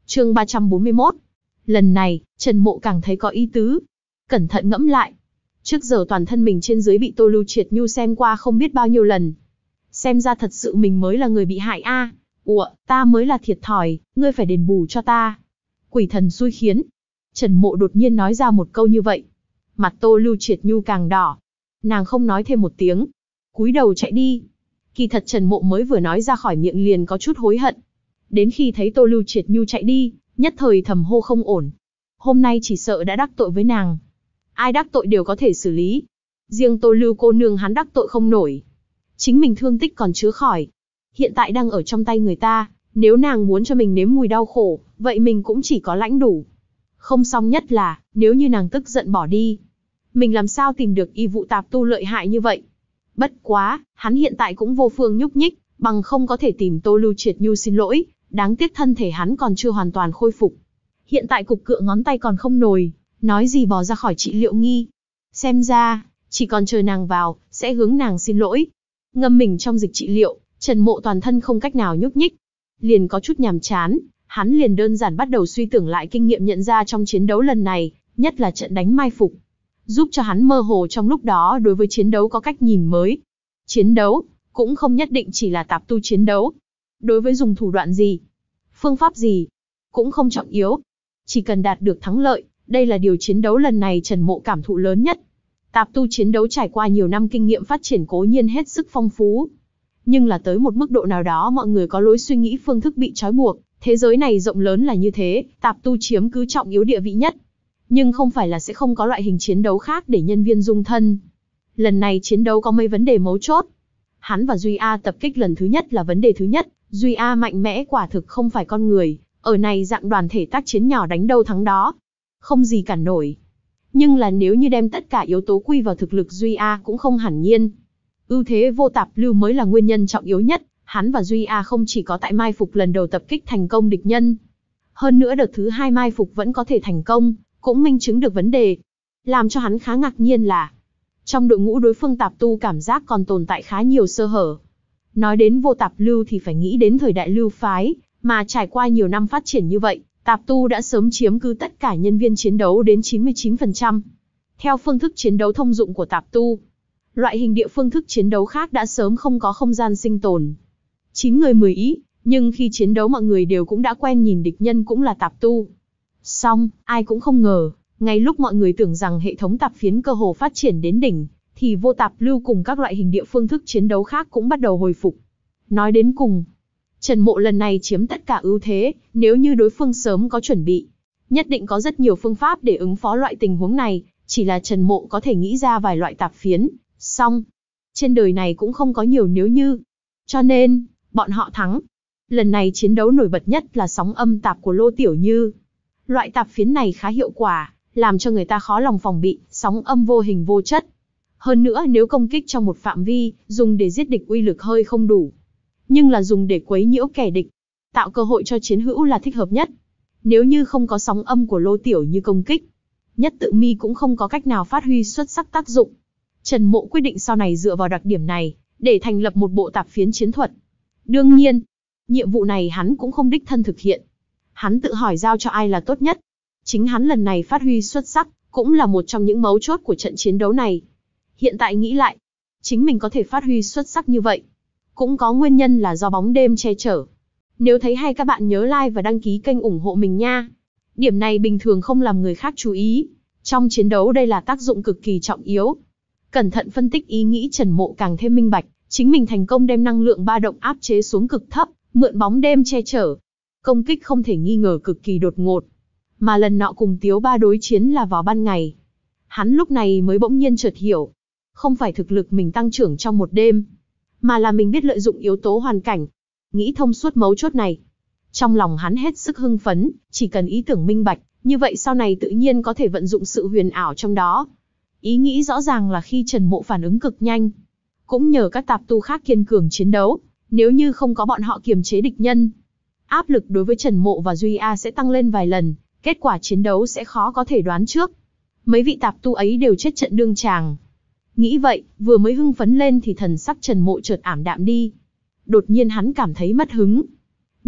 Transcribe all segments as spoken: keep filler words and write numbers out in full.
Chương ba trăm bốn mươi mốt. Lần này, Trần Mộ càng thấy có ý tứ. Cẩn thận ngẫm lại. Trước giờ toàn thân mình trên dưới bị Tô Lưu Triệt Nhu xem qua không biết bao nhiêu lần. Xem ra thật sự mình mới là người bị hại a. À. Ủa, ta mới là thiệt thòi, ngươi phải đền bù cho ta. Quỷ thần xui khiến. Trần Mộ đột nhiên nói ra một câu như vậy. Mặt Tô Lưu Triệt Nhu càng đỏ. Nàng không nói thêm một tiếng. Cúi đầu chạy đi. Kỳ thật Trần Mộ mới vừa nói ra khỏi miệng liền có chút hối hận. Đến khi thấy Tô Lưu Triệt Nhu chạy đi, nhất thời thầm hô không ổn. Hôm nay chỉ sợ đã đắc tội với nàng. Ai đắc tội đều có thể xử lý. Riêng Tô Lưu cô nương hắn đắc tội không nổi. Chính mình thương tích còn chữa khỏi. Hiện tại đang ở trong tay người ta, nếu nàng muốn cho mình nếm mùi đau khổ, vậy mình cũng chỉ có lãnh đủ. Không xong nhất là, nếu như nàng tức giận bỏ đi, mình làm sao tìm được y vụ tạp tu lợi hại như vậy. Bất quá, hắn hiện tại cũng vô phương nhúc nhích, bằng không có thể tìm Tô Lưu Triệt Nhu xin lỗi, đáng tiếc thân thể hắn còn chưa hoàn toàn khôi phục. Hiện tại cục cựa ngón tay còn không nồi, nói gì bỏ ra khỏi trị liệu nghi. Xem ra, chỉ còn chờ nàng vào, sẽ hướng nàng xin lỗi. Ngâm mình trong dịch trị liệu, Trần Mộ toàn thân không cách nào nhúc nhích. Liền có chút nhàm chán, hắn liền đơn giản bắt đầu suy tưởng lại kinh nghiệm nhận ra trong chiến đấu lần này, nhất là trận đánh mai phục. Giúp cho hắn mơ hồ trong lúc đó đối với chiến đấu có cách nhìn mới. Chiến đấu, cũng không nhất định chỉ là tạp tu chiến đấu. Đối với dùng thủ đoạn gì, phương pháp gì, cũng không trọng yếu. Chỉ cần đạt được thắng lợi, đây là điều chiến đấu lần này Trần Mộ cảm thụ lớn nhất. Tạp tu chiến đấu trải qua nhiều năm kinh nghiệm phát triển cố nhiên hết sức phong phú. Nhưng là tới một mức độ nào đó mọi người có lối suy nghĩ phương thức bị trói buộc, thế giới này rộng lớn là như thế, tạp tu chiếm cứ trọng yếu địa vị nhất. Nhưng không phải là sẽ không có loại hình chiến đấu khác để nhân viên dung thân. Lần này chiến đấu có mấy vấn đề mấu chốt. Hắn và Duy A tập kích lần thứ nhất là vấn đề thứ nhất, Duy A mạnh mẽ quả thực không phải con người, ở này dạng đoàn thể tác chiến nhỏ đánh đâu thắng đó. Không gì cản nổi. Nhưng là nếu như đem tất cả yếu tố quy vào thực lực Duy A cũng không hẳn nhiên. Ưu thế vô tạp lưu mới là nguyên nhân trọng yếu nhất, hắn và Duy A không chỉ có tại mai phục lần đầu tập kích thành công địch nhân. Hơn nữa đợt thứ hai mai phục vẫn có thể thành công, cũng minh chứng được vấn đề. Làm cho hắn khá ngạc nhiên là, trong đội ngũ đối phương tạp tu cảm giác còn tồn tại khá nhiều sơ hở. Nói đến vô tạp lưu thì phải nghĩ đến thời đại lưu phái, mà trải qua nhiều năm phát triển như vậy, tạp tu đã sớm chiếm cứ tất cả nhân viên chiến đấu đến chín mươi chín phần trăm. Theo phương thức chiến đấu thông dụng của tạp tu, loại hình địa phương thức chiến đấu khác đã sớm không có không gian sinh tồn. chín người mười ý, nhưng khi chiến đấu mọi người đều cũng đã quen nhìn địch nhân cũng là tạp tu. Song, ai cũng không ngờ, ngay lúc mọi người tưởng rằng hệ thống tạp phiến cơ hồ phát triển đến đỉnh, thì vô tạp lưu cùng các loại hình địa phương thức chiến đấu khác cũng bắt đầu hồi phục. Nói đến cùng, Trần Mộ lần này chiếm tất cả ưu thế, nếu như đối phương sớm có chuẩn bị, nhất định có rất nhiều phương pháp để ứng phó loại tình huống này, chỉ là Trần Mộ có thể nghĩ ra vài loại tạp phiến, song trên đời này cũng không có nhiều nếu như. Cho nên, bọn họ thắng. Lần này chiến đấu nổi bật nhất là sóng âm tạp của Lô Tiểu Như. Loại tạp phiến này khá hiệu quả, làm cho người ta khó lòng phòng bị, sóng âm vô hình vô chất. Hơn nữa nếu công kích trong một phạm vi, dùng để giết địch uy lực hơi không đủ. Nhưng là dùng để quấy nhiễu kẻ địch, tạo cơ hội cho chiến hữu là thích hợp nhất. Nếu như không có sóng âm của Lô Tiểu Như công kích, nhất tự mi cũng không có cách nào phát huy xuất sắc tác dụng. Trần Mộ quyết định sau này dựa vào đặc điểm này, để thành lập một bộ tạp phiến chiến thuật. Đương nhiên, nhiệm vụ này hắn cũng không đích thân thực hiện. Hắn tự hỏi giao cho ai là tốt nhất. Chính hắn lần này phát huy xuất sắc, cũng là một trong những mấu chốt của trận chiến đấu này. Hiện tại nghĩ lại, chính mình có thể phát huy xuất sắc như vậy, cũng có nguyên nhân là do bóng đêm che chở. Nếu thấy hay các bạn nhớ like và đăng ký kênh ủng hộ mình nha. Điểm này bình thường không làm người khác chú ý. Trong chiến đấu đây là tác dụng cực kỳ trọng yếu. Cẩn thận phân tích ý nghĩ Trần Mộ càng thêm minh bạch, chính mình thành công đem năng lượng ba động áp chế xuống cực thấp, mượn bóng đêm che chở. Công kích không thể nghi ngờ cực kỳ đột ngột. Mà lần nọ cùng Tiếu Ba đối chiến là vào ban ngày. Hắn lúc này mới bỗng nhiên chợt hiểu. Không phải thực lực mình tăng trưởng trong một đêm, mà là mình biết lợi dụng yếu tố hoàn cảnh. Nghĩ thông suốt mấu chốt này. Trong lòng hắn hết sức hưng phấn, chỉ cần ý tưởng minh bạch, như vậy sau này tự nhiên có thể vận dụng sự huyền ảo trong đó. Ý nghĩ rõ ràng là khi Trần Mộ phản ứng cực nhanh. Cũng nhờ các tạp tu khác kiên cường chiến đấu, nếu như không có bọn họ kiềm chế địch nhân, áp lực đối với Trần Mộ và Duy A sẽ tăng lên vài lần, kết quả chiến đấu sẽ khó có thể đoán trước. Mấy vị tạp tu ấy đều chết trận đương tràng. Nghĩ vậy, vừa mới hưng phấn lên thì thần sắc Trần Mộ chợt ảm đạm đi. Đột nhiên hắn cảm thấy mất hứng.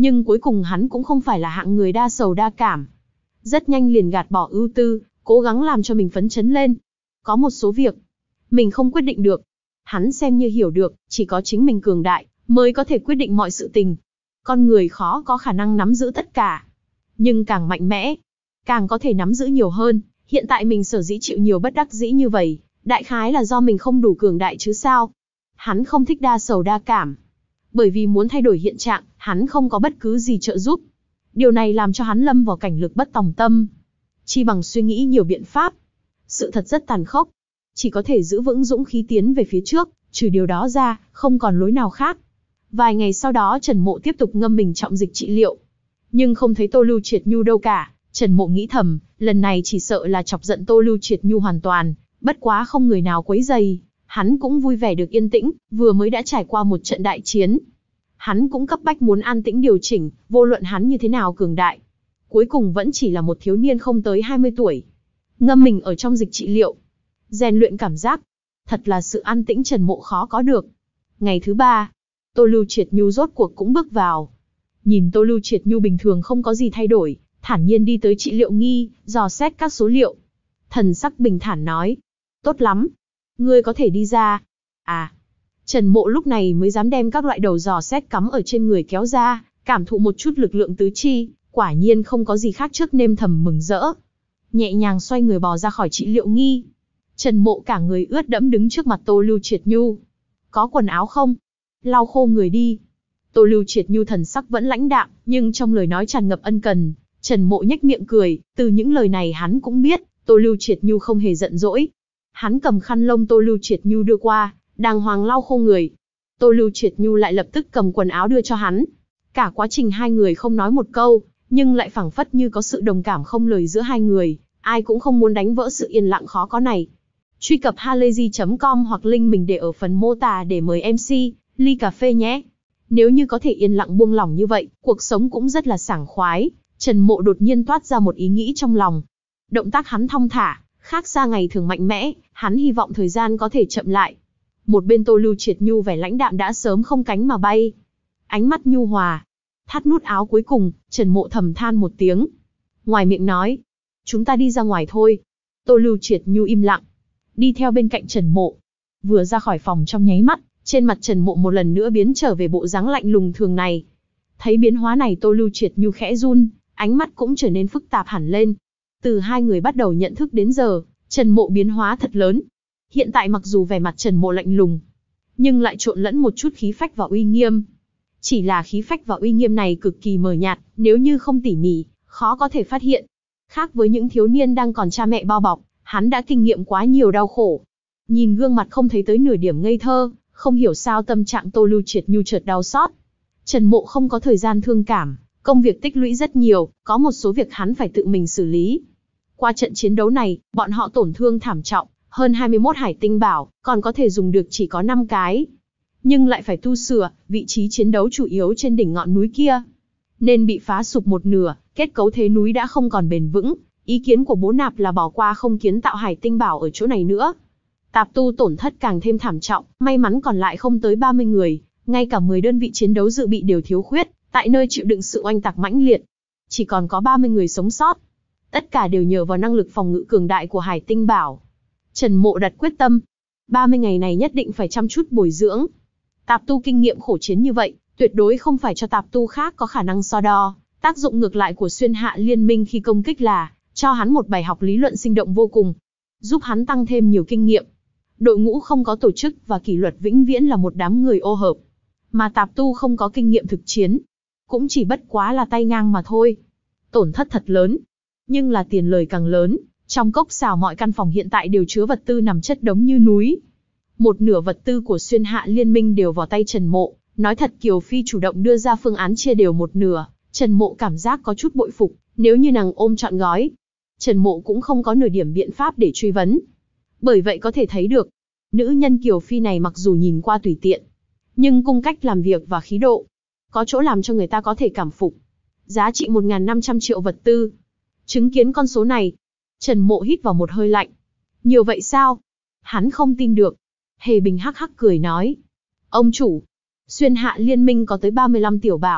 Nhưng cuối cùng hắn cũng không phải là hạng người đa sầu đa cảm. Rất nhanh liền gạt bỏ ưu tư, cố gắng làm cho mình phấn chấn lên. Có một số việc, mình không quyết định được. Hắn xem như hiểu được, chỉ có chính mình cường đại, mới có thể quyết định mọi sự tình. Con người khó có khả năng nắm giữ tất cả. Nhưng càng mạnh mẽ, càng có thể nắm giữ nhiều hơn. Hiện tại mình sở dĩ chịu nhiều bất đắc dĩ như vậy, đại khái là do mình không đủ cường đại chứ sao. Hắn không thích đa sầu đa cảm. Bởi vì muốn thay đổi hiện trạng, hắn không có bất cứ gì trợ giúp. Điều này làm cho hắn lâm vào cảnh lực bất tòng tâm. Chi bằng suy nghĩ nhiều biện pháp. Sự thật rất tàn khốc. Chỉ có thể giữ vững dũng khí tiến về phía trước, trừ điều đó ra, không còn lối nào khác. Vài ngày sau đó Trần Mộ tiếp tục ngâm mình trọng dịch trị liệu. Nhưng không thấy Tô Lưu Triệt Nhu đâu cả. Trần Mộ nghĩ thầm, lần này chỉ sợ là chọc giận Tô Lưu Triệt Nhu hoàn toàn. Bất quá không người nào quấy rầy. Hắn cũng vui vẻ được yên tĩnh, vừa mới đã trải qua một trận đại chiến. Hắn cũng cấp bách muốn an tĩnh điều chỉnh, vô luận hắn như thế nào cường đại. Cuối cùng vẫn chỉ là một thiếu niên không tới hai mươi tuổi. Ngâm mình ở trong dịch trị liệu. Rèn luyện cảm giác. Thật là sự an tĩnh Trần Mộ khó có được. Ngày thứ ba, Tô Lưu Triệt Nhu rốt cuộc cũng bước vào. Nhìn Tô Lưu Triệt Nhu bình thường không có gì thay đổi, thản nhiên đi tới trị liệu nghi, dò xét các số liệu. Thần sắc bình thản nói. Tốt lắm. Ngươi có thể đi ra. À. Trần Mộ lúc này mới dám đem các loại đầu dò xét cắm ở trên người kéo ra, cảm thụ một chút lực lượng tứ chi, quả nhiên không có gì khác trước nêm thầm mừng rỡ. Nhẹ nhàng xoay người bò ra khỏi trị liệu nghi. Trần Mộ cả người ướt đẫm đứng trước mặt Tô Lưu Triệt Nhu. Có quần áo không? Lau khô người đi. Tô Lưu Triệt Nhu thần sắc vẫn lãnh đạm, nhưng trong lời nói tràn ngập ân cần. Trần Mộ nhếch miệng cười, từ những lời này hắn cũng biết, Tô Lưu Triệt Nhu không hề giận dỗi. Hắn cầm khăn lông Tô Lưu Triệt Nhu đưa qua, đàng hoàng lau khô người. Tô Lưu Triệt Nhu lại lập tức cầm quần áo đưa cho hắn. Cả quá trình hai người không nói một câu, nhưng lại phảng phất như có sự đồng cảm không lời giữa hai người, ai cũng không muốn đánh vỡ sự yên lặng khó có này. Truy cập halayzi chấm com hoặc link mình để ở phần mô tả để mời em xê, ly cà phê nhé. Nếu như có thể yên lặng buông lỏng như vậy, cuộc sống cũng rất là sảng khoái. Trần Mộ đột nhiên toát ra một ý nghĩ trong lòng. Động tác hắn thong thả, khác xa ngày thường mạnh mẽ, hắn hy vọng thời gian có thể chậm lại. Một bên Tô Lưu Triệt Nhu vẻ lãnh đạm đã sớm không cánh mà bay. Ánh mắt nhu hòa. Thắt nút áo cuối cùng, Trần Mộ thầm than một tiếng. Ngoài miệng nói. Chúng ta đi ra ngoài thôi. Tô Lưu Triệt Nhu im lặng. Đi theo bên cạnh Trần Mộ. Vừa ra khỏi phòng trong nháy mắt, trên mặt Trần Mộ một lần nữa biến trở về bộ dáng lạnh lùng thường này. Thấy biến hóa này Tô Lưu Triệt Nhu khẽ run, ánh mắt cũng trở nên phức tạp hẳn lên. Từ hai người bắt đầu nhận thức đến giờ, Trần Mộ biến hóa thật lớn. Hiện tại mặc dù vẻ mặt Trần Mộ lạnh lùng, nhưng lại trộn lẫn một chút khí phách và uy nghiêm. Chỉ là khí phách và uy nghiêm này cực kỳ mờ nhạt, nếu như không tỉ mỉ, khó có thể phát hiện. Khác với những thiếu niên đang còn cha mẹ bao bọc, hắn đã kinh nghiệm quá nhiều đau khổ. Nhìn gương mặt không thấy tới nửa điểm ngây thơ, không hiểu sao tâm trạng Tô Lưu Triệt Nhu chợt đau xót. Trần Mộ không có thời gian thương cảm, công việc tích lũy rất nhiều, có một số việc hắn phải tự mình xử lý. Qua trận chiến đấu này, bọn họ tổn thương thảm trọng, hơn hai mươi mốt hải tinh bảo, còn có thể dùng được chỉ có năm cái. Nhưng lại phải tu sửa, vị trí chiến đấu chủ yếu trên đỉnh ngọn núi kia, nên bị phá sụp một nửa, kết cấu thế núi đã không còn bền vững. Ý kiến của Bố Nạp là bỏ qua không kiến tạo hải tinh bảo ở chỗ này nữa. Tạp tu tổn thất càng thêm thảm trọng, may mắn còn lại không tới ba mươi người, ngay cả mười đơn vị chiến đấu dự bị đều thiếu khuyết, tại nơi chịu đựng sự oanh tạc mãnh liệt. Chỉ còn có ba mươi người sống sót. Tất cả đều nhờ vào năng lực phòng ngự cường đại của hải tinh bảo. Trần Mộ đặt quyết tâm, ba mươi ngày này nhất định phải chăm chút bồi dưỡng. Tạp tu kinh nghiệm khổ chiến như vậy, tuyệt đối không phải cho tạp tu khác có khả năng so đo. Tác dụng ngược lại của xuyên hạ liên minh khi công kích là cho hắn một bài học lý luận sinh động vô cùng, giúp hắn tăng thêm nhiều kinh nghiệm. Đội ngũ không có tổ chức và kỷ luật vĩnh viễn là một đám người ô hợp, mà tạp tu không có kinh nghiệm thực chiến, cũng chỉ bất quá là tay ngang mà thôi. Tổn thất thật lớn, nhưng là tiền lời càng lớn. Trong cốc xào mọi căn phòng hiện tại đều chứa vật tư nằm chất đống như núi. Một nửa vật tư của xuyên hạ liên minh đều vào tay Trần Mộ. Nói thật Kiều Phi chủ động đưa ra phương án chia đều một nửa. Trần Mộ cảm giác có chút bội phục, nếu như nàng ôm trọn gói. Trần Mộ cũng không có nửa điểm biện pháp để truy vấn. Bởi vậy có thể thấy được, nữ nhân Kiều Phi này mặc dù nhìn qua tùy tiện, nhưng cung cách làm việc và khí độ, có chỗ làm cho người ta có thể cảm phục. Giá trị một nghìn năm trăm triệu vật tư. Chứng kiến con số này, Trần Mộ hít vào một hơi lạnh. Nhiều vậy sao? Hắn không tin được. Hề Bình hắc hắc cười nói. Ông chủ, xuyên hạ liên minh có tới ba mươi lăm tiểu bảo,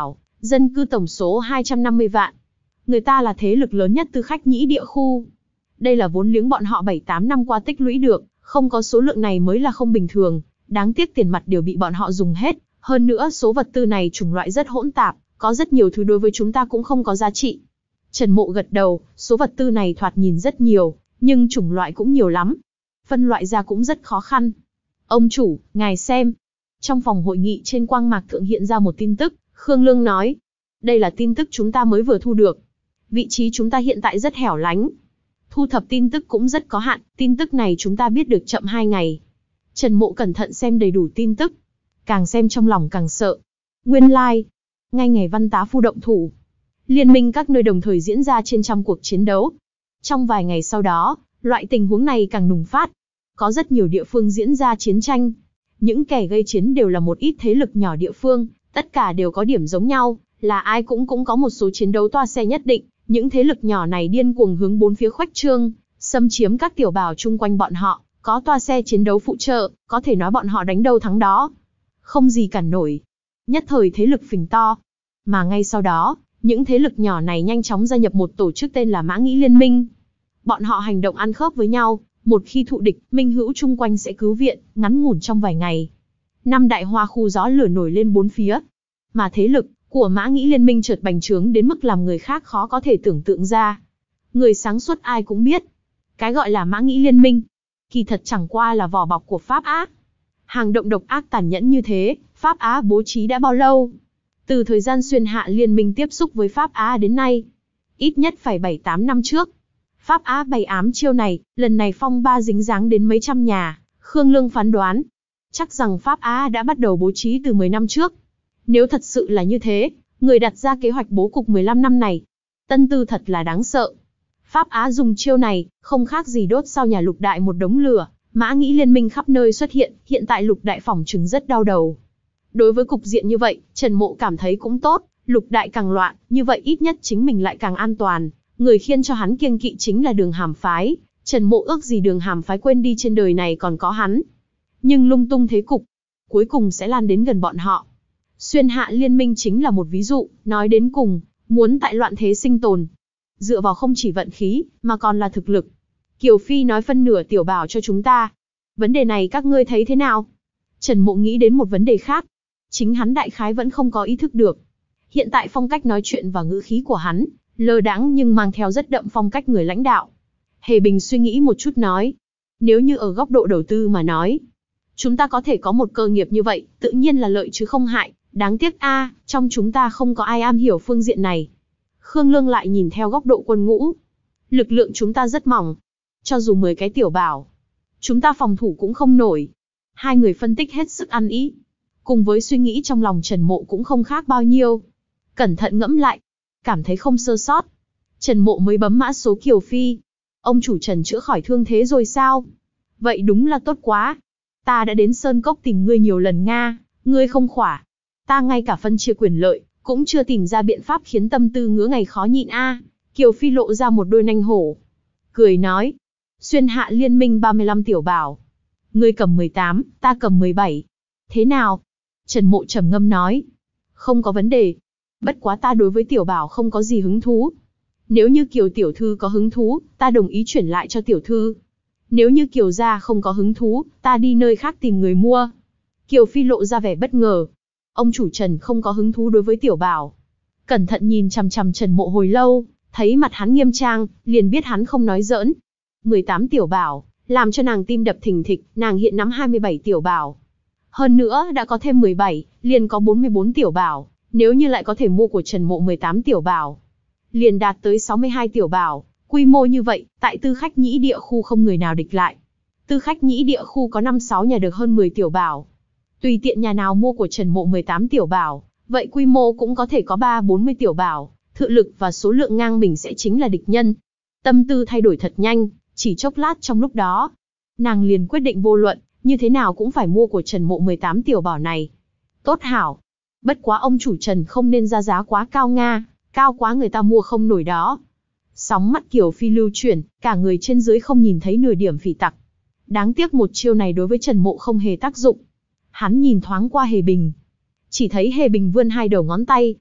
Dân cư tổng số hai trăm năm mươi vạn. Người ta là thế lực lớn nhất Tư Khách Nhĩ địa khu. Đây là vốn liếng bọn họ bảy tám năm qua tích lũy được, không có số lượng này mới là không bình thường. Đáng tiếc tiền mặt đều bị bọn họ dùng hết, hơn nữa số vật tư này chủng loại rất hỗn tạp, có rất nhiều thứ đối với chúng ta cũng không có giá trị. Trần Mộ gật đầu, số vật tư này thoạt nhìn rất nhiều, nhưng chủng loại cũng nhiều lắm. Phân loại ra cũng rất khó khăn. Ông chủ, ngài xem. Trong phòng hội nghị trên quang mạc thượng hiện ra một tin tức, Khương Lương nói. Đây là tin tức chúng ta mới vừa thu được. Vị trí chúng ta hiện tại rất hẻo lánh. Thu thập tin tức cũng rất có hạn, tin tức này chúng ta biết được chậm hai ngày. Trần Mộ cẩn thận xem đầy đủ tin tức. Càng xem trong lòng càng sợ. Nguyên lai, like. Ngay ngày Văn Tá Phu động thủ, liên minh các nơi đồng thời diễn ra trên trăm cuộc chiến đấu. Trong vài ngày sau đó, loại tình huống này càng bùng phát. Có rất nhiều địa phương diễn ra chiến tranh. Những kẻ gây chiến đều là một ít thế lực nhỏ địa phương, tất cả đều có điểm giống nhau, là ai cũng cũng có một số chiến đấu toa xe nhất định. Những thế lực nhỏ này điên cuồng hướng bốn phía khuếch trương, xâm chiếm các tiểu bào chung quanh bọn họ, có toa xe chiến đấu phụ trợ, có thể nói bọn họ đánh đâu thắng đó. Không gì cản nổi. Nhất thời thế lực phình to. Mà ngay sau đó, những thế lực nhỏ này nhanh chóng gia nhập một tổ chức tên là Mã Nghĩ Liên Minh. Bọn họ hành động ăn khớp với nhau, một khi thụ địch, minh hữu chung quanh sẽ cứu viện, ngắn ngủn trong vài ngày. Năm đại hoa khu gió lửa nổi lên bốn phía. Mà thế lực của Mã Nghĩ Liên Minh chợt bành trướng đến mức làm người khác khó có thể tưởng tượng ra. Người sáng suốt ai cũng biết, cái gọi là Mã Nghĩ Liên Minh, kỳ thật chẳng qua là vỏ bọc của Pháp Á. Hàng động độc ác tàn nhẫn như thế, Pháp Á bố trí đã bao lâu? Từ thời gian Xuyên Hạ Liên Minh tiếp xúc với Pháp Á đến nay, ít nhất phải bảy tám năm trước. Pháp Á bày ám chiêu này, lần này phong ba dính dáng đến mấy trăm nhà, Khương Lương phán đoán. Chắc rằng Pháp Á đã bắt đầu bố trí từ mười năm trước. Nếu thật sự là như thế, người đặt ra kế hoạch bố cục mười lăm năm này, Tân Tư thật là đáng sợ. Pháp Á dùng chiêu này, không khác gì đốt sau nhà Lục Đại một đống lửa, Mã Nghĩ Liên Minh khắp nơi xuất hiện, hiện tại Lục Đại phỏng chừng rất đau đầu. Đối với cục diện như vậy, Trần Mộ cảm thấy cũng tốt, Lục Đại càng loạn, như vậy ít nhất chính mình lại càng an toàn. Người khiến cho hắn kiêng kỵ chính là Đường Hàm Phái, Trần Mộ ước gì Đường Hàm Phái quên đi trên đời này còn có hắn. Nhưng lung tung thế cục, cuối cùng sẽ lan đến gần bọn họ. Xuyên Hạ Liên Minh chính là một ví dụ, nói đến cùng, muốn tại loạn thế sinh tồn, dựa vào không chỉ vận khí, mà còn là thực lực. Kiều Phi nói phân nửa tiểu bảo cho chúng ta. Vấn đề này các ngươi thấy thế nào? Trần Mộ nghĩ đến một vấn đề khác. Chính hắn đại khái vẫn không có ý thức được. Hiện tại phong cách nói chuyện và ngữ khí của hắn, lơ đãng nhưng mang theo rất đậm phong cách người lãnh đạo. Hề Bình suy nghĩ một chút nói. Nếu như ở góc độ đầu tư mà nói, chúng ta có thể có một cơ nghiệp như vậy, tự nhiên là lợi chứ không hại. Đáng tiếc a, trong chúng ta không có ai am hiểu phương diện này. Khương Lương lại nhìn theo góc độ quân ngũ. Lực lượng chúng ta rất mỏng. Cho dù mười cái tiểu bảo, chúng ta phòng thủ cũng không nổi. Hai người phân tích hết sức ăn ý. Cùng với suy nghĩ trong lòng Trần Mộ cũng không khác bao nhiêu. Cẩn thận ngẫm lại, cảm thấy không sơ sót. Trần Mộ mới bấm mã số Kiều Phi. Ông chủ Trần chữa khỏi thương thế rồi sao? Vậy đúng là tốt quá. Ta đã đến Sơn Cốc tìm ngươi nhiều lần nga, ngươi không khỏa. Ta ngay cả phân chia quyền lợi, cũng chưa tìm ra biện pháp khiến tâm tư ngứa ngày khó nhịn a. Kiều Phi lộ ra một đôi nanh hổ. Cười nói. Xuyên Hạ Liên Minh ba mươi lăm tiểu bảo. Ngươi cầm mười tám, ta cầm mười bảy. Thế nào? Trần Mộ trầm ngâm nói. Không có vấn đề. Bất quá ta đối với tiểu bảo không có gì hứng thú. Nếu như Kiều tiểu thư có hứng thú, ta đồng ý chuyển lại cho tiểu thư. Nếu như Kiều gia không có hứng thú, ta đi nơi khác tìm người mua. Kiều Phi lộ ra vẻ bất ngờ. Ông chủ Trần không có hứng thú đối với tiểu bảo. Cẩn thận nhìn chằm chằm Trần Mộ hồi lâu, thấy mặt hắn nghiêm trang, liền biết hắn không nói giỡn. mười tám tiểu bảo, làm cho nàng tim đập thình thịch, nàng hiện nắm hai mươi bảy tiểu bảo. Hơn nữa đã có thêm mười bảy, liền có bốn mươi bốn tiểu bảo, nếu như lại có thể mua của Trần Mộ mười tám tiểu bảo, liền đạt tới sáu mươi hai tiểu bảo, quy mô như vậy, tại Tư Khách Nhĩ địa khu không người nào địch lại. Tư Khách Nhĩ địa khu có năm sáu nhà được hơn mười tiểu bảo. Tùy tiện nhà nào mua của Trần Mộ mười tám tiểu bảo, vậy quy mô cũng có thể có ba bốn mươi tiểu bảo, thực lực và số lượng ngang mình sẽ chính là địch nhân. Tâm tư thay đổi thật nhanh, chỉ chốc lát trong lúc đó, nàng liền quyết định vô luận, như thế nào cũng phải mua của Trần Mộ mười tám tiểu bảo này. Tốt hảo. Bất quá ông chủ Trần không nên ra giá quá cao nga, cao quá người ta mua không nổi đó. Sóng mắt Kiều Phi lưu chuyển, cả người trên dưới không nhìn thấy nửa điểm phỉ tặc. Đáng tiếc một chiêu này đối với Trần Mộ không hề tác dụng. Hắn nhìn thoáng qua Hề Bình. Chỉ thấy Hề Bình vươn hai đầu ngón tay.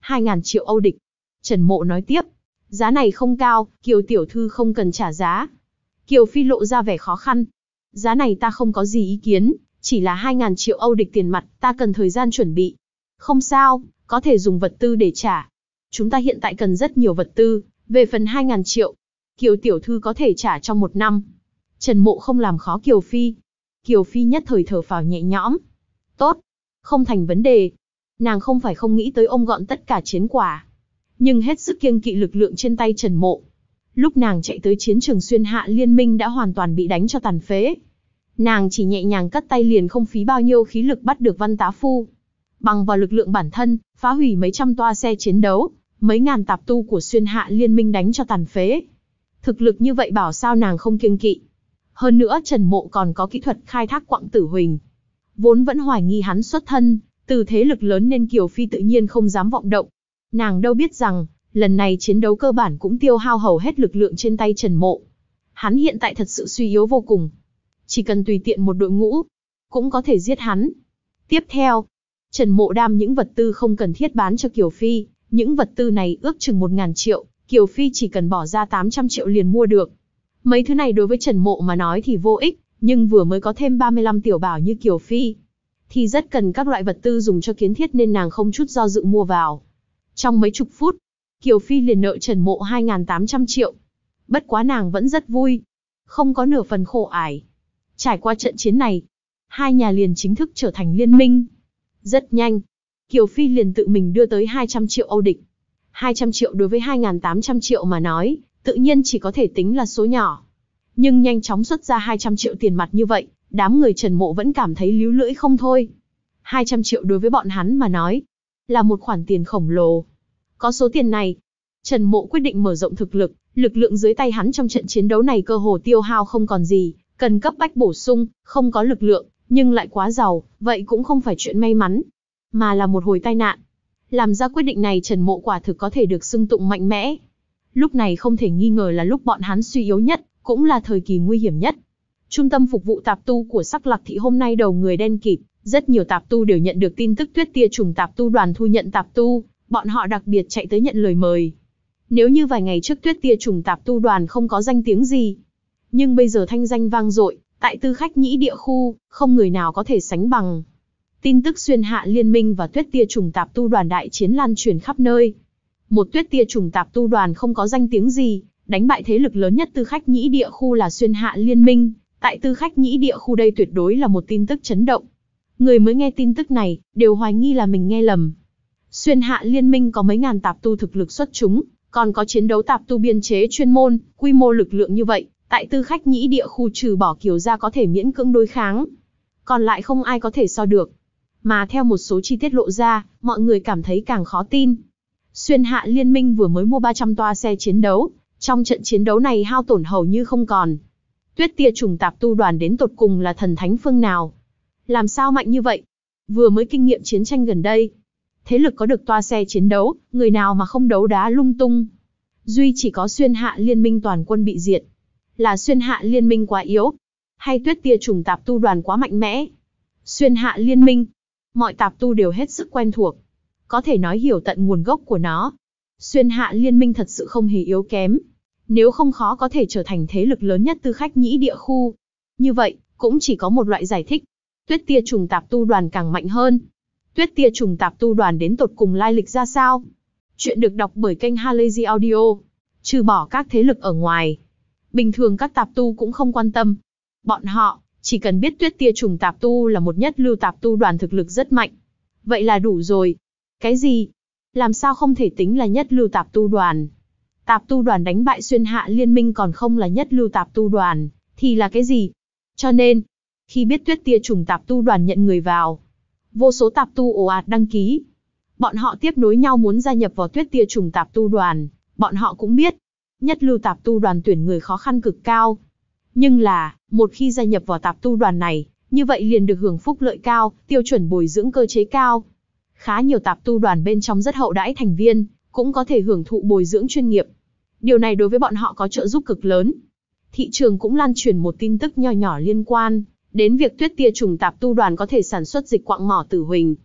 hai nghìn triệu Âu địch. Trần Mộ nói tiếp. Giá này không cao, Kiều tiểu thư không cần trả giá. Kiều Phi lộ ra vẻ khó khăn. Giá này ta không có gì ý kiến, chỉ là hai nghìn triệu Âu địch tiền mặt, ta cần thời gian chuẩn bị. Không sao, có thể dùng vật tư để trả. Chúng ta hiện tại cần rất nhiều vật tư, về phần hai nghìn triệu, Kiều tiểu thư có thể trả trong một năm. Trần Mộ không làm khó Kiều Phi. Kiều Phi nhất thời thở phào nhẹ nhõm. Tốt, không thành vấn đề. Nàng không phải không nghĩ tới ôm gọn tất cả chiến quả, nhưng hết sức kiêng kỵ lực lượng trên tay Trần Mộ. Lúc nàng chạy tới chiến trường Xuyên Hạ Liên Minh đã hoàn toàn bị đánh cho tàn phế. Nàng chỉ nhẹ nhàng cất tay liền không phí bao nhiêu khí lực bắt được Văn Tá Phu. Bằng vào lực lượng bản thân, phá hủy mấy trăm toa xe chiến đấu, mấy ngàn tạp tu của Xuyên Hạ Liên Minh đánh cho tàn phế. Thực lực như vậy bảo sao nàng không kiêng kỵ. Hơn nữa Trần Mộ còn có kỹ thuật khai thác quặng tử huỳnh. Vốn vẫn hoài nghi hắn xuất thân từ thế lực lớn nên Kiều Phi tự nhiên không dám vọng động. Nàng đâu biết rằng, lần này chiến đấu cơ bản cũng tiêu hao hầu hết lực lượng trên tay Trần Mộ. Hắn hiện tại thật sự suy yếu vô cùng. Chỉ cần tùy tiện một đội ngũ, cũng có thể giết hắn. Tiếp theo, Trần Mộ đam những vật tư không cần thiết bán cho Kiều Phi. Những vật tư này ước chừng một nghìn triệu, Kiều Phi chỉ cần bỏ ra tám trăm triệu liền mua được. Mấy thứ này đối với Trần Mộ mà nói thì vô ích, nhưng vừa mới có thêm ba mươi lăm tiểu bảo như Kiều Phi, thì rất cần các loại vật tư dùng cho kiến thiết nên nàng không chút do dự mua vào. Trong mấy chục phút, Kiều Phi liền nợ Trần Mộ hai nghìn tám trăm triệu. Bất quá nàng vẫn rất vui, không có nửa phần khổ ải. Trải qua trận chiến này, hai nhà liền chính thức trở thành liên minh. Rất nhanh, Kiều Phi liền tự mình đưa tới hai trăm triệu Âu địch. hai trăm triệu đối với hai nghìn tám trăm triệu mà nói, tự nhiên chỉ có thể tính là số nhỏ. Nhưng nhanh chóng xuất ra hai trăm triệu tiền mặt như vậy, đám người Trần Mộ vẫn cảm thấy líu lưỡi không thôi. hai trăm triệu đối với bọn hắn mà nói, là một khoản tiền khổng lồ. Có số tiền này, Trần Mộ quyết định mở rộng thực lực, lực lượng dưới tay hắn trong trận chiến đấu này cơ hồ tiêu hao không còn gì, cần cấp bách bổ sung, không có lực lượng, nhưng lại quá giàu, vậy cũng không phải chuyện may mắn, mà là một hồi tai nạn. Làm ra quyết định này Trần Mộ quả thực có thể được xưng tụng mạnh mẽ. Lúc này không thể nghi ngờ là lúc bọn hắn suy yếu nhất, cũng là thời kỳ nguy hiểm nhất. Trung tâm phục vụ tạp tu của Sắc Lạc Thị hôm nay đầu người đen kịt, rất nhiều tạp tu đều nhận được tin tức Tuyết Tia Trùng tạp tu đoàn thu nhận tạp tu, bọn họ đặc biệt chạy tới nhận lời mời. Nếu như vài ngày trước Tuyết Tia Trùng tạp tu đoàn không có danh tiếng gì, nhưng bây giờ thanh danh vang dội, tại Tư Khách Nhĩ địa khu, không người nào có thể sánh bằng. Tin tức Xuyên Hạ Liên Minh và Tuyết Tia Trùng tạp tu đoàn đại chiến lan truyền khắp nơi. Một Tuyết Tia Trùng tạp tu đoàn không có danh tiếng gì, đánh bại thế lực lớn nhất Tư Khách Nhĩ địa khu là Xuyên Hạ Liên Minh, tại Tư Khách Nhĩ địa khu đây tuyệt đối là một tin tức chấn động. Người mới nghe tin tức này, đều hoài nghi là mình nghe lầm. Xuyên Hạ Liên Minh có mấy ngàn tạp tu thực lực xuất chúng, còn có chiến đấu tạp tu biên chế chuyên môn, quy mô lực lượng như vậy, tại Tư Khách Nhĩ địa khu trừ bỏ Kiều gia có thể miễn cưỡng đối kháng, còn lại không ai có thể so được. Mà theo một số chi tiết lộ ra, mọi người cảm thấy càng khó tin. Xuyên Hạ Liên Minh vừa mới mua ba trăm toa xe chiến đấu, trong trận chiến đấu này hao tổn hầu như không còn. Tuyết Tia Trùng tạp tu đoàn đến tột cùng là thần thánh phương nào? Làm sao mạnh như vậy? Vừa mới kinh nghiệm chiến tranh gần đây, thế lực có được toa xe chiến đấu, người nào mà không đấu đá lung tung. Duy chỉ có Xuyên Hạ Liên Minh toàn quân bị diệt. Là Xuyên Hạ Liên Minh quá yếu, hay Tuyết Tia Trùng tạp tu đoàn quá mạnh mẽ? Xuyên Hạ Liên Minh, mọi tạp tu đều hết sức quen thuộc, có thể nói hiểu tận nguồn gốc của nó. Xuyên Hạ Liên Minh thật sự không hề yếu kém, nếu không khó có thể trở thành thế lực lớn nhất Tư Khách Nhĩ địa khu. Như vậy, cũng chỉ có một loại giải thích, Tuyết Tia Trùng tạp tu đoàn càng mạnh hơn. Tuyết Tia Trùng tạp tu đoàn đến tột cùng lai lịch ra sao? Chuyện được đọc bởi kênh Halazy Audio. Trừ bỏ các thế lực ở ngoài, bình thường các tạp tu cũng không quan tâm. Bọn họ chỉ cần biết Tuyết Tia Trùng tạp tu là một nhất lưu tạp tu đoàn thực lực rất mạnh, vậy là đủ rồi. Cái gì? Làm sao không thể tính là nhất lưu tạp tu đoàn? Tạp tu đoàn đánh bại Xuyên Hạ Liên Minh còn không là nhất lưu tạp tu đoàn, thì là cái gì? Cho nên, khi biết Tuyết Tia Trùng tạp tu đoàn nhận người vào, vô số tạp tu ồ ạt đăng ký. Bọn họ tiếp nối nhau muốn gia nhập vào Tuyết Tia Trùng tạp tu đoàn. Bọn họ cũng biết, nhất lưu tạp tu đoàn tuyển người khó khăn cực cao. Nhưng là, một khi gia nhập vào tạp tu đoàn này, như vậy liền được hưởng phúc lợi cao, tiêu chuẩn bồi dưỡng cơ chế cao. Khá nhiều tạp tu đoàn bên trong rất hậu đãi thành viên, cũng có thể hưởng thụ bồi dưỡng chuyên nghiệp. Điều này đối với bọn họ có trợ giúp cực lớn. Thị trường cũng lan truyền một tin tức nho nhỏ liên quan đến việc Tuyết Tia Trùng tạp tu đoàn có thể sản xuất dịch quặng mỏ tử huỳnh.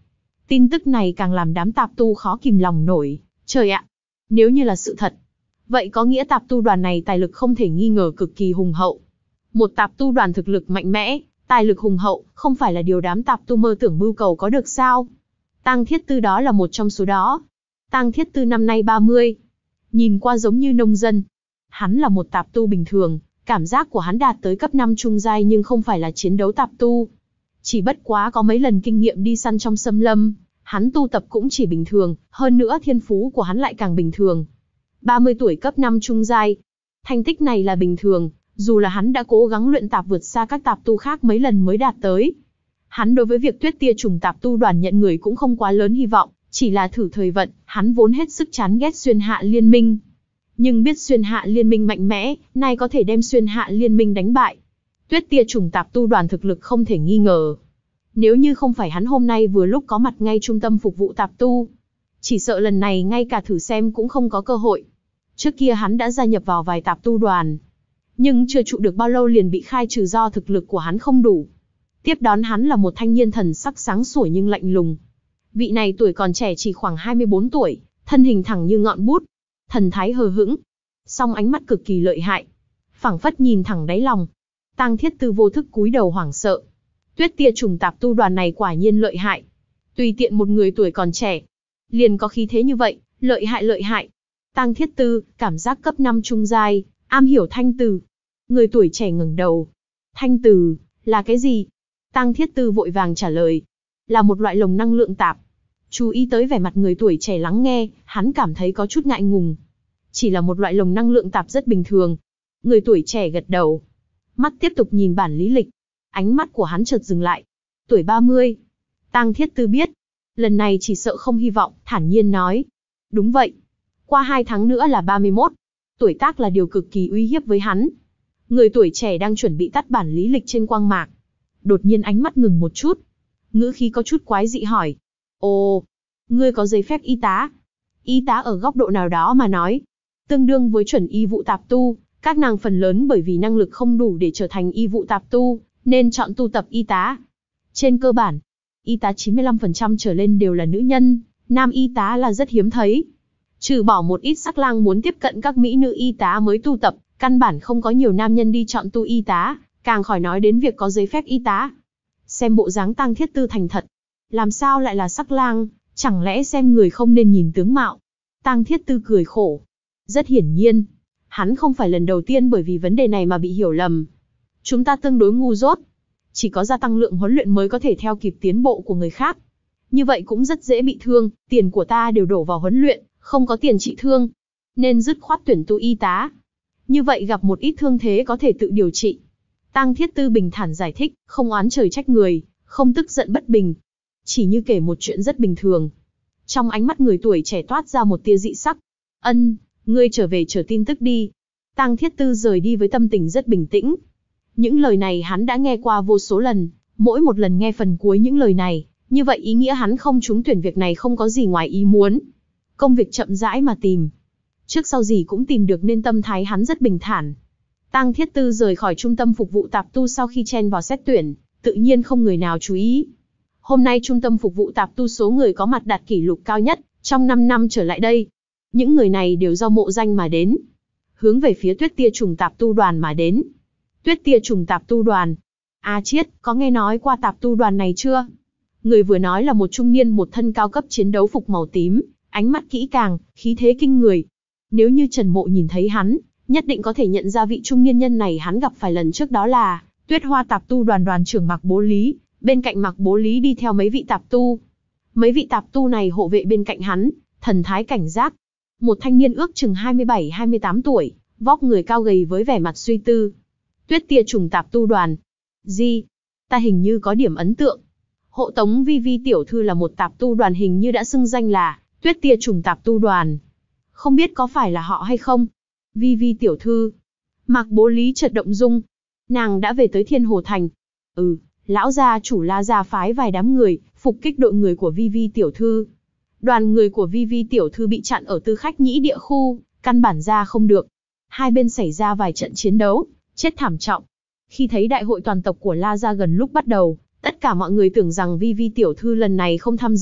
Tin tức này càng làm đám tạp tu khó kìm lòng nổi. Trời ạ! Nếu như là sự thật, vậy có nghĩa tạp tu đoàn này tài lực không thể nghi ngờ cực kỳ hùng hậu. Một tạp tu đoàn thực lực mạnh mẽ, tài lực hùng hậu, không phải là điều đám tạp tu mơ tưởng mưu cầu có được sao? Tang Thiết Tư đó là một trong số đó. Tang Thiết Tư năm nay ba mươi. Nhìn qua giống như nông dân. Hắn là một tạp tu bình thường, cảm giác của hắn đạt tới cấp năm trung giai nhưng không phải là chiến đấu tạp tu. Chỉ bất quá có mấy lần kinh nghiệm đi săn trong xâm lâm, hắn tu tập cũng chỉ bình thường, hơn nữa thiên phú của hắn lại càng bình thường. ba mươi tuổi cấp năm trung giai. Thành tích này là bình thường, dù là hắn đã cố gắng luyện tạp vượt xa các tạp tu khác mấy lần mới đạt tới. Hắn đối với việc Tuyết Tia Trùng tạp tu đoàn nhận người cũng không quá lớn hy vọng, chỉ là thử thời vận, hắn vốn hết sức chán ghét Xuyên Hạ Liên Minh. Nhưng biết Xuyên Hạ Liên Minh mạnh mẽ, nay có thể đem Xuyên Hạ Liên Minh đánh bại. Tuyết Tia Trùng tạp tu đoàn thực lực không thể nghi ngờ. Nếu như không phải hắn hôm nay vừa lúc có mặt ngay trung tâm phục vụ tạp tu, chỉ sợ lần này ngay cả thử xem cũng không có cơ hội. Trước kia hắn đã gia nhập vào vài tạp tu đoàn, nhưng chưa trụ được bao lâu liền bị khai trừ do thực lực của hắn không đủ. Tiếp đón hắn là một thanh niên thần sắc sáng sủa nhưng lạnh lùng. Vị này tuổi còn trẻ chỉ khoảng hai mươi bốn tuổi, thân hình thẳng như ngọn bút, thần thái hờ hững, song ánh mắt cực kỳ lợi hại, phảng phất nhìn thẳng đáy lòng. Tang Thiết Tư vô thức cúi đầu hoảng sợ. Tuyết Tia Trùng tạp tu đoàn này quả nhiên lợi hại. Tùy tiện một người tuổi còn trẻ, liền có khí thế như vậy, lợi hại lợi hại. Tang Thiết Tư, cảm giác cấp năm trung giai, am hiểu thanh từ. Người tuổi trẻ ngẩng đầu. Thanh từ, là cái gì? Tang Thiết Tư vội vàng trả lời. Là một loại lồng năng lượng tạp. Chú ý tới vẻ mặt người tuổi trẻ lắng nghe, hắn cảm thấy có chút ngại ngùng. Chỉ là một loại lồng năng lượng tạp rất bình thường. Người tuổi trẻ gật đầu. Mắt tiếp tục nhìn bản lý lịch. Ánh mắt của hắn chợt dừng lại. Tuổi ba mươi. Tang Thiết Tư biết. Lần này chỉ sợ không hy vọng, thản nhiên nói. Đúng vậy. Qua hai tháng nữa là ba mươi mốt. Tuổi tác là điều cực kỳ uy hiếp với hắn. Người tuổi trẻ đang chuẩn bị tắt bản lý lịch trên quang mạc. Đột nhiên ánh mắt ngừng một chút. Ngữ khí có chút quái dị hỏi. Ồ, ngươi có giấy phép y tá? Y tá ở góc độ nào đó mà nói, tương đương với chuẩn y vụ tạp tu. Các nàng phần lớn bởi vì năng lực không đủ để trở thành y vụ tạp tu, nên chọn tu tập y tá. Trên cơ bản, y tá chín mươi lăm phần trăm trở lên đều là nữ nhân, nam y tá là rất hiếm thấy. Trừ bỏ một ít sắc lang muốn tiếp cận các mỹ nữ y tá mới tu tập, căn bản không có nhiều nam nhân đi chọn tu y tá, càng khỏi nói đến việc có giấy phép y tá. Xem bộ dáng Tang Thiết Tư thành thật, làm sao lại là sắc lang, chẳng lẽ xem người không nên nhìn tướng mạo? Tang Thiết Tư cười khổ. Rất hiển nhiên, hắn không phải lần đầu tiên bởi vì vấn đề này mà bị hiểu lầm. Chúng ta tương đối ngu dốt. Chỉ có gia tăng lượng huấn luyện mới có thể theo kịp tiến bộ của người khác. Như vậy cũng rất dễ bị thương, tiền của ta đều đổ vào huấn luyện, không có tiền trị thương. Nên dứt khoát tuyển tu y tá. Như vậy gặp một ít thương thế có thể tự điều trị. Tang Thiết Tư bình thản giải thích, không oán trời trách người, không tức giận bất bình. Chỉ như kể một chuyện rất bình thường. Trong ánh mắt người tuổi trẻ toát ra một tia dị sắc. Ân, ngươi trở về chờ tin tức đi. Tang Thiết Tư rời đi với tâm tình rất bình tĩnh. Những lời này hắn đã nghe qua vô số lần, mỗi một lần nghe phần cuối những lời này, như vậy ý nghĩa hắn không trúng tuyển việc này không có gì ngoài ý muốn. Công việc chậm rãi mà tìm. Trước sau gì cũng tìm được nên tâm thái hắn rất bình thản. Tang Thiết Tư rời khỏi trung tâm phục vụ tạp tu sau khi chen vào xét tuyển, tự nhiên không người nào chú ý. Hôm nay trung tâm phục vụ tạp tu số người có mặt đạt kỷ lục cao nhất trong năm năm trở lại đây. Những người này đều do mộ danh mà đến, hướng về phía Tuyết Tia Trùng tạp tu đoàn mà đến. Tuyết Tia Trùng tạp tu đoàn. A Chiết, có nghe nói qua tạp tu đoàn này chưa? Người vừa nói là một trung niên một thân cao cấp chiến đấu phục màu tím, ánh mắt kỹ càng, khí thế kinh người. Nếu như Trần Mộ nhìn thấy hắn, nhất định có thể nhận ra vị trung niên nhân này hắn gặp phải lần trước đó là Tuyết Hoa tạp tu đoàn đoàn trưởng Mạc Bố Lý, bên cạnh Mạc Bố Lý đi theo mấy vị tạp tu. Mấy vị tạp tu này hộ vệ bên cạnh hắn, thần thái cảnh giác. Một thanh niên ước chừng hai mươi bảy hai mươi tám tuổi, vóc người cao gầy với vẻ mặt suy tư. Tuyết Tia Trùng tạp tu đoàn. Gì? Ta hình như có điểm ấn tượng. Hộ tống Vi Vi tiểu thư là một tạp tu đoàn hình như đã xưng danh là Tuyết Tia Trùng tạp tu đoàn. Không biết có phải là họ hay không? Vi Vi tiểu thư. Mạc Bố Lý chợt động dung. Nàng đã về tới Thiên Hồ Thành. Ừ, lão gia chủ La gia phái vài đám người, phục kích đội người của Vi Vi tiểu thư. Đoàn người của Vi Vi tiểu thư bị chặn ở tư khách nhĩ địa khu, căn bản ra không được. Hai bên xảy ra vài trận chiến đấu, chết thảm trọng. Khi thấy đại hội toàn tộc của La gia gần lúc bắt đầu, tất cả mọi người tưởng rằng Vi Vi tiểu thư lần này không tham dự,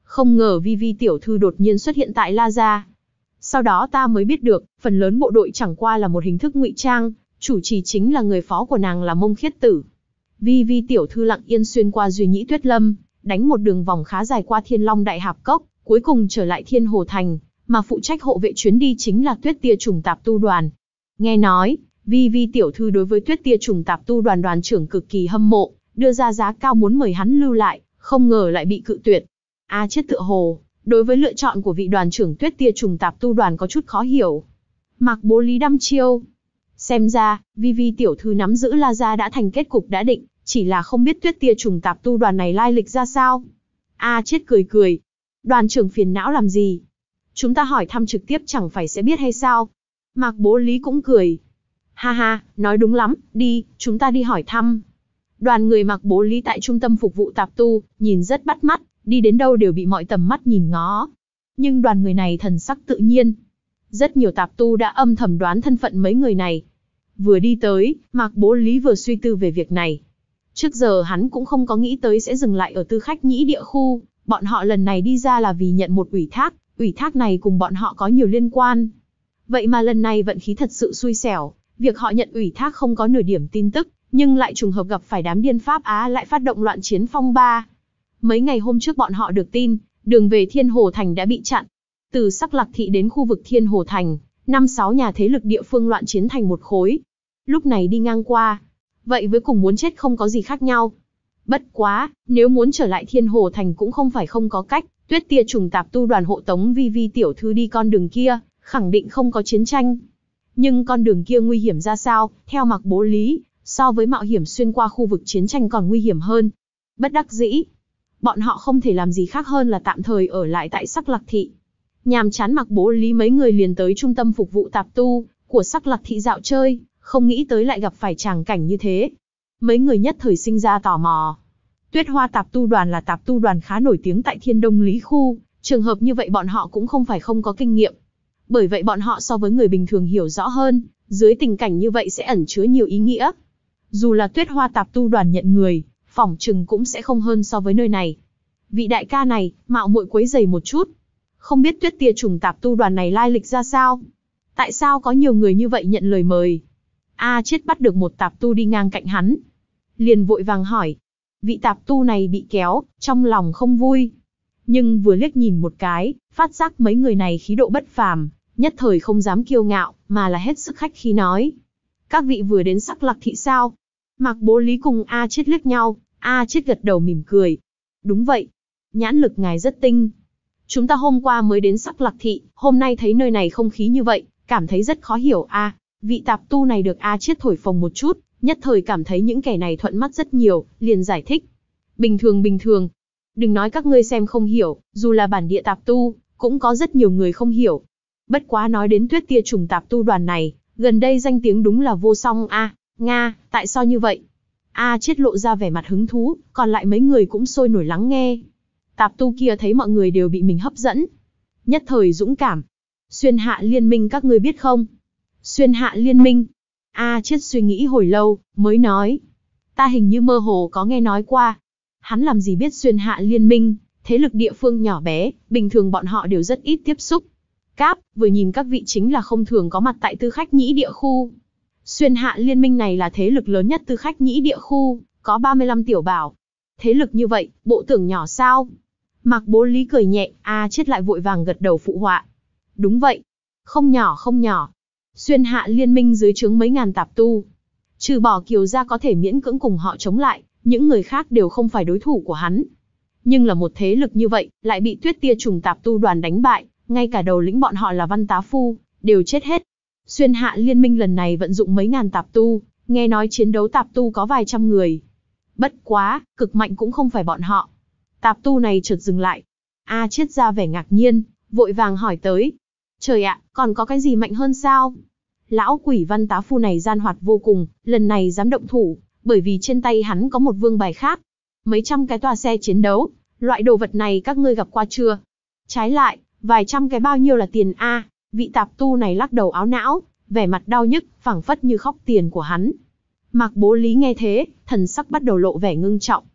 Không ngờ Vi Vi tiểu thư đột nhiên xuất hiện tại La Gia. Sau đó ta mới biết được, phần lớn bộ đội chẳng qua là một hình thức ngụy trang, chủ trì chính là người phó của nàng là Mông Khiết Tử. Vi Vi tiểu thư lặng yên xuyên qua Duy Nhĩ Tuyết Lâm, đánh một đường vòng khá dài qua Thiên Long Đại Hạp Cốc, cuối cùng trở lại Thiên Hồ Thành, mà phụ trách hộ vệ chuyến đi chính là Tuyết Tia Trùng Tạp Tu Đoàn. Nghe nói, Vi Vi tiểu thư đối với Tuyết Tia Trùng Tạp Tu Đoàn đoàn trưởng cực kỳ hâm mộ, đưa ra giá cao muốn mời hắn lưu lại, không ngờ lại bị cự tuyệt. A Chiết tựa hồ, đối với lựa chọn của vị đoàn trưởng Tuyết Tia Trùng Tạp Tu Đoàn có chút khó hiểu. Mạc Bố Lý đăm chiêu. Xem ra, Vi Vi tiểu thư nắm giữ La Gia đã thành kết cục đã định, chỉ là không biết Tuyết Tia Trùng Tạp Tu Đoàn này lai lịch ra sao. A Chiết cười cười. Đoàn trưởng phiền não làm gì? Chúng ta hỏi thăm trực tiếp chẳng phải sẽ biết hay sao? Mạc Bố Lý cũng cười. Ha ha, nói đúng lắm, đi, chúng ta đi hỏi thăm. Đoàn người Mạc Bố Lý tại trung tâm phục vụ tạp tu, nhìn rất bắt mắt, đi đến đâu đều bị mọi tầm mắt nhìn ngó. Nhưng đoàn người này thần sắc tự nhiên. Rất nhiều tạp tu đã âm thầm đoán thân phận mấy người này. Vừa đi tới, Mạc Bố Lý vừa suy tư về việc này. Trước giờ hắn cũng không có nghĩ tới sẽ dừng lại ở Tư Khách Nhĩ địa khu, bọn họ lần này đi ra là vì nhận một ủy thác, ủy thác này cùng bọn họ có nhiều liên quan. Vậy mà lần này vận khí thật sự xui xẻo, việc họ nhận ủy thác không có nửa điểm tin tức, nhưng lại trùng hợp gặp phải đám điên Pháp Á lại phát động loạn chiến phong ba. Mấy ngày hôm trước bọn họ được tin, đường về Thiên Hồ Thành đã bị chặn. Từ Sắc Lạc Thị đến khu vực Thiên Hồ Thành, năm sáu nhà thế lực địa phương loạn chiến thành một khối. Lúc này đi ngang qua, vậy với cùng muốn chết không có gì khác nhau. Bất quá, nếu muốn trở lại Thiên Hồ Thành cũng không phải không có cách, Tuyết Tia Trùng Tạp Tu Đoàn hộ tống Vi Vi tiểu thư đi con đường kia, khẳng định không có chiến tranh. Nhưng con đường kia nguy hiểm ra sao, theo Mạc Bố Lý, so với mạo hiểm xuyên qua khu vực chiến tranh còn nguy hiểm hơn. Bất đắc dĩ, bọn họ không thể làm gì khác hơn là tạm thời ở lại tại Sắc Lạc Thị. Nhàm chán Mạc Bố Lý mấy người liền tới trung tâm phục vụ tạp tu của Sắc Lạc Thị dạo chơi, không nghĩ tới lại gặp phải tràng cảnh như thế. Mấy người nhất thời sinh ra tò mò. Tuyết Hoa Tạp Tu Đoàn là tạp tu đoàn khá nổi tiếng tại Thiên Đông Lý khu, trường hợp như vậy bọn họ cũng không phải không có kinh nghiệm. Bởi vậy bọn họ so với người bình thường hiểu rõ hơn, dưới tình cảnh như vậy sẽ ẩn chứa nhiều ý nghĩa. Dù là Tuyết Hoa Tạp Tu Đoàn nhận người, phỏng chừng cũng sẽ không hơn so với nơi này. Vị đại ca này, mạo muội quấy rầy một chút. Không biết Tuyết Tia Trùng Tạp Tu Đoàn này lai lịch ra sao? Tại sao có nhiều người như vậy nhận lời mời? A Chiết bắt được một tạp tu đi ngang cạnh hắn, liền vội vàng hỏi. Vị tạp tu này bị kéo, trong lòng không vui. Nhưng vừa liếc nhìn một cái, phát giác mấy người này khí độ bất phàm, nhất thời không dám kiêu ngạo, mà là hết sức khách khí nói. Các vị vừa đến Sắc Lạc Thị sao? Mạc Bố Lý cùng A Chiết liếc nhau, A Chiết gật đầu mỉm cười. Đúng vậy, nhãn lực ngài rất tinh. Chúng ta hôm qua mới đến Sắc Lạc Thị, hôm nay thấy nơi này không khí như vậy, cảm thấy rất khó hiểu a. À, vị tạp tu này được A Chiết thổi phồng một chút, nhất thời cảm thấy những kẻ này thuận mắt rất nhiều, liền giải thích. Bình thường bình thường. Đừng nói các ngươi xem không hiểu, dù là bản địa tạp tu, cũng có rất nhiều người không hiểu. Bất quá nói đến Tuyết Tia Trùng Tạp Tu Đoàn này, gần đây danh tiếng đúng là vô song a. À, Nga, tại sao như vậy? A Chiết lộ ra vẻ mặt hứng thú, còn lại mấy người cũng sôi nổi lắng nghe. Tạp tu kia thấy mọi người đều bị mình hấp dẫn, nhất thời dũng cảm. Xuyên Hạ Liên Minh các ngươi biết không? Xuyên Hạ Liên Minh? A Chiết suy nghĩ hồi lâu, mới nói. Ta hình như mơ hồ có nghe nói qua. Hắn làm gì biết Xuyên Hạ Liên Minh, thế lực địa phương nhỏ bé, bình thường bọn họ đều rất ít tiếp xúc. Cáp, vừa nhìn các vị chính là không thường có mặt tại Tư Khách Nhĩ địa khu. Xuyên Hạ Liên Minh này là thế lực lớn nhất Tư Khách Nhĩ địa khu, có ba mươi lăm tiểu bảo. Thế lực như vậy, bộ tưởng nhỏ sao? Mạc Bố Lý cười nhẹ, A Chiết lại vội vàng gật đầu phụ họa. Đúng vậy, không nhỏ không nhỏ. Xuyên Hạ Liên Minh dưới trướng mấy ngàn tạp tu. Trừ bỏ Kiều gia có thể miễn cưỡng cùng họ chống lại, những người khác đều không phải đối thủ của hắn. Nhưng là một thế lực như vậy, lại bị Tuyết Tia Trùng Tạp Tu Đoàn đánh bại, ngay cả đầu lĩnh bọn họ là Văn Tá Phu, đều chết hết. Xuyên Hạ Liên Minh lần này vận dụng mấy ngàn tạp tu, nghe nói chiến đấu tạp tu có vài trăm người. Bất quá, cực mạnh cũng không phải bọn họ. Tạp tu này chợt dừng lại. A Chiết ra vẻ ngạc nhiên, vội vàng hỏi tới. Trời ạ, còn có cái gì mạnh hơn sao? Lão quỷ Văn Tá Phu này gian hoạt vô cùng, lần này dám động thủ, bởi vì trên tay hắn có một vương bài khác. Mấy trăm cái tòa xe chiến đấu, loại đồ vật này các ngươi gặp qua chưa? Trái lại, vài trăm cái bao nhiêu là tiền a? Vị tạp tu này lắc đầu áo não, vẻ mặt đau nhức, phảng phất như khóc tiền của hắn. Mạc Bố Lý nghe thế, thần sắc bắt đầu lộ vẻ ngưng trọng.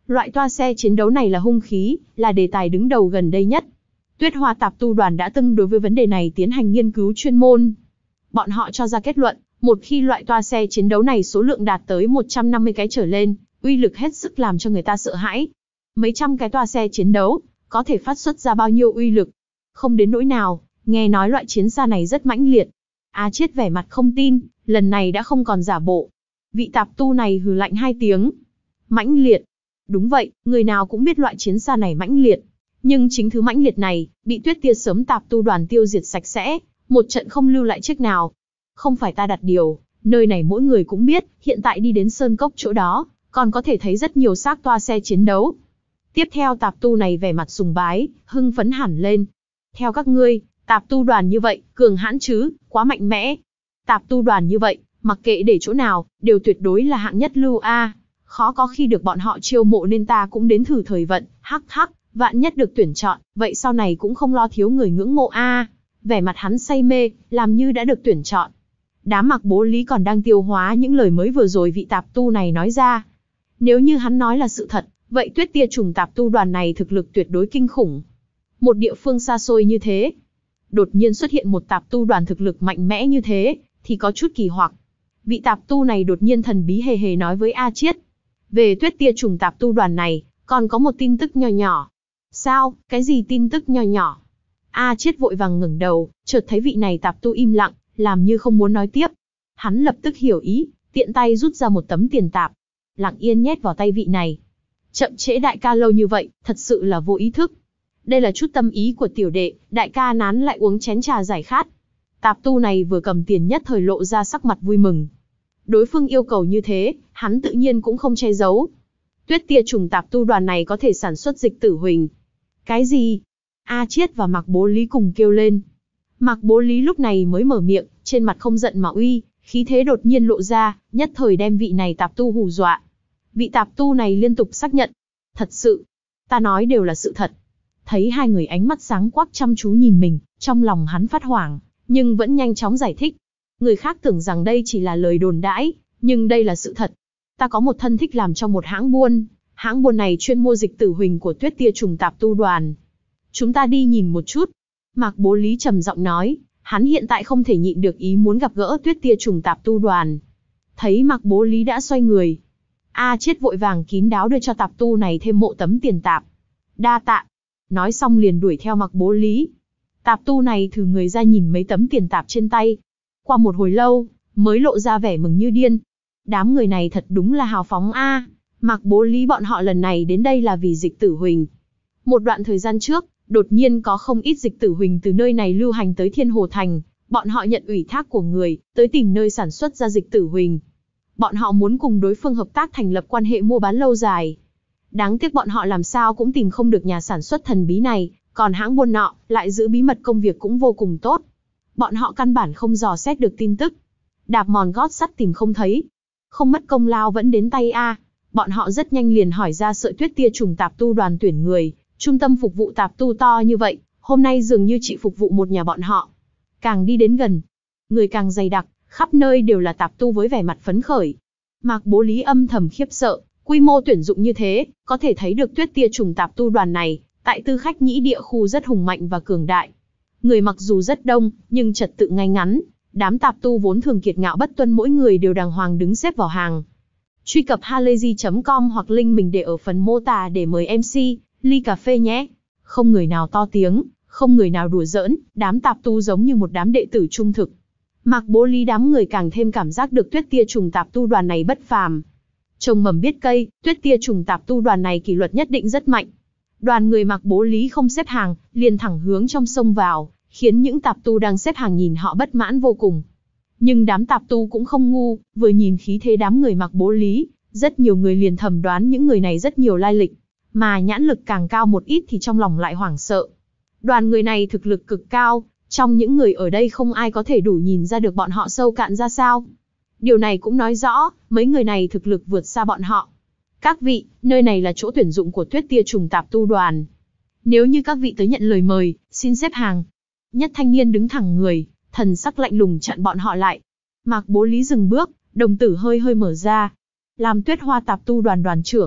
Loại toa xe chiến đấu này là hung khí, là đề tài đứng đầu gần đây nhất. Tuyết Hoa Tạp Tu Đoàn đã từng đối với vấn đề này tiến hành nghiên cứu chuyên môn. Bọn họ cho ra kết luận, một khi loại toa xe chiến đấu này số lượng đạt tới một trăm năm mươi cái trở lên, uy lực hết sức làm cho người ta sợ hãi. Mấy trăm cái toa xe chiến đấu, có thể phát xuất ra bao nhiêu uy lực? Không đến nỗi nào, nghe nói loại chiến xa này rất mãnh liệt. A Chiết vẻ mặt không tin, lần này đã không còn giả bộ. Vị tạp tu này hừ lạnh hai tiếng. Mãnh liệt. Đúng vậy, người nào cũng biết loại chiến xa này mãnh liệt. Nhưng chính thứ mãnh liệt này, bị Tuyết Tia Sớm Tạp Tu Đoàn tiêu diệt sạch sẽ, một trận không lưu lại chiếc nào. Không phải ta đặt điều, nơi này mỗi người cũng biết, hiện tại đi đến sơn cốc chỗ đó, còn có thể thấy rất nhiều xác toa xe chiến đấu. Tiếp theo tạp tu này vẻ mặt sùng bái, hưng phấn hẳn lên. Theo các ngươi, tạp tu đoàn như vậy, cường hãn chứ, quá mạnh mẽ. Tạp tu đoàn như vậy, mặc kệ để chỗ nào, đều tuyệt đối là hạng nhất lưu A. Khó có khi được bọn họ chiêu mộ nên ta cũng đến thử thời vận, hắc hắc, vạn nhất được tuyển chọn, vậy sau này cũng không lo thiếu người ngưỡng mộ A. Vẻ mặt hắn say mê, làm như đã được tuyển chọn. Đám Mặc Bố Lý còn đang tiêu hóa những lời mới vừa rồi vị tạp tu này nói ra. Nếu như hắn nói là sự thật, vậy Tuyết Tia Trùng Tạp Tu Đoàn này thực lực tuyệt đối kinh khủng. Một địa phương xa xôi như thế, đột nhiên xuất hiện một tạp tu đoàn thực lực mạnh mẽ như thế, thì có chút kỳ hoặc. Vị tạp tu này đột nhiên thần bí hề hề nói với A Chiết. Về Tuyết Tia Trùng Tạp Tu Đoàn này, còn có một tin tức nho nhỏ. Sao, cái gì tin tức nho nhỏ? A Chiết vội vàng ngẩng đầu, chợt thấy vị này tạp tu im lặng, làm như không muốn nói tiếp. Hắn lập tức hiểu ý, tiện tay rút ra một tấm tiền tạp, lặng yên nhét vào tay vị này. Chậm trễ đại ca lâu như vậy, thật sự là vô ý thức. Đây là chút tâm ý của tiểu đệ, đại ca nán lại uống chén trà giải khát. Tạp tu này vừa cầm tiền nhất thời lộ ra sắc mặt vui mừng. Đối phương yêu cầu như thế, hắn tự nhiên cũng không che giấu. Tuyết Tia Trùng Tạp Tu Đoàn này có thể sản xuất dịch tử huỳnh. Cái gì? A Chiết và Mặc Bố Lý cùng kêu lên. Mặc Bố Lý lúc này mới mở miệng, trên mặt không giận mà uy, khí thế đột nhiên lộ ra, nhất thời đem vị này tạp tu hù dọa. Vị tạp tu này liên tục xác nhận. Thật sự, ta nói đều là sự thật. Thấy hai người ánh mắt sáng quắc chăm chú nhìn mình, trong lòng hắn phát hoảng, nhưng vẫn nhanh chóng giải thích. Người khác tưởng rằng đây chỉ là lời đồn đãi, nhưng đây là sự thật. Ta có một thân thích làm trong một hãng buôn, hãng buôn này chuyên mua dịch tử huỳnh của Tuyết Tia Trùng Tạp Tu Đoàn. Chúng ta đi nhìn một chút. Mặc Bố Lý trầm giọng nói, hắn hiện tại không thể nhịn được ý muốn gặp gỡ Tuyết Tia Trùng Tạp Tu Đoàn. Thấy Mặc Bố Lý đã xoay người, A Chiết vội vàng kín đáo đưa cho tạp tu này thêm mộ tấm tiền tạp. Đa tạ. Nói xong liền đuổi theo Mặc Bố Lý. Tạp tu này thử người ra nhìn mấy tấm tiền tạp trên tay. Qua một hồi lâu, mới lộ ra vẻ mừng như điên. Đám người này thật đúng là hào phóng a. Mặc Bố Lý bọn họ lần này đến đây là vì dịch tử huỳnh. Một đoạn thời gian trước, đột nhiên có không ít dịch tử huỳnh từ nơi này lưu hành tới Thiên Hồ Thành. Bọn họ nhận ủy thác của người, tới tìm nơi sản xuất ra dịch tử huỳnh. Bọn họ muốn cùng đối phương hợp tác thành lập quan hệ mua bán lâu dài. Đáng tiếc bọn họ làm sao cũng tìm không được nhà sản xuất thần bí này, còn hãng buôn nọ lại giữ bí mật công việc cũng vô cùng tốt. Bọn họ căn bản không dò xét được tin tức. Đạp mòn gót sắt tìm không thấy. Không mất công lao vẫn đến tay a. Bọn họ rất nhanh liền hỏi ra sợi Tuyết Tia Trùng Tạp Tu Đoàn tuyển người, trung tâm phục vụ tạp tu to như vậy, hôm nay dường như chị phục vụ một nhà bọn họ. Càng đi đến gần, người càng dày đặc, khắp nơi đều là tạp tu với vẻ mặt phấn khởi. Mặc Bố Lý âm thầm khiếp sợ, quy mô tuyển dụng như thế, có thể thấy được Tuyết Tia Trùng Tạp Tu Đoàn này, tại Tư Khách Nhĩ địa khu rất hùng mạnh và cường đại. Người mặc dù rất đông, nhưng trật tự ngay ngắn, đám tạp tu vốn thường kiệt ngạo bất tuân mỗi người đều đàng hoàng đứng xếp vào hàng. Truy cập halayzi chấm com hoặc link mình để ở phần mô tả để mời em xê, ly cà phê nhé. Không người nào to tiếng, không người nào đùa giỡn, đám tạp tu giống như một đám đệ tử trung thực. Mặc Bố Lý đám người càng thêm cảm giác được Tuyết Tia Trùng Tạp Tu Đoàn này bất phàm. Trồng mầm biết cây, Tuyết Tia Trùng Tạp Tu Đoàn này kỷ luật nhất định rất mạnh. Đoàn người Mặc Bố Lý không xếp hàng, liền thẳng hướng trong sông vào, khiến những tạp tu đang xếp hàng nhìn họ bất mãn vô cùng. Nhưng đám tạp tu cũng không ngu, vừa nhìn khí thế đám người Mặc Bố Lý, rất nhiều người liền thầm đoán những người này rất nhiều lai lịch, mà nhãn lực càng cao một ít thì trong lòng lại hoảng sợ. Đoàn người này thực lực cực cao, trong những người ở đây không ai có thể đủ nhìn ra được bọn họ sâu cạn ra sao. Điều này cũng nói rõ, mấy người này thực lực vượt xa bọn họ. Các vị, nơi này là chỗ tuyển dụng của Tuyết Tia Trùng Tạp Tu Đoàn. Nếu như các vị tới nhận lời mời, xin xếp hàng. Nhất thanh niên đứng thẳng người, thần sắc lạnh lùng chặn bọn họ lại. Mặc Bố Lý dừng bước, đồng tử hơi hơi mở ra. Làm Tuyết Hoa Tạp Tu Đoàn đoàn trưởng,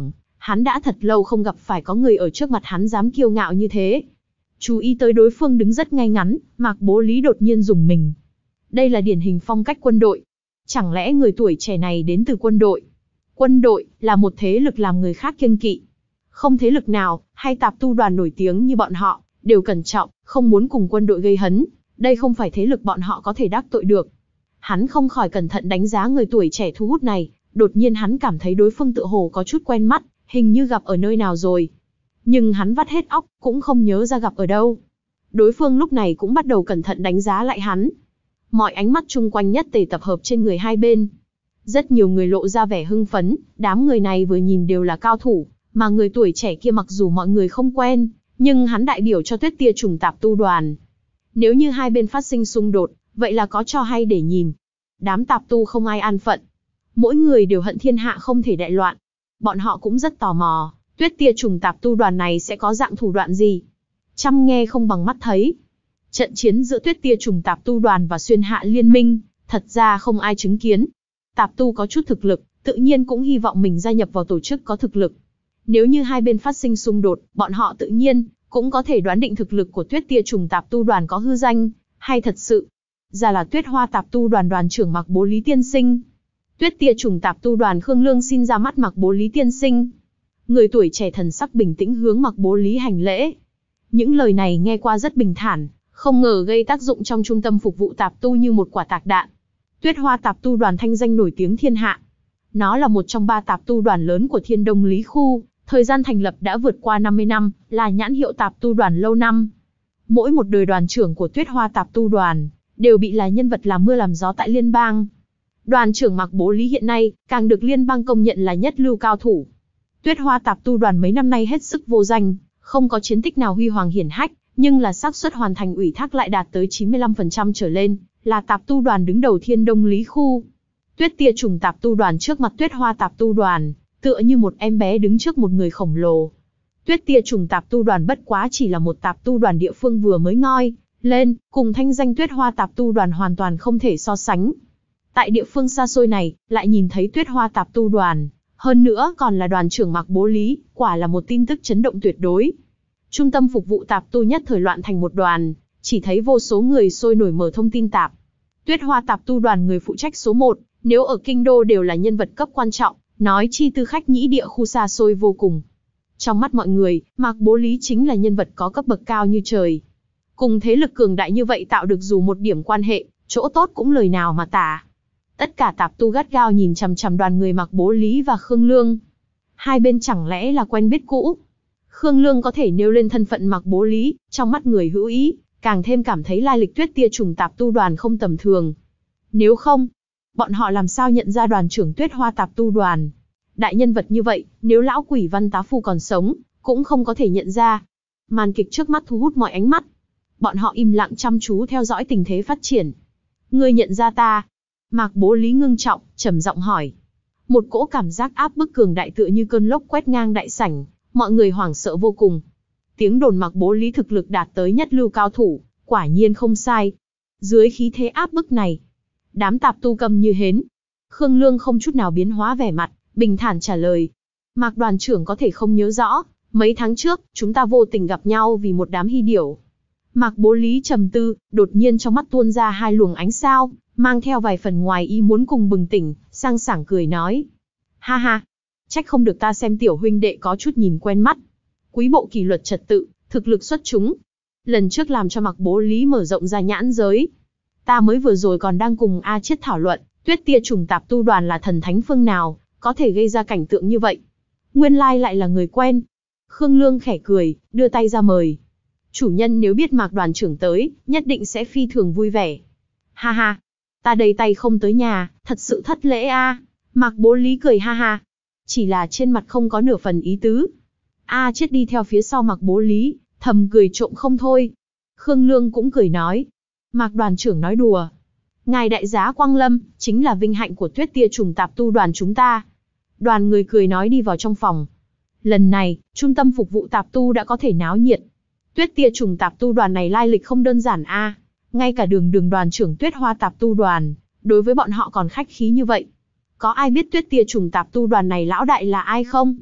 Hắn đã thật lâu không gặp phải có người ở trước mặt hắn dám kiêu ngạo như thế. Chú ý tới đối phương đứng rất ngay ngắn, Mạc Bố Lý đột nhiên rùng mình. Đây là điển hình phong cách quân đội. Chẳng lẽ người tuổi trẻ này đến từ quân đội? Quân đội là một thế lực làm người khác kiêng kỵ. Không thế lực nào, hay tạp tu đoàn nổi tiếng như bọn họ, đều cẩn trọng, không muốn cùng quân đội gây hấn. Đây không phải thế lực bọn họ có thể đắc tội được. Hắn không khỏi cẩn thận đánh giá người tuổi trẻ thu hút này, đột nhiên hắn cảm thấy đối phương tựa hồ có chút quen mắt, hình như gặp ở nơi nào rồi. Nhưng hắn vắt hết óc, cũng không nhớ ra gặp ở đâu. Đối phương lúc này cũng bắt đầu cẩn thận đánh giá lại hắn. Mọi ánh mắt chung quanh nhất tề tập hợp trên người hai bên. Rất nhiều người lộ ra vẻ hưng phấn, đám người này vừa nhìn đều là cao thủ, mà người tuổi trẻ kia mặc dù mọi người không quen, nhưng hắn đại biểu cho Tuyết Tia Trùng Tạp Tu đoàn. Nếu như hai bên phát sinh xung đột, vậy là có cho hay để nhìn. Đám tạp tu không ai an phận. Mỗi người đều hận thiên hạ không thể đại loạn. Bọn họ cũng rất tò mò, Tuyết Tia Trùng Tạp Tu đoàn này sẽ có dạng thủ đoạn gì. Chăm nghe không bằng mắt thấy. Trận chiến giữa Tuyết Tia Trùng Tạp Tu đoàn và Xuyên Hạ Liên minh, thật ra không ai chứng kiến. Tạp tu có chút thực lực, tự nhiên cũng hy vọng mình gia nhập vào tổ chức có thực lực. Nếu như hai bên phát sinh xung đột, bọn họ tự nhiên cũng có thể đoán định thực lực của Tuyết Tia Trùng Tạp Tu đoàn có hư danh, hay thật sự. Ra là Tuyết Hoa Tạp Tu đoàn đoàn trưởng Mạc Bố Lý tiên sinh. Tuyết Tia Trùng Tạp Tu đoàn Khương Lương xin ra mắt Mạc Bố Lý tiên sinh. Người tuổi trẻ thần sắc bình tĩnh hướng Mạc Bố Lý hành lễ. Những lời này nghe qua rất bình thản, không ngờ gây tác dụng trong trung tâm phục vụ tạp tu như một quả tạc đạn. Tuyết Hoa Tạp Tu đoàn thanh danh nổi tiếng thiên hạ. Nó là một trong ba tạp tu đoàn lớn của Thiên Đông Lý khu, thời gian thành lập đã vượt qua năm mươi năm, là nhãn hiệu tạp tu đoàn lâu năm. Mỗi một đời đoàn trưởng của Tuyết Hoa Tạp Tu đoàn đều bị là nhân vật làm mưa làm gió tại liên bang. Đoàn trưởng Mạc Bố Lý hiện nay càng được liên bang công nhận là nhất lưu cao thủ. Tuyết Hoa Tạp Tu đoàn mấy năm nay hết sức vô danh, không có chiến tích nào huy hoàng hiển hách, nhưng là xác suất hoàn thành ủy thác lại đạt tới chín mươi lăm phần trăm trở lên, là tạp tu đoàn đứng đầu Thiên Đông Lý khu. Tuyết Tia Trùng Tạp Tu đoàn trước mặt Tuyết Hoa Tạp Tu đoàn, tựa như một em bé đứng trước một người khổng lồ. Tuyết Tia Trùng Tạp Tu đoàn bất quá chỉ là một tạp tu đoàn địa phương vừa mới ngoi lên, cùng thanh danh Tuyết Hoa Tạp Tu đoàn hoàn toàn không thể so sánh. Tại địa phương xa xôi này, lại nhìn thấy Tuyết Hoa Tạp Tu đoàn, hơn nữa còn là đoàn trưởng Mạc Bố Lý, quả là một tin tức chấn động tuyệt đối. Trung tâm phục vụ tạp tu nhất thời loạn thành một đoàn, chỉ thấy vô số người sôi nổi mở thông tin tạp. Tuyết Hoa Tạp Tu đoàn người phụ trách số một, nếu ở kinh đô đều là nhân vật cấp quan trọng, nói chi tư khách nhĩ địa khu xa xôi vô cùng. Trong mắt mọi người, Mạc Bố Lý chính là nhân vật có cấp bậc cao như trời. Cùng thế lực cường đại như vậy tạo được dù một điểm quan hệ, chỗ tốt cũng lời nào mà tả. Tất cả tạp tu gắt gao nhìn chằm chằm đoàn người Mạc Bố Lý và Khương Lương. Hai bên chẳng lẽ là quen biết cũ? Khương Lương có thể nêu lên thân phận Mạc Bố Lý, trong mắt người hữu ý, càng thêm cảm thấy lai lịch Tuyết Tia Trùng Tạp Tu đoàn không tầm thường. Nếu không, bọn họ làm sao nhận ra đoàn trưởng Tuyết Hoa Tạp Tu đoàn? Đại nhân vật như vậy, nếu lão quỷ Văn Tá Phu còn sống, cũng không có thể nhận ra. Màn kịch trước mắt thu hút mọi ánh mắt. Bọn họ im lặng chăm chú theo dõi tình thế phát triển. Ngươi nhận ra ta? Mạc Bố Lý ngưng trọng, trầm giọng hỏi. Một cỗ cảm giác áp bức cường đại tựa như cơn lốc quét ngang đại sảnh, mọi người hoảng sợ vô cùng. Tiếng đồn Mạc Bố Lý thực lực đạt tới nhất lưu cao thủ, quả nhiên không sai. Dưới khí thế áp bức này, đám tạp tu câm như hến. Khương Lương không chút nào biến hóa vẻ mặt, bình thản trả lời. Mạc đoàn trưởng có thể không nhớ rõ, mấy tháng trước, chúng ta vô tình gặp nhau vì một đám hy điểu. Mạc Bố Lý trầm tư, đột nhiên trong mắt tuôn ra hai luồng ánh sao, mang theo vài phần ngoài ý muốn cùng bừng tỉnh, sang sảng cười nói. Ha ha, trách không được ta xem tiểu huynh đệ có chút nhìn quen mắt. Quý bộ kỷ luật trật tự, thực lực xuất chúng. Lần trước làm cho Mạc Bố Lý mở rộng ra nhãn giới. Ta mới vừa rồi còn đang cùng A Chiết thảo luận, Tuyết Tia Trùng Tạp Tu đoàn là thần thánh phương nào, có thể gây ra cảnh tượng như vậy. Nguyên lai lại là người quen. Khương Lương khẽ cười, đưa tay ra mời. Chủ nhân nếu biết Mạc đoàn trưởng tới, nhất định sẽ phi thường vui vẻ. Ha ha, ta đầy tay không tới nhà, thật sự thất lễ a. À. Mạc Bố Lý cười ha ha. Chỉ là trên mặt không có nửa phần ý tứ. A Chiết đi theo phía sau Mạc Bố Lý, thầm cười trộm không thôi. Khương Lương cũng cười nói. Mạc đoàn trưởng nói đùa. Ngài đại giá Quang Lâm, chính là vinh hạnh của Tuyết Tia Trùng Tạp Tu đoàn chúng ta. Đoàn người cười nói đi vào trong phòng. Lần này, trung tâm phục vụ tạp tu đã có thể náo nhiệt. Tuyết Tia Trùng Tạp Tu đoàn này lai lịch không đơn giản a. À. Ngay cả đường đường đoàn trưởng Tuyết Hoa Tạp Tu đoàn, đối với bọn họ còn khách khí như vậy. Có ai biết Tuyết Tia Trùng Tạp Tu đoàn này lão đại là ai không?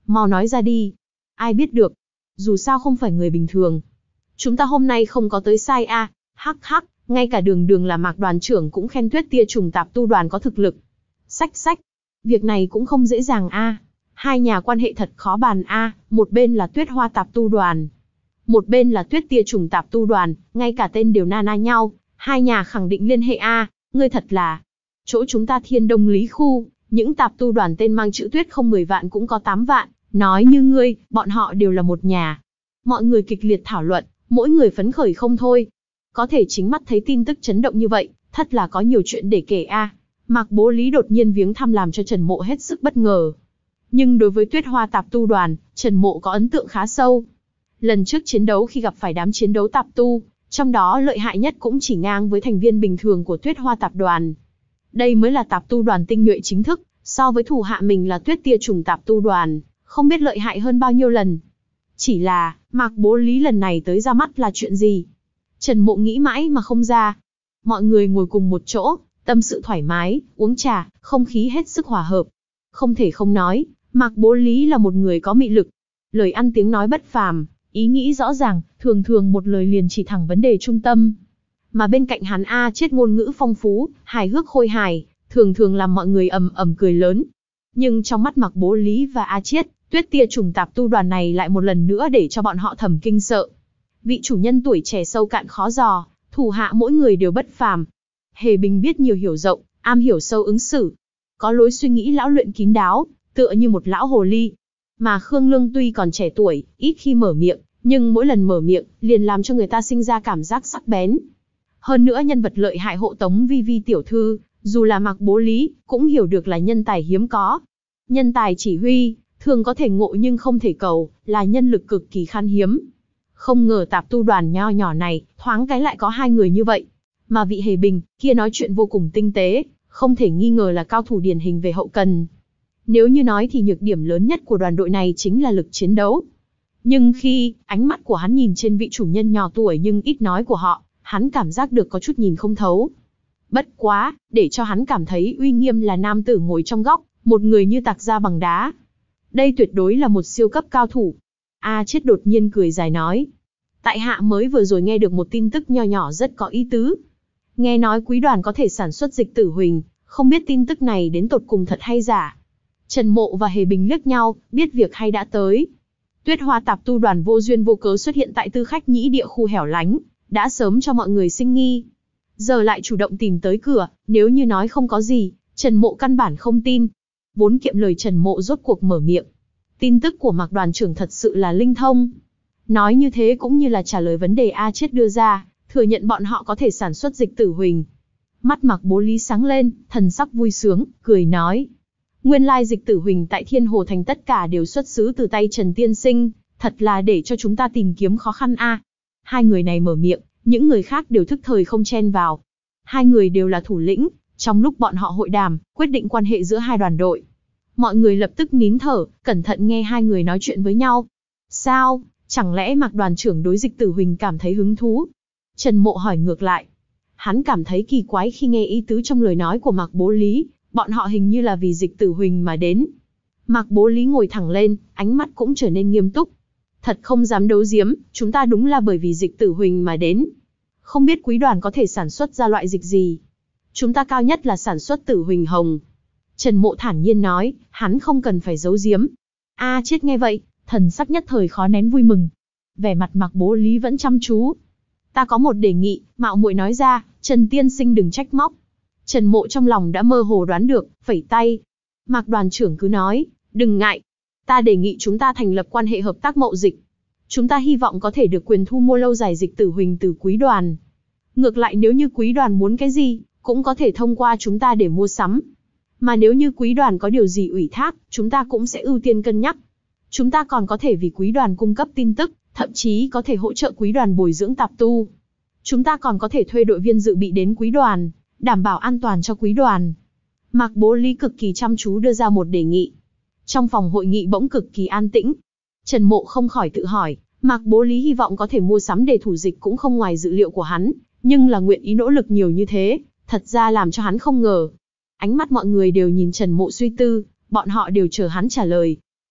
Mau nói ra đi. Ai biết được. Dù sao không phải người bình thường. Chúng ta hôm nay không có tới sai a. Hắc hắc, ngay cả đường đường là Mạc đoàn trưởng cũng khen Tuyết Tia trùng tạp tu đoàn có thực lực. Sách sách. Việc này cũng không dễ dàng a. Hai nhà quan hệ thật khó bàn a, một bên là Tuyết Hoa tạp tu đoàn, một bên là Tuyết Tia trùng tạp tu đoàn, ngay cả tên đều na na nhau, hai nhà khẳng định liên hệ a, ngươi thật là. Chỗ chúng ta Thiên Đông Lý khu, những tạp tu đoàn tên mang chữ Tuyết không mười vạn cũng có tám vạn, nói như ngươi, bọn họ đều là một nhà. Mọi người kịch liệt thảo luận, mỗi người phấn khởi không thôi. Có thể chính mắt thấy tin tức chấn động như vậy, thật là có nhiều chuyện để kể a. Mạc Bố Lý đột nhiên viếng thăm làm cho Trần Mộ hết sức bất ngờ. Nhưng đối với Tuyết Hoa tạp tu đoàn, Trần Mộ có ấn tượng khá sâu. Lần trước chiến đấu khi gặp phải đám chiến đấu tạp tu, trong đó lợi hại nhất cũng chỉ ngang với thành viên bình thường của Tuyết Hoa tạp đoàn. Đây mới là tạp tu đoàn tinh nhuệ chính thức, so với thủ hạ mình là Tuyết Tia trùng tạp tu đoàn, không biết lợi hại hơn bao nhiêu lần. Chỉ là, Mạc Bố Lý lần này tới ra mắt là chuyện gì? Trần Mộ nghĩ mãi mà không ra. Mọi người ngồi cùng một chỗ, tâm sự thoải mái, uống trà, không khí hết sức hòa hợp. Không thể không nói, Mạc Bố Lý là một người có mị lực. Lời ăn tiếng nói bất phàm, ý nghĩ rõ ràng, thường thường một lời liền chỉ thẳng vấn đề trung tâm. Mà bên cạnh hắn A Chiết ngôn ngữ phong phú, hài hước khôi hài, thường thường làm mọi người ầm ầm cười lớn. Nhưng trong mắt Mạc Bố Lý và A Chiết, Tuyết Tia trùng tạp tu đoàn này lại một lần nữa để cho bọn họ thầm kinh sợ. Vị chủ nhân tuổi trẻ sâu cạn khó dò, thủ hạ mỗi người đều bất phàm. Hề Bình biết nhiều hiểu rộng, am hiểu sâu ứng xử. Có lối suy nghĩ lão luyện kín đáo, tựa như một lão hồ ly. Mà Khương Lương tuy còn trẻ tuổi, ít khi mở miệng, nhưng mỗi lần mở miệng, liền làm cho người ta sinh ra cảm giác sắc bén. Hơn nữa nhân vật lợi hại hộ tống Vi Vi tiểu thư, dù là Mạc Bố Lý, cũng hiểu được là nhân tài hiếm có. Nhân tài chỉ huy, thường có thể ngộ nhưng không thể cầu, là nhân lực cực kỳ khan hiếm. Không ngờ tạp tu đoàn nho nhỏ này, thoáng cái lại có hai người như vậy. Mà vị Hề Bình, kia nói chuyện vô cùng tinh tế, không thể nghi ngờ là cao thủ điển hình về hậu cần. Nếu như nói thì nhược điểm lớn nhất của đoàn đội này chính là lực chiến đấu. Nhưng khi ánh mắt của hắn nhìn trên vị chủ nhân nhỏ tuổi nhưng ít nói của họ, hắn cảm giác được có chút nhìn không thấu. Bất quá, để cho hắn cảm thấy uy nghiêm là nam tử ngồi trong góc, một người như tạc ra bằng đá. Đây tuyệt đối là một siêu cấp cao thủ. A Chiết đột nhiên cười dài nói. Tại hạ mới vừa rồi nghe được một tin tức nho nhỏ rất có ý tứ. Nghe nói quý đoàn có thể sản xuất dịch tử huỳnh, không biết tin tức này đến tột cùng thật hay giả. Trần Mộ và Hề Bình liếc nhau, biết việc hay đã tới. Tuyết Hoa tạp tu đoàn vô duyên vô cớ xuất hiện tại tư khách nhĩ địa khu hẻo lánh, đã sớm cho mọi người sinh nghi. Giờ lại chủ động tìm tới cửa, nếu như nói không có gì, Trần Mộ căn bản không tin. Vốn kiệm lời Trần Mộ rốt cuộc mở miệng. Tin tức của Mạc đoàn trưởng thật sự là linh thông. Nói như thế cũng như là trả lời vấn đề A Chiết đưa ra, thừa nhận bọn họ có thể sản xuất dịch tử huỳnh. Mắt Mạc Bố Lý sáng lên, thần sắc vui sướng, cười nói. Nguyên lai dịch tử huỳnh tại Thiên Hồ Thành tất cả đều xuất xứ từ tay Trần Tiên Sinh, thật là để cho chúng ta tìm kiếm khó khăn a. Hai người này mở miệng, những người khác đều thức thời không chen vào. Hai người đều là thủ lĩnh, trong lúc bọn họ hội đàm, quyết định quan hệ giữa hai đoàn đội. Mọi người lập tức nín thở, cẩn thận nghe hai người nói chuyện với nhau. Sao, chẳng lẽ Mạc đoàn trưởng đối dịch tử huỳnh cảm thấy hứng thú? Trần Mộ hỏi ngược lại. Hắn cảm thấy kỳ quái khi nghe ý tứ trong lời nói của Mạc Bố Lý, bọn họ hình như là vì dịch tử huỳnh mà đến. Mạc Bố Lý ngồi thẳng lên, ánh mắt cũng trở nên nghiêm túc. Thật không dám đấu giếm, chúng ta đúng là bởi vì dịch tử huỳnh mà đến. Không biết quý đoàn có thể sản xuất ra loại dịch gì? Chúng ta cao nhất là sản xuất tử huỳnh hồng. Trần Mộ thản nhiên nói, hắn không cần phải giấu giếm. A Chiết nghe vậy, thần sắc nhất thời khó nén vui mừng. Vẻ mặt Mạc Bố Lý vẫn chăm chú. Ta có một đề nghị, mạo muội nói ra, Trần Tiên Sinh đừng trách móc. Trần Mộ trong lòng đã mơ hồ đoán được, phẩy tay. Mạc đoàn trưởng cứ nói, đừng ngại. Ta đề nghị chúng ta thành lập quan hệ hợp tác mậu dịch. Chúng ta hy vọng có thể được quyền thu mua lâu dài dịch tử huỳnh từ quý đoàn. Ngược lại nếu như quý đoàn muốn cái gì, cũng có thể thông qua chúng ta để mua sắm. Mà nếu như quý đoàn có điều gì ủy thác, chúng ta cũng sẽ ưu tiên cân nhắc. Chúng ta còn có thể vì quý đoàn cung cấp tin tức, thậm chí có thể hỗ trợ quý đoàn bồi dưỡng tạp tu. Chúng ta còn có thể thuê đội viên dự bị đến quý đoàn, đảm bảo an toàn cho quý đoàn. Mạc Bố Lý cực kỳ chăm chú đưa ra một đề nghị. Trong phòng hội nghị bỗng cực kỳ an tĩnh. Trần Mộ không khỏi tự hỏi, Mạc Bố Lý hy vọng có thể mua sắm để thủ dịch cũng không ngoài dự liệu của hắn, nhưng là nguyện ý nỗ lực nhiều như thế, thật ra làm cho hắn không ngờ. Ánh mắt mọi người đều nhìn Trần Mộ suy tư, bọn họ đều chờ hắn trả lời.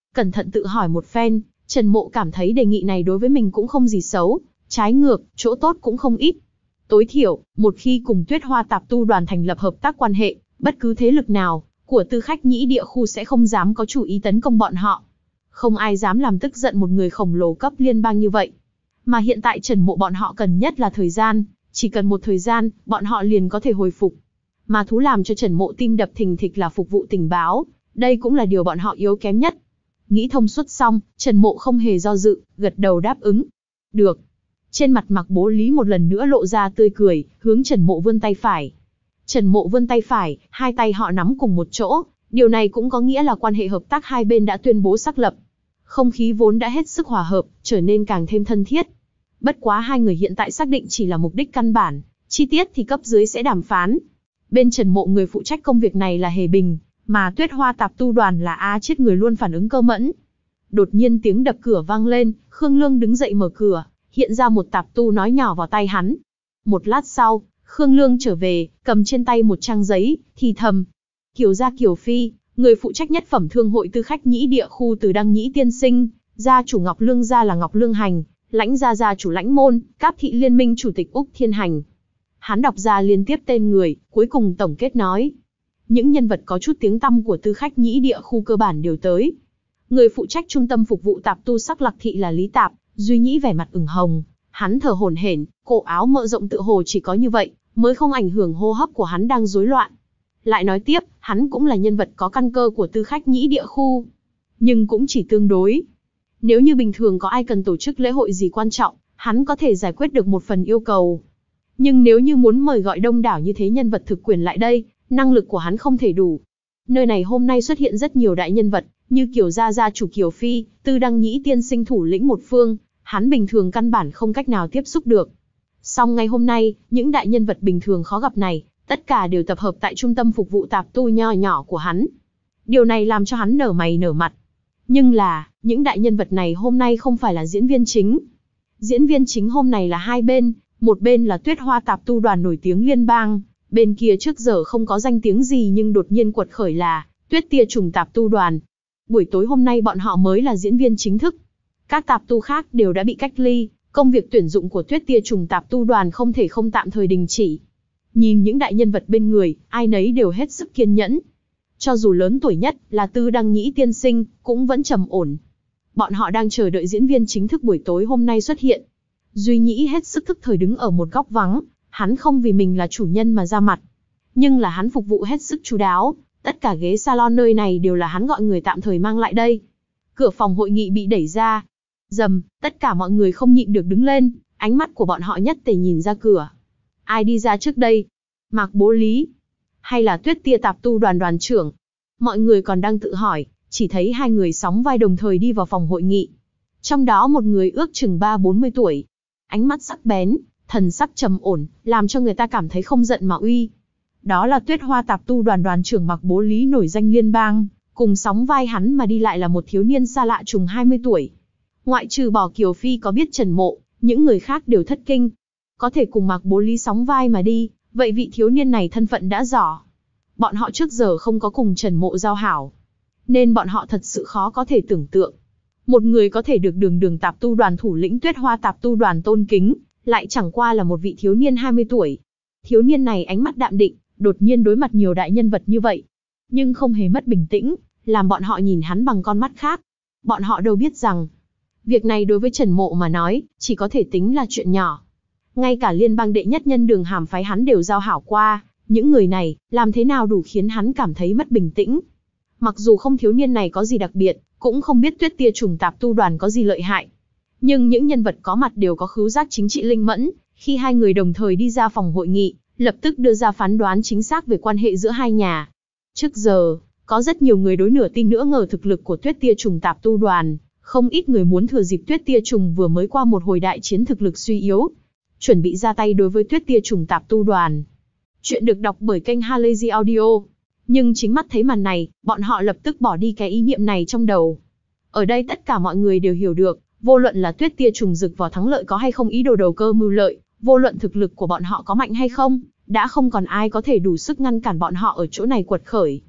Cẩn thận tự hỏi một phen, Trần Mộ cảm thấy đề nghị này đối với mình cũng không gì xấu, trái ngược, chỗ tốt cũng không ít. Tối thiểu, một khi cùng Tuyết Hoa Tạp Tu Đoàn thành lập hợp tác quan hệ, bất cứ thế lực nào của Tư Khách Nhĩ địa khu sẽ không dám có chủ ý tấn công bọn họ. Không ai dám làm tức giận một người khổng lồ cấp liên bang như vậy. Mà hiện tại Trần Mộ bọn họ cần nhất là thời gian, chỉ cần một thời gian, bọn họ liền có thể hồi phục. Mà thú làm cho Trần Mộ tim đập thình thịch là phục vụ tình báo, đây cũng là điều bọn họ yếu kém nhất. Nghĩ thông suốt xong, Trần Mộ không hề do dự, gật đầu đáp ứng. Được. Trên mặt Mạc Bố Lý một lần nữa lộ ra tươi cười, hướng Trần Mộ vươn tay phải. Trần Mộ vươn tay phải, hai tay họ nắm cùng một chỗ, điều này cũng có nghĩa là quan hệ hợp tác hai bên đã tuyên bố xác lập. Không khí vốn đã hết sức hòa hợp, trở nên càng thêm thân thiết. Bất quá hai người hiện tại xác định chỉ là mục đích căn bản, chi tiết thì cấp dưới sẽ đàm phán. Bên Trần Mộ người phụ trách công việc này là Hề Bình, mà Tuyết Hoa Tạp Tu Đoàn là A Chiết người luôn phản ứng cơ mẫn. Đột nhiên tiếng đập cửa vang lên, Khương Lương đứng dậy mở cửa, hiện ra một tạp tu nói nhỏ vào tay hắn. Một lát sau, Khương Lương trở về, cầm trên tay một trang giấy, thì thầm. Kiều gia Kiều Phi, người phụ trách nhất phẩm thương hội Tư Khách Nhĩ địa khu Từ Đăng Nhĩ tiên sinh, gia chủ Ngọc Lương gia là Ngọc Lương Hành, lãnh gia gia chủ Lãnh Môn, Cáp thị liên minh chủ tịch Úc Thiên Hành. Hắn đọc ra liên tiếp tên người, cuối cùng tổng kết nói. Những nhân vật có chút tiếng tăm của Tư Khách Nhĩ địa khu cơ bản đều tới. Người phụ trách trung tâm phục vụ tạp tu Sắc Lạc thị là Lý Tạp, Duy Nhĩ vẻ mặt ửng hồng, hắn thở hổn hển, cổ áo mỡ rộng tự hồ chỉ có như vậy mới không ảnh hưởng hô hấp của hắn đang rối loạn. Lại nói tiếp, hắn cũng là nhân vật có căn cơ của Tư Khách Nhĩ địa khu, nhưng cũng chỉ tương đối. Nếu như bình thường có ai cần tổ chức lễ hội gì quan trọng, hắn có thể giải quyết được một phần yêu cầu. Nhưng nếu như muốn mời gọi đông đảo như thế nhân vật thực quyền lại đây, năng lực của hắn không thể đủ. Nơi này hôm nay xuất hiện rất nhiều đại nhân vật, như Kiều gia gia chủ Kiều Phi, Tư Đăng Nhĩ tiên sinh thủ lĩnh một phương, hắn bình thường căn bản không cách nào tiếp xúc được. Song ngày hôm nay, những đại nhân vật bình thường khó gặp này, tất cả đều tập hợp tại trung tâm phục vụ tạp tu nho nhỏ của hắn. Điều này làm cho hắn nở mày nở mặt. Nhưng là, những đại nhân vật này hôm nay không phải là diễn viên chính. Diễn viên chính hôm nay là hai bên, một bên là Tuyết Hoa Tạp Tu Đoàn nổi tiếng liên bang, bên kia trước giờ không có danh tiếng gì nhưng đột nhiên quật khởi là Tuyết Tia Trùng Tạp Tu Đoàn. Buổi tối hôm nay bọn họ mới là diễn viên chính thức. Các tạp tu khác đều đã bị cách ly, công việc tuyển dụng của Tuyết Tia Trùng Tạp Tu Đoàn không thể không tạm thời đình chỉ. Nhìn những đại nhân vật bên người, ai nấy đều hết sức kiên nhẫn. Cho dù lớn tuổi nhất là Tư Đăng Nhĩ tiên sinh, cũng vẫn trầm ổn. Bọn họ đang chờ đợi diễn viên chính thức buổi tối hôm nay xuất hiện. Duy Nhĩ hết sức thức thời đứng ở một góc vắng, hắn không vì mình là chủ nhân mà ra mặt. Nhưng là hắn phục vụ hết sức chu đáo, tất cả ghế salon nơi này đều là hắn gọi người tạm thời mang lại đây. Cửa phòng hội nghị bị đẩy ra. Rầm, tất cả mọi người không nhịn được đứng lên, ánh mắt của bọn họ nhất tề nhìn ra cửa. Ai đi ra trước đây? Mạc Bố Lý? Hay là Tuyết Tia Tạp Tu Đoàn đoàn trưởng? Mọi người còn đang tự hỏi, chỉ thấy hai người sóng vai đồng thời đi vào phòng hội nghị. Trong đó một người ước chừng ba bốn mươi tuổi. Ánh mắt sắc bén, thần sắc trầm ổn, làm cho người ta cảm thấy không giận mà uy. Đó là Tuyết Hoa Tạp Tu Đoàn đoàn trưởng Mạc Bố Lý nổi danh liên bang, cùng sóng vai hắn mà đi lại là một thiếu niên xa lạ trùng hai mươi tuổi. Ngoại trừ bỏ Kiều Phi có biết Trần Mộ, những người khác đều thất kinh. Có thể cùng Mạc Bố Lý sóng vai mà đi, vậy vị thiếu niên này thân phận đã rõ. Bọn họ trước giờ không có cùng Trần Mộ giao hảo, nên bọn họ thật sự khó có thể tưởng tượng. Một người có thể được đường đường Tạp Tu Đoàn thủ lĩnh Tuyết Hoa Tạp Tu Đoàn tôn kính, lại chẳng qua là một vị thiếu niên hai mươi tuổi. Thiếu niên này ánh mắt đạm định, đột nhiên đối mặt nhiều đại nhân vật như vậy, nhưng không hề mất bình tĩnh, làm bọn họ nhìn hắn bằng con mắt khác. Bọn họ đâu biết rằng, việc này đối với Trần Mộ mà nói, chỉ có thể tính là chuyện nhỏ. Ngay cả liên bang đệ nhất nhân Đường Hàm phái hắn đều giao hảo qua, những người này, làm thế nào đủ khiến hắn cảm thấy mất bình tĩnh. Mặc dù không thiếu niên này có gì đặc biệt, cũng không biết Tuyết Tia Trùng Tạp Tu Đoàn có gì lợi hại. Nhưng những nhân vật có mặt đều có khứu giác chính trị linh mẫn, khi hai người đồng thời đi ra phòng hội nghị, lập tức đưa ra phán đoán chính xác về quan hệ giữa hai nhà. Trước giờ, có rất nhiều người đối nửa tin nửa ngờ thực lực của Tuyết Tia Trùng Tạp Tu Đoàn, không ít người muốn thừa dịp Tuyết Tia Trùng vừa mới qua một hồi đại chiến thực lực suy yếu, chuẩn bị ra tay đối với Tuyết Tia Trùng Tạp Tu Đoàn. Chuyện được đọc bởi kênh Halazy Audio. Nhưng chính mắt thấy màn này, bọn họ lập tức bỏ đi cái ý niệm này trong đầu. Ở đây tất cả mọi người đều hiểu được, vô luận là Tuyết Tia Trùng rực vào thắng lợi có hay không ý đồ đầu cơ mưu lợi, vô luận thực lực của bọn họ có mạnh hay không, đã không còn ai có thể đủ sức ngăn cản bọn họ ở chỗ này quật khởi.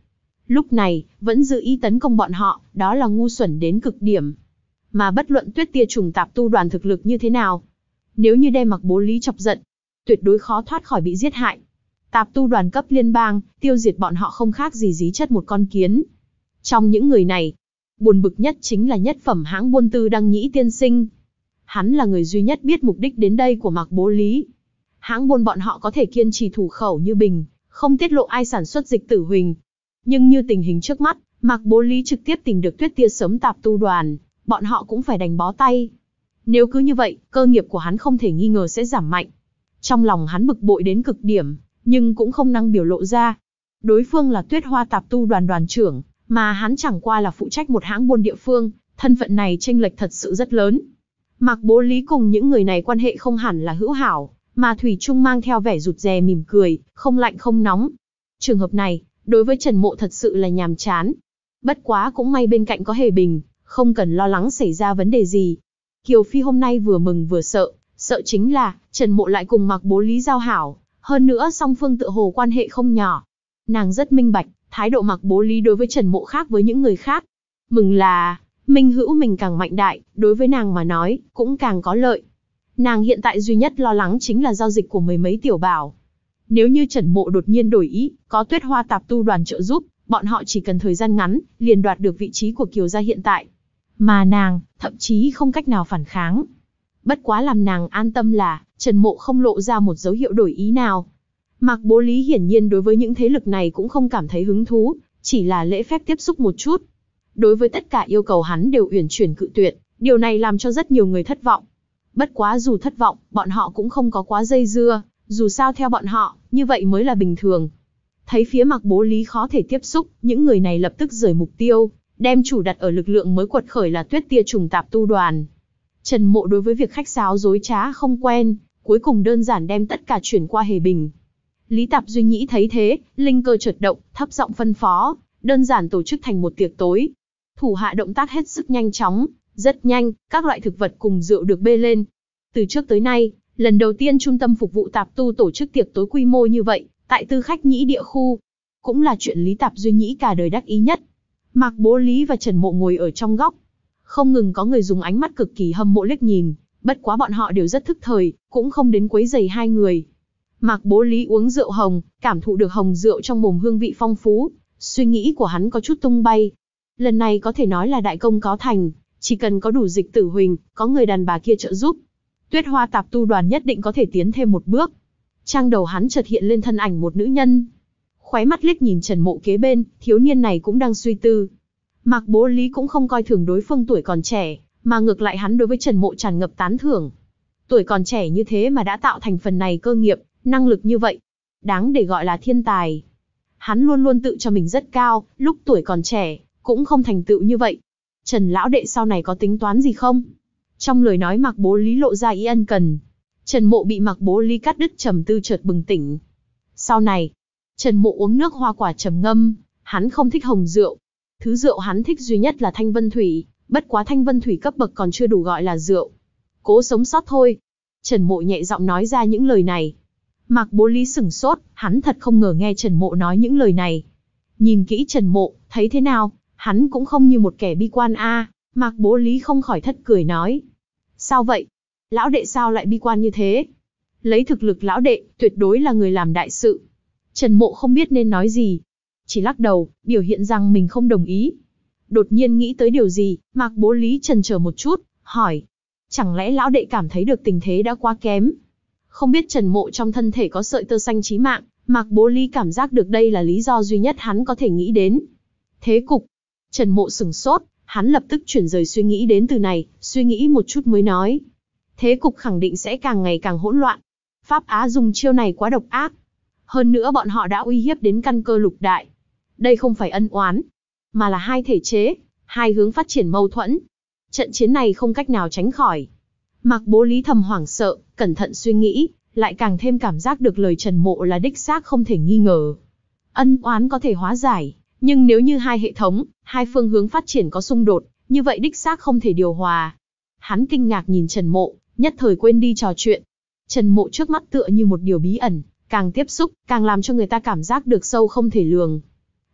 Lúc này, vẫn giữ ý tấn công bọn họ, đó là ngu xuẩn đến cực điểm. Mà bất luận Tuyết Tia Trùng Tạp Tu đoàn thực lực như thế nào, nếu như đem Mặc Bố Lý chọc giận, tuyệt đối khó thoát khỏi bị giết hại. Tạp Tu đoàn cấp liên bang, tiêu diệt bọn họ không khác gì dí chất một con kiến. Trong những người này, buồn bực nhất chính là nhất phẩm hãng buôn Tư Đăng Nhĩ tiên sinh. Hắn là người duy nhất biết mục đích đến đây của Mặc Bố Lý. Hãng buôn bọn họ có thể kiên trì thủ khẩu như bình, không tiết lộ ai sản xuất dịch tử huỳnh. Nhưng như tình hình trước mắt, Mặc Bố Lý trực tiếp tìm được Tuyết Tia sớm Tạp Tu đoàn, bọn họ cũng phải đành bó tay. Nếu cứ như vậy, cơ nghiệp của hắn không thể nghi ngờ sẽ giảm mạnh. Trong lòng hắn bực bội đến cực điểm, nhưng cũng không năng biểu lộ ra. Đối phương là Tuyết Hoa Tạp Tu đoàn đoàn trưởng, mà hắn chẳng qua là phụ trách một hãng buôn địa phương, thân phận này chênh lệch thật sự rất lớn. Mặc Bố Lý cùng những người này quan hệ không hẳn là hữu hảo, mà thủy chung mang theo vẻ rụt rè mỉm cười, không lạnh không nóng. Trường hợp này, đối với Trần Mộ thật sự là nhàm chán. Bất quá cũng may bên cạnh có Hề Bình, không cần lo lắng xảy ra vấn đề gì. Kiều Phi hôm nay vừa mừng vừa sợ, sợ chính là Trần Mộ lại cùng Mặc Bố Lý giao hảo, hơn nữa song phương tựa hồ quan hệ không nhỏ. Nàng rất minh bạch, thái độ Mặc Bố Lý đối với Trần Mộ khác với những người khác. Mừng là, minh hữu mình càng mạnh đại, đối với nàng mà nói, cũng càng có lợi. Nàng hiện tại duy nhất lo lắng chính là giao dịch của mười mấy tiểu bảo. Nếu như Trần Mộ đột nhiên đổi ý, có Tuyết Hoa Tạp Tu đoàn trợ giúp, bọn họ chỉ cần thời gian ngắn, liền đoạt được vị trí của Kiều gia hiện tại. Mà nàng, thậm chí không cách nào phản kháng. Bất quá làm nàng an tâm là, Trần Mộ không lộ ra một dấu hiệu đổi ý nào. Mặc Bố Lý hiển nhiên đối với những thế lực này cũng không cảm thấy hứng thú, chỉ là lễ phép tiếp xúc một chút. Đối với tất cả yêu cầu hắn đều uyển chuyển cự tuyệt, điều này làm cho rất nhiều người thất vọng. Bất quá dù thất vọng, bọn họ cũng không có quá dây dưa, dù sao theo bọn họ, như vậy mới là bình thường. Thấy phía Mặc Bố Lý khó thể tiếp xúc, những người này lập tức rời mục tiêu, đem chủ đặt ở lực lượng mới quật khởi là Tuyết Tia Trùng Tạp Tu đoàn. Trần Mộ đối với việc khách sáo dối trá không quen, cuối cùng đơn giản đem tất cả chuyển qua Hề Bình. Lý Tạp Duy Nhĩ thấy thế, linh cơ chợt động, thấp giọng phân phó, đơn giản tổ chức thành một tiệc tối. Thủ hạ động tác hết sức nhanh chóng, rất nhanh, các loại thực vật cùng rượu được bê lên. Từ trước tới nay, lần đầu tiên trung tâm phục vụ tạp tu tổ chức tiệc tối quy mô như vậy, tại Tư Khách Nhĩ địa khu, cũng là chuyện Lý Tạp Duy Nhĩ cả đời đắc ý nhất. Mặc Bố Lý và Trần Mộ ngồi ở trong góc, không ngừng có người dùng ánh mắt cực kỳ hâm mộ liếc nhìn, bất quá bọn họ đều rất thức thời, cũng không đến quấy rầy hai người. Mặc Bố Lý uống rượu hồng, cảm thụ được hồng rượu trong mồm hương vị phong phú, suy nghĩ của hắn có chút tung bay. Lần này có thể nói là đại công có thành, chỉ cần có đủ dịch tử huỳnh, có người đàn bà kia trợ giúp, Tuyết Hoa Tạp Tu đoàn nhất định có thể tiến thêm một bước. Trang đầu hắn chợt hiện lên thân ảnh một nữ nhân. Khóe mắt liếc nhìn Trần Mộ kế bên, thiếu niên này cũng đang suy tư. Mặc Bố Lý cũng không coi thường đối phương tuổi còn trẻ, mà ngược lại hắn đối với Trần Mộ tràn ngập tán thưởng. Tuổi còn trẻ như thế mà đã tạo thành phần này cơ nghiệp, năng lực như vậy, đáng để gọi là thiên tài. Hắn luôn luôn tự cho mình rất cao, lúc tuổi còn trẻ, cũng không thành tựu như vậy. Trần lão đệ sau này có tính toán gì không? Trong lời nói Mặc Bố Lý lộ ra ý ân cần. Trần Mộ bị Mặc Bố Lý cắt đứt trầm tư chợt bừng tỉnh. Sau này, Trần Mộ uống nước hoa quả trầm ngâm, hắn không thích hồng rượu. Thứ rượu hắn thích duy nhất là Thanh Vân Thủy, bất quá Thanh Vân Thủy cấp bậc còn chưa đủ gọi là rượu. Cố sống sót thôi. Trần Mộ nhẹ giọng nói ra những lời này. Mặc Bố Lý sửng sốt, hắn thật không ngờ nghe Trần Mộ nói những lời này. Nhìn kỹ Trần Mộ, thấy thế nào, hắn cũng không như một kẻ bi quan a. À. Mặc Bố Lý không khỏi thất cười nói. Sao vậy? Lão đệ sao lại bi quan như thế? Lấy thực lực lão đệ, tuyệt đối là người làm đại sự. Trần Mộ không biết nên nói gì. Chỉ lắc đầu, biểu hiện rằng mình không đồng ý. Đột nhiên nghĩ tới điều gì, Mặc Bố Lý chần chờ một chút, hỏi. Chẳng lẽ lão đệ cảm thấy được tình thế đã quá kém? Không biết Trần Mộ trong thân thể có sợi tơ xanh chí mạng, Mặc Bố Lý cảm giác được đây là lý do duy nhất hắn có thể nghĩ đến. Thế cục. Trần Mộ sửng sốt, hắn lập tức chuyển rời suy nghĩ đến từ này, suy nghĩ một chút mới nói. Thế cục khẳng định sẽ càng ngày càng hỗn loạn. Pháp Á dùng chiêu này quá độc ác. Hơn nữa bọn họ đã uy hiếp đến căn cơ lục đại. Đây không phải ân oán, mà là hai thể chế, hai hướng phát triển mâu thuẫn. Trận chiến này không cách nào tránh khỏi. Mặc Bố Lý thầm hoảng sợ, cẩn thận suy nghĩ, lại càng thêm cảm giác được lời Trần Mộ là đích xác không thể nghi ngờ. Ân oán có thể hóa giải, nhưng nếu như hai hệ thống, hai phương hướng phát triển có xung đột, như vậy đích xác không thể điều hòa. Hắn kinh ngạc nhìn Trần Mộ, nhất thời quên đi trò chuyện. Trần Mộ trước mắt tựa như một điều bí ẩn, càng tiếp xúc, càng làm cho người ta cảm giác được sâu không thể lường.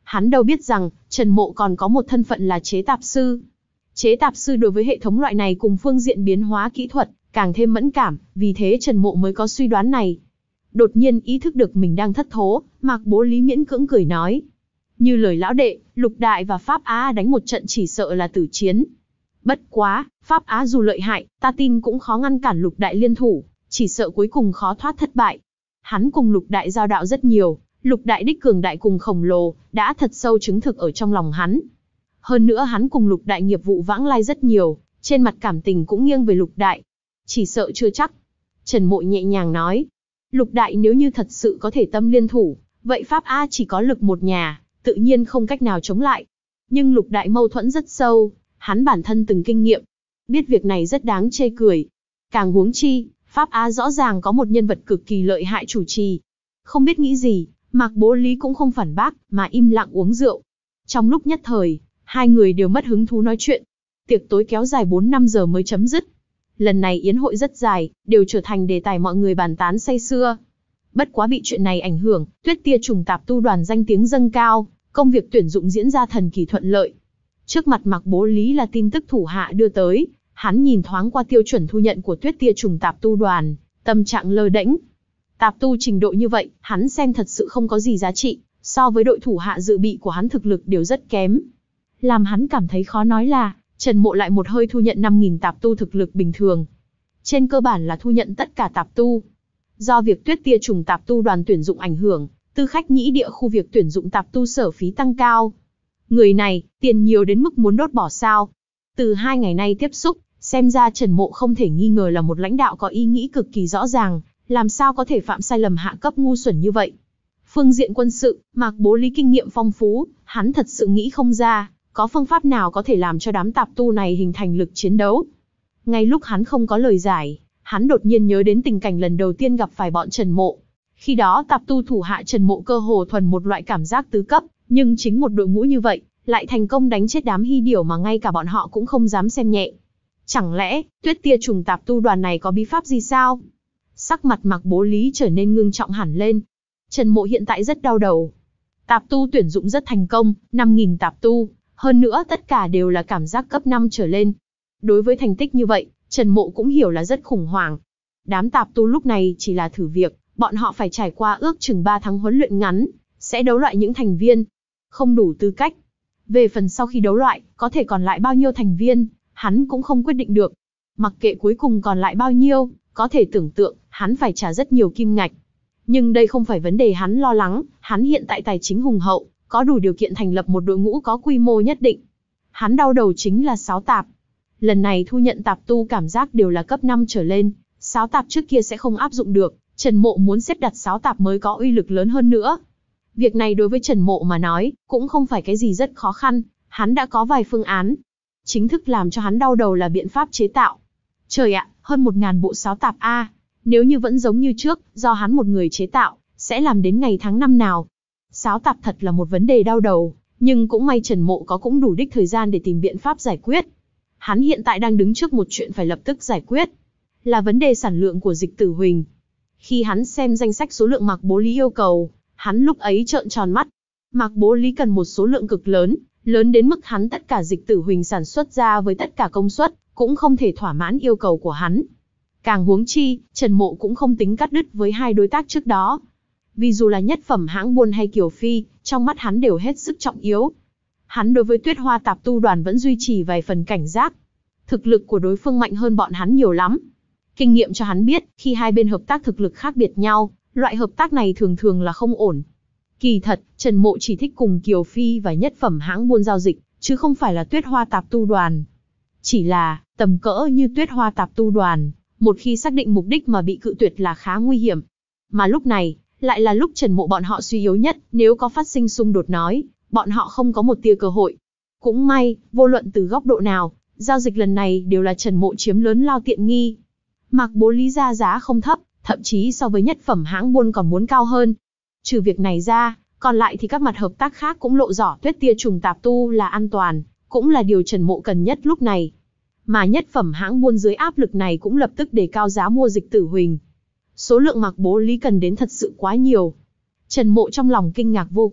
Hắn đâu biết rằng, Trần Mộ còn có một thân phận là chế tạp sư. Chế tạp sư đối với hệ thống loại này cùng phương diện biến hóa kỹ thuật, càng thêm mẫn cảm, vì thế Trần Mộ mới có suy đoán này. Đột nhiên ý thức được mình đang thất thố, Mạc Bố Lý miễn cưỡng cười nói. Như lời lão đệ, Lục Đại và Pháp Á đánh một trận chỉ sợ là tử chiến. Bất quá, Pháp Á dù lợi hại, ta tin cũng khó ngăn cản Lục Đại liên thủ, chỉ sợ cuối cùng khó thoát thất bại. Hắn cùng Lục Đại giao đạo rất nhiều, Lục Đại đích cường đại cùng khổng lồ, đã thật sâu chứng thực ở trong lòng hắn. Hơn nữa hắn cùng Lục Đại nghiệp vụ vãng lai rất nhiều, trên mặt cảm tình cũng nghiêng về Lục Đại. Chỉ sợ chưa chắc. Trần Mộ nhẹ nhàng nói. Lục Đại nếu như thật sự có thể tâm liên thủ, vậy Pháp A chỉ có lực một nhà, tự nhiên không cách nào chống lại. Nhưng Lục Đại mâu thuẫn rất sâu, hắn bản thân từng kinh nghiệm. Biết việc này rất đáng chê cười. Càng huống chi, Pháp A rõ ràng có một nhân vật cực kỳ lợi hại chủ trì. Không biết nghĩ gì, Mạc Bố Lý cũng không phản bác, mà im lặng uống rượu. Trong lúc nhất thời, hai người đều mất hứng thú nói chuyện. Tiệc tối kéo dài bốn năm giờ mới chấm dứt. Lần này yến hội rất dài, đều trở thành đề tài mọi người bàn tán say sưa. Bất quá bị chuyện này ảnh hưởng, Tuyết Tia Trùng Tạp Tu đoàn danh tiếng dâng cao, công việc tuyển dụng diễn ra thần kỳ thuận lợi. Trước mặt Mạc Bố Lý là tin tức thủ hạ đưa tới, hắn nhìn thoáng qua tiêu chuẩn thu nhận của Tuyết Tia Trùng Tạp Tu đoàn, tâm trạng lơ đễnh. Tạp tu trình độ như vậy, hắn xem thật sự không có gì giá trị, so với đội thủ hạ dự bị của hắn thực lực đều rất kém. Làm hắn cảm thấy khó nói là, Trần Mộ lại một hơi thu nhận năm nghìn tạp tu thực lực bình thường. Trên cơ bản là thu nhận tất cả tạp tu. Do việc Tuyết Tia Trùng Tạp Tu đoàn tuyển dụng ảnh hưởng, tư khách nhĩ địa khu việc tuyển dụng tạp tu sở phí tăng cao. Người này, tiền nhiều đến mức muốn đốt bỏ sao. Từ hai ngày nay tiếp xúc, xem ra Trần Mộ không thể nghi ngờ là một lãnh đạo có ý nghĩ cực kỳ rõ ràng, làm sao có thể phạm sai lầm hạ cấp ngu xuẩn như vậy. Phương diện quân sự, Mạc Bố Lý kinh nghiệm phong phú, hắn thật sự nghĩ không ra, có phương pháp nào có thể làm cho đám tạp tu này hình thành lực chiến đấu. Ngay lúc hắn không có lời giải, hắn đột nhiên nhớ đến tình cảnh lần đầu tiên gặp phải bọn Trần Mộ. Khi đó tạp tu thủ hạ Trần Mộ cơ hồ thuần một loại cảm giác tứ cấp, nhưng chính một đội ngũ như vậy, lại thành công đánh chết đám hy điểu mà ngay cả bọn họ cũng không dám xem nhẹ. Chẳng lẽ, Tuyết Tia Trùng Tạp Tu đoàn này có bí pháp gì sao? Sắc mặt Mạc Bố Lý trở nên ngưng trọng hẳn lên. Trần Mộ hiện tại rất đau đầu. Tạp tu tuyển dụng rất thành công, năm nghìn tạp tu, hơn nữa tất cả đều là cảm giác cấp năm trở lên. Đối với thành tích như vậy, Trần Mộ cũng hiểu là rất khủng hoảng. Đám tạp tu lúc này chỉ là thử việc, bọn họ phải trải qua ước chừng ba tháng huấn luyện ngắn, sẽ đấu loại những thành viên không đủ tư cách. Về phần sau khi đấu loại, có thể còn lại bao nhiêu thành viên, hắn cũng không quyết định được. Mặc kệ cuối cùng còn lại bao nhiêu, có thể tưởng tượng, hắn phải trả rất nhiều kim ngạch. Nhưng đây không phải vấn đề hắn lo lắng, hắn hiện tại tài chính hùng hậu, có đủ điều kiện thành lập một đội ngũ có quy mô nhất định. Hắn đau đầu chính là sáo tạp. Lần này thu nhận tạp tu cảm giác đều là cấp năm trở lên, sáo tạp trước kia sẽ không áp dụng được, Trần Mộ muốn xếp đặt sáo tạp mới có uy lực lớn hơn nữa. Việc này đối với Trần Mộ mà nói, cũng không phải cái gì rất khó khăn, hắn đã có vài phương án. Chính thức làm cho hắn đau đầu là biện pháp chế tạo. Trời ạ, hơn một ngàn bộ sáo tạp A, nếu như vẫn giống như trước, do hắn một người chế tạo, sẽ làm đến ngày tháng năm nào. Sáo tạp thật là một vấn đề đau đầu, nhưng cũng may Trần Mộ có cũng đủ đích thời gian để tìm biện pháp giải quyết. Hắn hiện tại đang đứng trước một chuyện phải lập tức giải quyết, là vấn đề sản lượng của dịch tử huỳnh. Khi hắn xem danh sách số lượng Mạc Bố Lý yêu cầu, hắn lúc ấy trợn tròn mắt. Mạc Bố Lý cần một số lượng cực lớn, lớn đến mức hắn tất cả dịch tử huỳnh sản xuất ra với tất cả công suất, cũng không thể thỏa mãn yêu cầu của hắn. Càng huống chi, Trần Mộ cũng không tính cắt đứt với hai đối tác trước đó. Vì dù là nhất phẩm hãng buôn hay Kiều Phi, trong mắt hắn đều hết sức trọng yếu. Hắn đối với Tuyết Hoa Tạp Tu đoàn vẫn duy trì vài phần cảnh giác. Thực lực của đối phương mạnh hơn bọn hắn nhiều lắm. Kinh nghiệm cho hắn biết, khi hai bên hợp tác thực lực khác biệt nhau, loại hợp tác này thường thường là không ổn. Kỳ thật, Trần Mộ chỉ thích cùng Kiều Phi và nhất phẩm hãng buôn giao dịch, chứ không phải là Tuyết Hoa Tạp Tu đoàn. Chỉ là, tầm cỡ như Tuyết Hoa Tạp Tu đoàn, một khi xác định mục đích mà bị cự tuyệt là khá nguy hiểm. Mà lúc này, lại là lúc Trần Mộ bọn họ suy yếu nhất, nếu có phát sinh xung đột nói, bọn họ không có một tia cơ hội. Cũng may, vô luận từ góc độ nào, giao dịch lần này đều là Trần Mộ chiếm lớn lao tiện nghi. Mạc Bố Lý ra giá không thấp, thậm chí so với nhất phẩm hãng buôn còn muốn cao hơn. Trừ việc này ra, còn lại thì các mặt hợp tác khác cũng lộ rõ Tuyết Tia Trùng Tạp Tu là an toàn, cũng là điều Trần Mộ cần nhất lúc này. Mà nhất phẩm hãng buôn dưới áp lực này cũng lập tức đề cao giá mua dịch tử huỳnh. Số lượng Mạc Bố Lý cần đến thật sự quá nhiều. Trần Mộ trong lòng kinh ngạc vô cùng,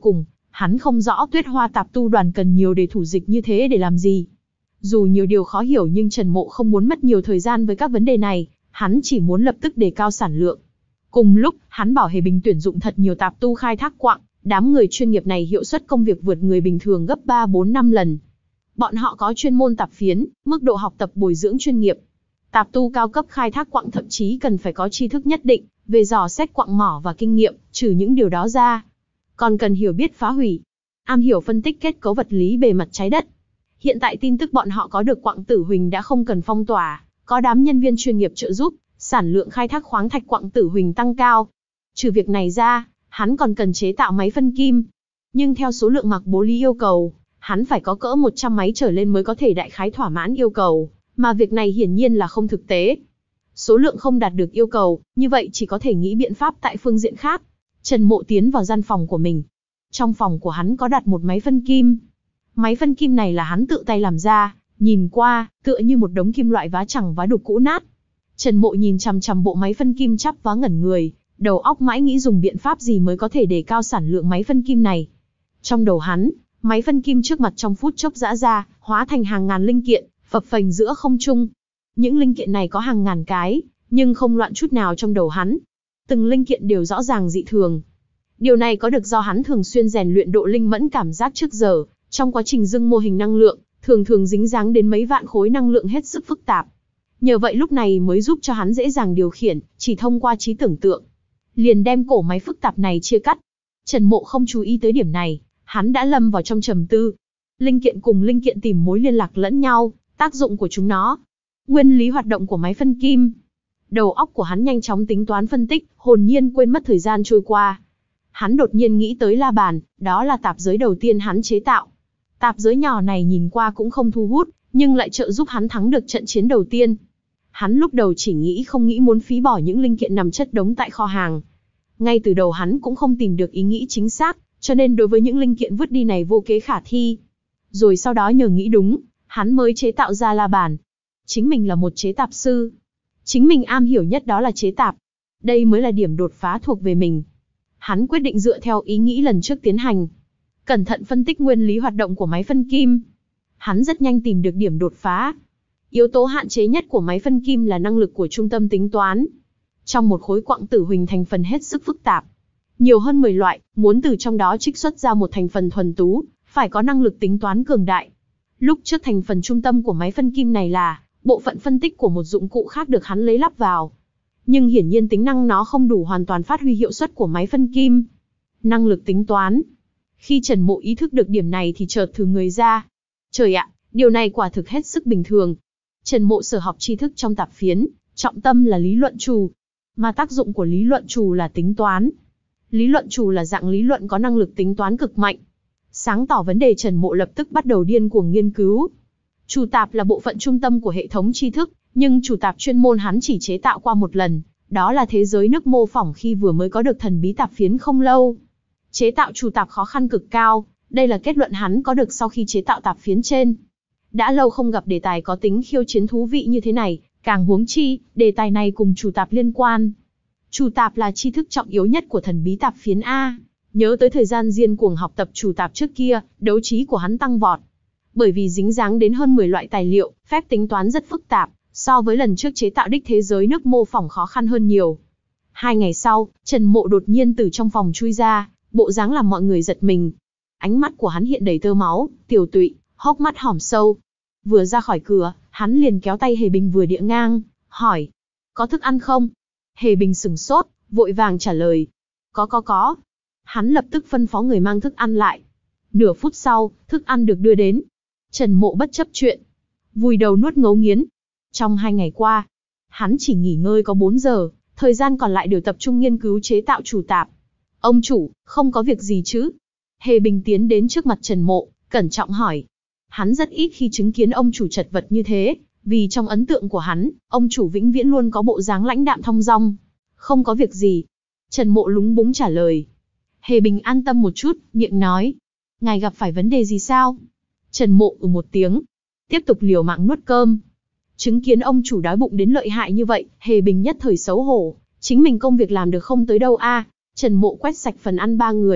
Hắn không rõ Tuyết Hoa Tạp Tu đoàn cần nhiều để thủ dịch như thế để làm gì. Dù nhiều điều khó hiểu nhưng Trần Mộ không muốn mất nhiều thời gian với các vấn đề này, hắn chỉ muốn lập tức đề cao sản lượng. Cùng lúc, hắn bảo Hề Bình tuyển dụng thật nhiều tạp tu khai thác quặng, đám người chuyên nghiệp này hiệu suất công việc vượt người bình thường gấp ba bốn năm lần. Bọn họ có chuyên môn tạp phiến, mức độ học tập bồi dưỡng chuyên nghiệp. Tạp tu cao cấp khai thác quặng thậm chí cần phải có tri thức nhất định về dò xét quặng mỏ và kinh nghiệm, trừ những điều đó ra, còn cần hiểu biết phá hủy, am hiểu phân tích kết cấu vật lý bề mặt trái đất. Hiện tại tin tức bọn họ có được quặng tử huỳnh đã không cần phong tỏa, có đám nhân viên chuyên nghiệp trợ giúp, sản lượng khai thác khoáng thạch quặng tử huỳnh tăng cao. Trừ việc này ra, hắn còn cần chế tạo máy phân kim. Nhưng theo số lượng Mạc Bố Lý yêu cầu, hắn phải có cỡ một trăm máy trở lên mới có thể đại khái thỏa mãn yêu cầu, mà việc này hiển nhiên là không thực tế. Số lượng không đạt được yêu cầu, như vậy chỉ có thể nghĩ biện pháp tại phương diện khác. Trần Mộ tiến vào gian phòng của mình. Trong phòng của hắn có đặt một máy phân kim. Máy phân kim này là hắn tự tay làm ra, nhìn qua, tựa như một đống kim loại vá chằng vá đục cũ nát. Trần Mộ nhìn chằm chằm bộ máy phân kim chắp vá ngẩn người, đầu óc mãi nghĩ dùng biện pháp gì mới có thể đề cao sản lượng máy phân kim này. Trong đầu hắn, máy phân kim trước mặt trong phút chốc giã ra, hóa thành hàng ngàn linh kiện, phập phềnh giữa không trung. Những linh kiện này có hàng ngàn cái, nhưng không loạn chút nào trong đầu hắn. Từng linh kiện đều rõ ràng dị thường. Điều này có được do hắn thường xuyên rèn luyện độ linh mẫn cảm giác trước giờ, trong quá trình dưng mô hình năng lượng, thường thường dính dáng đến mấy vạn khối năng lượng hết sức phức tạp. Nhờ vậy lúc này mới giúp cho hắn dễ dàng điều khiển, chỉ thông qua trí tưởng tượng. Liền đem cổ máy phức tạp này chia cắt. Trần Mộ không chú ý tới điểm này, hắn đã lâm vào trong trầm tư. Linh kiện cùng linh kiện tìm mối liên lạc lẫn nhau, tác dụng của chúng nó, nguyên lý hoạt động của máy phân kim. Đầu óc của hắn nhanh chóng tính toán phân tích, hồn nhiên quên mất thời gian trôi qua. Hắn đột nhiên nghĩ tới la bàn, đó là tạp giới đầu tiên hắn chế tạo. Tạp giới nhỏ này nhìn qua cũng không thu hút, nhưng lại trợ giúp hắn thắng được trận chiến đầu tiên. Hắn lúc đầu chỉ nghĩ không nghĩ muốn phí bỏ những linh kiện nằm chất đống tại kho hàng. Ngay từ đầu hắn cũng không tìm được ý nghĩ chính xác, cho nên đối với những linh kiện vứt đi này vô kế khả thi. Rồi sau đó nhờ nghĩ đúng, hắn mới chế tạo ra la bàn. Chính mình là một chế tạp sư. Chính mình am hiểu nhất đó là chế tạp. Đây mới là điểm đột phá thuộc về mình. Hắn quyết định dựa theo ý nghĩ lần trước tiến hành. Cẩn thận phân tích nguyên lý hoạt động của máy phân kim. Hắn rất nhanh tìm được điểm đột phá. Yếu tố hạn chế nhất của máy phân kim là năng lực của trung tâm tính toán. Trong một khối quặng tử huỳnh thành phần hết sức phức tạp, nhiều hơn mười loại, muốn từ trong đó trích xuất ra một thành phần thuần tú, phải có năng lực tính toán cường đại. Lúc trước thành phần trung tâm của máy phân kim này là bộ phận phân tích của một dụng cụ khác được hắn lấy lắp vào. Nhưng hiển nhiên tính năng nó không đủ hoàn toàn phát huy hiệu suất của máy phân kim. Năng lực tính toán. Khi Trần Mộ ý thức được điểm này thì chợt thử người ra. Trời ạ, điều này quả thực hết sức bình thường. Trần Mộ sở học tri thức trong tạp phiến, trọng tâm là lý luận trù. Mà tác dụng của lý luận trù là tính toán. Lý luận trù là dạng lý luận có năng lực tính toán cực mạnh. Sáng tỏ vấn đề, Trần Mộ lập tức bắt đầu điên cuồng nghiên cứu. Trù tạp là bộ phận trung tâm của hệ thống tri thức, nhưng trù tạp chuyên môn hắn chỉ chế tạo qua một lần, đó là thế giới nước mô phỏng khi vừa mới có được thần bí tạp phiến không lâu. Chế tạo trù tạp khó khăn cực cao, đây là kết luận hắn có được sau khi chế tạo tạp phiến trên. Đã lâu không gặp đề tài có tính khiêu chiến thú vị như thế này, càng huống chi, đề tài này cùng trù tạp liên quan. Trù tạp là tri thức trọng yếu nhất của thần bí tạp phiến A. Nhớ tới thời gian điên cuồng học tập trù tạp trước kia, đấu trí của hắn tăng vọt. Bởi vì dính dáng đến hơn mười loại tài liệu, phép tính toán rất phức tạp, so với lần trước chế tạo đích thế giới nước mô phỏng khó khăn hơn nhiều. Hai ngày sau, Trần Mộ đột nhiên từ trong phòng chui ra, bộ dáng làm mọi người giật mình. Ánh mắt của hắn hiện đầy tơ máu, tiều tụy, hốc mắt hõm sâu. Vừa ra khỏi cửa, hắn liền kéo tay Hề Bình vừa địa ngang, hỏi: có thức ăn không? Hề Bình sửng sốt, vội vàng trả lời: có có có. Hắn lập tức phân phó người mang thức ăn lại. Nửa phút sau, thức ăn được đưa đến. Trần Mộ bất chấp chuyện, vùi đầu nuốt ngấu nghiến. Trong hai ngày qua, hắn chỉ nghỉ ngơi có bốn giờ, thời gian còn lại đều tập trung nghiên cứu chế tạo trù tạp. Ông chủ, không có việc gì chứ? Hề Bình tiến đến trước mặt Trần Mộ, cẩn trọng hỏi. Hắn rất ít khi chứng kiến ông chủ chật vật như thế, vì trong ấn tượng của hắn, ông chủ vĩnh viễn luôn có bộ dáng lãnh đạm thong dong. Không có việc gì. Trần Mộ lúng búng trả lời. Hề Bình an tâm một chút, miệng nói: ngài gặp phải vấn đề gì sao? Trần Mộ ừ một tiếng, tiếp tục liều mạng nuốt cơm. Chứng kiến ông chủ đói bụng đến lợi hại như vậy, Hề Bình nhất thời xấu hổ, chính mình công việc làm được không tới đâu a. À. Trần Mộ quét sạch phần ăn ba người,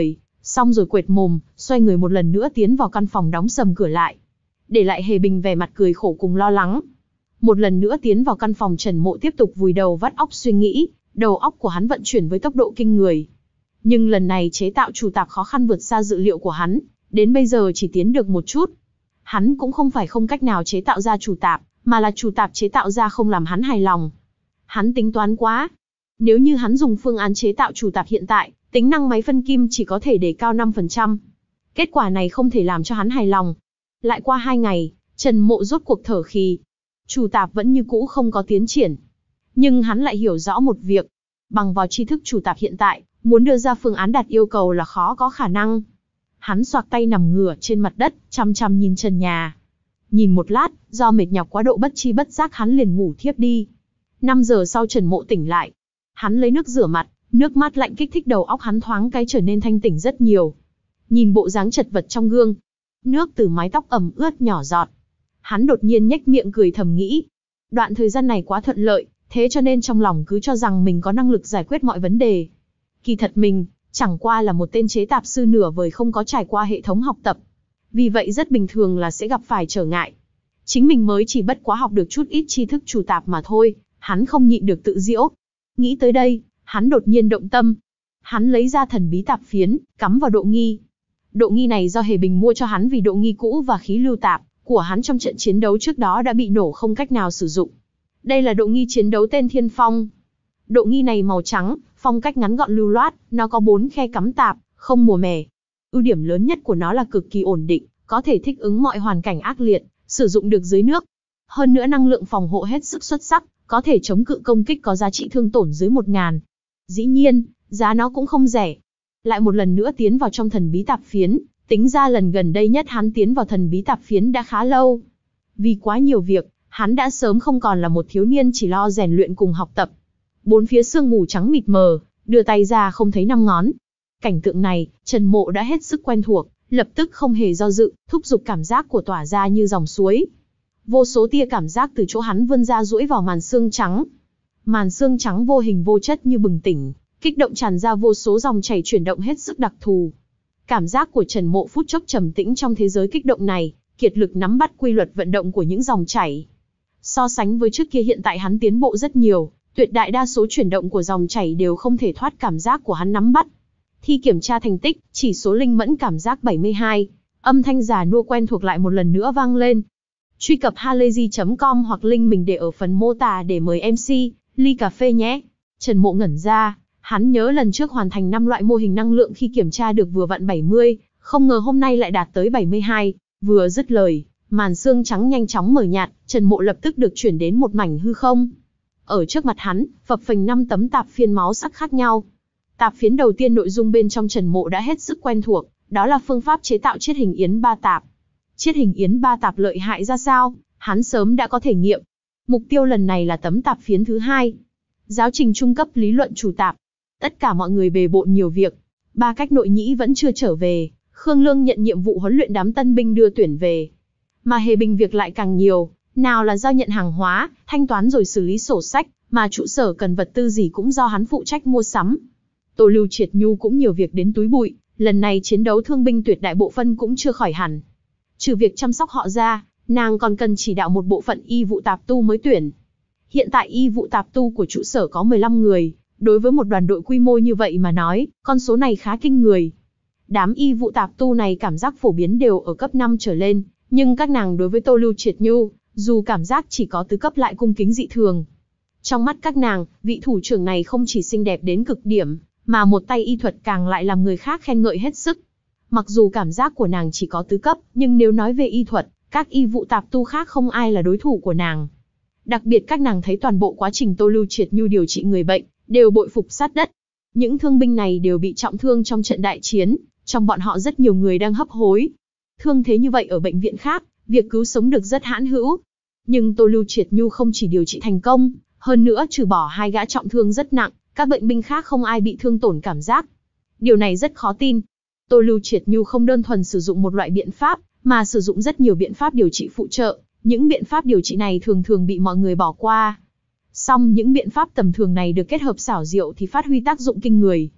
Xong rồi quệt mồm, xoay người một lần nữa tiến vào căn phòng đóng sầm cửa lại. Để lại Hề Bình vẻ mặt cười khổ cùng lo lắng. Một lần nữa tiến vào căn phòng, Trần Mộ tiếp tục vùi đầu vắt óc suy nghĩ, đầu óc của hắn vận chuyển với tốc độ kinh người. Nhưng lần này chế tạo chủ tạp khó khăn vượt xa dự liệu của hắn, đến bây giờ chỉ tiến được một chút. Hắn cũng không phải không cách nào chế tạo ra chủ tạp, mà là chủ tạp chế tạo ra không làm hắn hài lòng. Hắn tính toán quá. Nếu như hắn dùng phương án chế tạo chủ tạp hiện tại, tính năng máy phân kim chỉ có thể đề cao năm phần trăm. Kết quả này không thể làm cho hắn hài lòng. Lại qua hai ngày, Trần Mộ rốt cuộc thở phì. Chủ tạp vẫn như cũ không có tiến triển. Nhưng hắn lại hiểu rõ một việc. Bằng vào tri thức chủ tạp hiện tại, muốn đưa ra phương án đạt yêu cầu là khó có khả năng. Hắn xoạc tay nằm ngửa trên mặt đất, chăm chăm nhìn trần nhà. Nhìn một lát, do mệt nhọc quá độ bất chi bất giác hắn liền ngủ thiếp đi. năm giờ sau Trần Mộ tỉnh lại. Hắn lấy nước rửa mặt, nước mát lạnh kích thích đầu óc hắn thoáng cái trở nên thanh tỉnh rất nhiều. Nhìn bộ dáng chật vật trong gương, nước từ mái tóc ẩm ướt nhỏ giọt. Hắn đột nhiên nhếch miệng cười thầm nghĩ. Đoạn thời gian này quá thuận lợi, thế cho nên trong lòng cứ cho rằng mình có năng lực giải quyết mọi vấn đề. Kỳ thật mình, chẳng qua là một tên chế tạp sư nửa vời không có trải qua hệ thống học tập. Vì vậy rất bình thường là sẽ gặp phải trở ngại. Chính mình mới chỉ bất quá học được chút ít tri thức chủ tạp mà thôi, hắn không nhịn được tự giễu. Nghĩ tới đây, hắn đột nhiên động tâm. Hắn lấy ra thần bí tạp phiến, cắm vào độ nghi. Độ nghi này do Hề Bình mua cho hắn vì độ nghi cũ và khí lưu tạp của hắn trong trận chiến đấu trước đó đã bị nổ không cách nào sử dụng. Đây là độ nghi chiến đấu tên Thiên Phong. Độ nghi này màu trắng, phong cách ngắn gọn lưu loát, nó có bốn khe cắm tạp, không mùa mẻ. Ưu điểm lớn nhất của nó là cực kỳ ổn định, có thể thích ứng mọi hoàn cảnh ác liệt, sử dụng được dưới nước. Hơn nữa năng lượng phòng hộ hết sức xuất sắc, có thể chống cự công kích có giá trị thương tổn dưới một ngàn. Dĩ nhiên, giá nó cũng không rẻ. Lại một lần nữa tiến vào trong thần bí tạp phiến, tính ra lần gần đây nhất hắn tiến vào thần bí tạp phiến đã khá lâu. Vì quá nhiều việc, hắn đã sớm không còn là một thiếu niên chỉ lo rèn luyện cùng học tập. Bốn phía sương mù trắng mịt mờ, đưa tay ra không thấy năm ngón. Cảnh tượng này, Trần Mộ đã hết sức quen thuộc, lập tức không hề do dự, thúc giục cảm giác của tỏa ra như dòng suối. Vô số tia cảm giác từ chỗ hắn vươn ra duỗi vào màn xương trắng. Màn xương trắng vô hình vô chất như bừng tỉnh, kích động tràn ra vô số dòng chảy chuyển động hết sức đặc thù. Cảm giác của Trần Mộ phút chốc trầm tĩnh trong thế giới kích động này, kiệt lực nắm bắt quy luật vận động của những dòng chảy. So sánh với trước kia hiện tại hắn tiến bộ rất nhiều, tuyệt đại đa số chuyển động của dòng chảy đều không thể thoát cảm giác của hắn nắm bắt. Thi kiểm tra thành tích, chỉ số linh mẫn cảm giác bảy mươi hai, âm thanh già nua quen thuộc lại một lần nữa vang lên. Truy cập halayzi chấm com hoặc link mình để ở phần mô tả để mời em xê, ly cà phê nhé. Trần Mộ ngẩn ra, hắn nhớ lần trước hoàn thành năm loại mô hình năng lượng khi kiểm tra được vừa vặn bảy mươi, không ngờ hôm nay lại đạt tới bảy mươi hai, vừa dứt lời, màn xương trắng nhanh chóng mờ nhạt, Trần Mộ lập tức được chuyển đến một mảnh hư không. Ở trước mặt hắn, phập phình năm tấm tạp phiến máu sắc khác nhau. Tạp phiến đầu tiên nội dung bên trong Trần Mộ đã hết sức quen thuộc, đó là phương pháp chế tạo chiết hình yến ba tạp. Chiết hình yến ba tạp lợi hại ra sao, hắn sớm đã có thể nghiệm. Mục tiêu lần này là tấm tạp phiến thứ hai. Giáo trình trung cấp lý luận chủ tạp. Tất cả mọi người bề bộn nhiều việc. Ba cách nội nhĩ vẫn chưa trở về, Khương Lương nhận nhiệm vụ huấn luyện đám tân binh đưa tuyển về. Mà Hề Bình việc lại càng nhiều, nào là giao nhận hàng hóa, thanh toán rồi xử lý sổ sách, mà trụ sở cần vật tư gì cũng do hắn phụ trách mua sắm. Tô Lưu Triệt Nhu cũng nhiều việc đến túi bụi, lần này chiến đấu thương binh tuyệt đại bộ phân cũng chưa khỏi hẳn. Trừ việc chăm sóc họ ra, nàng còn cần chỉ đạo một bộ phận y vụ tạp tu mới tuyển. Hiện tại y vụ tạp tu của trụ sở có mười lăm người, đối với một đoàn đội quy mô như vậy mà nói, con số này khá kinh người. Đám y vụ tạp tu này cảm giác phổ biến đều ở cấp năm trở lên, nhưng các nàng đối với Tô Lưu Triệt Nhu, dù cảm giác chỉ có tứ cấp lại cung kính dị thường. Trong mắt các nàng, vị thủ trưởng này không chỉ xinh đẹp đến cực điểm, mà một tay y thuật càng lại làm người khác khen ngợi hết sức. Mặc dù cảm giác của nàng chỉ có tứ cấp, nhưng nếu nói về y thuật, các y vụ tạp tu khác không ai là đối thủ của nàng. Đặc biệt các nàng thấy toàn bộ quá trình Tô Lưu Triệt Nhu điều trị người bệnh, đều bội phục sát đất. Những thương binh này đều bị trọng thương trong trận đại chiến, trong bọn họ rất nhiều người đang hấp hối. Thương thế như vậy ở bệnh viện khác, việc cứu sống được rất hãn hữu. Nhưng Tô Lưu Triệt Nhu không chỉ điều trị thành công, hơn nữa trừ bỏ hai gã trọng thương rất nặng, các bệnh binh khác không ai bị thương tổn cảm giác. Điều này rất khó tin. Tô Lưu Triệt Nhu không đơn thuần sử dụng một loại biện pháp, mà sử dụng rất nhiều biện pháp điều trị phụ trợ. Những biện pháp điều trị này thường thường bị mọi người bỏ qua. Song những biện pháp tầm thường này được kết hợp xảo diệu thì phát huy tác dụng kinh người.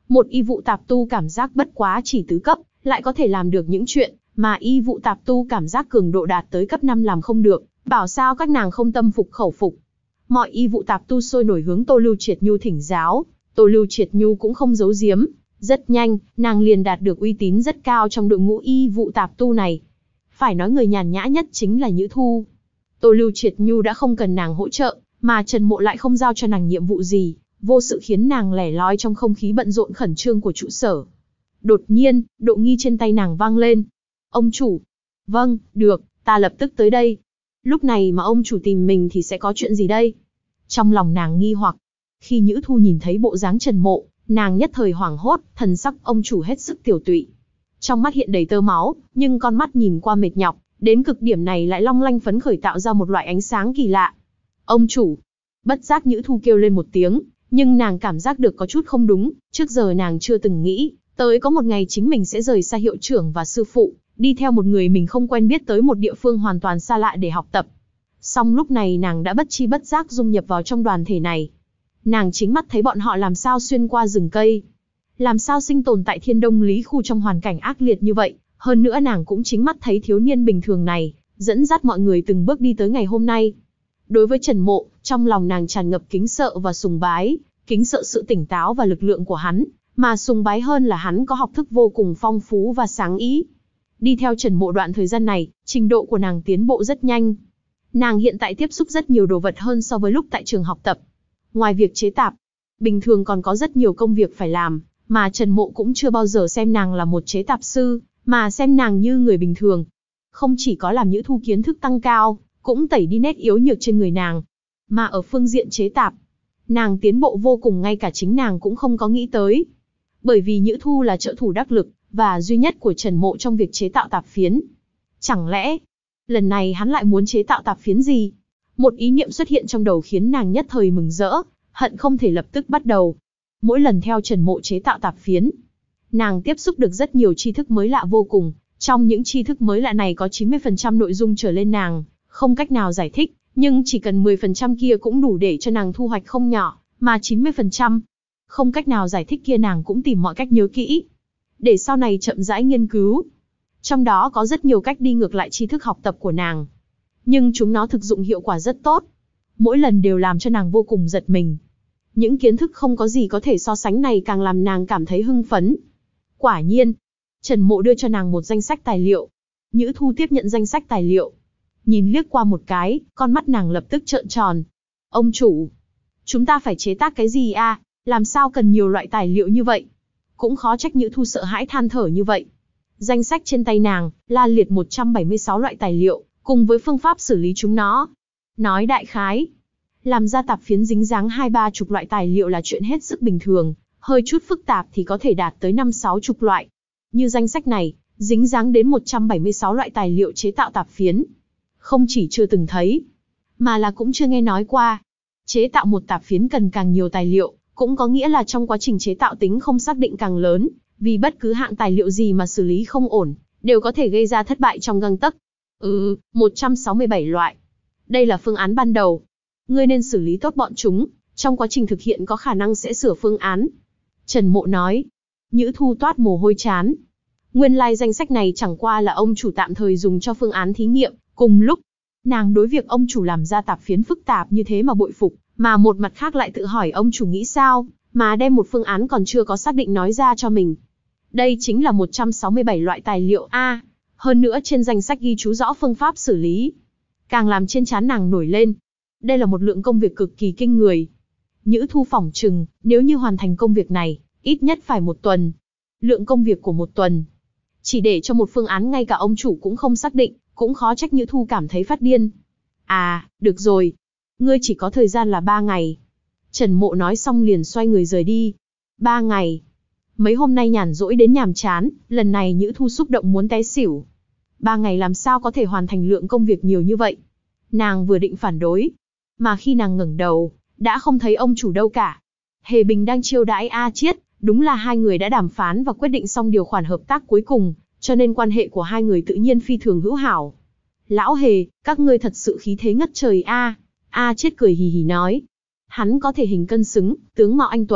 Một y vụ tạp tu cảm giác bất quá chỉ tứ cấp, lại có thể làm được những chuyện mà y vụ tạp tu cảm giác cường độ đạt tới cấp năm làm không được, bảo sao các nàng không tâm phục khẩu phục. Mọi y vụ tạp tu sôi nổi hướng Tô Lưu Triệt Nhu thỉnh giáo, Tô Lưu Triệt Nhu cũng không giấu giếm, rất nhanh, nàng liền đạt được uy tín rất cao trong đội ngũ y vụ tạp tu này. Phải nói người nhàn nhã nhất chính là Nhữ Thu. Tô Lưu Triệt Nhu đã không cần nàng hỗ trợ, mà Trần Mộ lại không giao cho nàng nhiệm vụ gì, vô sự khiến nàng lẻ loi trong không khí bận rộn khẩn trương của trụ sở. Đột nhiên, độ nghi trên tay nàng vang lên. Ông chủ. Vâng, được, ta lập tức tới đây. Lúc này mà ông chủ tìm mình thì sẽ có chuyện gì đây? Trong lòng nàng nghi hoặc. Khi Nhữ Thu nhìn thấy bộ dáng Trần Mộ, nàng nhất thời hoảng hốt, thần sắc ông chủ hết sức tiểu tụy. Trong mắt hiện đầy tơ máu, nhưng con mắt nhìn qua mệt nhọc, đến cực điểm này lại long lanh phấn khởi tạo ra một loại ánh sáng kỳ lạ. Ông chủ. Bất giác Nhữ Thu kêu lên một tiếng, nhưng nàng cảm giác được có chút không đúng, trước giờ nàng chưa từng nghĩ tới có một ngày chính mình sẽ rời xa hiệu trưởng và sư phụ, đi theo một người mình không quen biết tới một địa phương hoàn toàn xa lạ để học tập. Song lúc này nàng đã bất chi bất giác dung nhập vào trong đoàn thể này. Nàng chính mắt thấy bọn họ làm sao xuyên qua rừng cây, làm sao sinh tồn tại Thiên Đông Lý khu trong hoàn cảnh ác liệt như vậy. Hơn nữa nàng cũng chính mắt thấy thiếu niên bình thường này, dẫn dắt mọi người từng bước đi tới ngày hôm nay. Đối với Trần Mộ, trong lòng nàng tràn ngập kính sợ và sùng bái, kính sợ sự tỉnh táo và lực lượng của hắn, mà sùng bái hơn là hắn có học thức vô cùng phong phú và sáng ý. Đi theo Trần Mộ đoạn thời gian này, trình độ của nàng tiến bộ rất nhanh. Nàng hiện tại tiếp xúc rất nhiều đồ vật hơn so với lúc tại trường học tập. Ngoài việc chế tạp, bình thường còn có rất nhiều công việc phải làm, mà Trần Mộ cũng chưa bao giờ xem nàng là một chế tạp sư, mà xem nàng như người bình thường. Không chỉ có làm Nhữ Thu kiến thức tăng cao, cũng tẩy đi nét yếu nhược trên người nàng. Mà ở phương diện chế tạp, nàng tiến bộ vô cùng ngay cả chính nàng cũng không có nghĩ tới. Bởi vì Nhữ Thu là trợ thủ đắc lực và duy nhất của Trần Mộ trong việc chế tạo tạp phiến. Chẳng lẽ, lần này hắn lại muốn chế tạo tạp phiến gì? Một ý niệm xuất hiện trong đầu khiến nàng nhất thời mừng rỡ, hận không thể lập tức bắt đầu. Mỗi lần theo Trần Mộ chế tạo tạp phiến, nàng tiếp xúc được rất nhiều tri thức mới lạ vô cùng. Trong những tri thức mới lạ này có chín mươi phần trăm nội dung trở lên nàng không cách nào giải thích, nhưng chỉ cần mười phần trăm kia cũng đủ để cho nàng thu hoạch không nhỏ, mà chín mươi phần trăm không cách nào giải thích kia nàng cũng tìm mọi cách nhớ kỹ, để sau này chậm rãi nghiên cứu. Trong đó có rất nhiều cách đi ngược lại tri thức học tập của nàng, nhưng chúng nó thực dụng hiệu quả rất tốt. Mỗi lần đều làm cho nàng vô cùng giật mình. Những kiến thức không có gì có thể so sánh này càng làm nàng cảm thấy hưng phấn. Quả nhiên, Trần Mộ đưa cho nàng một danh sách tài liệu. Nhữ Thu tiếp nhận danh sách tài liệu, nhìn liếc qua một cái, con mắt nàng lập tức trợn tròn. Ông chủ, chúng ta phải chế tác cái gì a? Làm sao cần nhiều loại tài liệu như vậy? Cũng khó trách Nhữ Thu sợ hãi than thở như vậy. Danh sách trên tay nàng, la liệt một trăm bảy mươi sáu loại tài liệu, cùng với phương pháp xử lý chúng nó. Nói đại khái, làm ra tạp phiến dính dáng hai ba chục loại tài liệu là chuyện hết sức bình thường, hơi chút phức tạp thì có thể đạt tới năm sáu chục loại. Như danh sách này, dính dáng đến một trăm bảy mươi sáu loại tài liệu chế tạo tạp phiến. Không chỉ chưa từng thấy, mà là cũng chưa nghe nói qua. Chế tạo một tạp phiến cần càng nhiều tài liệu, cũng có nghĩa là trong quá trình chế tạo tính không xác định càng lớn, vì bất cứ hạng tài liệu gì mà xử lý không ổn, đều có thể gây ra thất bại trong gang tấc. Ừ, một trăm sáu mươi bảy loại. Đây là phương án ban đầu. Ngươi nên xử lý tốt bọn chúng, trong quá trình thực hiện có khả năng sẽ sửa phương án. Trần Mộ nói. Nhữ Thu toát mồ hôi chán. Nguyên lai like danh sách này chẳng qua là ông chủ tạm thời dùng cho phương án thí nghiệm. Cùng lúc, nàng đối việc ông chủ làm ra tạp phiến phức tạp như thế mà bội phục, mà một mặt khác lại tự hỏi ông chủ nghĩ sao, mà đem một phương án còn chưa có xác định nói ra cho mình. Đây chính là một trăm sáu mươi bảy loại tài liệu A, hơn nữa trên danh sách ghi chú rõ phương pháp xử lý. Càng làm trên trán nàng nổi lên. Đây là một lượng công việc cực kỳ kinh người. Nhữ Thu phỏng chừng, nếu như hoàn thành công việc này, ít nhất phải một tuần. Lượng công việc của một tuần, chỉ để cho một phương án ngay cả ông chủ cũng không xác định, cũng khó trách Nhữ Thu cảm thấy phát điên. À, được rồi. Ngươi chỉ có thời gian là ba ngày. Trần Mộ nói xong liền xoay người rời đi. Ba ngày. Mấy hôm nay nhàn rỗi đến nhàm chán, lần này Nhữ Thu xúc động muốn té xỉu. Ba ngày làm sao có thể hoàn thành lượng công việc nhiều như vậy? Nàng vừa định phản đối, mà khi nàng ngẩng đầu, đã không thấy ông chủ đâu cả. Hề Bình đang chiêu đãi A Chiết, đúng là hai người đã đàm phán và quyết định xong điều khoản hợp tác cuối cùng, cho nên quan hệ của hai người tự nhiên phi thường hữu hảo. Lão Hề, các ngươi thật sự khí thế ngất trời a. A Chiết cười hì hì nói. Hắn có thể hình cân xứng, tướng mạo anh tuấn,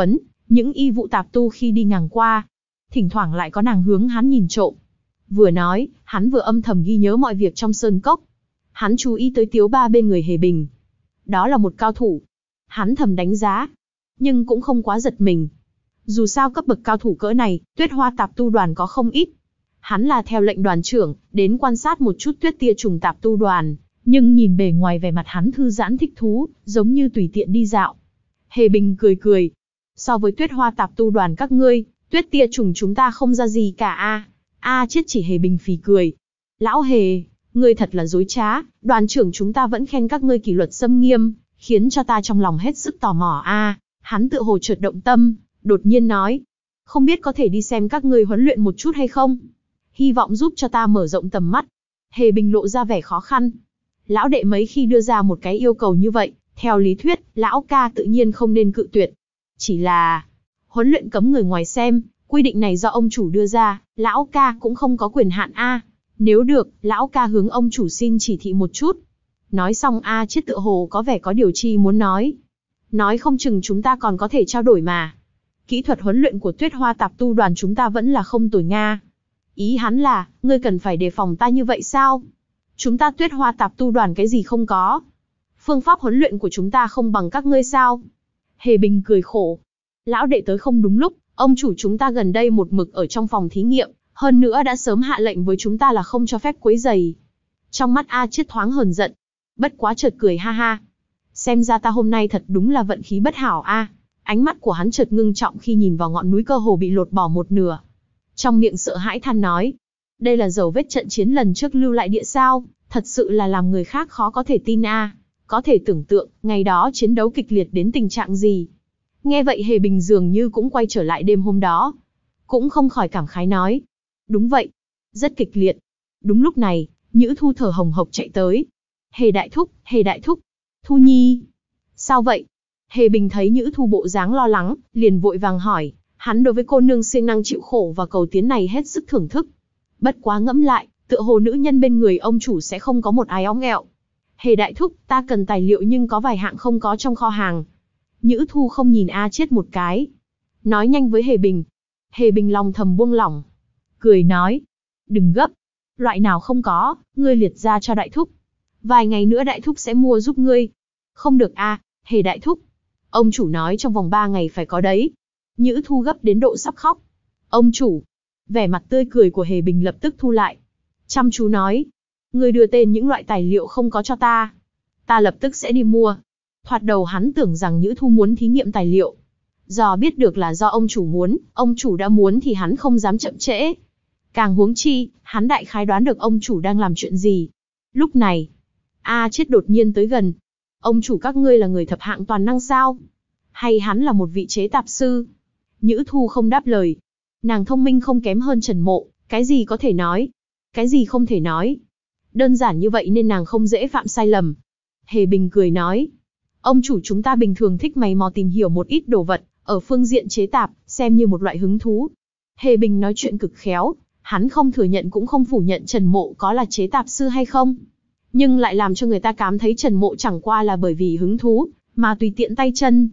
Những y vụ tạp tu khi đi ngang qua, thỉnh thoảng lại có nàng hướng hắn nhìn trộm. Vừa nói, hắn vừa âm thầm ghi nhớ mọi việc trong sơn cốc. Hắn chú ý tới Tiếu Ba bên người Hề Bình. Đó là một cao thủ. Hắn thầm đánh giá, nhưng cũng không quá giật mình. Dù sao cấp bậc cao thủ cỡ này, Tuyết Hoa tạp tu đoàn có không ít. Hắn là theo lệnh đoàn trưởng, đến quan sát một chút Tuyết Tia trùng tạp tu đoàn, nhưng nhìn bề ngoài vẻ mặt hắn thư giãn thích thú, giống như tùy tiện đi dạo. Hề Bình cười cười. So với Tuyết Hoa tạp tu đoàn các ngươi, Tuyết Tia trùng chúng ta không ra gì cả a. A chết chỉ Hề Bình phì cười. Lão Hề, ngươi thật là dối trá, đoàn trưởng chúng ta vẫn khen các ngươi kỷ luật xâm nghiêm, khiến cho ta trong lòng hết sức tò mò a. Hắn tựa hồ chợt động tâm, đột nhiên nói. Không biết có thể đi xem các ngươi huấn luyện một chút hay không? Hy vọng giúp cho ta mở rộng tầm mắt. Hề Bình lộ ra vẻ khó khăn. Lão đệ mấy khi đưa ra một cái yêu cầu như vậy, theo lý thuyết, lão ca tự nhiên không nên cự tuyệt. Chỉ là, huấn luyện cấm người ngoài xem, quy định này do ông chủ đưa ra, lão ca cũng không có quyền hạn a. Nếu được, lão ca hướng ông chủ xin chỉ thị một chút. Nói xong A Chiết tựa hồ có vẻ có điều chi muốn nói. Nói không chừng chúng ta còn có thể trao đổi mà. Kỹ thuật huấn luyện của Tuyết Hoa tạp tu đoàn chúng ta vẫn là không tồi nga. Ý hắn là, ngươi cần phải đề phòng ta như vậy sao? Chúng ta Tuyết Hoa tạp tu đoàn cái gì không có? Phương pháp huấn luyện của chúng ta không bằng các ngươi sao? Hề Bình cười khổ. Lão đệ tới không đúng lúc, ông chủ chúng ta gần đây một mực ở trong phòng thí nghiệm, hơn nữa đã sớm hạ lệnh với chúng ta là không cho phép quấy rầy. Trong mắt A Chiết thoáng hờn giận, bất quá chợt cười ha ha. Xem ra ta hôm nay thật đúng là vận khí bất hảo a. Ánh mắt của hắn chợt ngưng trọng khi nhìn vào ngọn núi cơ hồ bị lột bỏ một nửa. Trong miệng sợ hãi than nói, đây là dấu vết trận chiến lần trước lưu lại địa sao, thật sự là làm người khác khó có thể tin a. Có thể tưởng tượng, ngày đó chiến đấu kịch liệt đến tình trạng gì. Nghe vậy Hề Bình dường như cũng quay trở lại đêm hôm đó. Cũng không khỏi cảm khái nói, đúng vậy, rất kịch liệt. Đúng lúc này, Nhữ Thu thở hồng hộc chạy tới. Hề đại thúc, Hề đại thúc, Thu Nhi. Sao vậy? Hề Bình thấy Nhữ Thu bộ dáng lo lắng, liền vội vàng hỏi. Hắn đối với cô nương siêng năng chịu khổ và cầu tiến này hết sức thưởng thức. Bất quá ngẫm lại, tựa hồ nữ nhân bên người ông chủ sẽ không có một ai óng ẹo. Hề đại thúc, ta cần tài liệu nhưng có vài hạng không có trong kho hàng. Nhữ Thu không nhìn A Chiết một cái, nói nhanh với Hề Bình. Hề Bình lòng thầm buông lỏng, cười nói, đừng gấp, loại nào không có, ngươi liệt ra cho đại thúc. Vài ngày nữa đại thúc sẽ mua giúp ngươi. Không được a, à, Hề đại thúc. Ông chủ nói trong vòng ba ngày phải có đấy. Nhữ Thu gấp đến độ sắp khóc. Ông chủ. Vẻ mặt tươi cười của Hề Bình lập tức thu lại. Chăm chú nói. Ngươi đưa tên những loại tài liệu không có cho ta. Ta lập tức sẽ đi mua. Thoạt đầu hắn tưởng rằng Nhữ Thu muốn thí nghiệm tài liệu. Do biết được là do ông chủ muốn, ông chủ đã muốn thì hắn không dám chậm trễ. Càng huống chi, hắn đại khái đoán được ông chủ đang làm chuyện gì. Lúc này, A Chiết đột nhiên tới gần. Ông chủ các ngươi là người thập hạng toàn năng sao? Hay hắn là một vị chế tạp sư? Nhữ Thu không đáp lời. Nàng thông minh không kém hơn Trần Mộ, cái gì có thể nói, cái gì không thể nói. Đơn giản như vậy nên nàng không dễ phạm sai lầm. Hề Bình cười nói, ông chủ chúng ta bình thường thích mày mò tìm hiểu một ít đồ vật, ở phương diện chế tạp, xem như một loại hứng thú. Hề Bình nói chuyện cực khéo, hắn không thừa nhận cũng không phủ nhận Trần Mộ có là chế tạp sư hay không. Nhưng lại làm cho người ta cảm thấy Trần Mộ chẳng qua là bởi vì hứng thú, mà tùy tiện tay chân.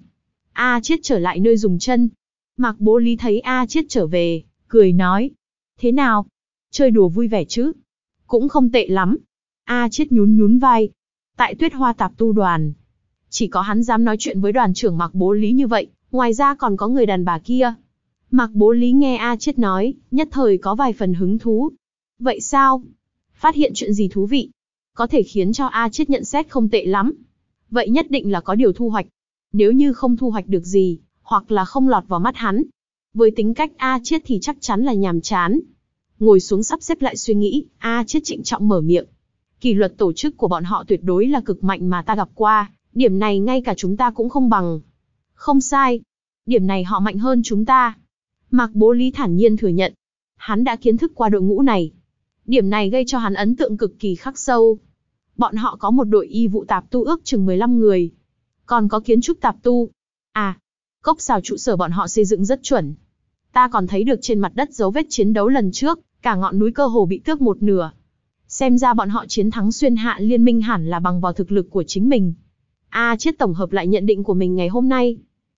A Chiết trở lại nơi dùng chân. Mạc Bố Lý thấy A Chiết trở về, cười nói, thế nào? Chơi đùa vui vẻ chứ? Cũng không tệ lắm. A Chiết nhún nhún vai. Tại Tuyết Hoa tạp tu đoàn, chỉ có hắn dám nói chuyện với đoàn trưởng Mạc Bố Lý như vậy, ngoài ra còn có người đàn bà kia. Mạc Bố Lý nghe A Chiết nói, nhất thời có vài phần hứng thú. Vậy sao? Phát hiện chuyện gì thú vị? Có thể khiến cho A Chiết nhận xét không tệ lắm. Vậy nhất định là có điều thu hoạch. Nếu như không thu hoạch được gì, hoặc là không lọt vào mắt hắn. Với tính cách A Chiết thì chắc chắn là nhàm chán. Ngồi xuống sắp xếp lại suy nghĩ, A Chiết trịnh trọng mở miệng. Kỷ luật tổ chức của bọn họ tuyệt đối là cực mạnh mà ta gặp qua, điểm này ngay cả chúng ta cũng không bằng. Không sai, điểm này họ mạnh hơn chúng ta. Mạc Bố Lý thản nhiên thừa nhận. Hắn đã kiến thức qua đội ngũ này. Điểm này gây cho hắn ấn tượng cực kỳ khắc sâu. Bọn họ có một đội y vụ tạp tu ước chừng mười lăm người. Còn có kiến trúc tạp tu. À, cốc xào trụ sở bọn họ xây dựng rất chuẩn. Ta còn thấy được trên mặt đất dấu vết chiến đấu lần trước, cả ngọn núi cơ hồ bị tước một nửa. Xem ra bọn họ chiến thắng xuyên hạ liên minh hẳn là bằng vào thực lực của chính mình. A Chiết tổng hợp lại nhận định của mình ngày hôm nay.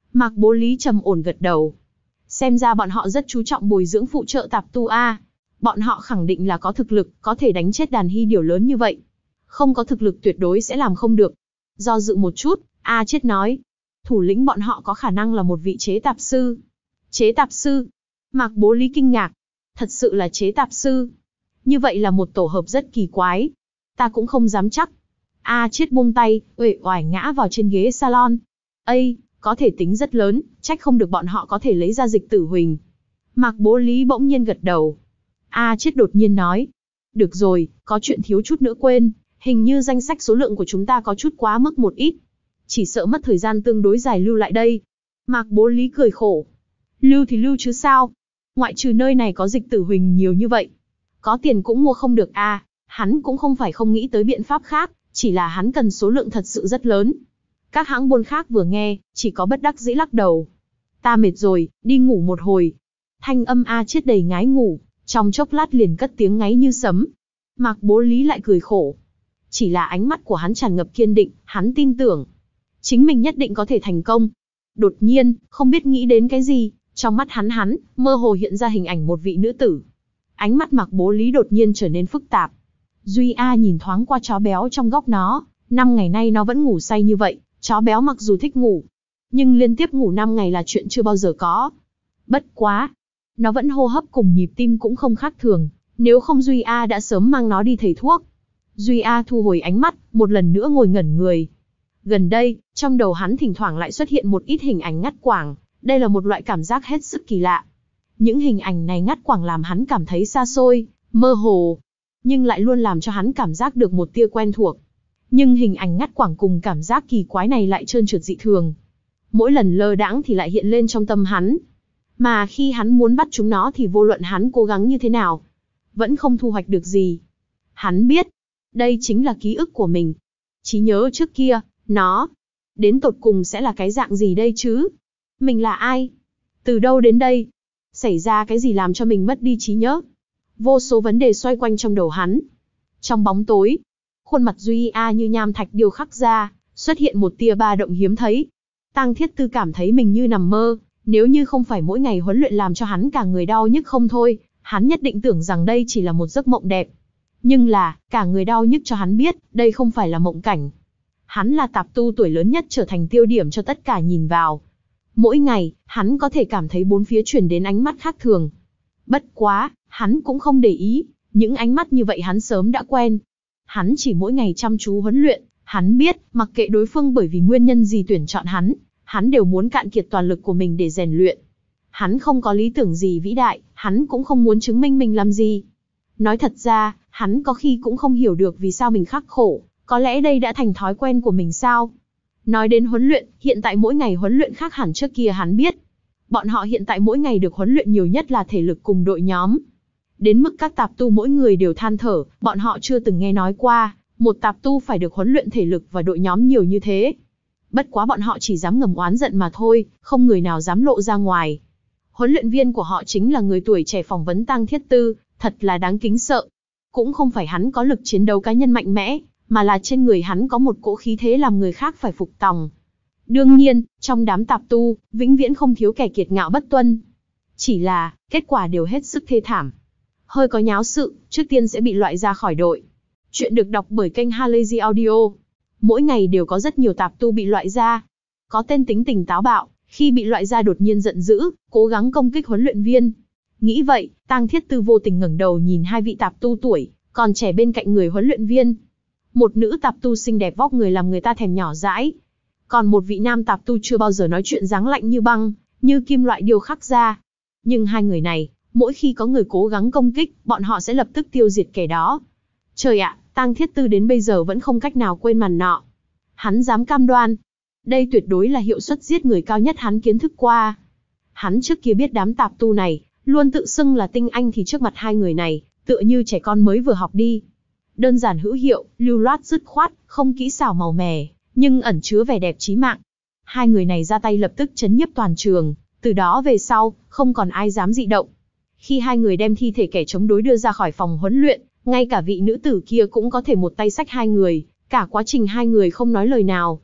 Mạc Bố Lý trầm ổn gật đầu. Xem ra bọn họ rất chú trọng bồi dưỡng phụ trợ tạp tu a. Bọn họ khẳng định là có thực lực, có thể đánh chết đàn hy điểu lớn như vậy. Không có thực lực tuyệt đối sẽ làm không được. Do dự một chút, A Chiết nói. Thủ lĩnh bọn họ có khả năng là một vị chế tạp sư. Chế tạp sư? Mạc Bố Lý kinh ngạc. Thật sự là chế tạp sư. Như vậy là một tổ hợp rất kỳ quái. Ta cũng không dám chắc. A Chiết buông tay, uể oải ngã vào trên ghế salon. Ây, có thể tính rất lớn, trách không được bọn họ có thể lấy ra dịch tử huỳnh. Mạc Bố Lý bỗng nhiên gật đầu. A Chiết đột nhiên nói. Được rồi, có chuyện thiếu chút nữa quên. Hình như danh sách số lượng của chúng ta có chút quá mức một ít. Chỉ sợ mất thời gian tương đối dài lưu lại đây. Mạc Bố Lý cười khổ. Lưu thì lưu chứ sao. Ngoại trừ nơi này có dịch tử huỳnh nhiều như vậy. Có tiền cũng mua không được a. À, hắn cũng không phải không nghĩ tới biện pháp khác, chỉ là hắn cần số lượng thật sự rất lớn. Các hãng buôn khác vừa nghe, chỉ có bất đắc dĩ lắc đầu. Ta mệt rồi, đi ngủ một hồi. Thanh âm A Chiết đầy ngái ngủ, trong chốc lát liền cất tiếng ngáy như sấm. Mạc Bố Lý lại cười khổ. Chỉ là ánh mắt của hắn tràn ngập kiên định, hắn tin tưởng. Chính mình nhất định có thể thành công. Đột nhiên, không biết nghĩ đến cái gì, trong mắt hắn hắn, mơ hồ hiện ra hình ảnh một vị nữ tử. Ánh mắt Mạc Bố Lý đột nhiên trở nên phức tạp. Duy A nhìn thoáng qua chó béo trong góc nó, năm ngày nay nó vẫn ngủ say như vậy, chó béo mặc dù thích ngủ, nhưng liên tiếp ngủ năm ngày là chuyện chưa bao giờ có. Bất quá, nó vẫn hô hấp cùng nhịp tim cũng không khác thường, nếu không Duy A đã sớm mang nó đi thầy thuốc. Duy A thu hồi ánh mắt, một lần nữa ngồi ngẩn người. Gần đây, trong đầu hắn thỉnh thoảng lại xuất hiện một ít hình ảnh ngắt quãng, đây là một loại cảm giác hết sức kỳ lạ. Những hình ảnh này ngắt quãng làm hắn cảm thấy xa xôi, mơ hồ, nhưng lại luôn làm cho hắn cảm giác được một tia quen thuộc. Nhưng hình ảnh ngắt quãng cùng cảm giác kỳ quái này lại trơn trượt dị thường. Mỗi lần lơ đãng thì lại hiện lên trong tâm hắn. Mà khi hắn muốn bắt chúng nó thì vô luận hắn cố gắng như thế nào, vẫn không thu hoạch được gì. Hắn biết, đây chính là ký ức của mình. Trí nhớ trước kia, nó, đến tột cùng sẽ là cái dạng gì đây chứ? Mình là ai? Từ đâu đến đây? Xảy ra cái gì làm cho mình mất đi trí nhớ? Vô số vấn đề xoay quanh trong đầu hắn. Trong bóng tối, khuôn mặt Duy A như nham thạch điêu khắc ra, xuất hiện một tia ba động hiếm thấy. Tang Thiết Tư cảm thấy mình như nằm mơ, nếu như không phải mỗi ngày huấn luyện làm cho hắn cả người đau nhức không thôi, hắn nhất định tưởng rằng đây chỉ là một giấc mộng đẹp. Nhưng là, cả người đau nhức cho hắn biết, đây không phải là mộng cảnh. Hắn là tạp tu tuổi lớn nhất trở thành tiêu điểm cho tất cả nhìn vào. Mỗi ngày, hắn có thể cảm thấy bốn phía truyền đến ánh mắt khác thường. Bất quá, hắn cũng không để ý, những ánh mắt như vậy hắn sớm đã quen. Hắn chỉ mỗi ngày chăm chú huấn luyện, hắn biết, mặc kệ đối phương bởi vì nguyên nhân gì tuyển chọn hắn, hắn đều muốn cạn kiệt toàn lực của mình để rèn luyện. Hắn không có lý tưởng gì vĩ đại, hắn cũng không muốn chứng minh mình làm gì. Nói thật ra, hắn có khi cũng không hiểu được vì sao mình khắc khổ, có lẽ đây đã thành thói quen của mình sao? Nói đến huấn luyện, hiện tại mỗi ngày huấn luyện khác hẳn trước kia hắn biết. Bọn họ hiện tại mỗi ngày được huấn luyện nhiều nhất là thể lực cùng đội nhóm. Đến mức các tạp tu mỗi người đều than thở, bọn họ chưa từng nghe nói qua, một tạp tu phải được huấn luyện thể lực và đội nhóm nhiều như thế. Bất quá bọn họ chỉ dám ngầm oán giận mà thôi, không người nào dám lộ ra ngoài. Huấn luyện viên của họ chính là người tuổi trẻ phỏng vấn Tang Thiết Tư, thật là đáng kính sợ. Cũng không phải hắn có lực chiến đấu cá nhân mạnh mẽ, mà là trên người hắn có một cỗ khí thế làm người khác phải phục tòng. Đương nhiên, trong đám tạp tu, vĩnh viễn không thiếu kẻ kiệt ngạo bất tuân. Chỉ là, kết quả đều hết sức thê thảm. Hơi có nháo sự, trước tiên sẽ bị loại ra khỏi đội. Chuyện được đọc bởi kênh Halazy Audio. Mỗi ngày đều có rất nhiều tạp tu bị loại ra. Có tên tính tình táo bạo, khi bị loại ra đột nhiên giận dữ, cố gắng công kích huấn luyện viên. Nghĩ vậy, Tang Thiết Tư vô tình ngẩng đầu nhìn hai vị tạp tu tuổi còn trẻ bên cạnh người huấn luyện viên. Một nữ tạp tu xinh đẹp vóc người làm người ta thèm nhỏ dãi. Còn một vị nam tạp tu chưa bao giờ nói chuyện dáng lạnh như băng, như kim loại điêu khắc ra. Nhưng hai người này, mỗi khi có người cố gắng công kích, bọn họ sẽ lập tức tiêu diệt kẻ đó. Trời ạ, Tang Thiết Tư đến bây giờ vẫn không cách nào quên màn nọ. Hắn dám cam đoan, đây tuyệt đối là hiệu suất giết người cao nhất hắn kiến thức qua. Hắn trước kia biết đám tạp tu này, luôn tự xưng là tinh anh thì trước mặt hai người này, tựa như trẻ con mới vừa học đi. Đơn giản hữu hiệu, lưu loát dứt khoát, không kỹ xảo màu mè, nhưng ẩn chứa vẻ đẹp chí mạng. Hai người này ra tay lập tức chấn nhiếp toàn trường, từ đó về sau, không còn ai dám dị động. Khi hai người đem thi thể kẻ chống đối đưa ra khỏi phòng huấn luyện, ngay cả vị nữ tử kia cũng có thể một tay xách hai người, cả quá trình hai người không nói lời nào.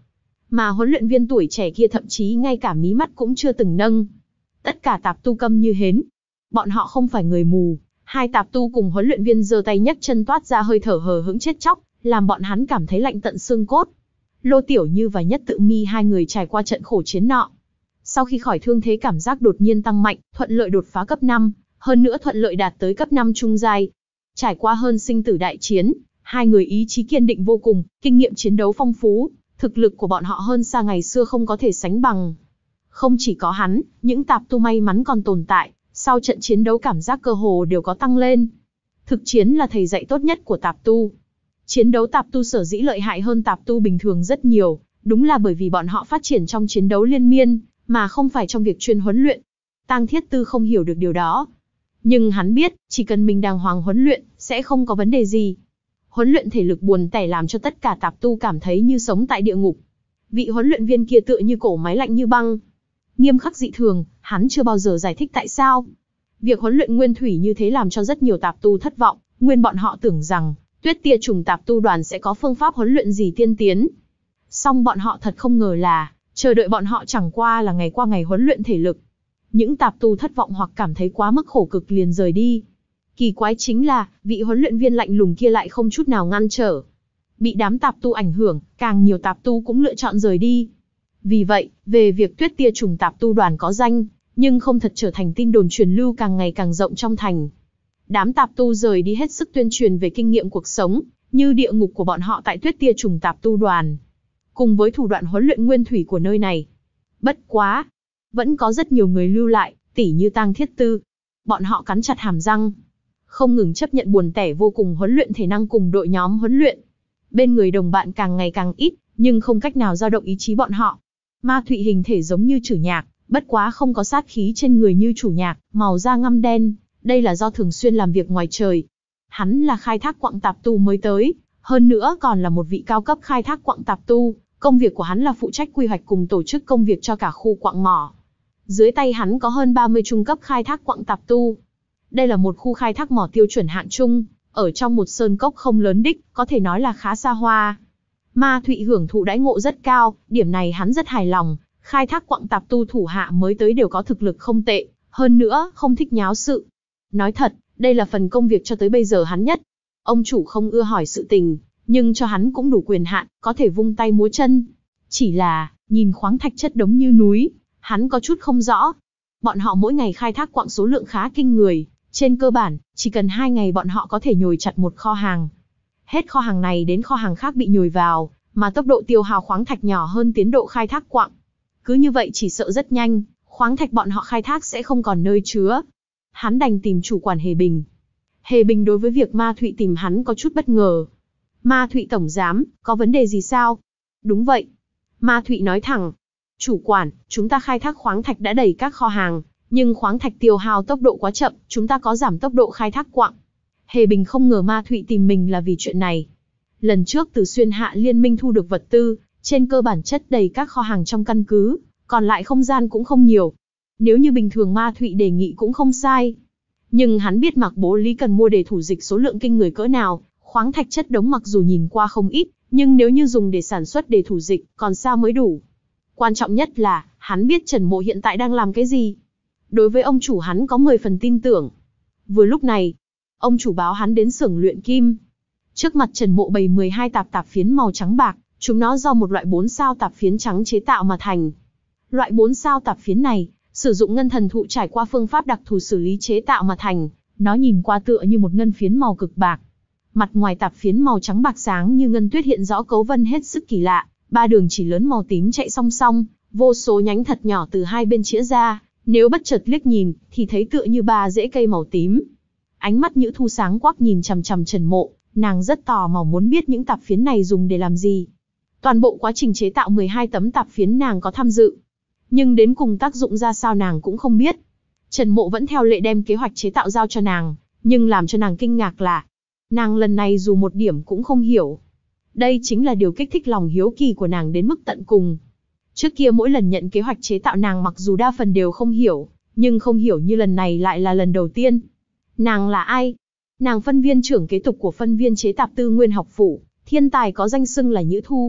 Mà huấn luyện viên tuổi trẻ kia thậm chí ngay cả mí mắt cũng chưa từng nâng. Tất cả tạp tu câm như hến. Bọn họ không phải người mù. Hai tạp tu cùng huấn luyện viên giơ tay nhấc chân toát ra hơi thở hờ hững chết chóc, làm bọn hắn cảm thấy lạnh tận xương cốt. Lô Tiểu Như và Nhất Tự Mi hai người trải qua trận khổ chiến nọ. Sau khi khỏi thương thế cảm giác đột nhiên tăng mạnh, thuận lợi đột phá cấp năm, hơn nữa thuận lợi đạt tới cấp năm trung giai. Trải qua hơn sinh tử đại chiến, hai người ý chí kiên định vô cùng, kinh nghiệm chiến đấu phong phú, thực lực của bọn họ hơn xa ngày xưa không có thể sánh bằng. Không chỉ có hắn, những tạp tu may mắn còn tồn tại, sau trận chiến đấu cảm giác cơ hồ đều có tăng lên. Thực chiến là thầy dạy tốt nhất của tạp tu. Chiến đấu tạp tu sở dĩ lợi hại hơn tạp tu bình thường rất nhiều, đúng là bởi vì bọn họ phát triển trong chiến đấu liên miên, mà không phải trong việc chuyên huấn luyện. Tang Thiết Tư không hiểu được điều đó. Nhưng hắn biết, chỉ cần mình đàng hoàng huấn luyện, sẽ không có vấn đề gì. Huấn luyện thể lực buồn tẻ làm cho tất cả tạp tu cảm thấy như sống tại địa ngục. Vị huấn luyện viên kia tựa như cổ máy lạnh như băng. Nghiêm khắc dị thường, hắn chưa bao giờ giải thích tại sao. Việc huấn luyện nguyên thủy như thế làm cho rất nhiều tạp tu thất vọng, nguyên bọn họ tưởng rằng, Tuyết Tia Trùng tạp tu đoàn sẽ có phương pháp huấn luyện gì tiên tiến. Song bọn họ thật không ngờ là, chờ đợi bọn họ chẳng qua là ngày qua ngày huấn luyện thể lực. Những tạp tu thất vọng hoặc cảm thấy quá mức khổ cực liền rời đi. Kỳ quái chính là, vị huấn luyện viên lạnh lùng kia lại không chút nào ngăn trở. Bị đám tạp tu ảnh hưởng, càng nhiều tạp tu cũng lựa chọn rời đi. Vì vậy, về việc Tuyết Tia Trùng tạp tu đoàn có danh, nhưng không thật trở thành tin đồn truyền lưu càng ngày càng rộng trong thành. Đám tạp tu rời đi hết sức tuyên truyền về kinh nghiệm cuộc sống, như địa ngục của bọn họ tại Tuyết Tia Trùng tạp tu đoàn, cùng với thủ đoạn huấn luyện nguyên thủy của nơi này. Bất quá, vẫn có rất nhiều người lưu lại, tỉ như Tang Thiết Tư. Bọn họ cắn chặt hàm răng, không ngừng chấp nhận buồn tẻ vô cùng huấn luyện thể năng cùng đội nhóm huấn luyện. Bên người đồng bạn càng ngày càng ít, nhưng không cách nào dao động ý chí bọn họ. Ma Thụy hình thể giống như Chử Nhạc, bất quá không có sát khí trên người như Chủ Nhạc, màu da ngăm đen, đây là do thường xuyên làm việc ngoài trời. Hắn là khai thác quặng tạp tu mới tới, hơn nữa còn là một vị cao cấp khai thác quặng tạp tu, công việc của hắn là phụ trách quy hoạch cùng tổ chức công việc cho cả khu quặng mỏ. Dưới tay hắn có hơn ba mươi trung cấp khai thác quặng tạp tu. Đây là một khu khai thác mỏ tiêu chuẩn hạng trung, ở trong một sơn cốc không lớn đích, có thể nói là khá xa hoa. Ma Thụy hưởng thụ đãi ngộ rất cao, điểm này hắn rất hài lòng, khai thác quặng tạp tu thủ hạ mới tới đều có thực lực không tệ, hơn nữa, không thích nháo sự. Nói thật, đây là phần công việc cho tới bây giờ hắn nhất. Ông chủ không ưa hỏi sự tình, nhưng cho hắn cũng đủ quyền hạn, có thể vung tay múa chân. Chỉ là, nhìn khoáng thạch chất đống như núi, hắn có chút không rõ. Bọn họ mỗi ngày khai thác quặng số lượng khá kinh người, trên cơ bản, chỉ cần hai ngày bọn họ có thể nhồi chặt một kho hàng. Hết kho hàng này đến kho hàng khác bị nhồi vào, mà tốc độ tiêu hao khoáng thạch nhỏ hơn tiến độ khai thác quặng. Cứ như vậy chỉ sợ rất nhanh, khoáng thạch bọn họ khai thác sẽ không còn nơi chứa. Hắn đành tìm chủ quản Hề Bình. Hề Bình đối với việc Ma Thụy tìm hắn có chút bất ngờ. Ma Thụy tổng giám, có vấn đề gì sao? Đúng vậy. Ma Thụy nói thẳng. Chủ quản, chúng ta khai thác khoáng thạch đã đầy các kho hàng, nhưng khoáng thạch tiêu hao tốc độ quá chậm, chúng ta có giảm tốc độ khai thác quặng. Hề Bình không ngờ Ma Thụy tìm mình là vì chuyện này. Lần trước từ Xuyên Hạ Liên minh thu được vật tư, trên cơ bản chất đầy các kho hàng trong căn cứ, còn lại không gian cũng không nhiều. Nếu như bình thường Ma Thụy đề nghị cũng không sai. Nhưng hắn biết Mạc Bố Lý cần mua để thủ dịch số lượng kinh người cỡ nào, khoáng thạch chất đống mặc dù nhìn qua không ít, nhưng nếu như dùng để sản xuất để thủ dịch, còn sao mới đủ. Quan trọng nhất là, hắn biết Trần Mộ hiện tại đang làm cái gì. Đối với ông chủ hắn có mười phần tin tưởng. Vừa lúc này, ông chủ báo hắn đến xưởng luyện kim. Trước mặt Trần Mộ bày mười hai tạp tạp phiến màu trắng bạc, chúng nó do một loại bốn sao tạp phiến trắng chế tạo mà thành. Loại bốn sao tạp phiến này, sử dụng ngân thần thụ trải qua phương pháp đặc thù xử lý chế tạo mà thành, nó nhìn qua tựa như một ngân phiến màu cực bạc. Mặt ngoài tạp phiến màu trắng bạc sáng như ngân tuyết hiện rõ cấu vân hết sức kỳ lạ, ba đường chỉ lớn màu tím chạy song song, vô số nhánh thật nhỏ từ hai bên chĩa ra, nếu bất chợt liếc nhìn, thì thấy tựa như ba rễ cây màu tím. Ánh mắt Nhữ Thu sáng quắc nhìn chằm chằm Trần Mộ, nàng rất tò mò muốn biết những tạp phiến này dùng để làm gì. Toàn bộ quá trình chế tạo mười hai tấm tạp phiến nàng có tham dự, nhưng đến cùng tác dụng ra sao nàng cũng không biết. Trần Mộ vẫn theo lệ đem kế hoạch chế tạo giao cho nàng, nhưng làm cho nàng kinh ngạc là, nàng lần này dù một điểm cũng không hiểu. Đây chính là điều kích thích lòng hiếu kỳ của nàng đến mức tận cùng. Trước kia mỗi lần nhận kế hoạch chế tạo nàng mặc dù đa phần đều không hiểu, nhưng không hiểu như lần này lại là lần đầu tiên. Nàng là ai? Nàng phân viên trưởng kế tục của phân viên chế tạp Tư Nguyên học phủ, thiên tài có danh xưng là Nhữ Thu.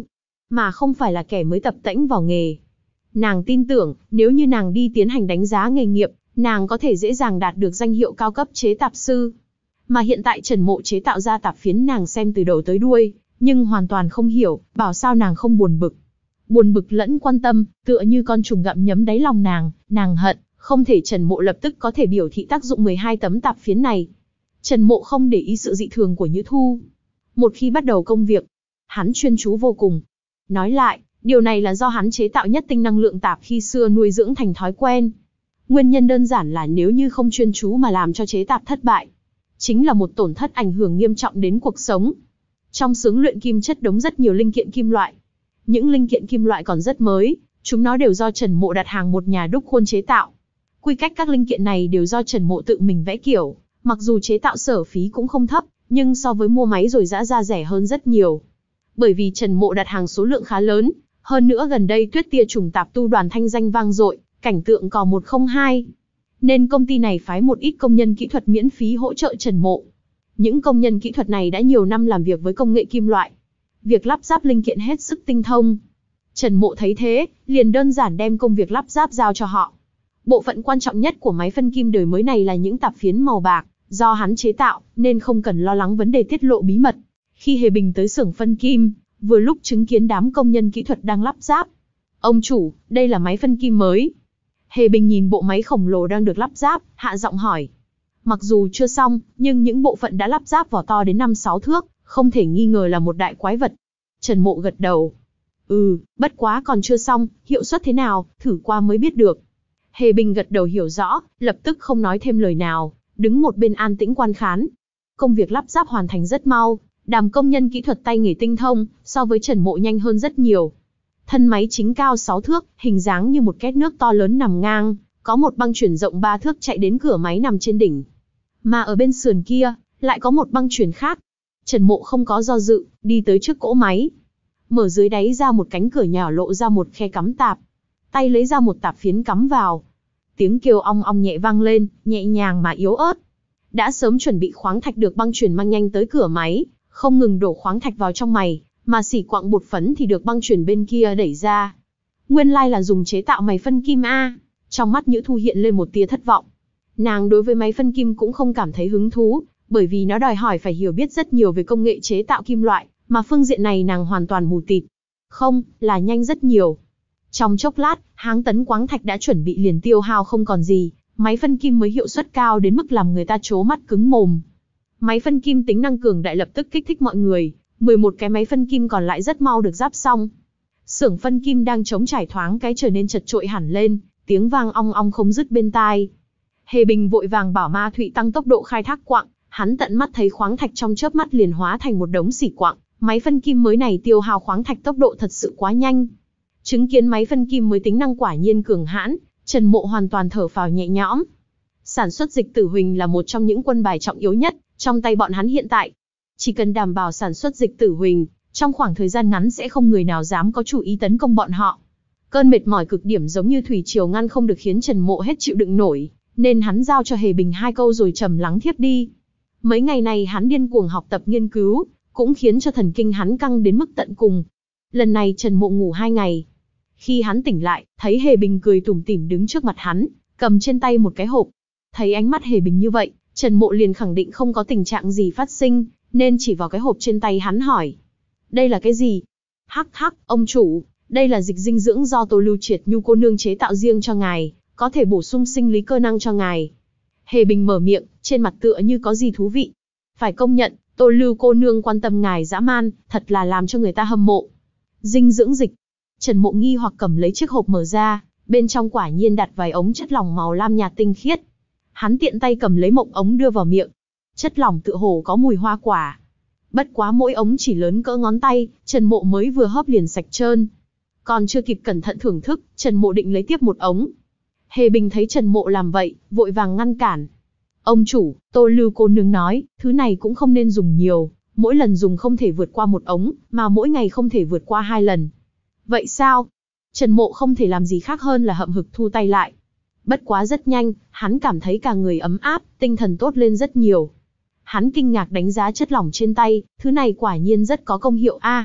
mà không phải là kẻ mới tập tễnh vào nghề. Nàng tin tưởng, nếu như nàng đi tiến hành đánh giá nghề nghiệp, nàng có thể dễ dàng đạt được danh hiệu cao cấp chế tạp sư. Mà hiện tại Trần Mộ chế tạo ra tạp phiến nàng xem từ đầu tới đuôi, nhưng hoàn toàn không hiểu, bảo sao nàng không buồn bực. Buồn bực lẫn quan tâm, tựa như con trùng gặm nhấm đáy lòng nàng, nàng hận, không thể Trần Mộ lập tức có thể biểu thị tác dụng mười hai tấm tạp phiến này. Trần Mộ không để ý sự dị thường của Nhữ Thu. Một khi bắt đầu công việc, hắn chuyên chú vô cùng. Nói lại, điều này là do hắn chế tạo nhất tinh năng lượng tạp khi xưa nuôi dưỡng thành thói quen. Nguyên nhân đơn giản là nếu như không chuyên chú mà làm cho chế tạp thất bại, chính là một tổn thất ảnh hưởng nghiêm trọng đến cuộc sống. Trong xưởng luyện kim chất đống rất nhiều linh kiện kim loại. Những linh kiện kim loại còn rất mới, chúng nó đều do Trần Mộ đặt hàng một nhà đúc khuôn chế tạo. Quy cách các linh kiện này đều do Trần Mộ tự mình vẽ kiểu, mặc dù chế tạo sở phí cũng không thấp, nhưng so với mua máy rồi giã ra rẻ hơn rất nhiều. Bởi vì Trần Mộ đặt hàng số lượng khá lớn, hơn nữa gần đây Tuyết Tia Trùng Tạp Tu đoàn thanh danh vang dội, cảnh tượng cò một không hai. Nên công ty này phái một ít công nhân kỹ thuật miễn phí hỗ trợ Trần Mộ. Những công nhân kỹ thuật này đã nhiều năm làm việc với công nghệ kim loại. Việc lắp ráp linh kiện hết sức tinh thông. Trần Mộ thấy thế, liền đơn giản đem công việc lắp ráp giao cho họ. Bộ phận quan trọng nhất của máy phân kim đời mới này là những tạp phiến màu bạc, do hắn chế tạo, nên không cần lo lắng vấn đề tiết lộ bí mật. Khi Hề Bình tới xưởng phân kim, vừa lúc chứng kiến đám công nhân kỹ thuật đang lắp ráp. Ông chủ, đây là máy phân kim mới. Hề Bình nhìn bộ máy khổng lồ đang được lắp ráp, hạ giọng hỏi. Mặc dù chưa xong, nhưng những bộ phận đã lắp ráp vỏ to đến năm sáu thước, không thể nghi ngờ là một đại quái vật. Trần Mộ gật đầu. Ừ, bất quá còn chưa xong, hiệu suất thế nào, thử qua mới biết được. Hề Bình gật đầu hiểu rõ, lập tức không nói thêm lời nào, đứng một bên an tĩnh quan khán. Công việc lắp ráp hoàn thành rất mau, đám công nhân kỹ thuật tay nghề tinh thông, so với Trần Mộ nhanh hơn rất nhiều. Thân máy chính cao sáu thước, hình dáng như một két nước to lớn nằm ngang, có một băng chuyển rộng ba thước chạy đến cửa máy nằm trên đỉnh. Mà ở bên sườn kia, lại có một băng chuyển khác. Trần Mộ không có do dự, đi tới trước cỗ máy. Mở dưới đáy ra một cánh cửa nhỏ lộ ra một khe cắm tạp. Tay lấy ra một tạp phiến cắm vào. Tiếng kêu ong ong nhẹ vang lên, nhẹ nhàng mà yếu ớt. Đã sớm chuẩn bị khoáng thạch được băng chuyển mang nhanh tới cửa máy, không ngừng đổ khoáng thạch vào trong mày, mà xỉ quặng bột phấn thì được băng chuyển bên kia đẩy ra. Nguyên lai là dùng chế tạo máy phân kim a. Trong mắt Nhữ Thu hiện lên một tia thất vọng. Nàng đối với máy phân kim cũng không cảm thấy hứng thú, bởi vì nó đòi hỏi phải hiểu biết rất nhiều về công nghệ chế tạo kim loại, mà phương diện này nàng hoàn toàn mù tịt. Không, là nhanh rất nhiều. Trong chốc lát, háng tấn khoáng thạch đã chuẩn bị liền tiêu hao không còn gì, máy phân kim mới hiệu suất cao đến mức làm người ta trố mắt cứng mồm. Máy phân kim tính năng cường đại lập tức kích thích mọi người, mười một cái máy phân kim còn lại rất mau được ráp xong. Xưởng phân kim đang trống trải thoáng cái trở nên chật trội hẳn lên, tiếng vang ong ong không dứt bên tai. Hề Bình vội vàng bảo Ma Thụy tăng tốc độ khai thác quặng, hắn tận mắt thấy khoáng thạch trong chớp mắt liền hóa thành một đống xỉ quặng, máy phân kim mới này tiêu hao khoáng thạch tốc độ thật sự quá nhanh. Chứng kiến máy phân kim mới tính năng quả nhiên cường hãn, Trần Mộ hoàn toàn thở phào nhẹ nhõm. Sản xuất dịch tử huỳnh là một trong những quân bài trọng yếu nhất trong tay bọn hắn hiện tại. Chỉ cần đảm bảo sản xuất dịch tử huỳnh, trong khoảng thời gian ngắn sẽ không người nào dám có chủ ý tấn công bọn họ. Cơn mệt mỏi cực điểm giống như thủy triều ngăn không được khiến Trần Mộ hết chịu đựng nổi, nên hắn giao cho Hề Bình hai câu rồi trầm lắng thiếp đi. Mấy ngày này hắn điên cuồng học tập nghiên cứu, cũng khiến cho thần kinh hắn căng đến mức tận cùng. Lần này Trần Mộ ngủ hai ngày. Khi hắn tỉnh lại, thấy Hề Bình cười tủm tỉm đứng trước mặt hắn, cầm trên tay một cái hộp. Thấy ánh mắt Hề Bình như vậy, Trần Mộ liền khẳng định không có tình trạng gì phát sinh, nên chỉ vào cái hộp trên tay hắn hỏi. Đây là cái gì? Hắc hắc, ông chủ, đây là dịch dinh dưỡng do Tô Lưu Triệt Nhu cô nương chế tạo riêng cho ngài, có thể bổ sung sinh lý cơ năng cho ngài. Hề Bình mở miệng, trên mặt tựa như có gì thú vị. Phải công nhận, Tô Lưu cô nương quan tâm ngài dã man, thật là làm cho người ta hâm mộ. Dinh dưỡng dịch. Trần Mộ nghi hoặc cầm lấy chiếc hộp mở ra, bên trong quả nhiên đặt vài ống chất lỏng màu lam nhạt tinh khiết. Hắn tiện tay cầm lấy một ống đưa vào miệng. Chất lỏng tựa hồ có mùi hoa quả. Bất quá mỗi ống chỉ lớn cỡ ngón tay, Trần Mộ mới vừa hớp liền sạch trơn. Còn chưa kịp cẩn thận thưởng thức, Trần Mộ định lấy tiếp một ống. Hề Bình thấy Trần Mộ làm vậy, vội vàng ngăn cản. Ông chủ, Tô Lưu cô nương nói, thứ này cũng không nên dùng nhiều, mỗi lần dùng không thể vượt qua một ống, mà mỗi ngày không thể vượt qua hai lần. Vậy sao? Trần Mộ không thể làm gì khác hơn là hậm hực thu tay lại. Bất quá rất nhanh, hắn cảm thấy cả người ấm áp, tinh thần tốt lên rất nhiều. Hắn kinh ngạc đánh giá chất lỏng trên tay, thứ này quả nhiên rất có công hiệu a.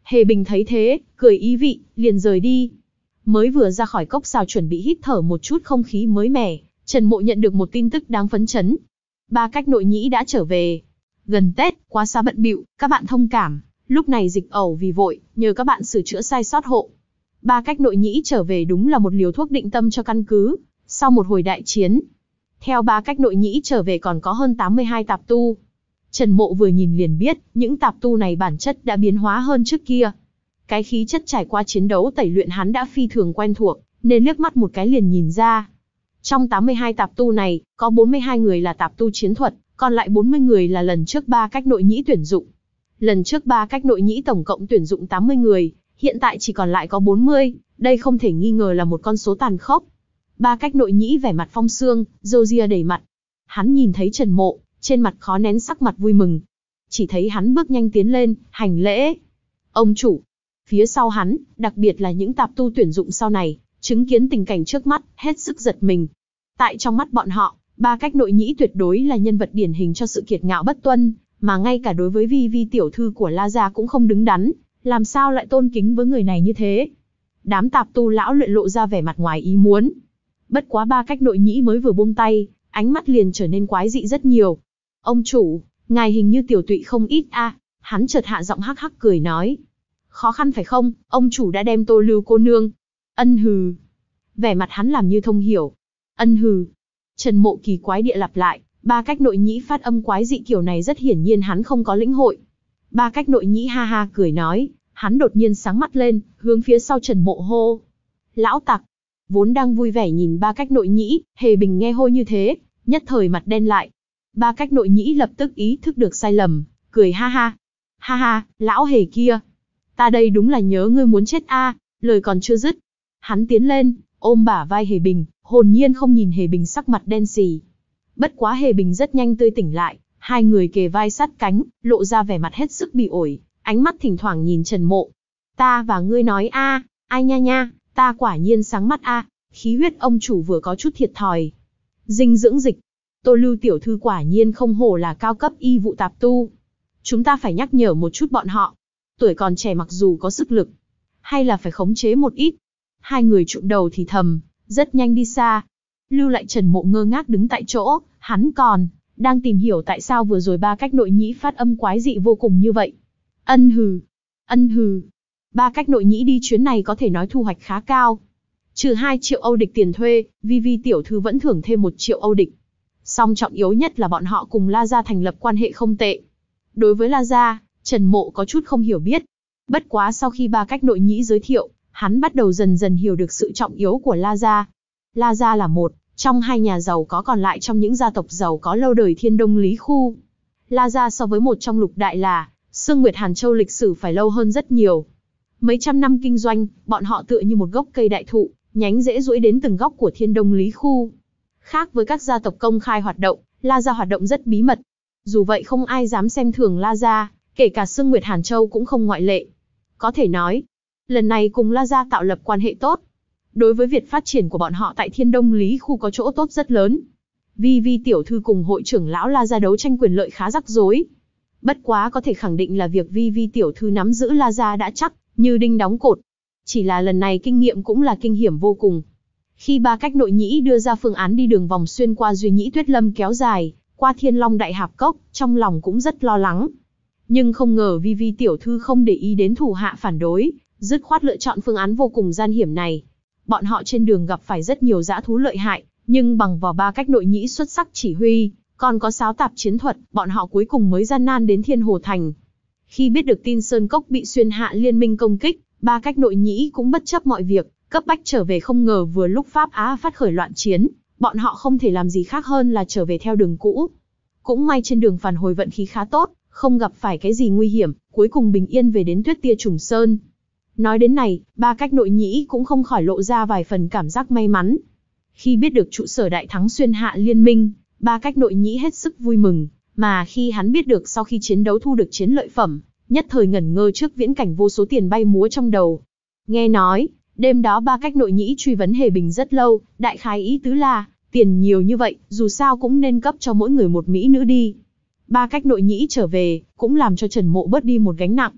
Hề Bình thấy thế, cười ý vị, liền rời đi. Mới vừa ra khỏi cốc sào chuẩn bị hít thở một chút không khí mới mẻ, Trần Mộ nhận được một tin tức đáng phấn chấn. Ba Cách Nội Nhĩ đã trở về. Gần Tết, quá xa bận bịu, các bạn thông cảm. Lúc này dịch ẩu vì vội, nhờ các bạn sửa chữa sai sót hộ. Ba Cách Nội Nhĩ trở về đúng là một liều thuốc định tâm cho căn cứ. Sau một hồi đại chiến, theo Ba Cách Nội Nhĩ trở về còn có hơn tám mươi hai tạp tu. Trần Mộ vừa nhìn liền biết, những tạp tu này bản chất đã biến hóa hơn trước kia. Cái khí chất trải qua chiến đấu tẩy luyện hắn đã phi thường quen thuộc, nên liếc mắt một cái liền nhìn ra. Trong tám mươi hai tạp tu này, có bốn mươi hai người là tạp tu chiến thuật, còn lại bốn mươi người là lần trước Ba Cách Nội Nhĩ tuyển dụng. Lần trước Ba Cách Nội Nhĩ tổng cộng tuyển dụng tám mươi người, hiện tại chỉ còn lại có bốn mươi, đây không thể nghi ngờ là một con số tàn khốc. Ba Cách Nội Nhĩ vẻ mặt phong sương, râu ria đầy mặt. Hắn nhìn thấy Trần Mộ, trên mặt khó nén sắc mặt vui mừng. Chỉ thấy hắn bước nhanh tiến lên, hành lễ. Ông chủ. Phía sau hắn, đặc biệt là những tạp tu tuyển dụng sau này, chứng kiến tình cảnh trước mắt, hết sức giật mình. Tại trong mắt bọn họ, Ba Cách Nội Nhĩ tuyệt đối là nhân vật điển hình cho sự kiệt ngạo bất tuân, mà ngay cả đối với Vi Vi tiểu thư của La gia cũng không đứng đắn, làm sao lại tôn kính với người này như thế? Đám tạp tu lão luyện lộ ra vẻ mặt ngoài ý muốn. Bất quá Ba Cách Nội Nhĩ mới vừa buông tay, ánh mắt liền trở nên quái dị rất nhiều. Ông chủ, ngài hình như tiểu tụy không ít a. À. Hắn chợt hạ giọng hắc hắc cười nói. Khó khăn phải không, ông chủ đã đem Tô Lưu cô nương. Ân hừ. Vẻ mặt hắn làm như thông hiểu. Ân hừ. Trần Mộ kỳ quái địa lặp lại, Ba Cách Nội Nhĩ phát âm quái dị kiểu này rất hiển nhiên hắn không có lĩnh hội. Ba Cách Nội Nhĩ ha ha cười nói, hắn đột nhiên sáng mắt lên, hướng phía sau Trần Mộ hô. Lão tặc. Vốn đang vui vẻ nhìn Ba Cách Nội Nhĩ, Hề Bình nghe hô như thế, nhất thời mặt đen lại. Ba Cách Nội Nhĩ lập tức ý thức được sai lầm, cười ha ha. Ha ha, lão Hề kia. Ta đây đúng là nhớ ngươi muốn chết a. À. Lời còn chưa dứt. Hắn tiến lên, ôm bả vai Hề Bình, hồn nhiên không nhìn Hề Bình sắc mặt đen xì. Bất quá Hề Bình rất nhanh tươi tỉnh lại, hai người kề vai sát cánh, lộ ra vẻ mặt hết sức bị ổi, ánh mắt thỉnh thoảng nhìn Trần Mộ. Ta và ngươi nói a, à, ai nha nha, ta quả nhiên sáng mắt a, à, khí huyết ông chủ vừa có chút thiệt thòi. Dinh dưỡng dịch. Tô Lưu tiểu thư quả nhiên không hổ là cao cấp y vụ tạp tu. Chúng ta phải nhắc nhở một chút bọn họ. Tuổi còn trẻ mặc dù có sức lực, hay là phải khống chế một ít. Hai người trụm đầu thì thầm, rất nhanh đi xa. Lưu lại Trần Mộ ngơ ngác đứng tại chỗ, hắn còn đang tìm hiểu tại sao vừa rồi Ba Cách Nội Nhĩ phát âm quái dị vô cùng như vậy. Ân hừ, ân hừ. Ba Cách Nội Nhĩ đi chuyến này có thể nói thu hoạch khá cao. Trừ hai triệu Âu địch tiền thuê, Vi Vi tiểu thư vẫn thưởng thêm một triệu Âu địch. Song trọng yếu nhất là bọn họ cùng La gia thành lập quan hệ không tệ. Đối với La gia, Trần Mộ có chút không hiểu biết. Bất quá sau khi Ba Cách Nội Nhĩ giới thiệu, hắn bắt đầu dần dần hiểu được sự trọng yếu của La gia. La gia là một trong hai nhà giàu có còn lại trong những gia tộc giàu có lâu đời Thiên Đông Lý khu. La gia so với một trong lục đại là Sương Nguyệt Hàn Châu lịch sử phải lâu hơn rất nhiều. Mấy trăm năm kinh doanh, bọn họ tựa như một gốc cây đại thụ, nhánh rễ duỗi đến từng góc của Thiên Đông Lý khu. Khác với các gia tộc công khai hoạt động, La gia hoạt động rất bí mật. Dù vậy không ai dám xem thường La gia, kể cả Sương Nguyệt Hàn Châu cũng không ngoại lệ. Có thể nói, lần này cùng La gia tạo lập quan hệ tốt. Đối với việc phát triển của bọn họ tại Thiên Đông Lý khu có chỗ tốt rất lớn. Vi Vi tiểu thư cùng hội trưởng lão La gia đấu tranh quyền lợi khá rắc rối. Bất quá có thể khẳng định là việc Vi Vi tiểu thư nắm giữ La gia đã chắc, như đinh đóng cột. Chỉ là lần này kinh nghiệm cũng là kinh hiểm vô cùng. Khi Ba Cách Nội Nhĩ đưa ra phương án đi đường vòng xuyên qua Duy Nhĩ Tuyết Lâm kéo dài, qua Thiên Long Đại Hạp Cốc, trong lòng cũng rất lo lắng. Nhưng không ngờ Vi Vi tiểu thư không để ý đến thủ hạ phản đối, dứt khoát lựa chọn phương án vô cùng gian hiểm này. Bọn họ trên đường gặp phải rất nhiều dã thú lợi hại, nhưng bằng vào Ba Cách Nội Nhĩ xuất sắc chỉ huy, còn có sáo tạp chiến thuật, bọn họ cuối cùng mới gian nan đến Thiên Hồ Thành. Khi biết được tin Sơn Cốc bị Xuyên Hạ liên minh công kích, Ba Cách Nội Nhĩ cũng bất chấp mọi việc, cấp bách trở về, không ngờ vừa lúc Pháp Á phát khởi loạn chiến, bọn họ không thể làm gì khác hơn là trở về theo đường cũ. Cũng may trên đường phản hồi vận khí khá tốt, không gặp phải cái gì nguy hiểm, cuối cùng bình yên về đến Tuyết Tia Trùng Sơn. Nói đến này, Ba Cách Nội Nhĩ cũng không khỏi lộ ra vài phần cảm giác may mắn. Khi biết được trụ sở đại thắng Xuyên Hạ liên minh, Ba Cách Nội Nhĩ hết sức vui mừng, mà khi hắn biết được sau khi chiến đấu thu được chiến lợi phẩm, nhất thời ngẩn ngơ trước viễn cảnh vô số tiền bay múa trong đầu. Nghe nói, đêm đó Ba Cách Nội Nhĩ truy vấn Hề Bình rất lâu, đại khái ý tứ là, tiền nhiều như vậy, dù sao cũng nên cấp cho mỗi người một mỹ nữ đi. Ba Cách Nội Nhĩ trở về, cũng làm cho Trần Mộ bớt đi một gánh nặng.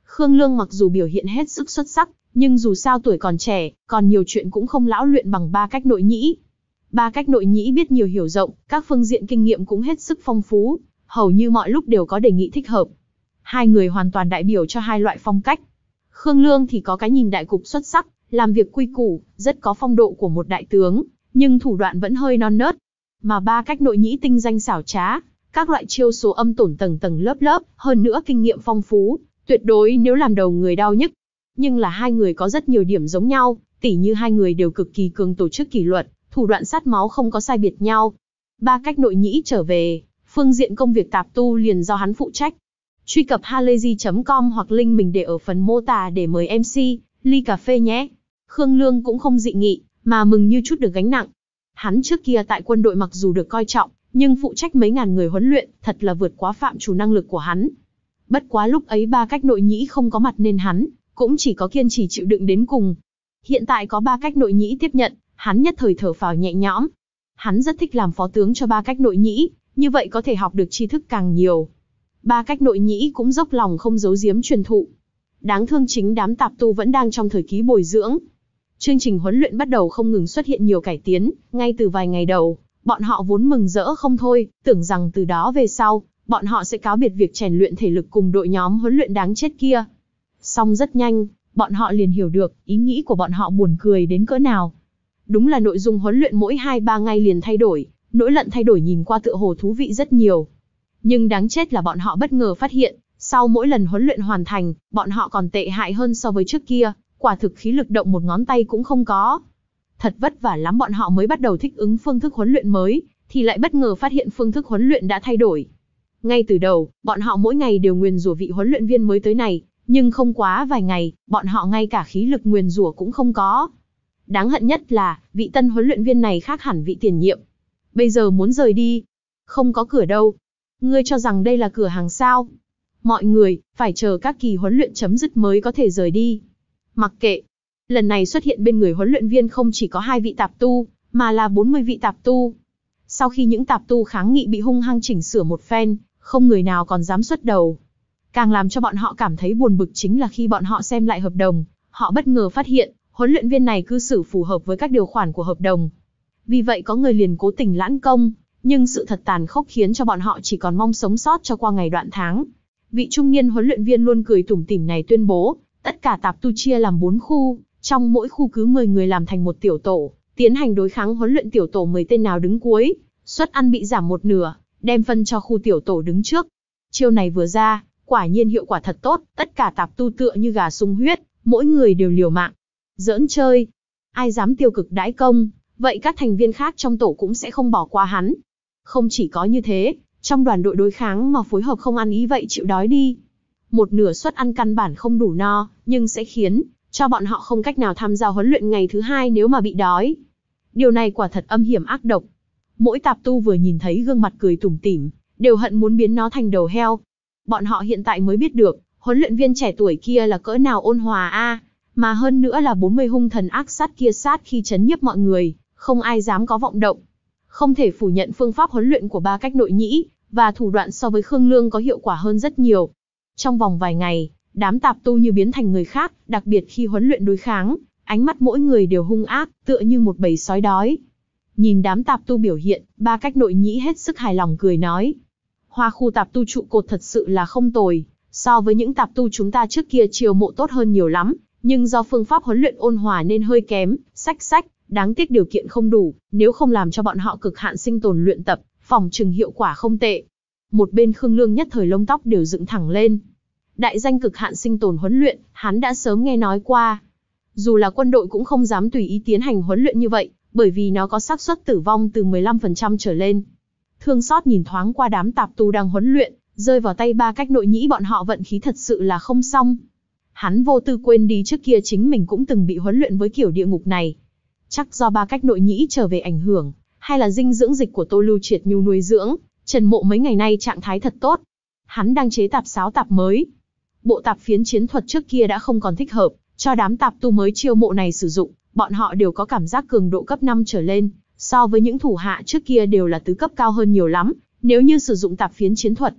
Khương Lương mặc dù biểu hiện hết sức xuất sắc, nhưng dù sao tuổi còn trẻ, còn nhiều chuyện cũng không lão luyện bằng Ba Cách Nội Nhĩ. Ba Cách Nội Nhĩ biết nhiều hiểu rộng, các phương diện kinh nghiệm cũng hết sức phong phú, hầu như mọi lúc đều có đề nghị thích hợp. Hai người hoàn toàn đại biểu cho hai loại phong cách. Khương Lương thì có cái nhìn đại cục xuất sắc, làm việc quy củ, rất có phong độ của một đại tướng, nhưng thủ đoạn vẫn hơi non nớt. Mà Ba Cách Nội Nhĩ tinh danh xảo trá, các loại chiêu số âm tổn tầng tầng lớp lớp, hơn nữa kinh nghiệm phong phú, tuyệt đối nếu làm đầu người đau nhức. Nhưng là hai người có rất nhiều điểm giống nhau, tỉ như hai người đều cực kỳ cường tổ chức kỷ luật, thủ đoạn sát máu không có sai biệt nhau. Ba Cách Nội Nhĩ trở về, phương diện công việc tạp tu liền do hắn phụ trách. Truy cập halayzi chấm com hoặc link mình để ở phần mô tả để mời em xê, ly cà phê nhé. Khương Lương cũng không dị nghị, mà mừng như chút được gánh nặng. Hắn trước kia tại quân đội mặc dù được coi trọng, nhưng phụ trách mấy ngàn người huấn luyện, thật là vượt quá phạm trù năng lực của hắn. Bất quá lúc ấy Ba Cách Nội Nhĩ không có mặt nên hắn cũng chỉ có kiên trì chịu đựng đến cùng. Hiện tại có Ba Cách Nội Nhĩ tiếp nhận, hắn nhất thời thở phào nhẹ nhõm. Hắn rất thích làm phó tướng cho Ba Cách Nội Nhĩ, như vậy có thể học được tri thức càng nhiều. Ba Cách Nội Nhĩ cũng dốc lòng không giấu giếm truyền thụ. Đáng thương chính đám tạp tu vẫn đang trong thời kỳ bồi dưỡng. Chương trình huấn luyện bắt đầu không ngừng xuất hiện nhiều cải tiến, ngay từ vài ngày đầu, bọn họ vốn mừng rỡ không thôi, tưởng rằng từ đó về sau, bọn họ sẽ cáo biệt việc rèn luyện thể lực cùng đội nhóm huấn luyện đáng chết kia. Song rất nhanh, bọn họ liền hiểu được, ý nghĩ của bọn họ buồn cười đến cỡ nào. Đúng là nội dung huấn luyện mỗi hai ba ngày liền thay đổi, mỗi lần thay đổi nhìn qua tựa hồ thú vị rất nhiều. Nhưng đáng chết là bọn họ bất ngờ phát hiện, sau mỗi lần huấn luyện hoàn thành, bọn họ còn tệ hại hơn so với trước kia, quả thực khí lực động một ngón tay cũng không có. Thật vất vả lắm bọn họ mới bắt đầu thích ứng phương thức huấn luyện mới, thì lại bất ngờ phát hiện phương thức huấn luyện đã thay đổi. Ngay từ đầu, bọn họ mỗi ngày đều nguyền rủa vị huấn luyện viên mới tới này, nhưng không quá vài ngày, bọn họ ngay cả khí lực nguyền rủa cũng không có. Đáng hận nhất là, vị tân huấn luyện viên này khác hẳn vị tiền nhiệm. Bây giờ muốn rời đi, không có cửa đâu. Ngươi cho rằng đây là cửa hàng sao? Mọi người, phải chờ các kỳ huấn luyện chấm dứt mới có thể rời đi. Mặc kệ. Lần này xuất hiện bên người huấn luyện viên không chỉ có hai vị tạp tu, mà là bốn mươi vị tạp tu. Sau khi những tạp tu kháng nghị bị hung hăng chỉnh sửa một phen, không người nào còn dám xuất đầu. Càng làm cho bọn họ cảm thấy buồn bực chính là khi bọn họ xem lại hợp đồng, họ bất ngờ phát hiện, huấn luyện viên này cư xử phù hợp với các điều khoản của hợp đồng. Vì vậy có người liền cố tình lãng công, nhưng sự thật tàn khốc khiến cho bọn họ chỉ còn mong sống sót cho qua ngày đoạn tháng. Vị trung niên huấn luyện viên luôn cười tủm tỉm này tuyên bố, tất cả tạp tu chia làm bốn khu, trong mỗi khu cứ mười người làm thành một tiểu tổ, tiến hành đối kháng huấn luyện tiểu tổ mười tên nào đứng cuối, suất ăn bị giảm một nửa, đem phân cho khu tiểu tổ đứng trước. Chiêu này vừa ra, quả nhiên hiệu quả thật tốt, tất cả tạp tu tựa như gà sung huyết, mỗi người đều liều mạng. Giỡn chơi, ai dám tiêu cực đãi công, vậy các thành viên khác trong tổ cũng sẽ không bỏ qua hắn. Không chỉ có như thế, trong đoàn đội đối kháng mà phối hợp không ăn ý vậy chịu đói đi. Một nửa suất ăn căn bản không đủ no, nhưng sẽ khiến cho bọn họ không cách nào tham gia huấn luyện ngày thứ hai nếu mà bị đói. Điều này quả thật âm hiểm ác độc. Mỗi tạp tu vừa nhìn thấy gương mặt cười tủm tỉm, đều hận muốn biến nó thành đầu heo. Bọn họ hiện tại mới biết được, huấn luyện viên trẻ tuổi kia là cỡ nào ôn hòa a, mà hơn nữa là bốn mươi hung thần ác sát kia sát khi trấn nhiếp mọi người, không ai dám có vọng động. Không thể phủ nhận phương pháp huấn luyện của Ba Cách Nội Nhĩ, và thủ đoạn so với Khương Lương có hiệu quả hơn rất nhiều. Trong vòng vài ngày, đám tạp tu như biến thành người khác, đặc biệt khi huấn luyện đối kháng, ánh mắt mỗi người đều hung ác, tựa như một bầy sói đói. Nhìn đám tạp tu biểu hiện, Ba Cách Nội Nhĩ hết sức hài lòng cười nói. Hoa khu tạp tu trụ cột thật sự là không tồi, so với những tạp tu chúng ta trước kia chiều mộ tốt hơn nhiều lắm, nhưng do phương pháp huấn luyện ôn hòa nên hơi kém, sách sách, đáng tiếc điều kiện không đủ, nếu không làm cho bọn họ cực hạn sinh tồn luyện tập, phòng trừng hiệu quả không tệ. Một bên Khương Lương nhất thời lông tóc đều dựng thẳng lên. Đại danh cực hạn sinh tồn huấn luyện, hắn đã sớm nghe nói qua. Dù là quân đội cũng không dám tùy ý tiến hành huấn luyện như vậy, bởi vì nó có xác suất tử vong từ mười lăm phần trăm trở lên. Thương xót nhìn thoáng qua đám tạp tu đang huấn luyện, rơi vào tay Ba Cách Nội Nhĩ bọn họ vận khí thật sự là không xong. Hắn vô tư quên đi trước kia chính mình cũng từng bị huấn luyện với kiểu địa ngục này. Chắc do Ba Cách Nội Nhĩ trở về ảnh hưởng, hay là dinh dưỡng dịch của Tô Lưu Triệt Nhu nuôi dưỡng, Trần Mộ mấy ngày nay trạng thái thật tốt. Hắn đang chế tạp sáo tạp mới. Bộ tạp phiến chiến thuật trước kia đã không còn thích hợp, cho đám tạp tu mới chiêu mộ này sử dụng, bọn họ đều có cảm giác cường độ cấp năm trở lên, so với những thủ hạ trước kia đều là tứ cấp cao hơn nhiều lắm, nếu như sử dụng tạp phiến chiến thuật.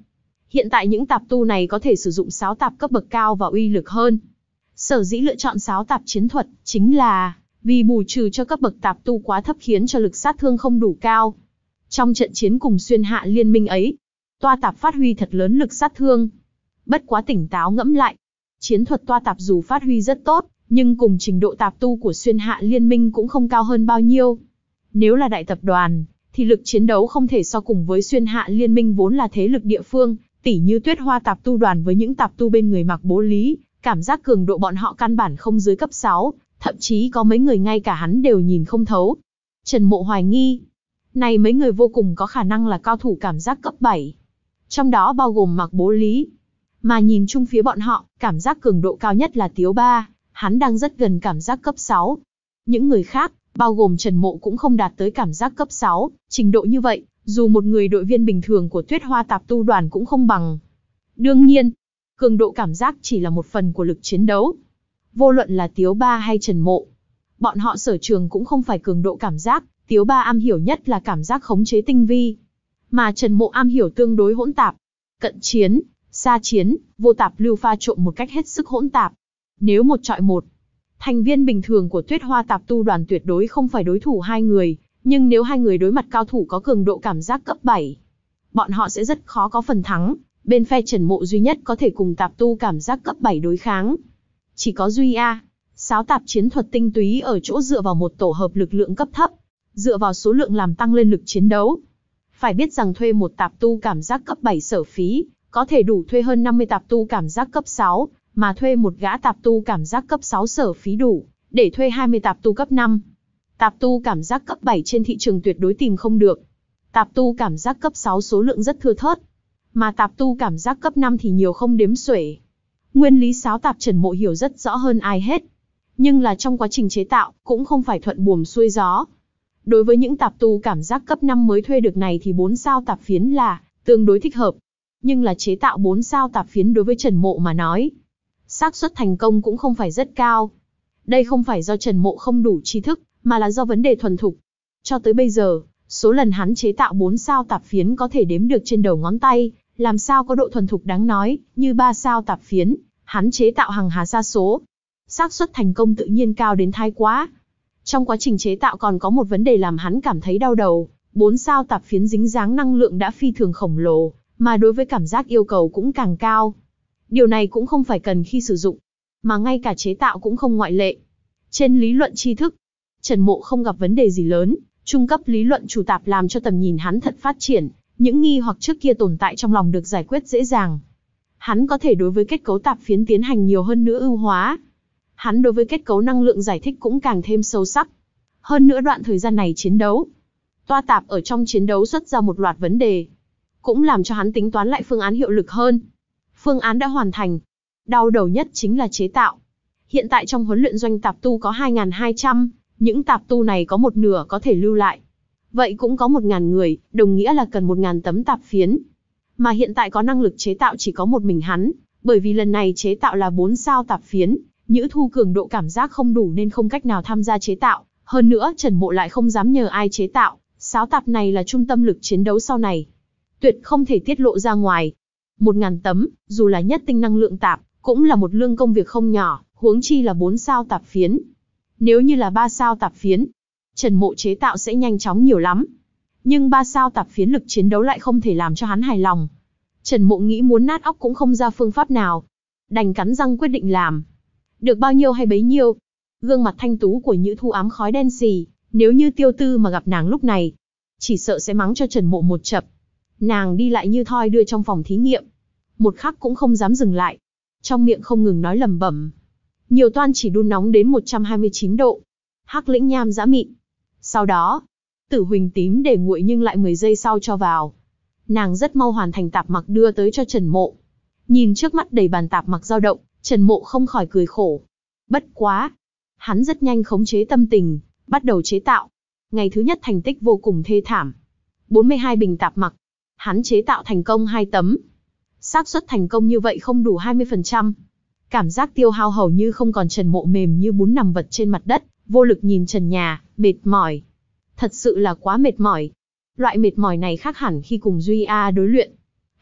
Hiện tại những tạp tu này có thể sử dụng sáo tạp cấp bậc cao và uy lực hơn. Sở dĩ lựa chọn sáo tạp chiến thuật, chính là vì bù trừ cho cấp bậc tạp tu quá thấp khiến cho lực sát thương không đủ cao. Trong trận chiến cùng xuyên hạ liên minh ấy, toa tạp phát huy thật lớn lực sát thương. Bất quá tỉnh táo ngẫm lại, chiến thuật toa tạp dù phát huy rất tốt, nhưng cùng trình độ tạp tu của xuyên hạ liên minh cũng không cao hơn bao nhiêu. Nếu là đại tập đoàn, thì lực chiến đấu không thể so cùng với xuyên hạ liên minh vốn là thế lực địa phương, tỉ như Tuyết Hoa tạp tu đoàn với những tạp tu bên người Mạc Bố Lý, cảm giác cường độ bọn họ căn bản không dưới cấp sáu, thậm chí có mấy người ngay cả hắn đều nhìn không thấu. Trần Mộ hoài nghi, này mấy người vô cùng có khả năng là cao thủ cảm giác cấp bảy. Trong đó bao gồm Mạc Bố Lý. Mà nhìn chung phía bọn họ, cảm giác cường độ cao nhất là Tiếu Ba, hắn đang rất gần cảm giác cấp sáu. Những người khác, bao gồm Trần Mộ cũng không đạt tới cảm giác cấp sáu, trình độ như vậy, dù một người đội viên bình thường của Tuyết Hoa tạp tu đoàn cũng không bằng. Đương nhiên, cường độ cảm giác chỉ là một phần của lực chiến đấu. Vô luận là Tiếu Ba hay Trần Mộ, bọn họ sở trường cũng không phải cường độ cảm giác, Tiếu Ba am hiểu nhất là cảm giác khống chế tinh vi, mà Trần Mộ am hiểu tương đối hỗn tạp, cận chiến, xa chiến, vô tạp lưu pha trộn một cách hết sức hỗn tạp. Nếu một chọi một, thành viên bình thường của Tuyết Hoa tạp tu đoàn tuyệt đối không phải đối thủ hai người, nhưng nếu hai người đối mặt cao thủ có cường độ cảm giác cấp bảy, bọn họ sẽ rất khó có phần thắng. Bên phe Trần Mộ duy nhất có thể cùng tạp tu cảm giác cấp bảy đối kháng, chỉ có Duy A. Sáo tạp chiến thuật tinh túy ở chỗ dựa vào một tổ hợp lực lượng cấp thấp, dựa vào số lượng làm tăng lên lực chiến đấu. Phải biết rằng thuê một tạp tu cảm giác cấp bảy sở phí, có thể đủ thuê hơn năm mươi tạp tu cảm giác cấp sáu, mà thuê một gã tạp tu cảm giác cấp sáu sở phí đủ, để thuê hai mươi tạp tu cấp năm. Tạp tu cảm giác cấp bảy trên thị trường tuyệt đối tìm không được. Tạp tu cảm giác cấp sáu số lượng rất thưa thớt, mà tạp tu cảm giác cấp năm thì nhiều không đếm xuể. Nguyên lý sáo tạp Trần Mộ hiểu rất rõ hơn ai hết. Nhưng là trong quá trình chế tạo, cũng không phải thuận buồm xuôi gió. Đối với những tạp tu cảm giác cấp năm mới thuê được này thì bốn sao tạp phiến là tương đối thích hợp. Nhưng là chế tạo bốn sao tạp phiến đối với Trần Mộ mà nói, xác suất thành công cũng không phải rất cao. Đây không phải do Trần Mộ không đủ tri thức, mà là do vấn đề thuần thục. Cho tới bây giờ, số lần hắn chế tạo bốn sao tạp phiến có thể đếm được trên đầu ngón tay, làm sao có độ thuần thục đáng nói, như ba sao tạp phiến, hắn chế tạo hàng hà sa số. Xác suất thành công tự nhiên cao đến thái quá. Trong quá trình chế tạo còn có một vấn đề làm hắn cảm thấy đau đầu, bốn sao tạp phiến dính dáng năng lượng đã phi thường khổng lồ, mà đối với cảm giác yêu cầu cũng càng cao. Điều này cũng không phải cần khi sử dụng, mà ngay cả chế tạo cũng không ngoại lệ. Trên lý luận tri thức, Trần Mộ không gặp vấn đề gì lớn, trung cấp lý luận chủ tạp làm cho tầm nhìn hắn thật phát triển, những nghi hoặc trước kia tồn tại trong lòng được giải quyết dễ dàng. Hắn có thể đối với kết cấu tạp phiến tiến hành nhiều hơn nữa ưu hóa. Hắn đối với kết cấu năng lượng giải thích cũng càng thêm sâu sắc. Hơn nữa đoạn thời gian này chiến đấu, toa tạp ở trong chiến đấu xuất ra một loạt vấn đề, cũng làm cho hắn tính toán lại phương án hiệu lực hơn. Phương án đã hoàn thành. Đau đầu nhất chính là chế tạo. Hiện tại trong huấn luyện doanh tạp tu có hai nghìn hai trăm, những tạp tu này có một nửa có thể lưu lại. Vậy cũng có một nghìn người, đồng nghĩa là cần một nghìn tấm tạp phiến. Mà hiện tại có năng lực chế tạo chỉ có một mình hắn, bởi vì lần này chế tạo là bốn sao tạp phiến, Nhữ Thu cường độ cảm giác không đủ nên không cách nào tham gia chế tạo. Hơn nữa Trần Mộ lại không dám nhờ ai chế tạo, sáo tạp này là trung tâm lực chiến đấu sau này, tuyệt không thể tiết lộ ra ngoài. Một ngàn tấm, dù là nhất tinh năng lượng tạp, cũng là một lương công việc không nhỏ, huống chi là bốn sao tạp phiến. Nếu như là ba sao tạp phiến, Trần Mộ chế tạo sẽ nhanh chóng nhiều lắm. Nhưng ba sao tạp phiến lực chiến đấu lại không thể làm cho hắn hài lòng. Trần Mộ nghĩ muốn nát óc cũng không ra phương pháp nào, đành cắn răng quyết định làm. Được bao nhiêu hay bấy nhiêu. Gương mặt thanh tú của Nhữ Thu ám khói đen xì, nếu như Tiêu Tư mà gặp nàng lúc này, chỉ sợ sẽ mắng cho Trần Mộ một chập. Nàng đi lại như thoi đưa trong phòng thí nghiệm, một khắc cũng không dám dừng lại, trong miệng không ngừng nói lẩm bẩm. Nhiều toan chỉ đun nóng đến một trăm hai mươi chín độ, hắc lĩnh nham giã mịn. Sau đó, tử huỳnh tím để nguội nhưng lại mười giây sau cho vào. Nàng rất mau hoàn thành tạp mặc đưa tới cho Trần Mộ. Nhìn trước mắt đầy bàn tạp mặc dao động, Trần Mộ không khỏi cười khổ. Bất quá, hắn rất nhanh khống chế tâm tình, bắt đầu chế tạo. Ngày thứ nhất thành tích vô cùng thê thảm. bốn mươi hai bình tạp mặc, hắn chế tạo thành công hai tấm. Xác suất thành công như vậy không đủ hai mươi phần trăm. Cảm giác tiêu hao hầu như không còn. Trần Mộ mềm như bún nằm vật trên mặt đất, vô lực nhìn trần nhà, mệt mỏi. Thật sự là quá mệt mỏi. Loại mệt mỏi này khác hẳn khi cùng Duy A đối luyện.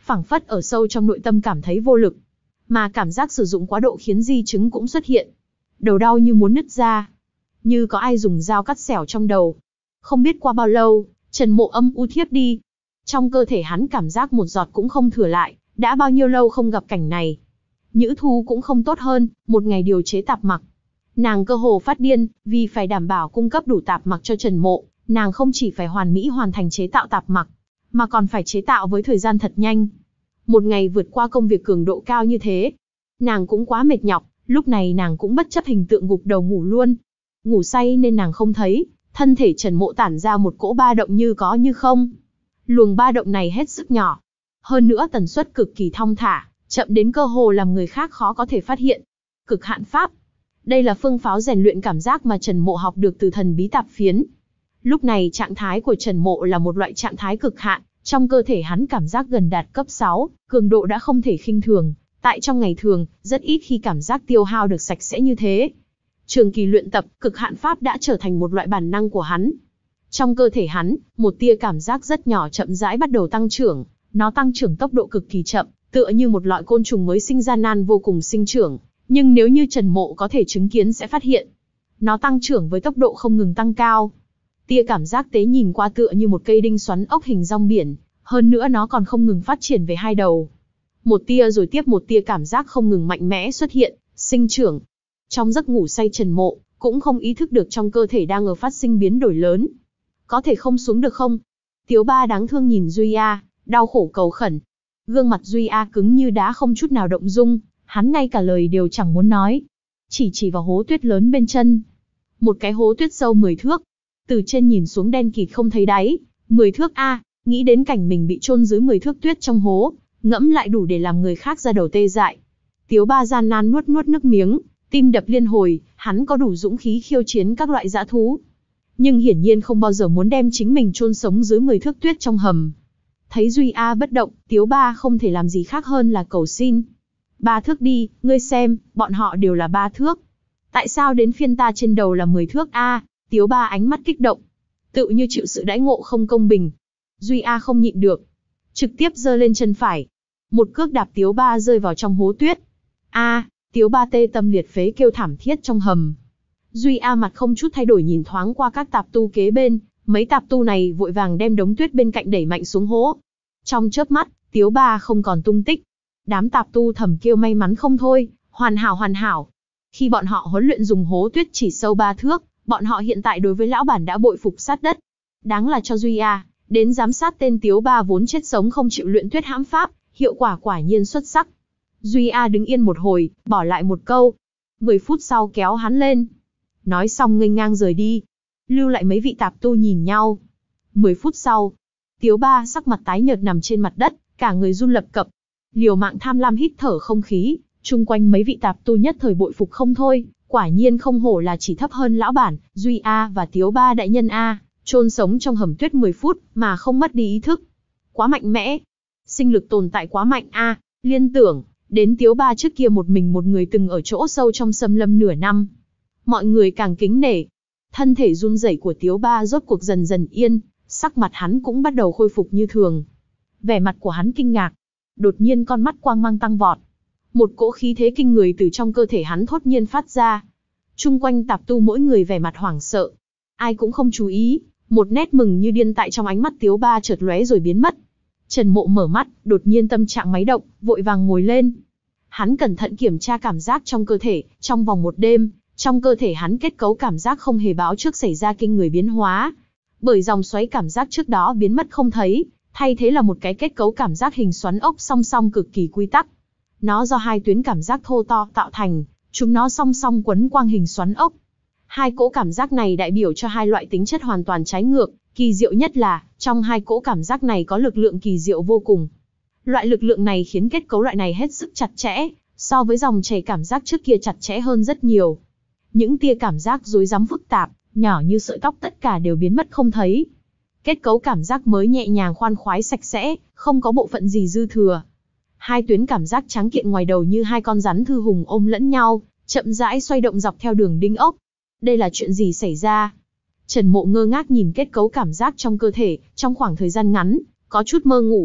phảng phất ở sâu trong nội tâm cảm thấy vô lực. Mà cảm giác sử dụng quá độ khiến di chứng cũng xuất hiện. Đầu đau như muốn nứt ra. Như có ai dùng dao cắt xẻo trong đầu. Không biết qua bao lâu, Trần Mộ âm u thiếp đi. Trong cơ thể hắn cảm giác một giọt cũng không thừa lại, đã bao nhiêu lâu không gặp cảnh này. Nhữ Thu cũng không tốt hơn, một ngày điều chế tạp mặc. Nàng cơ hồ phát điên, vì phải đảm bảo cung cấp đủ tạp mặc cho Trần Mộ, nàng không chỉ phải hoàn mỹ hoàn thành chế tạo tạp mặc, mà còn phải chế tạo với thời gian thật nhanh. Một ngày vượt qua công việc cường độ cao như thế. Nàng cũng quá mệt nhọc, lúc này nàng cũng bất chấp hình tượng gục đầu ngủ luôn. Ngủ say nên nàng không thấy, thân thể Trần Mộ tản ra một cỗ ba động như có như không. Luồng ba động này hết sức nhỏ. Hơn nữa tần suất cực kỳ thong thả, chậm đến cơ hồ làm người khác khó có thể phát hiện. Cực hạn pháp. Đây là phương pháo rèn luyện cảm giác mà Trần Mộ học được từ thần bí tạp phiến. Lúc này trạng thái của Trần Mộ là một loại trạng thái cực hạn, trong cơ thể hắn cảm giác gần đạt cấp sáu, cường độ đã không thể khinh thường. Tại trong ngày thường, rất ít khi cảm giác tiêu hao được sạch sẽ như thế. Trường kỳ luyện tập, cực hạn pháp đã trở thành một loại bản năng của hắn. Trong cơ thể hắn, một tia cảm giác rất nhỏ chậm rãi bắt đầu tăng trưởng, nó tăng trưởng tốc độ cực kỳ chậm, tựa như một loại côn trùng mới sinh ra nan vô cùng sinh trưởng, nhưng nếu như Trần Mộ có thể chứng kiến sẽ phát hiện, nó tăng trưởng với tốc độ không ngừng tăng cao. Tia cảm giác tế nhìn qua tựa như một cây đinh xoắn ốc hình rong biển, hơn nữa nó còn không ngừng phát triển về hai đầu. Một tia rồi tiếp một tia cảm giác không ngừng mạnh mẽ xuất hiện, sinh trưởng. Trong giấc ngủ say Trần Mộ cũng không ý thức được trong cơ thể đang ở phát sinh biến đổi lớn. Có thể không xuống được không? Tiếu Ba đáng thương nhìn Duy A, đau khổ cầu khẩn. Gương mặt Duy A cứng như đá không chút nào động dung, hắn ngay cả lời đều chẳng muốn nói. Chỉ chỉ vào hố tuyết lớn bên chân. Một cái hố tuyết sâu mười thước. Từ trên nhìn xuống đen kịt không thấy đáy. mười thước A, nghĩ đến cảnh mình bị chôn dưới mười thước tuyết trong hố, ngẫm lại đủ để làm người khác ra đầu tê dại. Tiếu Ba gian nan nuốt nuốt nước miếng, tim đập liên hồi, hắn có đủ dũng khí khiêu chiến các loại dã thú. Nhưng hiển nhiên không bao giờ muốn đem chính mình chôn sống dưới mười thước tuyết trong hầm. Thấy Duy A bất động, Tiếu Ba không thể làm gì khác hơn là cầu xin. Ba thước đi, ngươi xem, bọn họ đều là ba thước. Tại sao đến phiên ta trên đầu là mười thước A? Tiếu Ba ánh mắt kích động. Tự như chịu sự đãi ngộ không công bình. Duy A không nhịn được. Trực tiếp giơ lên chân phải. Một cước đạp Tiếu Ba rơi vào trong hố tuyết. A, Tiếu Ba tê tâm liệt phế kêu thảm thiết trong hầm. Duy A mặt không chút thay đổi nhìn thoáng qua các tạp tu kế bên, mấy tạp tu này vội vàng đem đống tuyết bên cạnh đẩy mạnh xuống hố. Trong chớp mắt, Tiếu Ba không còn tung tích. Đám tạp tu thầm kêu may mắn không thôi, hoàn hảo hoàn hảo. Khi bọn họ huấn luyện dùng hố tuyết chỉ sâu ba thước, bọn họ hiện tại đối với lão bản đã bội phục sát đất. Đáng là cho Duy A, đến giám sát tên Tiếu Ba vốn chết sống không chịu luyện tuyết hãm pháp, hiệu quả quả nhiên xuất sắc. Duy A đứng yên một hồi, bỏ lại một câu. Mười phút sau kéo hắn lên. Nói xong nghênh ngang rời đi. Lưu lại mấy vị tạp tu nhìn nhau. Mười phút sau, Tiếu Ba sắc mặt tái nhợt nằm trên mặt đất, cả người run lập cập. Liều mạng tham lam hít thở không khí, chung quanh mấy vị tạp tu nhất thời bội phục không thôi. Quả nhiên không hổ là chỉ thấp hơn lão bản, Duy A và Tiếu Ba đại nhân A, chôn sống trong hầm tuyết mười phút mà không mất đi ý thức. Quá mạnh mẽ. Sinh lực tồn tại quá mạnh A, liên tưởng đến Tiếu Ba trước kia một mình một người từng ở chỗ sâu trong xâm lâm nửa năm. Mọi người càng kính nể. Thân thể run rẩy của Tiếu Ba rốt cuộc dần dần yên, sắc mặt hắn cũng bắt đầu khôi phục như thường. Vẻ mặt của hắn kinh ngạc. Đột nhiên con mắt quang mang tăng vọt. Một cỗ khí thế kinh người từ trong cơ thể hắn thốt nhiên phát ra. Chung quanh tạp tu mỗi người vẻ mặt hoảng sợ. Ai cũng không chú ý, một nét mừng như điên tại trong ánh mắt Tiếu Ba chợt lóe rồi biến mất. Trần Mộ mở mắt, đột nhiên tâm trạng máy động, vội vàng ngồi lên. Hắn cẩn thận kiểm tra cảm giác trong cơ thể, trong vòng một đêm, trong cơ thể hắn kết cấu cảm giác không hề báo trước xảy ra kinh người biến hóa. Bởi dòng xoáy cảm giác trước đó biến mất không thấy, thay thế là một cái kết cấu cảm giác hình xoắn ốc song song cực kỳ quy tắc. Nó do hai tuyến cảm giác thô to tạo thành, chúng nó song song quấn quang hình xoắn ốc. Hai cỗ cảm giác này đại biểu cho hai loại tính chất hoàn toàn trái ngược, kỳ diệu nhất là, trong hai cỗ cảm giác này có lực lượng kỳ diệu vô cùng. Loại lực lượng này khiến kết cấu loại này hết sức chặt chẽ, so với dòng chảy cảm giác trước kia chặt chẽ hơn rất nhiều. Những tia cảm giác rối rắm phức tạp, nhỏ như sợi tóc tất cả đều biến mất không thấy. Kết cấu cảm giác mới nhẹ nhàng khoan khoái sạch sẽ, không có bộ phận gì dư thừa. Hai tuyến cảm giác trắng kiện ngoài đầu như hai con rắn thư hùng ôm lẫn nhau, chậm rãi xoay động dọc theo đường đinh ốc. Đây là chuyện gì xảy ra? Trần Mộ ngơ ngác nhìn kết cấu cảm giác trong cơ thể, trong khoảng thời gian ngắn, có chút mơ ngủ.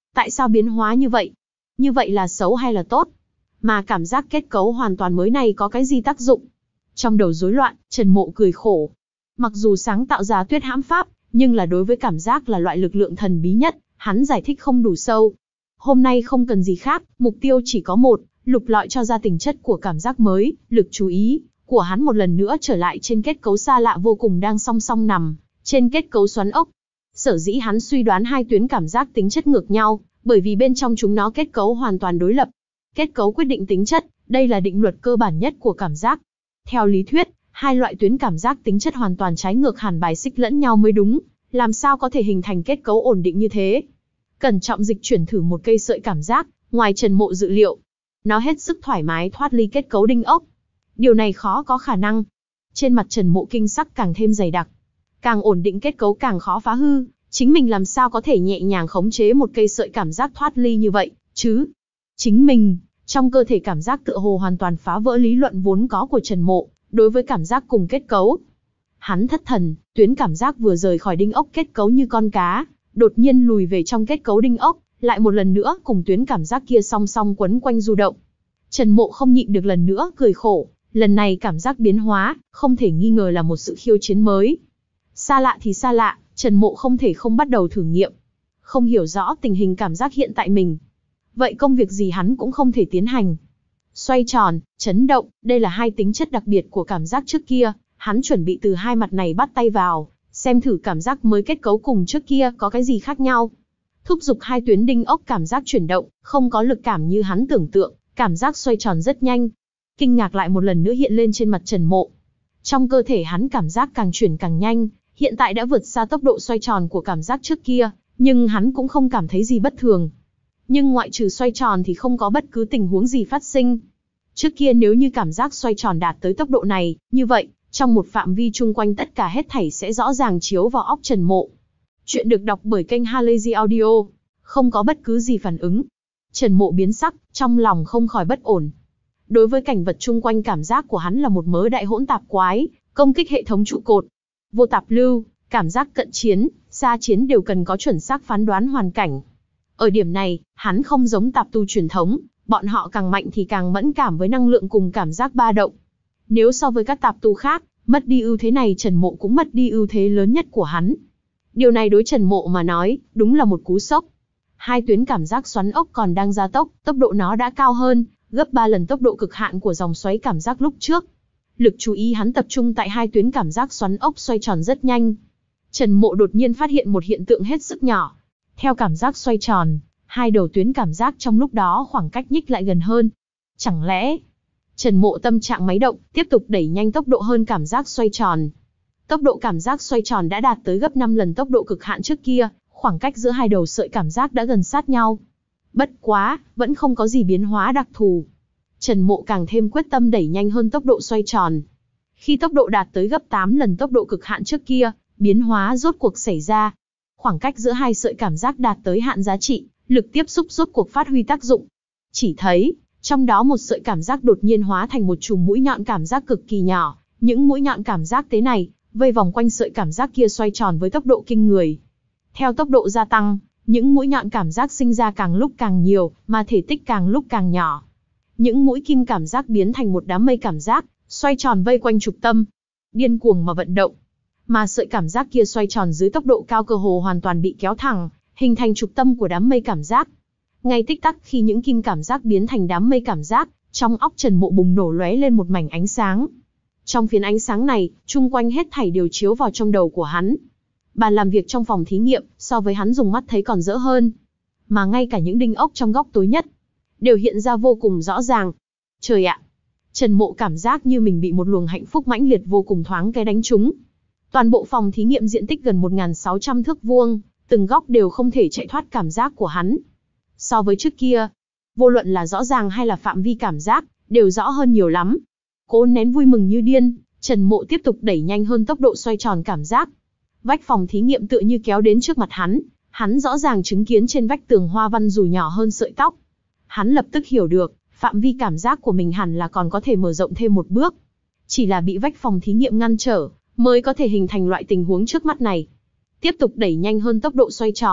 Tại sao biến hóa như vậy? Như vậy là xấu hay là tốt? Mà cảm giác kết cấu hoàn toàn mới này có cái gì tác dụng? Trong đầu rối loạn, Trần Mộ cười khổ. Mặc dù sáng tạo ra tuyết hãm pháp, nhưng là đối với cảm giác là loại lực lượng thần bí nhất, hắn giải thích không đủ sâu. Hôm nay không cần gì khác, mục tiêu chỉ có một, lục lọi cho ra tình chất của cảm giác mới, lực chú ý của hắn một lần nữa trở lại trên kết cấu xa lạ vô cùng đang song song nằm, trên kết cấu xoắn ốc. Sở dĩ hắn suy đoán hai tuyến cảm giác tính chất ngược nhau, bởi vì bên trong chúng nó kết cấu hoàn toàn đối lập. Kết cấu quyết định tính chất, đây là định luật cơ bản nhất của cảm giác. Theo lý thuyết, hai loại tuyến cảm giác tính chất hoàn toàn trái ngược hẳn bài xích lẫn nhau mới đúng, làm sao có thể hình thành kết cấu ổn định như thế. Cẩn trọng dịch chuyển thử một cây sợi cảm giác, ngoài Trần Mộ dự liệu, nó hết sức thoải mái thoát ly kết cấu đinh ốc. Điều này khó có khả năng. Trên mặt Trần Mộ kinh sắc càng thêm dày đặc. Càng ổn định kết cấu càng khó phá hư, chính mình làm sao có thể nhẹ nhàng khống chế một cây sợi cảm giác thoát ly như vậy, chứ? Chính mình, trong cơ thể cảm giác tựa hồ hoàn toàn phá vỡ lý luận vốn có của Trần Mộ, đối với cảm giác cùng kết cấu. Hắn thất thần, tuyến cảm giác vừa rời khỏi đinh ốc kết cấu như con cá, đột nhiên lùi về trong kết cấu đinh ốc, lại một lần nữa cùng tuyến cảm giác kia song song quấn quanh du động. Trần Mộ không nhịn được lần nữa cười khổ, lần này cảm giác biến hóa, không thể nghi ngờ là một sự khiêu chiến mới. Xa lạ thì xa lạ, Trần Mộ không thể không bắt đầu thử nghiệm. Không hiểu rõ tình hình cảm giác hiện tại mình. Vậy công việc gì hắn cũng không thể tiến hành. Xoay tròn, chấn động, đây là hai tính chất đặc biệt của cảm giác trước kia, hắn chuẩn bị từ hai mặt này bắt tay vào, xem thử cảm giác mới kết cấu cùng trước kia có cái gì khác nhau. Thúc giục hai tuyến đinh ốc cảm giác chuyển động, không có lực cảm như hắn tưởng tượng, cảm giác xoay tròn rất nhanh. Kinh ngạc lại một lần nữa hiện lên trên mặt Trần Mộ. Trong cơ thể hắn cảm giác càng chuyển càng nhanh, hiện tại đã vượt xa tốc độ xoay tròn của cảm giác trước kia, nhưng hắn cũng không cảm thấy gì bất thường. Nhưng ngoại trừ xoay tròn thì không có bất cứ tình huống gì phát sinh. Trước kia nếu như cảm giác xoay tròn đạt tới tốc độ này, như vậy, trong một phạm vi chung quanh tất cả hết thảy sẽ rõ ràng chiếu vào óc Trần Mộ. Chuyện được đọc bởi kênh Halazy Audio. Không có bất cứ gì phản ứng. Trần Mộ biến sắc, trong lòng không khỏi bất ổn. Đối với cảnh vật chung quanh cảm giác của hắn là một mớ đại hỗn tạp quái, công kích hệ thống trụ cột. Vô tạp lưu, cảm giác cận chiến, xa chiến đều cần có chuẩn xác phán đoán hoàn cảnh. Ở điểm này, hắn không giống tạp tu truyền thống, bọn họ càng mạnh thì càng mẫn cảm với năng lượng cùng cảm giác ba động. Nếu so với các tạp tu khác, mất đi ưu thế này Trần Mộ cũng mất đi ưu thế lớn nhất của hắn. Điều này đối Trần Mộ mà nói, đúng là một cú sốc. Hai tuyến cảm giác xoắn ốc còn đang gia tốc, tốc độ nó đã cao hơn, gấp ba lần tốc độ cực hạn của dòng xoáy cảm giác lúc trước. Lực chú ý hắn tập trung tại hai tuyến cảm giác xoắn ốc xoay tròn rất nhanh. Trần Mộ đột nhiên phát hiện một hiện tượng hết sức nhỏ. Theo cảm giác xoay tròn, hai đầu tuyến cảm giác trong lúc đó khoảng cách nhích lại gần hơn. Chẳng lẽ... Trần Mộ tâm trạng máy động, tiếp tục đẩy nhanh tốc độ hơn cảm giác xoay tròn. Tốc độ cảm giác xoay tròn đã đạt tới gấp năm lần tốc độ cực hạn trước kia, khoảng cách giữa hai đầu sợi cảm giác đã gần sát nhau. Bất quá, vẫn không có gì biến hóa đặc thù. Trần Mộ càng thêm quyết tâm đẩy nhanh hơn tốc độ xoay tròn. Khi tốc độ đạt tới gấp tám lần tốc độ cực hạn trước kia, biến hóa rốt cuộc xảy ra. Khoảng cách giữa hai sợi cảm giác đạt tới hạn giá trị, lực tiếp xúc rốt cuộc phát huy tác dụng. Chỉ thấy, trong đó một sợi cảm giác đột nhiên hóa thành một chùm mũi nhọn cảm giác cực kỳ nhỏ, những mũi nhọn cảm giác thế này, vây vòng quanh sợi cảm giác kia xoay tròn với tốc độ kinh người. Theo tốc độ gia tăng, những mũi nhọn cảm giác sinh ra càng lúc càng nhiều, mà thể tích càng lúc càng nhỏ. Những mũi kim cảm giác biến thành một đám mây cảm giác, xoay tròn vây quanh trục tâm, điên cuồng mà vận động. Mà sợi cảm giác kia xoay tròn dưới tốc độ cao cơ hồ hoàn toàn bị kéo thẳng, hình thành trục tâm của đám mây cảm giác. Ngay tích tắc khi những kim cảm giác biến thành đám mây cảm giác, trong óc Trần Mộ bùng nổ lóe lên một mảnh ánh sáng. Trong phiến ánh sáng này, chung quanh hết thảy đều chiếu vào trong đầu của hắn. Bàn làm việc trong phòng thí nghiệm, so với hắn dùng mắt thấy còn dễ hơn. Mà ngay cả những đinh ốc trong góc tối nhất, đều hiện ra vô cùng rõ ràng. Trời ạ! Trần Mộ cảm giác như mình bị một luồng hạnh phúc mãnh liệt vô cùng thoáng cái đánh trúng. Toàn bộ phòng thí nghiệm diện tích gần một nghìn sáu trăm thước vuông, từng góc đều không thể chạy thoát cảm giác của hắn. So với trước kia, vô luận là rõ ràng hay là phạm vi cảm giác, đều rõ hơn nhiều lắm. Cố nén vui mừng như điên, Trần Mộ tiếp tục đẩy nhanh hơn tốc độ xoay tròn cảm giác. Vách phòng thí nghiệm tựa như kéo đến trước mặt hắn, hắn rõ ràng chứng kiến trên vách tường hoa văn dù nhỏ hơn sợi tóc. Hắn lập tức hiểu được, phạm vi cảm giác của mình hẳn là còn có thể mở rộng thêm một bước. Chỉ là bị vách phòng thí nghiệm ngăn trở, mới có thể hình thành loại tình huống trước mắt này. Tiếp tục đẩy nhanh hơn tốc độ xoay tròn,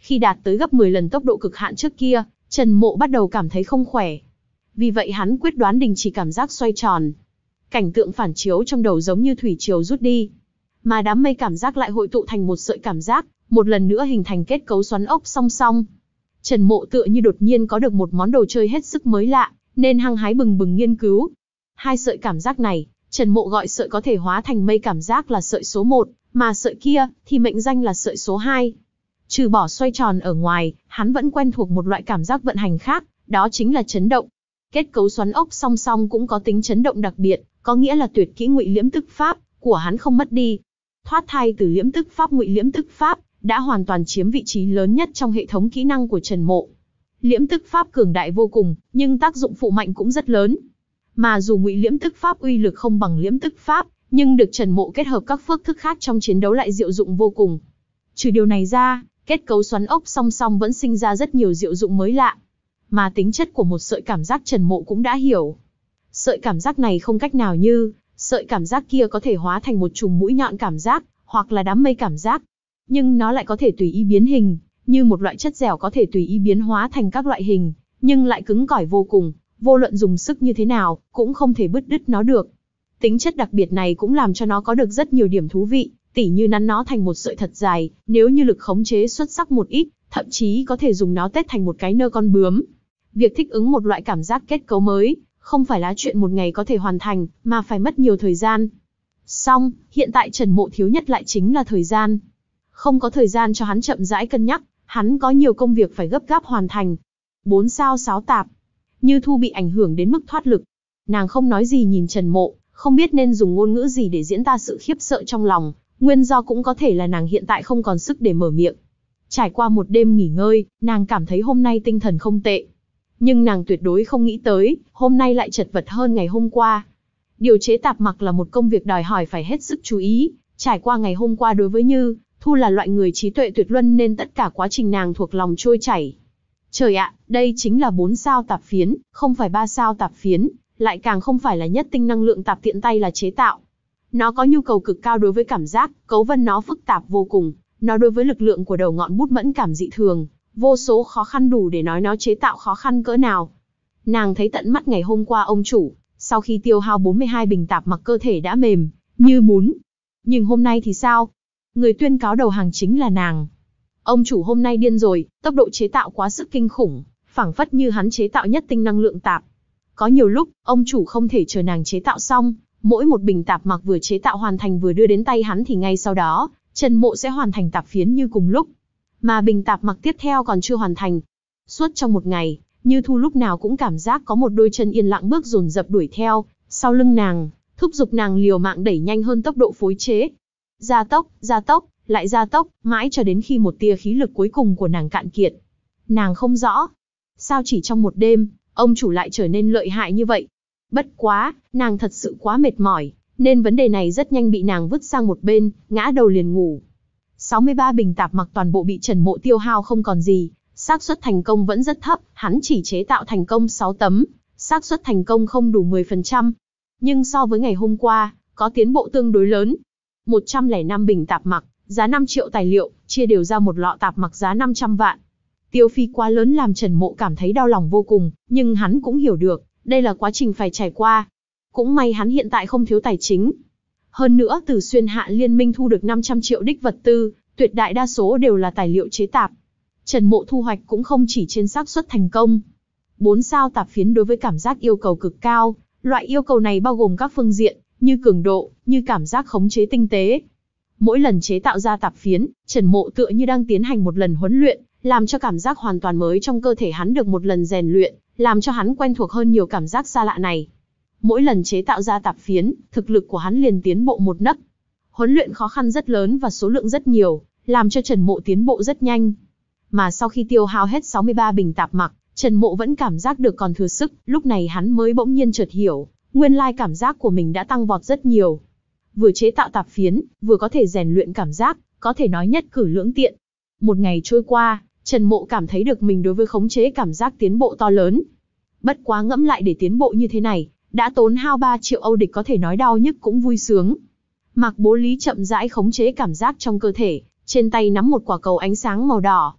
Khi đạt tới gấp mười lần tốc độ cực hạn trước kia, Trần Mộ bắt đầu cảm thấy không khỏe. Vì vậy hắn quyết đoán đình chỉ cảm giác xoay tròn. Cảnh tượng phản chiếu trong đầu giống như thủy triều rút đi. Mà đám mây cảm giác lại hội tụ thành một sợi cảm giác, một lần nữa hình thành kết cấu xoắn ốc song song. Trần Mộ tựa như đột nhiên có được một món đồ chơi hết sức mới lạ, nên hăng hái bừng bừng nghiên cứu. Hai sợi cảm giác này, Trần Mộ gọi sợi có thể hóa thành mây cảm giác là sợi số một, mà sợi kia thì mệnh danh là sợi số hai. Trừ bỏ xoay tròn ở ngoài, hắn vẫn quen thuộc một loại cảm giác vận hành khác, đó chính là chấn động. Kết cấu xoắn ốc song song cũng có tính chấn động đặc biệt, có nghĩa là tuyệt kỹ Ngụy Liễm Tức Pháp của hắn không mất đi. Thoát thai từ Liễm Tức Pháp Ngụy Liễm Tức Pháp đã hoàn toàn chiếm vị trí lớn nhất trong hệ thống kỹ năng của Trần Mộ. Liễm Tức Pháp cường đại vô cùng, nhưng tác dụng phụ mạnh cũng rất lớn. Mà dù Ngụy Liễm Tức Pháp uy lực không bằng Liễm Tức Pháp, nhưng được Trần Mộ kết hợp các phước thức khác trong chiến đấu lại diệu dụng vô cùng. Trừ điều này ra, kết cấu xoắn ốc song song vẫn sinh ra rất nhiều diệu dụng mới lạ. Mà tính chất của một sợi cảm giác Trần Mộ cũng đã hiểu. Sợi cảm giác này không cách nào như, sợi cảm giác kia có thể hóa thành một chùm mũi nhọn cảm giác, hoặc là đám mây cảm giác. Nhưng nó lại có thể tùy ý biến hình, như một loại chất dẻo có thể tùy ý biến hóa thành các loại hình, nhưng lại cứng cỏi vô cùng, vô luận dùng sức như thế nào, cũng không thể bứt đứt nó được. Tính chất đặc biệt này cũng làm cho nó có được rất nhiều điểm thú vị, tỉ như nắn nó thành một sợi thật dài, nếu như lực khống chế xuất sắc một ít, thậm chí có thể dùng nó tết thành một cái nơ con bướm. Việc thích ứng một loại cảm giác kết cấu mới, không phải là chuyện một ngày có thể hoàn thành, mà phải mất nhiều thời gian. Song, hiện tại Trần Mộ thiếu nhất lại chính là thời gian. Không có thời gian cho hắn chậm rãi cân nhắc, hắn có nhiều công việc phải gấp gáp hoàn thành. Bốn sao sáo tạp. Như Thu bị ảnh hưởng đến mức thoát lực. Nàng không nói gì nhìn Trần Mộ, không biết nên dùng ngôn ngữ gì để diễn tả sự khiếp sợ trong lòng, nguyên do cũng có thể là nàng hiện tại không còn sức để mở miệng. Trải qua một đêm nghỉ ngơi, nàng cảm thấy hôm nay tinh thần không tệ. Nhưng nàng tuyệt đối không nghĩ tới, hôm nay lại chật vật hơn ngày hôm qua. Điều chế tạp mặc là một công việc đòi hỏi phải hết sức chú ý, trải qua ngày hôm qua đối với Như, Thu là loại người trí tuệ tuyệt luân nên tất cả quá trình nàng thuộc lòng trôi chảy. Trời ạ, đây chính là bốn sao tạp phiến, không phải ba sao tạp phiến, lại càng không phải là nhất tinh năng lượng tạp tiện tay là chế tạo. Nó có nhu cầu cực cao đối với cảm giác, cấu vân nó phức tạp vô cùng, nó đối với lực lượng của đầu ngọn bút mẫn cảm dị thường, vô số khó khăn đủ để nói nó chế tạo khó khăn cỡ nào. Nàng thấy tận mắt ngày hôm qua ông chủ, sau khi tiêu hao bốn mươi hai bình tạp mặc cơ thể đã mềm, như bún. Nhưng hôm nay thì sao? Người tuyên cáo đầu hàng chính là nàng. Ông chủ hôm nay điên rồi, tốc độ chế tạo quá sức kinh khủng, phảng phất như hắn chế tạo nhất tinh năng lượng tạp. Có nhiều lúc, ông chủ không thể chờ nàng chế tạo xong, mỗi một bình tạp mặc vừa chế tạo hoàn thành vừa đưa đến tay hắn thì ngay sau đó, Trần Mộ sẽ hoàn thành tạp phiến như cùng lúc. Mà bình tạp mặc tiếp theo còn chưa hoàn thành. Suốt trong một ngày, Như Thu lúc nào cũng cảm giác có một đôi chân yên lặng bước dồn dập đuổi theo, sau lưng nàng, thúc giục nàng liều mạng đẩy nhanh hơn tốc độ phối chế. Gia tốc, gia tốc, lại gia tốc, mãi cho đến khi một tia khí lực cuối cùng của nàng cạn kiệt. Nàng không rõ, sao chỉ trong một đêm, ông chủ lại trở nên lợi hại như vậy. Bất quá, nàng thật sự quá mệt mỏi, nên vấn đề này rất nhanh bị nàng vứt sang một bên, ngã đầu liền ngủ. sáu mươi ba bình tạp mặc toàn bộ bị Trần Mộ tiêu hao không còn gì, xác suất thành công vẫn rất thấp, hắn chỉ chế tạo thành công sáu tấm, xác suất thành công không đủ mười phần trăm. Nhưng so với ngày hôm qua, có tiến bộ tương đối lớn. một trăm lẻ năm bình tạp mặc, giá năm triệu tài liệu, chia đều ra một lọ tạp mặc giá năm trăm vạn. Tiêu phí quá lớn làm Trần Mộ cảm thấy đau lòng vô cùng, nhưng hắn cũng hiểu được, đây là quá trình phải trải qua. Cũng may hắn hiện tại không thiếu tài chính. Hơn nữa từ Xuyên Hạ Liên minh thu được năm trăm triệu đích vật tư, tuyệt đại đa số đều là tài liệu chế tạp. Trần Mộ thu hoạch cũng không chỉ trên xác suất thành công. Bốn sao tạp phiến đối với cảm giác yêu cầu cực cao, loại yêu cầu này bao gồm các phương diện, như cường độ, như cảm giác khống chế tinh tế. Mỗi lần chế tạo ra tạp phiến, Trần Mộ tựa như đang tiến hành một lần huấn luyện, làm cho cảm giác hoàn toàn mới trong cơ thể hắn được một lần rèn luyện, làm cho hắn quen thuộc hơn nhiều cảm giác xa lạ này. Mỗi lần chế tạo ra tạp phiến, thực lực của hắn liền tiến bộ một nấc. Huấn luyện khó khăn rất lớn và số lượng rất nhiều, làm cho Trần Mộ tiến bộ rất nhanh. Mà sau khi tiêu hao hết sáu mươi ba bình tạp mặc, Trần Mộ vẫn cảm giác được còn thừa sức, lúc này hắn mới bỗng nhiên chợt hiểu, nguyên lai cảm giác của mình đã tăng vọt rất nhiều. Vừa chế tạo tạp phiến, vừa có thể rèn luyện cảm giác, có thể nói nhất cử lưỡng tiện. Một ngày trôi qua, Trần Mộ cảm thấy được mình đối với khống chế cảm giác tiến bộ to lớn. Bất quá ngẫm lại để tiến bộ như thế này, đã tốn hao ba triệu Âu địch có thể nói đau nhức cũng vui sướng. Mạc Bố Lý chậm rãi khống chế cảm giác trong cơ thể, trên tay nắm một quả cầu ánh sáng màu đỏ.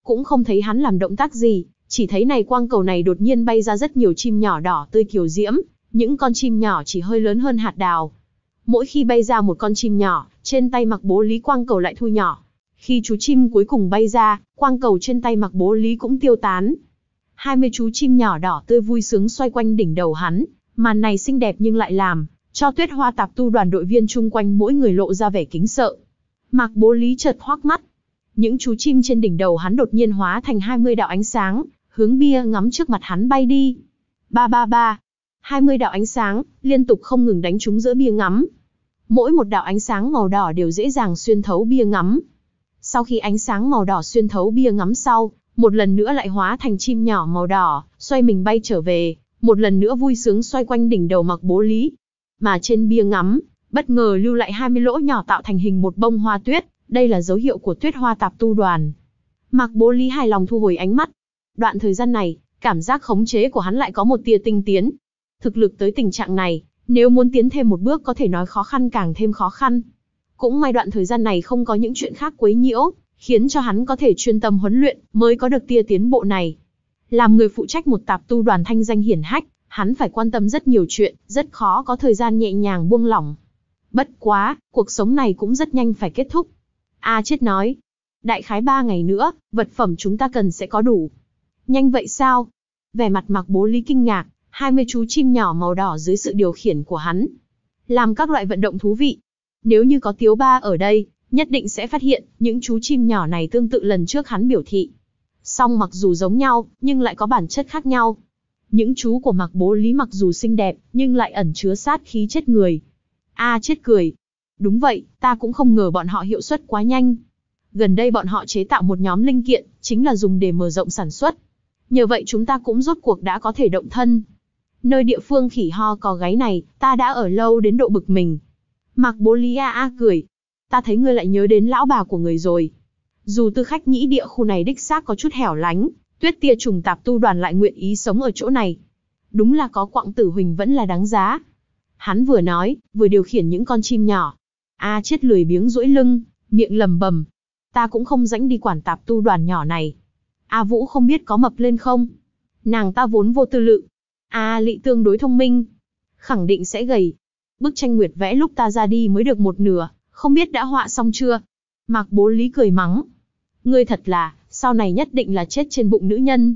cũng không thấy hắn làm động tác gì, chỉ thấy này quang cầu này đột nhiên bay ra rất nhiều chim nhỏ đỏ tươi kiều diễm, những con chim nhỏ chỉ hơi lớn hơn hạt đào. Mỗi khi bay ra một con chim nhỏ, trên tay Mạc Bố Lý quang cầu lại thu nhỏ. Khi chú chim cuối cùng bay ra, quang cầu trên tay Mạc Bố Lý cũng tiêu tán. hai mươi chú chim nhỏ đỏ tươi vui sướng xoay quanh đỉnh đầu hắn, màn này xinh đẹp nhưng lại làm cho Tuyết Hoa Tạp Tu đoàn đội viên chung quanh mỗi người lộ ra vẻ kính sợ. Mạc Bố Lý chợt hoắc mắt. Những chú chim trên đỉnh đầu hắn đột nhiên hóa thành hai mươi đạo ánh sáng, hướng bia ngắm trước mặt hắn bay đi. Ba ba ba. hai mươi đạo ánh sáng liên tục không ngừng đánh trúng giữa bia ngắm. Mỗi một đạo ánh sáng màu đỏ đều dễ dàng xuyên thấu bia ngắm. Sau khi ánh sáng màu đỏ xuyên thấu bia ngắm sau, một lần nữa lại hóa thành chim nhỏ màu đỏ, xoay mình bay trở về, một lần nữa vui sướng xoay quanh đỉnh đầu Mạc Bố Lý. Mà trên bia ngắm, bất ngờ lưu lại hai mươi lỗ nhỏ tạo thành hình một bông hoa tuyết, đây là dấu hiệu của Tuyết Hoa Tạp Tu đoàn. Mạc Bố Lý hài lòng thu hồi ánh mắt. Đoạn thời gian này, cảm giác khống chế của hắn lại có một tia tinh tiến. Thực lực tới tình trạng này, nếu muốn tiến thêm một bước có thể nói khó khăn càng thêm khó khăn. Cũng may đoạn thời gian này không có những chuyện khác quấy nhiễu, khiến cho hắn có thể chuyên tâm huấn luyện, mới có được tia tiến bộ này. Làm người phụ trách một tạp tu đoàn thanh danh hiển hách, hắn phải quan tâm rất nhiều chuyện, rất khó có thời gian nhẹ nhàng buông lỏng. Bất quá, cuộc sống này cũng rất nhanh phải kết thúc. A Chiết nói, đại khái ba ngày nữa, vật phẩm chúng ta cần sẽ có đủ. Nhanh vậy sao? Vẻ mặt Mạc Bố Lý kinh ngạc, hai mươi chú chim nhỏ màu đỏ dưới sự điều khiển của hắn. Làm các loại vận động thú vị. Nếu như có Tiếu Ba ở đây, nhất định sẽ phát hiện, những chú chim nhỏ này tương tự lần trước hắn biểu thị. Song mặc dù giống nhau, nhưng lại có bản chất khác nhau. Những chú của Mạc Bố Lý mặc dù xinh đẹp, nhưng lại ẩn chứa sát khí chết người. A Chiết cười. Đúng vậy, ta cũng không ngờ bọn họ hiệu suất quá nhanh. Gần đây bọn họ chế tạo một nhóm linh kiện, chính là dùng để mở rộng sản xuất. Nhờ vậy chúng ta cũng rốt cuộc đã có thể động thân. Nơi địa phương khỉ ho có gáy này, ta đã ở lâu đến độ bực mình. Mạc Bố Lý a a cười. Ta thấy ngươi lại nhớ đến lão bà của người rồi. Dù tư khách nhĩ địa khu này đích xác có chút hẻo lánh, Tuyết Tia Trùng Tạp Tu đoàn lại nguyện ý sống ở chỗ này. Đúng là có Quặng Tử Huỳnh vẫn là đáng giá. Hắn vừa nói, vừa điều khiển những con chim nhỏ. A Chiết lười biếng duỗi lưng, miệng lầm bầm. Ta cũng không rảnh đi quản Tạp Tu đoàn nhỏ này. A Vũ không biết có mập lên không? Nàng ta vốn vô tư lự. A Lị tương đối thông minh. Khẳng định sẽ gầy. Bức tranh nguyệt vẽ lúc ta ra đi mới được một nửa, không biết đã họa xong chưa? Mạc Bố Lý cười mắng. Ngươi thật là, sau này nhất định là chết trên bụng nữ nhân.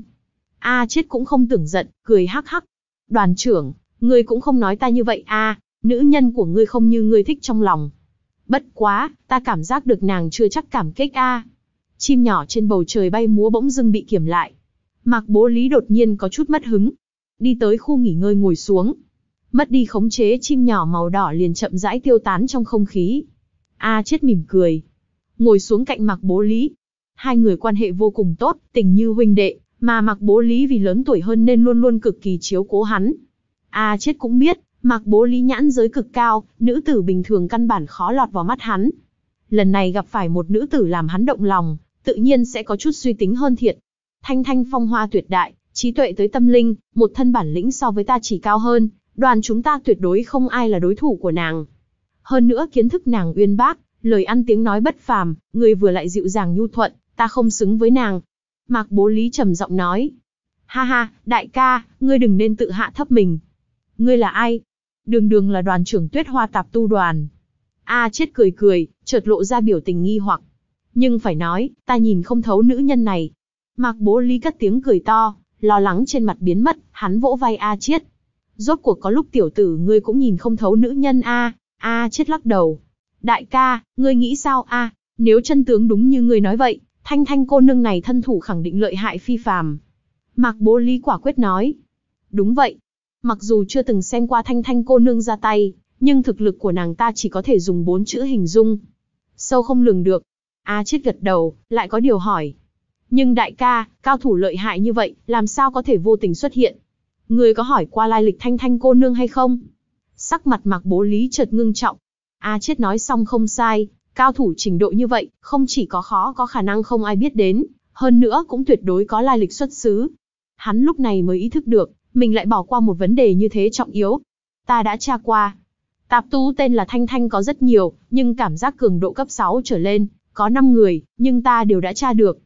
A Chiết cũng không tưởng giận, cười hắc hắc. Đoàn trưởng, ngươi cũng không nói ta như vậy a, nữ nhân của ngươi không như ngươi thích trong lòng. Bất quá, ta cảm giác được nàng chưa chắc cảm kích a. Chim nhỏ trên bầu trời bay múa bỗng dưng bị kiểm lại. Mạc Bố Lý đột nhiên có chút mất hứng. Đi tới khu nghỉ ngơi ngồi xuống. Mất đi khống chế, chim nhỏ màu đỏ liền chậm rãi tiêu tán trong không khí. A Chiết mỉm cười. Ngồi xuống cạnh Mạc Bố Lý. Hai người quan hệ vô cùng tốt, tình như huynh đệ, mà Mạc Bố Lý vì lớn tuổi hơn nên luôn luôn cực kỳ chiếu cố hắn. A Chiết cũng biết, Mạc Bố Lý nhãn giới cực cao, nữ tử bình thường căn bản khó lọt vào mắt hắn. Lần này gặp phải một nữ tử làm hắn động lòng, tự nhiên sẽ có chút suy tính hơn thiệt. Thanh Thanh phong hoa tuyệt đại, trí tuệ tới tâm linh, một thân bản lĩnh so với ta chỉ cao hơn, đoàn chúng ta tuyệt đối không ai là đối thủ của nàng. Hơn nữa kiến thức nàng uyên bác, lời ăn tiếng nói bất phàm, người vừa lại dịu dàng nhu thuận, ta không xứng với nàng. Mạc Bố Lý trầm giọng nói. Ha ha, đại ca, ngươi đừng nên tự hạ thấp mình. Ngươi là ai? Đường đường là đoàn trưởng Tuyết Hoa Tạp Tu đoàn. A Chiết cười cười, chợt lộ ra biểu tình nghi hoặc. Nhưng phải nói, ta nhìn không thấu nữ nhân này. Mạc Bố Lý cất tiếng cười to, lo lắng trên mặt biến mất, hắn vỗ vai A Chiết. Rốt cuộc có lúc tiểu tử ngươi cũng nhìn không thấu nữ nhân a. A Chiết lắc đầu. Đại ca, ngươi nghĩ sao a? Nếu chân tướng đúng như ngươi nói vậy, Thanh Thanh cô nương này thân thủ khẳng định lợi hại phi phàm. Mạc Bố Lý quả quyết nói. Đúng vậy. Mặc dù chưa từng xem qua Thanh Thanh cô nương ra tay, nhưng thực lực của nàng ta chỉ có thể dùng bốn chữ hình dung. Sâu không lường được. A Chiết gật đầu, lại có điều hỏi. Nhưng đại ca, cao thủ lợi hại như vậy, làm sao có thể vô tình xuất hiện? Ngươi có hỏi qua lai lịch Thanh Thanh cô nương hay không? Sắc mặt Mạc Bố Lý chợt ngưng trọng. A Chiết nói xong không sai, cao thủ trình độ như vậy, không chỉ có khó có khả năng không ai biết đến, hơn nữa cũng tuyệt đối có lai lịch xuất xứ. Hắn lúc này mới ý thức được, mình lại bỏ qua một vấn đề như thế trọng yếu. Ta đã tra qua. Tạp tu tên là Thanh Thanh có rất nhiều, nhưng cảm giác cường độ cấp sáu trở lên, có năm người, nhưng ta đều đã tra được.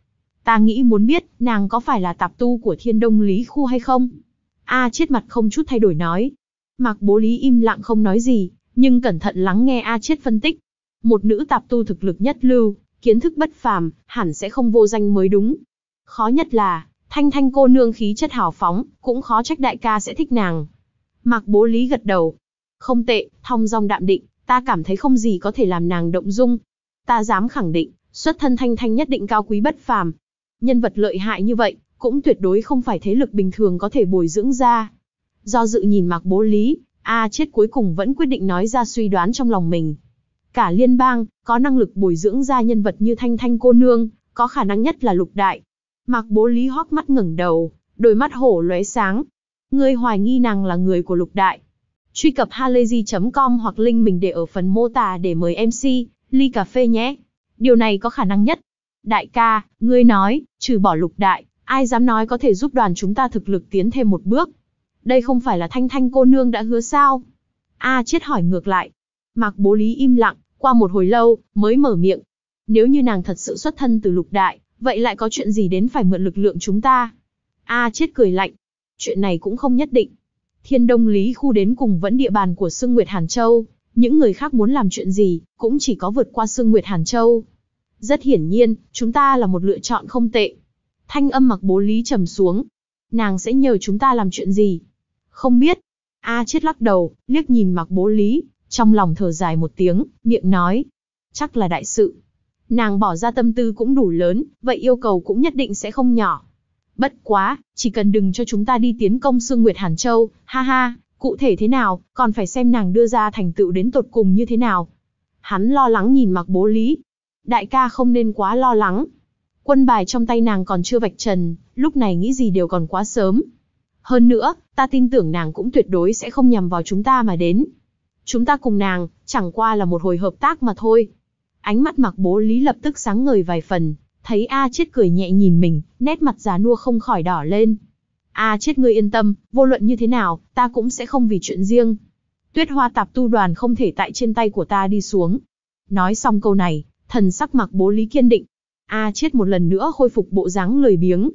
Ta nghĩ muốn biết, nàng có phải là tạp tu của Thiên Đông Lý Khu hay không? A Chiết mặt không chút thay đổi nói. Mạc Bố Lý im lặng không nói gì, nhưng cẩn thận lắng nghe A Chiết phân tích. Một nữ tạp tu thực lực nhất lưu, kiến thức bất phàm, hẳn sẽ không vô danh mới đúng. Khó nhất là, Thanh Thanh cô nương khí chất hào phóng, cũng khó trách đại ca sẽ thích nàng. Mạc Bố Lý gật đầu. Không tệ, thong dong đạm định, ta cảm thấy không gì có thể làm nàng động dung. Ta dám khẳng định, xuất thân Thanh Thanh nhất định cao quý bất phàm. Nhân vật lợi hại như vậy, cũng tuyệt đối không phải thế lực bình thường có thể bồi dưỡng ra. Do dự nhìn Mạc Bố Lý, A Chiết cuối cùng vẫn quyết định nói ra suy đoán trong lòng mình. Cả liên bang, có năng lực bồi dưỡng ra nhân vật như Thanh Thanh cô nương, có khả năng nhất là Lục Đại. Mạc Bố Lý hoắc mắt ngẩng đầu, đôi mắt hổ lóe sáng. Ngươi hoài nghi nàng là người của Lục Đại. Truy cập halayzi chấm com hoặc link mình để ở phần mô tả để mời em xê, ly cà phê nhé. Điều này có khả năng nhất. Đại ca, ngươi nói, trừ bỏ Lục Đại, ai dám nói có thể giúp đoàn chúng ta thực lực tiến thêm một bước. Đây không phải là Thanh Thanh cô nương đã hứa sao? A Chiết hỏi ngược lại. Mạc Bố Lý im lặng, qua một hồi lâu, mới mở miệng. Nếu như nàng thật sự xuất thân từ Lục Đại, vậy lại có chuyện gì đến phải mượn lực lượng chúng ta? A Chiết cười lạnh. Chuyện này cũng không nhất định. Thiên Đông Lý Khu đến cùng vẫn địa bàn của Sương Nguyệt Hàn Châu, những người khác muốn làm chuyện gì, cũng chỉ có vượt qua Sương Nguyệt Hàn Châu. Rất hiển nhiên, chúng ta là một lựa chọn không tệ. Thanh âm Mạc Bố Lý trầm xuống. Nàng sẽ nhờ chúng ta làm chuyện gì? Không biết. A Chiết lắc đầu, liếc nhìn Mạc Bố Lý, trong lòng thở dài một tiếng, miệng nói. Chắc là đại sự. Nàng bỏ ra tâm tư cũng đủ lớn, vậy yêu cầu cũng nhất định sẽ không nhỏ. Bất quá, chỉ cần đừng cho chúng ta đi tiến công Sương Nguyệt Hàn Châu, ha ha, cụ thể thế nào, còn phải xem nàng đưa ra thành tựu đến tột cùng như thế nào. Hắn lo lắng nhìn Mạc Bố Lý. Đại ca không nên quá lo lắng. Quân bài trong tay nàng còn chưa vạch trần, lúc này nghĩ gì đều còn quá sớm. Hơn nữa, ta tin tưởng nàng cũng tuyệt đối sẽ không nhằm vào chúng ta mà đến. Chúng ta cùng nàng, chẳng qua là một hồi hợp tác mà thôi. Ánh mắt Mạc Bố Lý lập tức sáng ngời vài phần, thấy A Chiết cười nhẹ nhìn mình, nét mặt già nua không khỏi đỏ lên. A Chiết ngươi yên tâm, vô luận như thế nào, ta cũng sẽ không vì chuyện riêng. Tuyết Hoa tạp tu đoàn không thể tại trên tay của ta đi xuống. Nói xong câu này, thần sắc Mạc Bố Lý kiên định. A Chiết một lần nữa khôi phục bộ dáng lười biếng.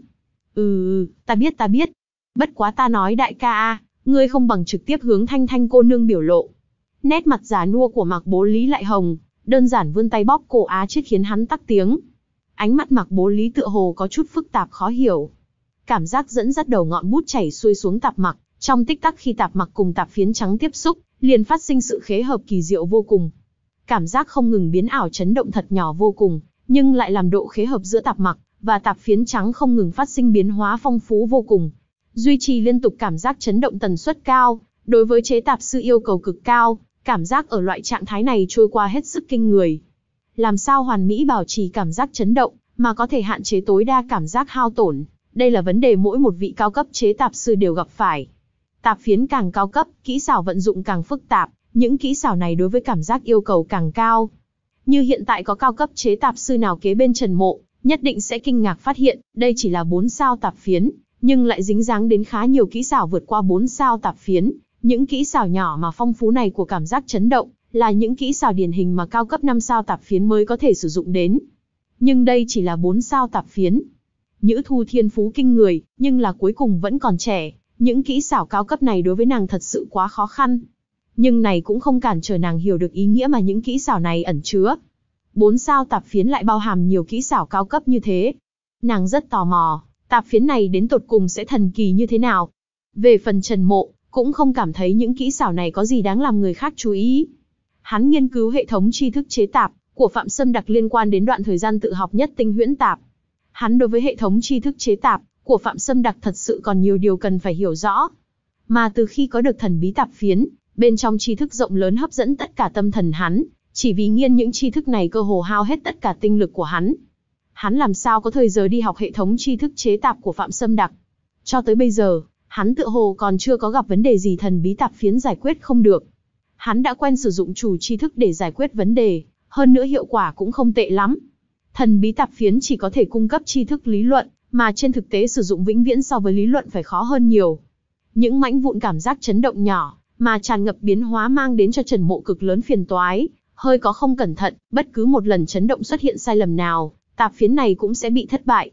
Ừ, ta biết ta biết. Bất quá ta nói đại ca a, ngươi không bằng trực tiếp hướng Thanh Thanh cô nương biểu lộ. Nét mặt già nua của Mạc Bố Lý lại hồng, đơn giản vươn tay bóp cổ A Chiết khiến hắn tắc tiếng. Ánh mắt Mạc Bố Lý tựa hồ có chút phức tạp khó hiểu. Cảm giác dẫn dắt đầu ngọn bút chảy xuôi xuống tạp mặc, trong tích tắc khi tạp mặc cùng tạp phiến trắng tiếp xúc, liền phát sinh sự khế hợp kỳ diệu vô cùng. Cảm giác không ngừng biến ảo chấn động thật nhỏ vô cùng, nhưng lại làm độ khế hợp giữa tạp mặc và tạp phiến trắng không ngừng phát sinh biến hóa phong phú vô cùng. Duy trì liên tục cảm giác chấn động tần suất cao, đối với chế tạp sư yêu cầu cực cao, cảm giác ở loại trạng thái này trôi qua hết sức kinh người. Làm sao hoàn mỹ bảo trì cảm giác chấn động, mà có thể hạn chế tối đa cảm giác hao tổn, đây là vấn đề mỗi một vị cao cấp chế tạp sư đều gặp phải. Tạp phiến càng cao cấp, kỹ xảo vận dụng càng phức tạp, những kỹ xảo này đối với cảm giác yêu cầu càng cao. Như hiện tại có cao cấp chế tạp sư nào kế bên Trần Mộ, nhất định sẽ kinh ngạc phát hiện, đây chỉ là bốn sao tạp phiến, nhưng lại dính dáng đến khá nhiều kỹ xảo vượt qua bốn sao tạp phiến. Những kỹ xảo nhỏ mà phong phú này của cảm giác chấn động, là những kỹ xảo điển hình mà cao cấp năm sao tạp phiến mới có thể sử dụng đến. Nhưng đây chỉ là bốn sao tạp phiến. Nhữ Thu thiên phú kinh người, nhưng là cuối cùng vẫn còn trẻ, những kỹ xảo cao cấp này đối với nàng thật sự quá khó khăn. Nhưng này cũng không cản trở nàng hiểu được ý nghĩa mà những kỹ xảo này ẩn chứa. Bốn sao tạp phiến lại bao hàm nhiều kỹ xảo cao cấp như thế. Nàng rất tò mò, tạp phiến này đến tột cùng sẽ thần kỳ như thế nào. Về phần Trần Mộ, cũng không cảm thấy những kỹ xảo này có gì đáng làm người khác chú ý. Hắn nghiên cứu hệ thống tri thức chế tạp của Phạm Sâm Đặc liên quan đến đoạn thời gian tự học nhất tinh huyễn tạp. Hắn đối với hệ thống tri thức chế tạp của Phạm Sâm Đặc thật sự còn nhiều điều cần phải hiểu rõ. Mà từ khi có được thần bí tạp phiến, bên trong tri thức rộng lớn hấp dẫn tất cả tâm thần hắn, chỉ vì nghiên những tri thức này cơ hồ hao hết tất cả tinh lực của hắn. Hắn làm sao có thời giờ đi học hệ thống tri thức chế tạp của Phạm Sâm Đặc. Cho tới bây giờ, hắn tựa hồ còn chưa có gặp vấn đề gì thần bí tạp phiến giải quyết không được. Hắn đã quen sử dụng chủ tri thức để giải quyết vấn đề, hơn nữa hiệu quả cũng không tệ lắm. Thần bí tạp phiến chỉ có thể cung cấp tri thức lý luận, mà trên thực tế sử dụng vĩnh viễn so với lý luận phải khó hơn nhiều. Những mảnh vụn cảm giác chấn động nhỏ, mà tràn ngập biến hóa mang đến cho Trần Mộ cực lớn phiền toái, hơi có không cẩn thận, bất cứ một lần chấn động xuất hiện sai lầm nào, tạp phiến này cũng sẽ bị thất bại.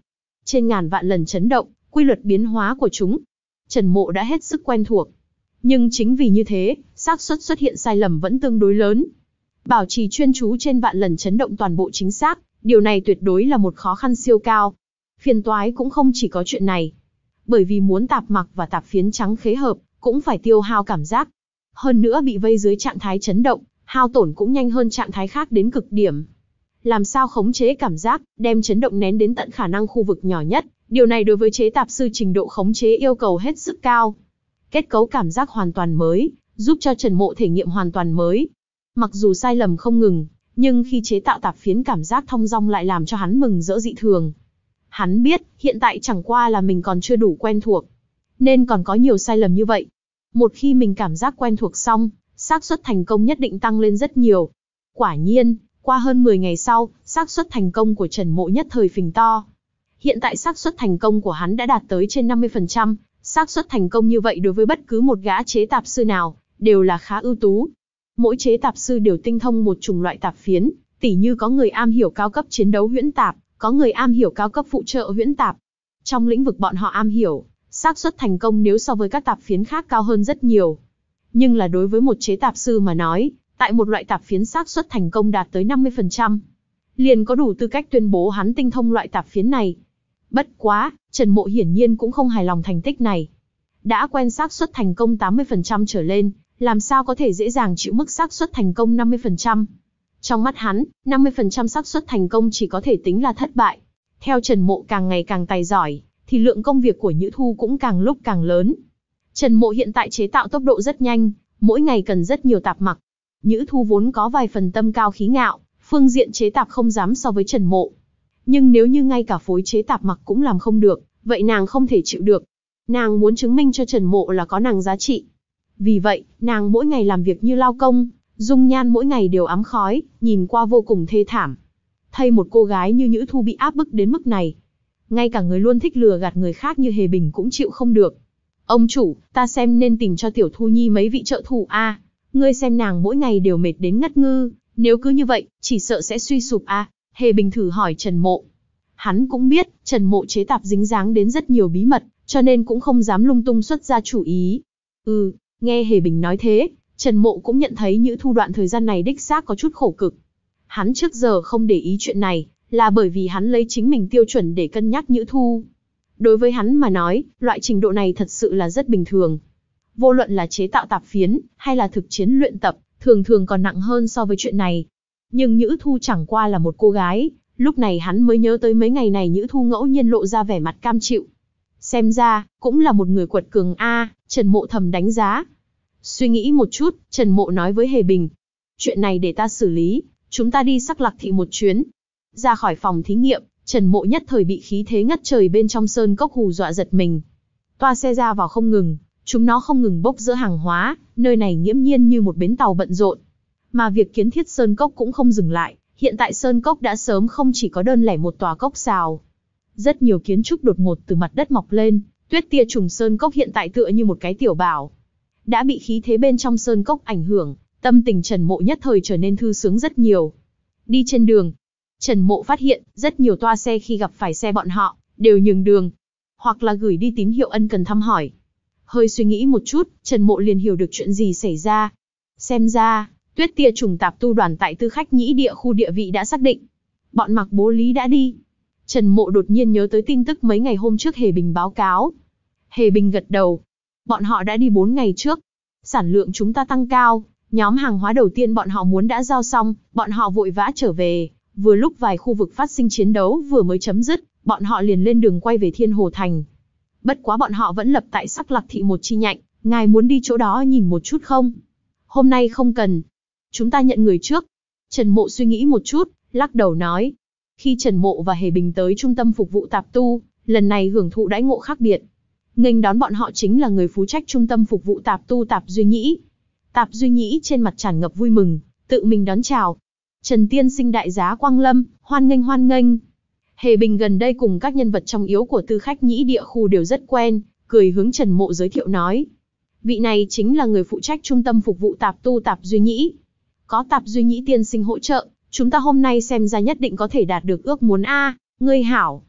trên ngàn vạn lần chấn động, quy luật biến hóa của chúng. Trần Mộ đã hết sức quen thuộc. Nhưng chính vì như thế, xác suất xuất hiện sai lầm vẫn tương đối lớn. Bảo trì chuyên chú trên vạn lần chấn động toàn bộ chính xác, điều này tuyệt đối là một khó khăn siêu cao. Phiền toái cũng không chỉ có chuyện này. Bởi vì muốn tạp mặc và tạp phiến trắng khế hợp, cũng phải tiêu hao cảm giác. Hơn nữa bị vây dưới trạng thái chấn động, hao tổn cũng nhanh hơn trạng thái khác đến cực điểm. Làm sao khống chế cảm giác, đem chấn động nén đến tận khả năng khu vực nhỏ nhất, điều này đối với chế tạp sư trình độ khống chế yêu cầu hết sức cao. Kết cấu cảm giác hoàn toàn mới, giúp cho Trần Mộ thể nghiệm hoàn toàn mới. Mặc dù sai lầm không ngừng, nhưng khi chế tạo tạp phiến cảm giác thong dong lại làm cho hắn mừng rỡ dị thường. Hắn biết, hiện tại chẳng qua là mình còn chưa đủ quen thuộc, nên còn có nhiều sai lầm như vậy. Một khi mình cảm giác quen thuộc xong, xác suất thành công nhất định tăng lên rất nhiều. Quả nhiên, qua hơn mười ngày sau, xác suất thành công của Trần Mộ nhất thời phình to. Hiện tại xác suất thành công của hắn đã đạt tới trên năm mươi phần trăm, xác suất thành công như vậy đối với bất cứ một gã chế tạp sư nào, đều là khá ưu tú. Mỗi chế tạp sư đều tinh thông một chủng loại tạp phiến, tỉ như có người am hiểu cao cấp chiến đấu huyễn tạp, có người am hiểu cao cấp phụ trợ huyễn tạp. Trong lĩnh vực bọn họ am hiểu, xác suất thành công nếu so với các tạp phiến khác cao hơn rất nhiều. Nhưng là đối với một chế tạp sư mà nói, tại một loại tạp phiến xác suất thành công đạt tới năm mươi phần trăm, liền có đủ tư cách tuyên bố hắn tinh thông loại tạp phiến này. Bất quá, Trần Mộ hiển nhiên cũng không hài lòng thành tích này. Đã quen xác suất thành công tám mươi phần trăm trở lên, làm sao có thể dễ dàng chịu mức xác suất thành công năm mươi phần trăm. Trong mắt hắn, năm mươi phần trăm xác suất thành công chỉ có thể tính là thất bại. Theo Trần Mộ càng ngày càng tài giỏi, thì lượng công việc của Nhữ Thu cũng càng lúc càng lớn. Trần Mộ hiện tại chế tạo tốc độ rất nhanh, mỗi ngày cần rất nhiều tạp mặc. Nhữ Thu vốn có vài phần tâm cao khí ngạo, phương diện chế tạp không dám so với Trần Mộ. Nhưng nếu như ngay cả phối chế tạp mặc cũng làm không được, vậy nàng không thể chịu được. Nàng muốn chứng minh cho Trần Mộ là có nàng giá trị. Vì vậy, nàng mỗi ngày làm việc như lao công, dung nhan mỗi ngày đều ám khói, nhìn qua vô cùng thê thảm. Thay một cô gái như Nhữ Thu bị áp bức đến mức này, ngay cả người luôn thích lừa gạt người khác như Hề Bình cũng chịu không được. Ông chủ, ta xem nên tìm cho Tiểu Thu Nhi mấy vị trợ thủ a. À, ngươi xem nàng mỗi ngày đều mệt đến ngất ngư, nếu cứ như vậy, chỉ sợ sẽ suy sụp a. À, Hề Bình thử hỏi Trần Mộ. Hắn cũng biết, Trần Mộ chế tạp dính dáng đến rất nhiều bí mật, cho nên cũng không dám lung tung xuất ra chủ ý. Ừ, nghe Hề Bình nói thế, Trần Mộ cũng nhận thấy Nhữ Thu đoạn thời gian này đích xác có chút khổ cực. Hắn trước giờ không để ý chuyện này, là bởi vì hắn lấy chính mình tiêu chuẩn để cân nhắc Nhữ Thu. Đối với hắn mà nói, loại trình độ này thật sự là rất bình thường. Vô luận là chế tạo tạp phiến, hay là thực chiến luyện tập, thường thường còn nặng hơn so với chuyện này. Nhưng Nhữ Thu chẳng qua là một cô gái, lúc này hắn mới nhớ tới mấy ngày này Nhữ Thu ngẫu nhiên lộ ra vẻ mặt cam chịu. Xem ra, cũng là một người quật cường a, Trần Mộ thầm đánh giá. Suy nghĩ một chút, Trần Mộ nói với Hề Bình. Chuyện này để ta xử lý, chúng ta đi Sắc Lạc Thị một chuyến. Ra khỏi phòng thí nghiệm, Trần Mộ nhất thời bị khí thế ngất trời bên trong sơn cốc hù dọa giật mình. Toa xe ra vào không ngừng, chúng nó không ngừng bốc dỡ hàng hóa, nơi này nghiễm nhiên như một bến tàu bận rộn. Mà việc kiến thiết sơn cốc cũng không dừng lại, hiện tại sơn cốc đã sớm không chỉ có đơn lẻ một tòa cốc sào. Rất nhiều kiến trúc đột ngột từ mặt đất mọc lên, tuyết tia trùng sơn cốc hiện tại tựa như một cái tiểu bảo. Đã bị khí thế bên trong sơn cốc ảnh hưởng, tâm tình Trần Mộ nhất thời trở nên thư sướng rất nhiều. Đi trên đường, Trần Mộ phát hiện, rất nhiều toa xe khi gặp phải xe bọn họ, đều nhường đường, hoặc là gửi đi tín hiệu ân cần thăm hỏi. Hơi suy nghĩ một chút, Trần Mộ liền hiểu được chuyện gì xảy ra. Xem ra, tuyết tia trùng tạp tu đoàn tại Tư Khách Nhĩ địa khu địa vị đã xác định. Bọn Mặc Bố Lý đã đi. Trần Mộ đột nhiên nhớ tới tin tức mấy ngày hôm trước Hề Bình báo cáo. Hề Bình gật đầu. Bọn họ đã đi bốn ngày trước. Sản lượng chúng ta tăng cao, nhóm hàng hóa đầu tiên bọn họ muốn đã giao xong, bọn họ vội vã trở về. Vừa lúc vài khu vực phát sinh chiến đấu vừa mới chấm dứt, bọn họ liền lên đường quay về Thiên Hồ Thành. Bất quá bọn họ vẫn lập tại Sắc Lạc Thị một chi nhánh, ngài muốn đi chỗ đó nhìn một chút không? Hôm nay không cần. Chúng ta nhận người trước. Trần Mộ suy nghĩ một chút, lắc đầu nói. Khi Trần Mộ và Hề Bình tới trung tâm phục vụ tạp tu, lần này hưởng thụ đãi ngộ khác biệt. Nghênh đón bọn họ chính là người phụ trách trung tâm phục vụ tạp tu Tạp Duy Nhĩ. Tạp Duy Nhĩ trên mặt tràn ngập vui mừng, tự mình đón chào. Trần tiên sinh đại giá quang lâm, hoan nghênh hoan nghênh. Hề Bình gần đây cùng các nhân vật trong yếu của Tư Khách Nhĩ địa khu đều rất quen, cười hướng Trần Mộ giới thiệu nói. Vị này chính là người phụ trách trung tâm phục vụ tạp tu Tạp Duy Nhĩ. Có Tạp Duy Nhĩ tiên sinh hỗ trợ, chúng ta hôm nay xem ra nhất định có thể đạt được ước muốn a. Ngươi hảo.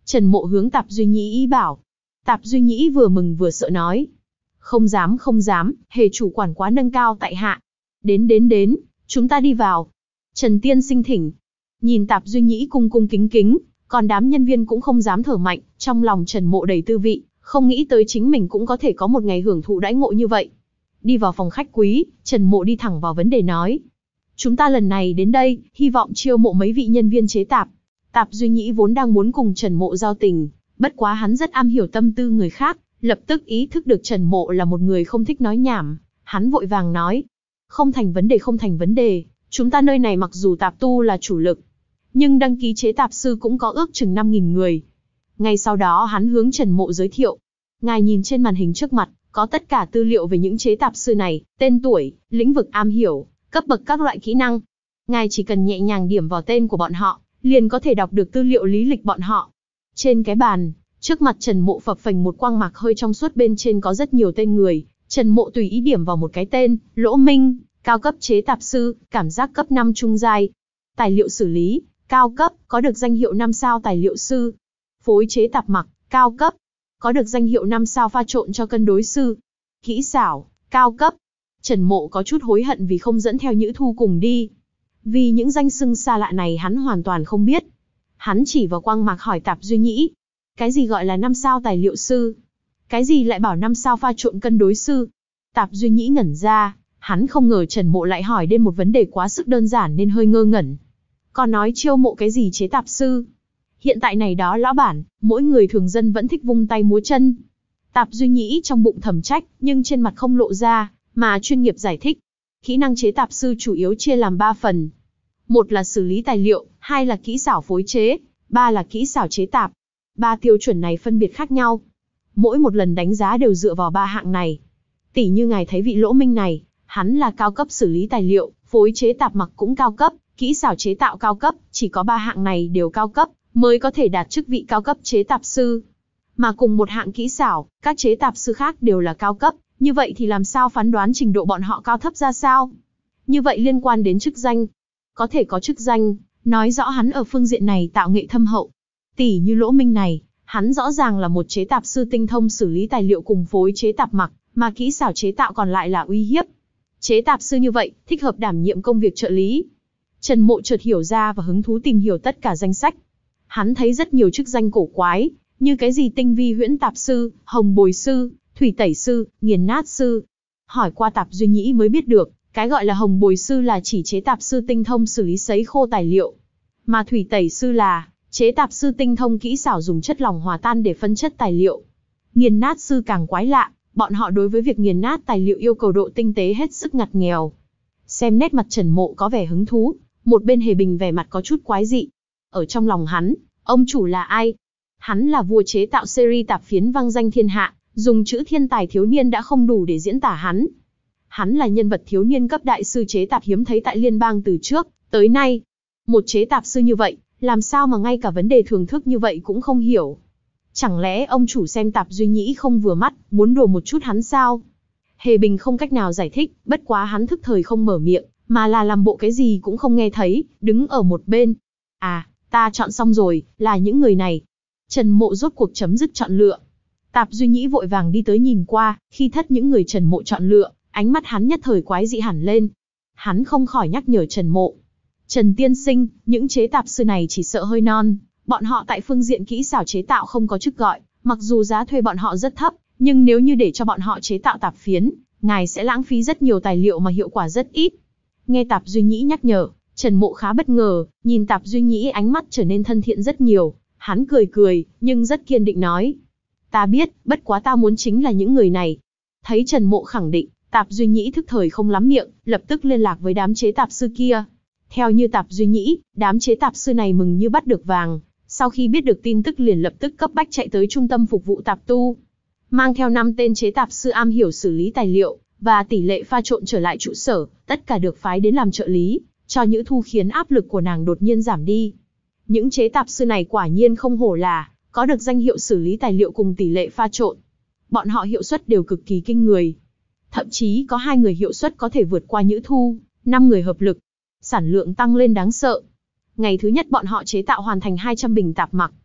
Trần Mộ hướng Tạp Duy Nhĩ ý bảo. Tạp Duy Nhĩ vừa mừng vừa sợ nói. Không dám không dám, hề chủ quản quá nâng cao tại hạ. Đến đến đến, chúng ta đi vào. Trần tiên sinh thỉnh. Nhìn Tạp Duy Nhĩ cung cung kính kính, còn đám nhân viên cũng không dám thở mạnh, trong lòng Trần Mộ đầy tư vị, không nghĩ tới chính mình cũng có thể có một ngày hưởng thụ đãi ngộ như vậy. Đi vào phòng khách quý, Trần Mộ đi thẳng vào vấn đề nói. Chúng ta lần này đến đây, hy vọng chiêu mộ mấy vị nhân viên chế tạp. Tạp Duy Nhĩ vốn đang muốn cùng Trần Mộ giao tình, bất quá hắn rất am hiểu tâm tư người khác, lập tức ý thức được Trần Mộ là một người không thích nói nhảm. Hắn vội vàng nói. Không thành vấn đề không thành vấn đề, chúng ta nơi này mặc dù tạp tu là chủ lực, nhưng đăng ký chế tạp sư cũng có ước chừng năm nghìn người. Ngay sau đó hắn hướng Trần Mộ giới thiệu. Ngài nhìn trên màn hình trước mặt, có tất cả tư liệu về những chế tạp sư này, tên tuổi, lĩnh vực am hiểu, cấp bậc các loại kỹ năng. Ngài chỉ cần nhẹ nhàng điểm vào tên của bọn họ, liền có thể đọc được tư liệu lý lịch bọn họ. Trên cái bàn, trước mặt Trần Mộ phập phềnh một quang mạc hơi trong suốt, bên trên có rất nhiều tên người. Trần Mộ tùy ý điểm vào một cái tên, Lỗ Minh, cao cấp chế tạp sư, cảm giác cấp năm trung giai. Tài liệu xử lý, cao cấp, có được danh hiệu năm sao tài liệu sư. Phối chế tạp mặc, cao cấp, có được danh hiệu năm sao pha trộn cho cân đối sư. Kỹ xảo, cao cấp. Trần Mộ có chút hối hận vì không dẫn theo Nhữ Thu cùng đi. Vì những danh xưng xa lạ này hắn hoàn toàn không biết. Hắn chỉ vào quang mạc hỏi Tạp Duy Nhĩ. Cái gì gọi là năm sao tài liệu sư? Cái gì lại bảo năm sao pha trộn cân đối sư? Tạp Duy Nhĩ ngẩn ra, hắn không ngờ Trần Mộ lại hỏi đến một vấn đề quá sức đơn giản nên hơi ngơ ngẩn. Còn nói chiêu mộ cái gì chế tạp sư? Hiện tại này đó lão bản, mỗi người thường dân vẫn thích vung tay múa chân. Tạp Duy Nhĩ trong bụng thầm trách, nhưng trên mặt không lộ ra, mà chuyên nghiệp giải thích. Kỹ năng chế tạp sư chủ yếu chia làm ba phần. Một là xử lý tài liệu, hai là kỹ xảo phối chế, ba là kỹ xảo chế tạp. Ba tiêu chuẩn này phân biệt khác nhau. Mỗi một lần đánh giá đều dựa vào ba hạng này. Tỷ như ngài thấy vị Lỗ Minh này, hắn là cao cấp xử lý tài liệu, phối chế tạp mặc cũng cao cấp, kỹ xảo chế tạo cao cấp, chỉ có ba hạng này đều cao cấp, mới có thể đạt chức vị cao cấp chế tạp sư. Mà cùng một hạng kỹ xảo, các chế tạp sư khác đều là cao cấp, như vậy thì làm sao phán đoán trình độ bọn họ cao thấp ra sao? Như vậy liên quan đến chức danh. Có thể có chức danh, nói rõ hắn ở phương diện này tạo nghệ thâm hậu. Tỷ như Lỗ Minh này, hắn rõ ràng là một chế tạp sư tinh thông xử lý tài liệu cùng phối chế tạp mặc, mà kỹ xảo chế tạo còn lại là uy hiếp. Chế tạp sư như vậy, thích hợp đảm nhiệm công việc trợ lý. Trần Mộ chợt hiểu ra và hứng thú tìm hiểu tất cả danh sách. Hắn thấy rất nhiều chức danh cổ quái, như cái gì tinh vi huyễn tạp sư, hồng bồi sư, thủy tẩy sư, nghiền nát sư. Hỏi qua Tạp Duy Nhĩ mới biết được, cái gọi là hồng bồi sư là chỉ chế tạp sư tinh thông xử lý sấy khô tài liệu. Mà thủy tẩy sư là chế tạp sư tinh thông kỹ xảo dùng chất lỏng hòa tan để phân chất tài liệu. Nghiền nát sư càng quái lạ, bọn họ đối với việc nghiền nát tài liệu yêu cầu độ tinh tế hết sức ngặt nghèo. Xem nét mặt Trần Mộ có vẻ hứng thú, một bên Hề Bình vẻ mặt có chút quái dị. Ở trong lòng hắn, ông chủ là ai? Hắn là vua chế tạo series tạp phiến vang danh thiên hạ, dùng chữ thiên tài thiếu niên đã không đủ để diễn tả hắn. Hắn là nhân vật thiếu niên cấp đại sư chế tạp hiếm thấy tại liên bang từ trước tới nay. Một chế tạp sư như vậy, làm sao mà ngay cả vấn đề thưởng thức như vậy cũng không hiểu? Chẳng lẽ ông chủ xem Tạp Duy Nhĩ không vừa mắt, muốn đùa một chút hắn sao? Hề Bình không cách nào giải thích, bất quá hắn thức thời không mở miệng, mà là làm bộ cái gì cũng không nghe thấy, đứng ở một bên. À, ta chọn xong rồi, là những người này. Trần Mộ rốt cuộc chấm dứt chọn lựa. Tạp Duy Nhĩ vội vàng đi tới nhìn qua, khi thất những người Trần Mộ chọn lựa, ánh mắt hắn nhất thời quái dị hẳn lên. Hắn không khỏi nhắc nhở Trần Mộ. Trần tiên sinh, những chế tạp sư này chỉ sợ hơi non, bọn họ tại phương diện kỹ xảo chế tạo không có chức gọi, mặc dù giá thuê bọn họ rất thấp, nhưng nếu như để cho bọn họ chế tạo tạp phiến, ngài sẽ lãng phí rất nhiều tài liệu mà hiệu quả rất ít. Nghe Tạp Duy Nhĩ nhắc nhở, Trần Mộ khá bất ngờ, nhìn Tạp Duy Nhĩ ánh mắt trở nên thân thiện rất nhiều, hắn cười cười, nhưng rất kiên định nói. Ta biết, bất quá ta muốn chính là những người này. Thấy Trần Mộ khẳng định, Tạp Duy Nhĩ thức thời không lắm miệng, lập tức liên lạc với đám chế tạp sư kia. Theo như Tạp Duy Nhĩ, đám chế tạp sư này mừng như bắt được vàng, sau khi biết được tin tức liền lập tức cấp bách chạy tới trung tâm phục vụ tạp tu. Mang theo năm tên chế tạp sư am hiểu xử lý tài liệu, và tỷ lệ pha trộn trở lại trụ sở, tất cả được phái đến làm trợ lý, cho Nhữ Thu khiến áp lực của nàng đột nhiên giảm đi. Những chế tạp sư này quả nhiên không hổ là, có được danh hiệu xử lý tài liệu cùng tỷ lệ pha trộn. Bọn họ hiệu suất đều cực kỳ kinh người. Thậm chí có hai người hiệu suất có thể vượt qua Nhữ Thu, năm người hợp lực. Sản lượng tăng lên đáng sợ. Ngày thứ nhất bọn họ chế tạo hoàn thành hai trăm bình tạp mặc.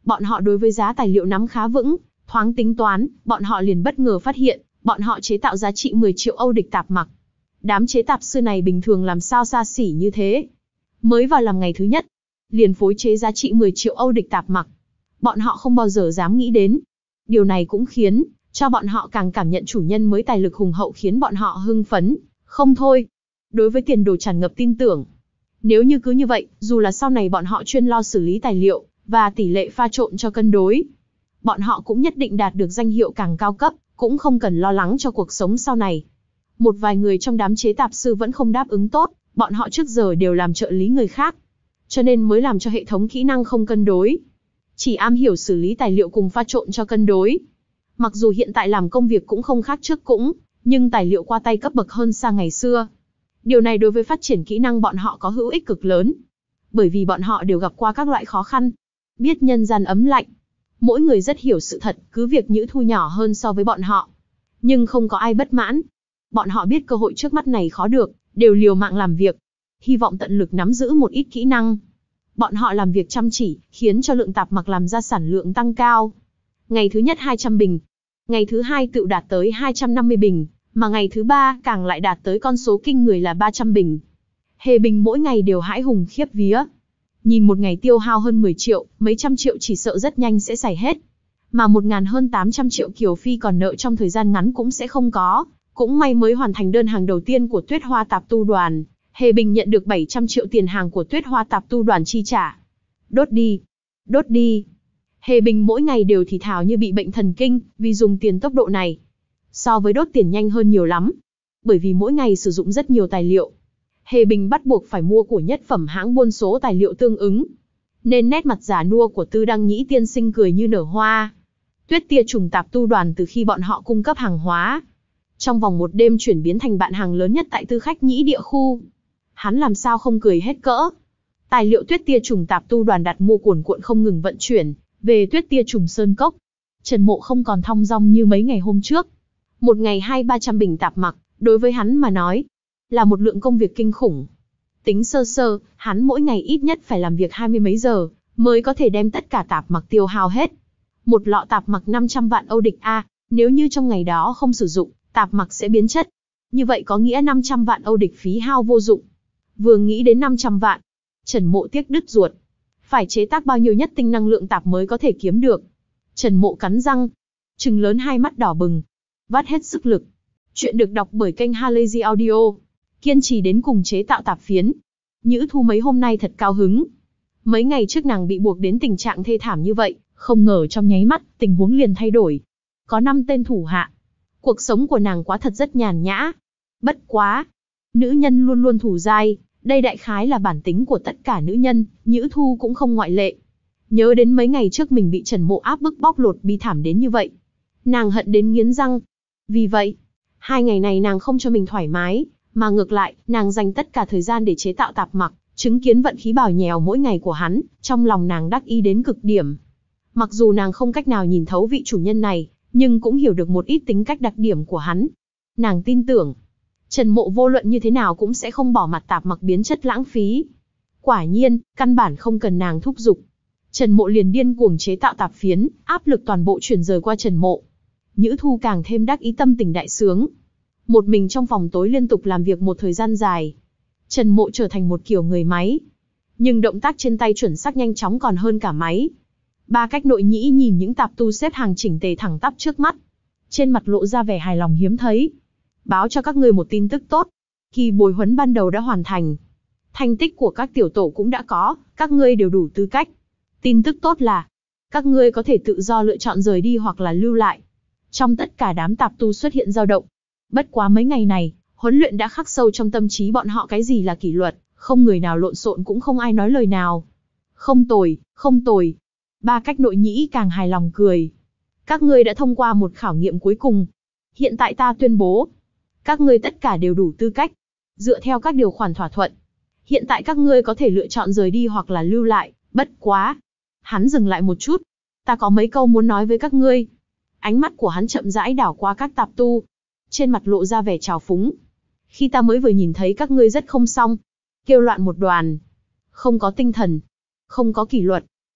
Bọn họ đối với giá tài liệu nắm khá vững, thoáng tính toán, bọn họ liền bất ngờ phát hiện, bọn họ chế tạo giá trị mười triệu Âu địch tạp mặc. Đám chế tạp sư này bình thường làm sao xa xỉ như thế. Mới vào làm ngày thứ nhất, liền phối chế giá trị mười triệu Âu địch tạp mặc. Bọn họ không bao giờ dám nghĩ đến. Điều này cũng khiến cho bọn họ càng cảm nhận chủ nhân mới tài lực hùng hậu, khiến bọn họ hưng phấn không thôi. Đối với tiền đồ tràn ngập tin tưởng. Nếu như cứ như vậy, dù là sau này bọn họ chuyên lo xử lý tài liệu và tỷ lệ pha trộn cho cân đối, bọn họ cũng nhất định đạt được danh hiệu càng cao cấp, cũng không cần lo lắng cho cuộc sống sau này. Một vài người trong đám chế tạp sư vẫn không đáp ứng tốt, bọn họ trước giờ đều làm trợ lý người khác, cho nên mới làm cho hệ thống kỹ năng không cân đối. Chỉ am hiểu xử lý tài liệu cùng pha trộn cho cân đối. Mặc dù hiện tại làm công việc cũng không khác trước cũng, nhưng tài liệu qua tay cấp bậc hơn xa ngày xưa. Điều này đối với phát triển kỹ năng bọn họ có hữu ích cực lớn. Bởi vì bọn họ đều gặp qua các loại khó khăn, biết nhân gian ấm lạnh. Mỗi người rất hiểu sự thật, cứ việc Nhữ Thu nhỏ hơn so với bọn họ. Nhưng không có ai bất mãn. Bọn họ biết cơ hội trước mắt này khó được, đều liều mạng làm việc. Hy vọng tận lực nắm giữ một ít kỹ năng. Bọn họ làm việc chăm chỉ, khiến cho lượng tạp mặc làm ra sản lượng tăng cao. Ngày thứ nhất hai trăm bình. Ngày thứ hai tự đạt tới hai trăm năm mươi bình. Mà ngày thứ ba càng lại đạt tới con số kinh người là ba trăm bình. Hề Bình mỗi ngày đều hãi hùng khiếp vía. Nhìn một ngày tiêu hao hơn mười triệu, mấy trăm triệu chỉ sợ rất nhanh sẽ xài hết. Mà một ngàn hơn tám trăm triệu Kiều Phi còn nợ trong thời gian ngắn cũng sẽ không có. Cũng may mới hoàn thành đơn hàng đầu tiên của Tuyết Hoa Tạp Tu Đoàn, Hề Bình nhận được bảy trăm triệu tiền hàng của Tuyết Hoa Tạp Tu Đoàn chi trả. Đốt đi, đốt đi. Hề Bình mỗi ngày đều thì thào như bị bệnh thần kinh, vì dùng tiền tốc độ này. So với đốt tiền nhanh hơn nhiều lắm. Bởi vì mỗi ngày sử dụng rất nhiều tài liệu. Hề Bình bắt buộc phải mua của nhất phẩm hãng buôn số tài liệu tương ứng. Nên nét mặt già nua của Tư Đăng Nhĩ tiên sinh cười như nở hoa. Tuyết Tia Trùng Tạp Tu Đoàn từ khi bọn họ cung cấp hàng hóa, trong vòng một đêm chuyển biến thành bạn hàng lớn nhất tại Tư Khách Nhĩ địa khu. Hắn làm sao không cười hết cỡ. Tài liệu Tuyết Tia Trùng Tạp Tu Đoàn đặt mua cuồn cuộn không ngừng vận chuyển về Tuyết Tia Trùng Sơn Cốc. Trần Mộ không còn thong dong như mấy ngày hôm trước. Một ngày hai ba trăm bình tạp mặc, đối với hắn mà nói, là một lượng công việc kinh khủng. Tính sơ sơ, hắn mỗi ngày ít nhất phải làm việc hai mươi mấy giờ, mới có thể đem tất cả tạp mặc tiêu hao hết. Một lọ tạp mặc năm trăm vạn Âu địch A, nếu như trong ngày đó không sử dụng, tạp mặc sẽ biến chất. Như vậy có nghĩa năm trăm vạn Âu địch phí hao vô dụng. Vừa nghĩ đến năm trăm vạn, Trần Mộ tiếc đứt ruột. Phải chế tác bao nhiêu nhất tinh năng lượng tạp mới có thể kiếm được. Trần Mộ cắn răng, trừng lớn hai mắt đỏ bừng, vắt hết sức lực. Chuyện được đọc bởi kênh Halazy Audio. Kiên trì đến cùng chế tạo tạp phiến. Nhữ Thu mấy hôm nay thật cao hứng. Mấy ngày trước nàng bị buộc đến tình trạng thê thảm như vậy, không ngờ trong nháy mắt, tình huống liền thay đổi. Có năm tên thủ hạ. Cuộc sống của nàng quá thật rất nhàn nhã. Bất quá. Nữ nhân luôn luôn thủ dai, đây đại khái là bản tính của tất cả nữ nhân, Nhữ Thu cũng không ngoại lệ. Nhớ đến mấy ngày trước mình bị Trần Mộ áp bức bóc lột bi thảm đến như vậy. Nàng hận đến nghiến răng. Vì vậy, hai ngày này nàng không cho mình thoải mái, mà ngược lại, nàng dành tất cả thời gian để chế tạo tạp mặc, chứng kiến vận khí bào nhèo mỗi ngày của hắn, trong lòng nàng đắc ý đến cực điểm. Mặc dù nàng không cách nào nhìn thấu vị chủ nhân này, nhưng cũng hiểu được một ít tính cách đặc điểm của hắn. Nàng tin tưởng, Trần Mộ vô luận như thế nào cũng sẽ không bỏ mặt tạp mặc biến chất lãng phí. Quả nhiên, căn bản không cần nàng thúc giục. Trần Mộ liền điên cuồng chế tạo tạp phiến, áp lực toàn bộ chuyển rời qua Trần Mộ. Nhữ Thu càng thêm đắc ý, tâm tình đại sướng. Một mình trong phòng tối liên tục làm việc một thời gian dài. Trần Mộ trở thành một kiểu người máy. Nhưng động tác trên tay chuẩn xác nhanh chóng còn hơn cả máy. Ba Cách Nội Nhĩ nhìn những tạp tu xếp hàng chỉnh tề thẳng tắp trước mắt. Trên mặt lộ ra vẻ hài lòng hiếm thấy. Báo cho các ngươi một tin tức tốt. Kỳ bồi huấn ban đầu đã hoàn thành. Thành tích của các tiểu tổ cũng đã có, các ngươi đều đủ tư cách. Tin tức tốt là, các ngươi có thể tự do lựa chọn rời đi hoặc là lưu lại. Trong tất cả đám tạp tu xuất hiện dao động. Bất quá mấy ngày này, huấn luyện đã khắc sâu trong tâm trí bọn họ cái gì là kỷ luật, không người nào lộn xộn cũng không ai nói lời nào. Không tồi, không tồi. Ba Cách Nội Nhĩ càng hài lòng cười. Các ngươi đã thông qua một khảo nghiệm cuối cùng. Hiện tại ta tuyên bố, các ngươi tất cả đều đủ tư cách. Dựa theo các điều khoản thỏa thuận, hiện tại các ngươi có thể lựa chọn rời đi hoặc là lưu lại, bất quá. Hắn dừng lại một chút. Ta có mấy câu muốn nói với các ngươi. Ánh mắt của hắn chậm rãi đảo qua các tạp tu. Trên mặt lộ ra vẻ trào phúng. Khi ta mới vừa nhìn thấy các ngươi rất không xong. Kêu loạn một đoàn. Không có tinh thần. Không có kỷ luật.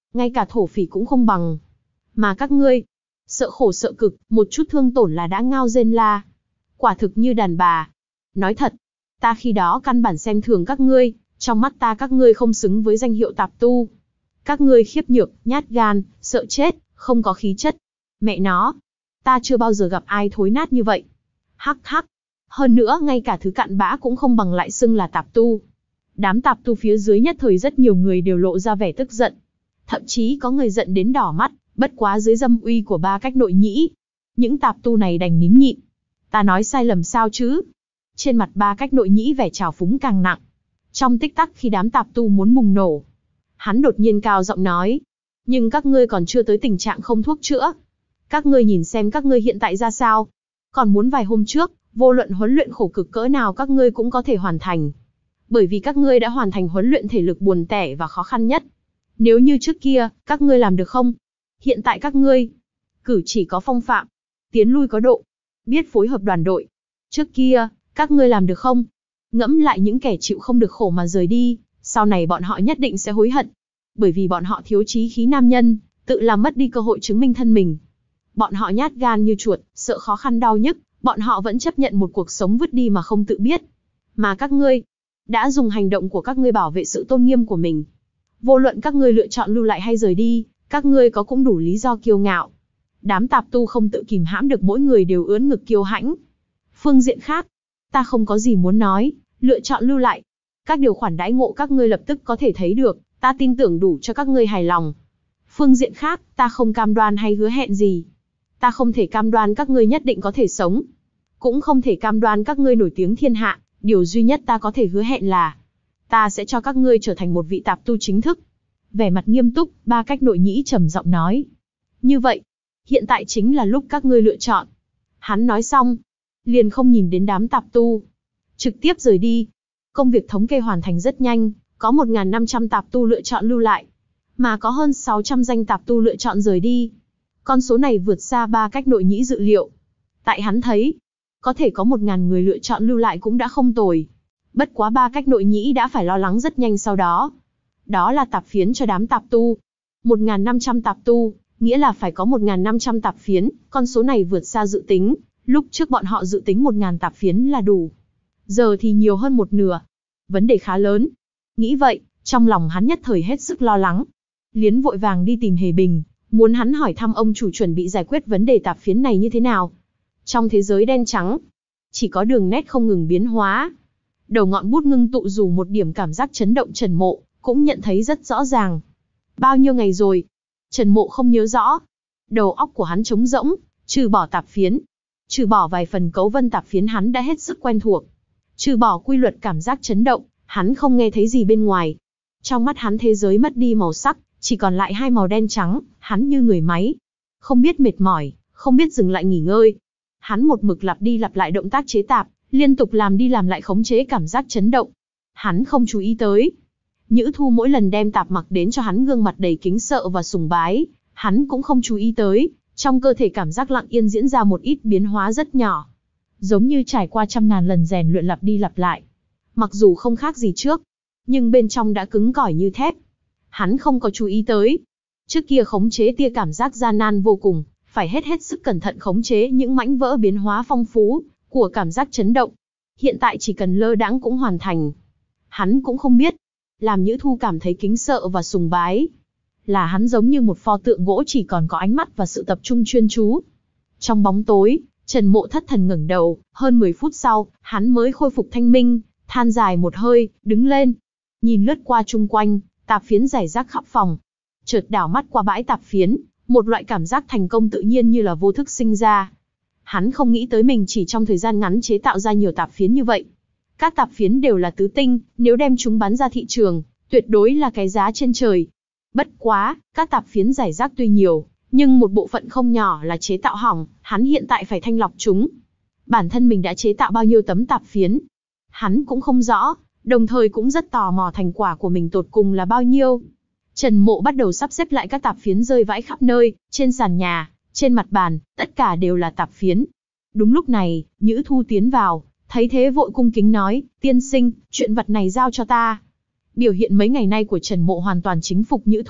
ngay cả thổ phỉ cũng không bằng. Mà các ngươi, sợ khổ sợ cực, một chút thương tổn là đã ngao rên la. Quả thực như đàn bà. Nói thật, ta khi đó căn bản xem thường các ngươi, trong mắt ta các ngươi không xứng với danh hiệu tạp tu. Các ngươi khiếp nhược, nhát gan, sợ chết, không có khí chất. Mẹ nó, ta chưa bao giờ gặp ai thối nát như vậy. Hắc hắc. Hơn nữa ngay cả thứ cặn bã cũng không bằng lại xưng là tạp tu. Đám tạp tu phía dưới nhất thời rất nhiều người đều lộ ra vẻ tức giận. Thậm chí có người giận đến đỏ mắt, bất quá dưới dâm uy của ba cách nội nhĩ. Những tạp tu này đành nín nhịn. Ta nói sai lầm sao chứ? Trên mặt ba cách nội nhĩ vẻ trào phúng càng nặng. Trong tích tắc khi đám tạp tu muốn bùng nổ, hắn đột nhiên cao giọng nói. Nhưng các ngươi còn chưa tới tình trạng không thuốc chữa. Các ngươi nhìn xem các ngươi hiện tại ra sao. Còn muốn vài hôm trước, vô luận huấn luyện khổ cực cỡ nào các ngươi cũng có thể hoàn thành. Bởi vì các ngươi đã hoàn thành huấn luyện thể lực buồn tẻ và khó khăn nhất. Nếu như trước kia, các ngươi làm được không? Hiện tại các ngươi, cử chỉ có phong phạm, tiến lui có độ, biết phối hợp đoàn đội. Trước kia, các ngươi làm được không? Ngẫm lại những kẻ chịu không được khổ mà rời đi, sau này bọn họ nhất định sẽ hối hận. Bởi vì bọn họ thiếu chí khí nam nhân, tự làm mất đi cơ hội chứng minh thân mình. Bọn họ nhát gan như chuột, sợ khó khăn đau nhức, bọn họ vẫn chấp nhận một cuộc sống vứt đi mà không tự biết. Mà các ngươi, đã dùng hành động của các ngươi bảo vệ sự tôn nghiêm của mình. Vô luận các ngươi lựa chọn lưu lại hay rời đi, các ngươi có cũng đủ lý do kiêu ngạo. Đám tạp tu không tự kìm hãm được, mỗi người đều ưỡn ngực kiêu hãnh. Phương diện khác, ta không có gì muốn nói, lựa chọn lưu lại. Các điều khoản đãi ngộ các ngươi lập tức có thể thấy được, ta tin tưởng đủ cho các ngươi hài lòng. Phương diện khác, ta không cam đoan hay hứa hẹn gì. Ta không thể cam đoan các ngươi nhất định có thể sống. Cũng không thể cam đoan các ngươi nổi tiếng thiên hạ, điều duy nhất ta có thể hứa hẹn là ta sẽ cho các ngươi trở thành một vị tạp tu chính thức. Vẻ mặt nghiêm túc, ba cách nội nhĩ trầm giọng nói. Như vậy, hiện tại chính là lúc các ngươi lựa chọn. Hắn nói xong, liền không nhìn đến đám tạp tu, trực tiếp rời đi. Công việc thống kê hoàn thành rất nhanh, có một nghìn năm trăm tạp tu lựa chọn lưu lại, mà có hơn sáu trăm danh tạp tu lựa chọn rời đi. Con số này vượt xa ba cách nội nhĩ dự liệu. Tại hắn thấy, có thể có một nghìn người lựa chọn lưu lại cũng đã không tồi. Bất quá ba cách nội nhĩ đã phải lo lắng rất nhanh sau đó. Đó là tạp phiến cho đám tạp tu. một nghìn năm trăm tạp tu, nghĩa là phải có một nghìn năm trăm tạp phiến, con số này vượt xa dự tính. Lúc trước bọn họ dự tính một nghìn tạp phiến là đủ. Giờ thì nhiều hơn một nửa. Vấn đề khá lớn. Nghĩ vậy, trong lòng hắn nhất thời hết sức lo lắng. Liến vội vàng đi tìm Hề Bình, muốn hắn hỏi thăm ông chủ chuẩn bị giải quyết vấn đề tạp phiến này như thế nào. Trong thế giới đen trắng, chỉ có đường nét không ngừng biến hóa. Đầu ngọn bút ngưng tụ dù một điểm cảm giác chấn động Trần Mộ, cũng nhận thấy rất rõ ràng. Bao nhiêu ngày rồi? Trần Mộ không nhớ rõ. Đầu óc của hắn trống rỗng, trừ bỏ tạp phiến. Trừ bỏ vài phần cấu vân tạp phiến hắn đã hết sức quen thuộc. Trừ bỏ quy luật cảm giác chấn động, hắn không nghe thấy gì bên ngoài. Trong mắt hắn thế giới mất đi màu sắc, chỉ còn lại hai màu đen trắng, hắn như người máy. Không biết mệt mỏi, không biết dừng lại nghỉ ngơi. Hắn một mực lặp đi lặp lại động tác chế tạp, liên tục làm đi làm lại khống chế cảm giác chấn động. Hắn không chú ý tới. Nhữ Thu mỗi lần đem tạp mặc đến cho hắn gương mặt đầy kính sợ và sùng bái, hắn cũng không chú ý tới. Trong cơ thể cảm giác lặng yên diễn ra một ít biến hóa rất nhỏ. Giống như trải qua trăm ngàn lần rèn luyện lặp đi lặp lại. Mặc dù không khác gì trước, nhưng bên trong đã cứng cỏi như thép. Hắn không có chú ý tới. Trước kia khống chế tia cảm giác gian nan vô cùng, phải hết hết sức cẩn thận khống chế những mảnh vỡ biến hóa phong phú của cảm giác chấn động. Hiện tại chỉ cần lơ đãng cũng hoàn thành. Hắn cũng không biết, làm Nhữ Thu cảm thấy kính sợ và sùng bái, là hắn giống như một pho tượng gỗ chỉ còn có ánh mắt và sự tập trung chuyên chú. Trong bóng tối, Trần Mộ thất thần ngẩng đầu, hơn mười phút sau, hắn mới khôi phục thanh minh, than dài một hơi, đứng lên, nhìn lướt qua chung quanh, tạp phiến rải rác khắp phòng. Chợt đảo mắt qua bãi tạp phiến, một loại cảm giác thành công tự nhiên như là vô thức sinh ra. Hắn không nghĩ tới mình chỉ trong thời gian ngắn chế tạo ra nhiều tạp phiến như vậy. Các tạp phiến đều là tứ tinh, nếu đem chúng bán ra thị trường, tuyệt đối là cái giá trên trời. Bất quá, các tạp phiến rải rác tuy nhiều, nhưng một bộ phận không nhỏ là chế tạo hỏng, hắn hiện tại phải thanh lọc chúng. Bản thân mình đã chế tạo bao nhiêu tấm tạp phiến, hắn cũng không rõ, đồng thời cũng rất tò mò thành quả của mình tột cùng là bao nhiêu. Trần Mộ bắt đầu sắp xếp lại các tạp phiến rơi vãi khắp nơi, trên sàn nhà, trên mặt bàn, tất cả đều là tạp phiến. Đúng lúc này, Nhữ Thu tiến vào, thấy thế vội cung kính nói, tiên sinh, chuyện vật này giao cho ta. Biểu hiện mấy ngày nay của Trần Mộ hoàn toàn chính phục Nhữ Thu,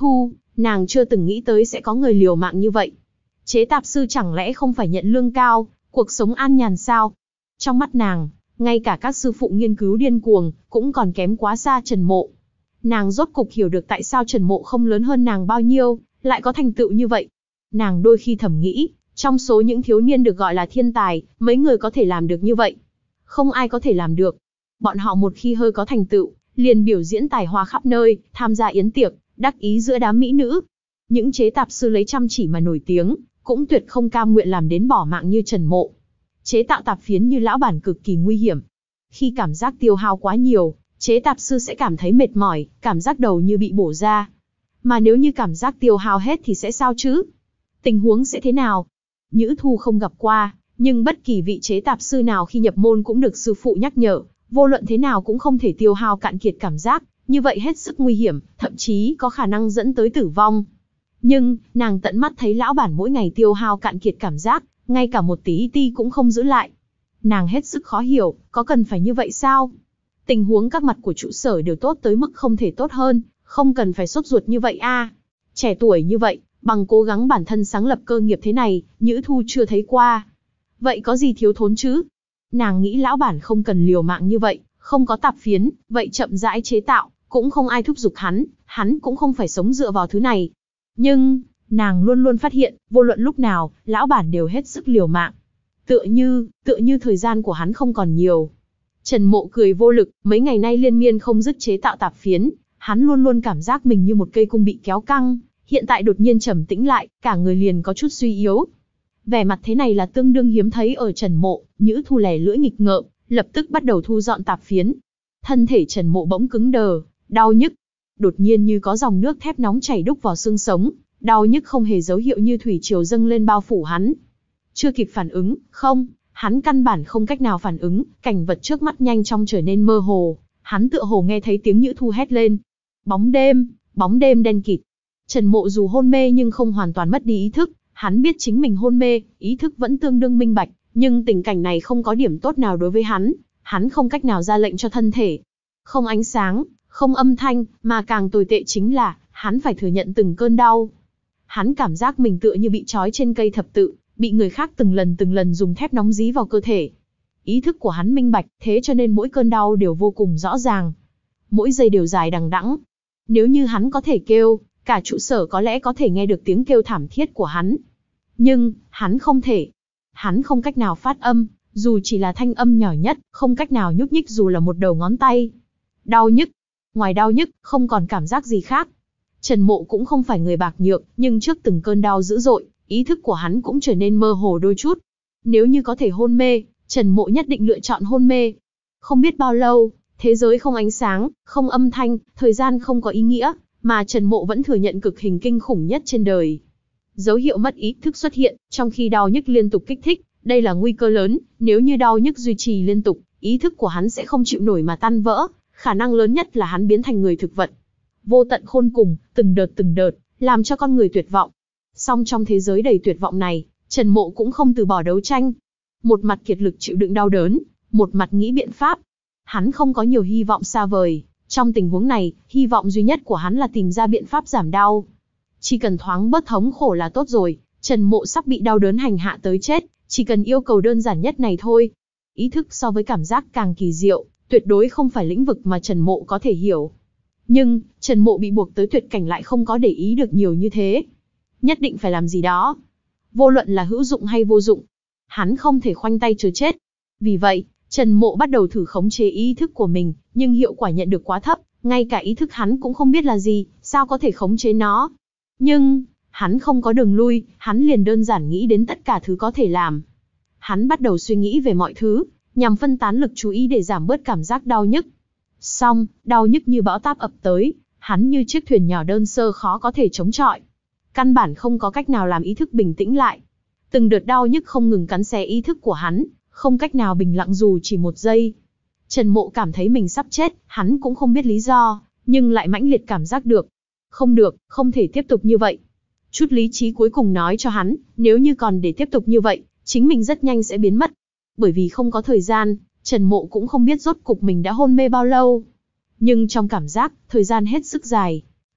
Nàng chưa từng nghĩ tới sẽ có người liều mạng như vậy. Chế tạp sư chẳng lẽ không phải nhận lương cao, cuộc sống an nhàn sao? Trong mắt nàng, ngay cả các sư phụ nghiên cứu điên cuồng, cũng còn kém quá xa Trần Mộ. Nàng rốt cục hiểu được tại sao Trần Mộ không lớn hơn nàng bao nhiêu, lại có thành tựu như vậy. Nàng đôi khi thầm nghĩ, trong số những thiếu niên được gọi là thiên tài, mấy người có thể làm được như vậy? Không ai có thể làm được. Bọn họ một khi hơi có thành tựu, liền biểu diễn tài hoa khắp nơi, tham gia yến tiệc, đắc ý giữa đám mỹ nữ. Những chế tạp sư lấy chăm chỉ mà nổi tiếng, cũng tuyệt không cam nguyện làm đến bỏ mạng như Trần Mộ. Chế tạo tạp phiến như lão bản cực kỳ nguy hiểm. Khi cảm giác tiêu hao quá nhiều, chế tạp sư sẽ cảm thấy mệt mỏi, cảm giác đầu như bị bổ ra. Mà nếu như cảm giác tiêu hao hết thì sẽ sao chứ? Tình huống sẽ thế nào? Nhữ Thu không gặp qua, nhưng bất kỳ vị chế tạp sư nào khi nhập môn cũng được sư phụ nhắc nhở, vô luận thế nào cũng không thể tiêu hao cạn kiệt cảm giác, như vậy hết sức nguy hiểm, thậm chí có khả năng dẫn tới tử vong. Nhưng, nàng tận mắt thấy lão bản mỗi ngày tiêu hao cạn kiệt cảm giác, ngay cả một tí ti cũng không giữ lại. Nàng hết sức khó hiểu, có cần phải như vậy sao? Tình huống các mặt của trụ sở đều tốt tới mức không thể tốt hơn, không cần phải sốt ruột như vậy a. À. Trẻ tuổi như vậy, bằng cố gắng bản thân sáng lập cơ nghiệp thế này, Nhữ Thu chưa thấy qua. Vậy có gì thiếu thốn chứ? Nàng nghĩ lão bản không cần liều mạng như vậy, không có tạp phiến, vậy chậm rãi chế tạo, cũng không ai thúc giục hắn, hắn cũng không phải sống dựa vào thứ này. Nhưng, nàng luôn luôn phát hiện, vô luận lúc nào, lão bản đều hết sức liều mạng. Tựa như, tựa như thời gian của hắn không còn nhiều. Trần Mộ cười vô lực, mấy ngày nay liên miên không dứt chế tạo tạp phiến, hắn luôn luôn cảm giác mình như một cây cung bị kéo căng, hiện tại đột nhiên trầm tĩnh lại, cả người liền có chút suy yếu. Vẻ mặt thế này là tương đương hiếm thấy ở Trần Mộ, Nhữ Thu lẻ lưỡi nghịch ngợm, lập tức bắt đầu thu dọn tạp phiến. Thân thể Trần Mộ bỗng cứng đờ, đau nhức. Đột nhiên như có dòng nước thép nóng chảy đúc vào xương sống, đau nhức không hề dấu hiệu như thủy triều dâng lên bao phủ hắn. Chưa kịp phản ứng, không, hắn căn bản không cách nào phản ứng, cảnh vật trước mắt nhanh chóng trở nên mơ hồ, hắn tựa hồ nghe thấy tiếng Nhữ Thu hét lên. Bóng đêm, bóng đêm đen kịt. Trần Mộ dù hôn mê nhưng không hoàn toàn mất đi ý thức, hắn biết chính mình hôn mê, ý thức vẫn tương đương minh bạch, nhưng tình cảnh này không có điểm tốt nào đối với hắn, hắn không cách nào ra lệnh cho thân thể. Không ánh sáng, không âm thanh, mà càng tồi tệ chính là, hắn phải thừa nhận từng cơn đau. Hắn cảm giác mình tựa như bị trói trên cây thập tự, bị người khác từng lần từng lần dùng thép nóng dí vào cơ thể. Ý thức của hắn minh bạch, thế cho nên mỗi cơn đau đều vô cùng rõ ràng. Mỗi giây đều dài đằng đẵng. Nếu như hắn có thể kêu, cả trụ sở có lẽ có thể nghe được tiếng kêu thảm thiết của hắn. Nhưng, hắn không thể. Hắn không cách nào phát âm, dù chỉ là thanh âm nhỏ nhất, không cách nào nhúc nhích dù là một đầu ngón tay. Đau nhức. Ngoài đau nhức, không còn cảm giác gì khác. Trần Mộ cũng không phải người bạc nhược, nhưng trước từng cơn đau dữ dội, ý thức của hắn cũng trở nên mơ hồ đôi chút. Nếu như có thể hôn mê, Trần Mộ nhất định lựa chọn hôn mê. Không biết bao lâu, thế giới không ánh sáng, không âm thanh, thời gian không có ý nghĩa, mà Trần Mộ vẫn thừa nhận cực hình kinh khủng nhất trên đời. Dấu hiệu mất ý thức xuất hiện, trong khi đau nhức liên tục kích thích, đây là nguy cơ lớn, nếu như đau nhức duy trì liên tục, ý thức của hắn sẽ không chịu nổi mà tan vỡ, khả năng lớn nhất là hắn biến thành người thực vật. Vô tận khôn cùng, từng đợt từng đợt, làm cho con người tuyệt vọng. Song trong thế giới đầy tuyệt vọng này, Trần Mộ cũng không từ bỏ đấu tranh. Một mặt kiệt lực chịu đựng đau đớn, một mặt nghĩ biện pháp. Hắn không có nhiều hy vọng xa vời, trong tình huống này, hy vọng duy nhất của hắn là tìm ra biện pháp giảm đau. Chỉ cần thoáng bớt thống khổ là tốt rồi, Trần Mộ sắp bị đau đớn hành hạ tới chết, chỉ cần yêu cầu đơn giản nhất này thôi. Ý thức so với cảm giác càng kỳ diệu, tuyệt đối không phải lĩnh vực mà Trần Mộ có thể hiểu. Nhưng, Trần Mộ bị buộc tới tuyệt cảnh lại không có để ý được nhiều như thế. Nhất định phải làm gì đó. Vô luận là hữu dụng hay vô dụng. Hắn không thể khoanh tay chờ chết. Vì vậy, Trần Mộ bắt đầu thử khống chế ý thức của mình, nhưng hiệu quả nhận được quá thấp, ngay cả ý thức hắn cũng không biết là gì, sao có thể khống chế nó. Nhưng, hắn không có đường lui, hắn liền đơn giản nghĩ đến tất cả thứ có thể làm. Hắn bắt đầu suy nghĩ về mọi thứ, nhằm phân tán lực chú ý để giảm bớt cảm giác đau nhức. Xong, đau nhức như bão táp ập tới, hắn như chiếc thuyền nhỏ đơn sơ khó có thể chống chọi. Căn bản không có cách nào làm ý thức bình tĩnh lại. Từng đợt đau nhức không ngừng cắn xé ý thức của hắn, không cách nào bình lặng dù chỉ một giây. Trần Mộ cảm thấy mình sắp chết, hắn cũng không biết lý do, nhưng lại mãnh liệt cảm giác được. Không được, không thể tiếp tục như vậy. Chút lý trí cuối cùng nói cho hắn, nếu như còn để tiếp tục như vậy, chính mình rất nhanh sẽ biến mất. Bởi vì không có thời gian, Trần Mộ cũng không biết rốt cục mình đã hôn mê bao lâu. Nhưng trong cảm giác, thời gian hết sức dài.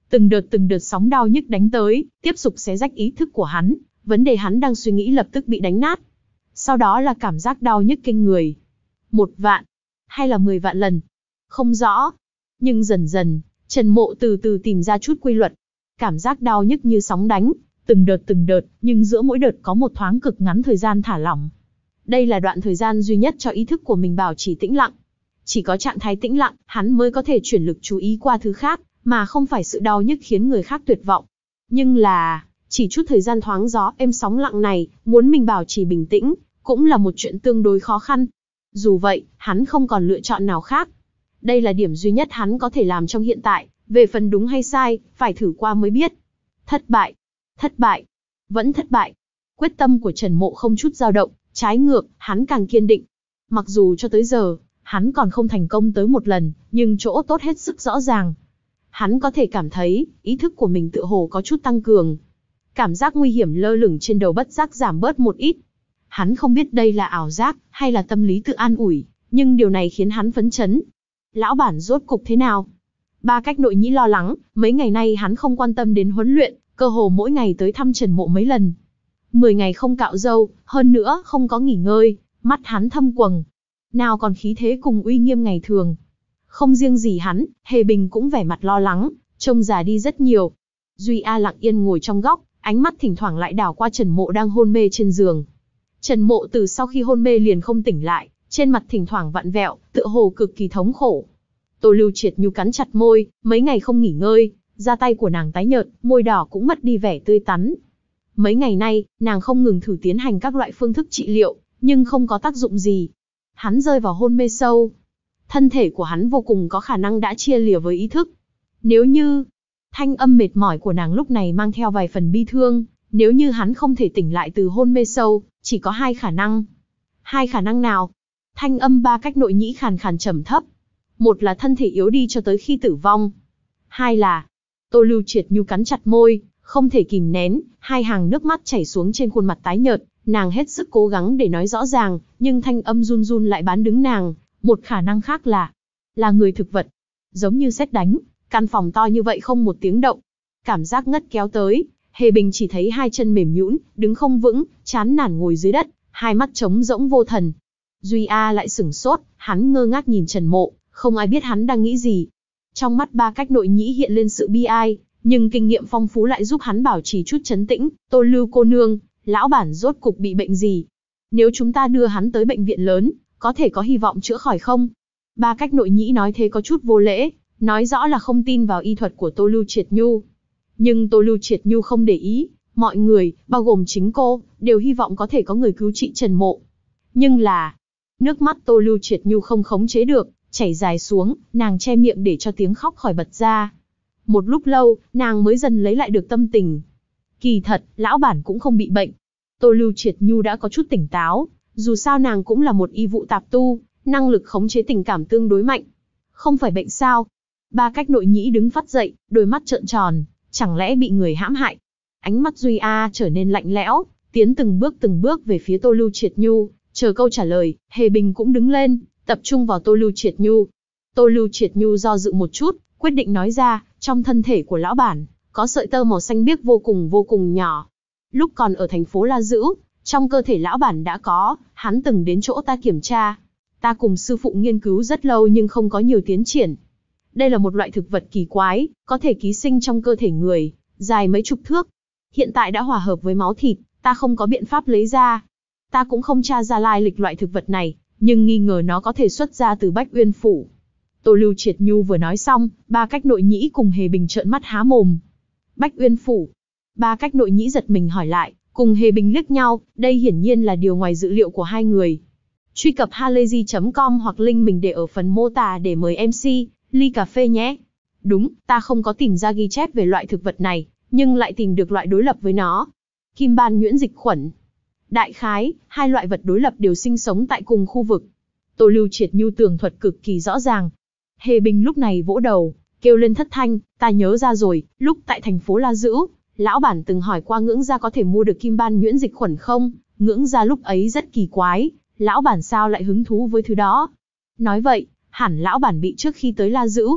Từng đợt từng đợt sóng đau nhức đánh tới, tiếp tục xé rách ý thức của hắn, vấn đề hắn đang suy nghĩ lập tức bị đánh nát. Sau đó là cảm giác đau nhức kinh người. Một vạn, hay là mười vạn lần? Không rõ. Nhưng dần dần, Trần Mộ từ từ tìm ra chút quy luật. Cảm giác đau nhức như sóng đánh, từng đợt từng đợt, nhưng giữa mỗi đợt có một thoáng cực ngắn thời gian thả lỏng. Đây là đoạn thời gian duy nhất cho ý thức của mình bảo trì tĩnh lặng. Chỉ có trạng thái tĩnh lặng, hắn mới có thể chuyển lực chú ý qua thứ khác, mà không phải sự đau nhức khiến người khác tuyệt vọng. Nhưng là, chỉ chút thời gian thoáng gió êm sóng lặng này, muốn mình bảo trì bình tĩnh, cũng là một chuyện tương đối khó khăn. Dù vậy, hắn không còn lựa chọn nào khác. Đây là điểm duy nhất hắn có thể làm trong hiện tại, về phần đúng hay sai, phải thử qua mới biết. Thất bại, thất bại, vẫn thất bại. Quyết tâm của Trần Mộ không chút dao động, trái ngược, hắn càng kiên định. Mặc dù cho tới giờ, hắn còn không thành công tới một lần, nhưng chỗ tốt hết sức rõ ràng. Hắn có thể cảm thấy, ý thức của mình tựa hồ có chút tăng cường. Cảm giác nguy hiểm lơ lửng trên đầu bất giác giảm bớt một ít. Hắn không biết đây là ảo giác, hay là tâm lý tự an ủi, nhưng điều này khiến hắn phấn chấn. Lão bản rốt cục thế nào? Ba Cách Nội Nhĩ lo lắng, mấy ngày nay hắn không quan tâm đến huấn luyện, cơ hồ mỗi ngày tới thăm Trần Mộ mấy lần. Mười ngày không cạo râu, hơn nữa không có nghỉ ngơi, mắt hắn thâm quầng. Nào còn khí thế cùng uy nghiêm ngày thường. Không riêng gì hắn, Hề Bình cũng vẻ mặt lo lắng, trông già đi rất nhiều. Duy A lặng yên ngồi trong góc, ánh mắt thỉnh thoảng lại đảo qua Trần Mộ đang hôn mê trên giường. Trần Mộ từ sau khi hôn mê liền không tỉnh lại, trên mặt thỉnh thoảng vặn vẹo, tựa hồ cực kỳ thống khổ. Tô Lưu Triệt Nhu cắn chặt môi, mấy ngày không nghỉ ngơi, da tay của nàng tái nhợt, môi đỏ cũng mất đi vẻ tươi tắn. Mấy ngày nay, nàng không ngừng thử tiến hành các loại phương thức trị liệu, nhưng không có tác dụng gì. Hắn rơi vào hôn mê sâu. Thân thể của hắn vô cùng có khả năng đã chia lìa với ý thức. Nếu như, thanh âm mệt mỏi của nàng lúc này mang theo vài phần bi thương, nếu như hắn không thể tỉnh lại từ hôn mê sâu, chỉ có hai khả năng. Hai khả năng nào? Thanh âm Ba Cách Nội Nhĩ khàn khàn trầm thấp. Một là thân thể yếu đi cho tới khi tử vong. Hai là, Tô Lưu Triệt Nhu cắn chặt môi, không thể kìm nén, hai hàng nước mắt chảy xuống trên khuôn mặt tái nhợt, nàng hết sức cố gắng để nói rõ ràng, nhưng thanh âm run run lại bán đứng nàng. Một khả năng khác là, là người thực vật. Giống như sét đánh, căn phòng to như vậy không một tiếng động. Cảm giác ngất kéo tới, Hề Bình chỉ thấy hai chân mềm nhũn, đứng không vững, chán nản ngồi dưới đất, hai mắt trống rỗng vô thần. Duy A lại sửng sốt, hắn ngơ ngác nhìn Trần Mộ, không ai biết hắn đang nghĩ gì. Trong mắt Ba Cách Nội Nhĩ hiện lên sự bi ai, nhưng kinh nghiệm phong phú lại giúp hắn bảo trì chút trấn tĩnh. Tô Lưu cô nương, lão bản rốt cục bị bệnh gì? Nếu chúng ta đưa hắn tới bệnh viện lớn, có thể có hy vọng chữa khỏi không? Ba Cách Nội Nhĩ nói thế có chút vô lễ, nói rõ là không tin vào y thuật của Tô Lưu Triệt Nhu. Nhưng Tô Lưu Triệt Nhu không để ý, mọi người, bao gồm chính cô, đều hy vọng có thể có người cứu trị Trần Mộ. Nhưng là, nước mắt Tô Lưu Triệt Nhu không khống chế được, chảy dài xuống, nàng che miệng để cho tiếng khóc khỏi bật ra. Một lúc lâu, nàng mới dần lấy lại được tâm tình. Kỳ thật, lão bản cũng không bị bệnh. Tô Lưu Triệt Nhu đã có chút tỉnh táo, dù sao nàng cũng là một y vụ tạp tu, năng lực khống chế tình cảm tương đối mạnh. Không phải bệnh sao? Ba Cách Nội Nhĩ đứng phắt dậy, đôi mắt trợn tròn, chẳng lẽ bị người hãm hại? Ánh mắt Duy A trở nên lạnh lẽo, tiến từng bước từng bước về phía Tô Lưu Triệt Nhu, chờ câu trả lời. Hề Bình cũng đứng lên, tập trung vào Tô Lưu Triệt Nhu. Tô Lưu Triệt Nhu do dự một chút, quyết định nói ra, trong thân thể của lão bản, có sợi tơ màu xanh biếc vô cùng vô cùng nhỏ. Lúc còn ở thành phố La Dữ, trong cơ thể lão bản đã có, hắn từng đến chỗ ta kiểm tra. Ta cùng sư phụ nghiên cứu rất lâu nhưng không có nhiều tiến triển. Đây là một loại thực vật kỳ quái, có thể ký sinh trong cơ thể người, dài mấy chục thước. Hiện tại đã hòa hợp với máu thịt, ta không có biện pháp lấy ra. Ta cũng không tra ra lai lịch loại thực vật này, nhưng nghi ngờ nó có thể xuất ra từ Bách Uyên Phủ. Tô Lưu Triệt Nhu vừa nói xong, Ba Cách Nội Nhĩ cùng Hề Bình trợn mắt há mồm. Bách Uyên Phủ? Ba Cách Nội Nhĩ giật mình hỏi lại, cùng Hề Bình liếc nhau, đây hiển nhiên là điều ngoài dự liệu của hai người. Truy cập halayzi chấm com hoặc link mình để ở phần mô tả để mời em xê, ly cà phê nhé. Đúng, ta không có tìm ra ghi chép về loại thực vật này, nhưng lại tìm được loại đối lập với nó. Kim ban nhuyễn dịch khuẩn. Đại khái, hai loại vật đối lập đều sinh sống tại cùng khu vực. Tô Lưu Triệt Nhu tường thuật cực kỳ rõ ràng. Hề Bình lúc này vỗ đầu, kêu lên thất thanh, ta nhớ ra rồi, lúc tại thành phố La Dữ, lão bản từng hỏi qua Ngưỡng Gia có thể mua được kim ban nhuyễn dịch khuẩn không? Ngưỡng Gia lúc ấy rất kỳ quái, lão bản sao lại hứng thú với thứ đó? Nói vậy, hẳn lão bản bị trước khi tới La Dữ.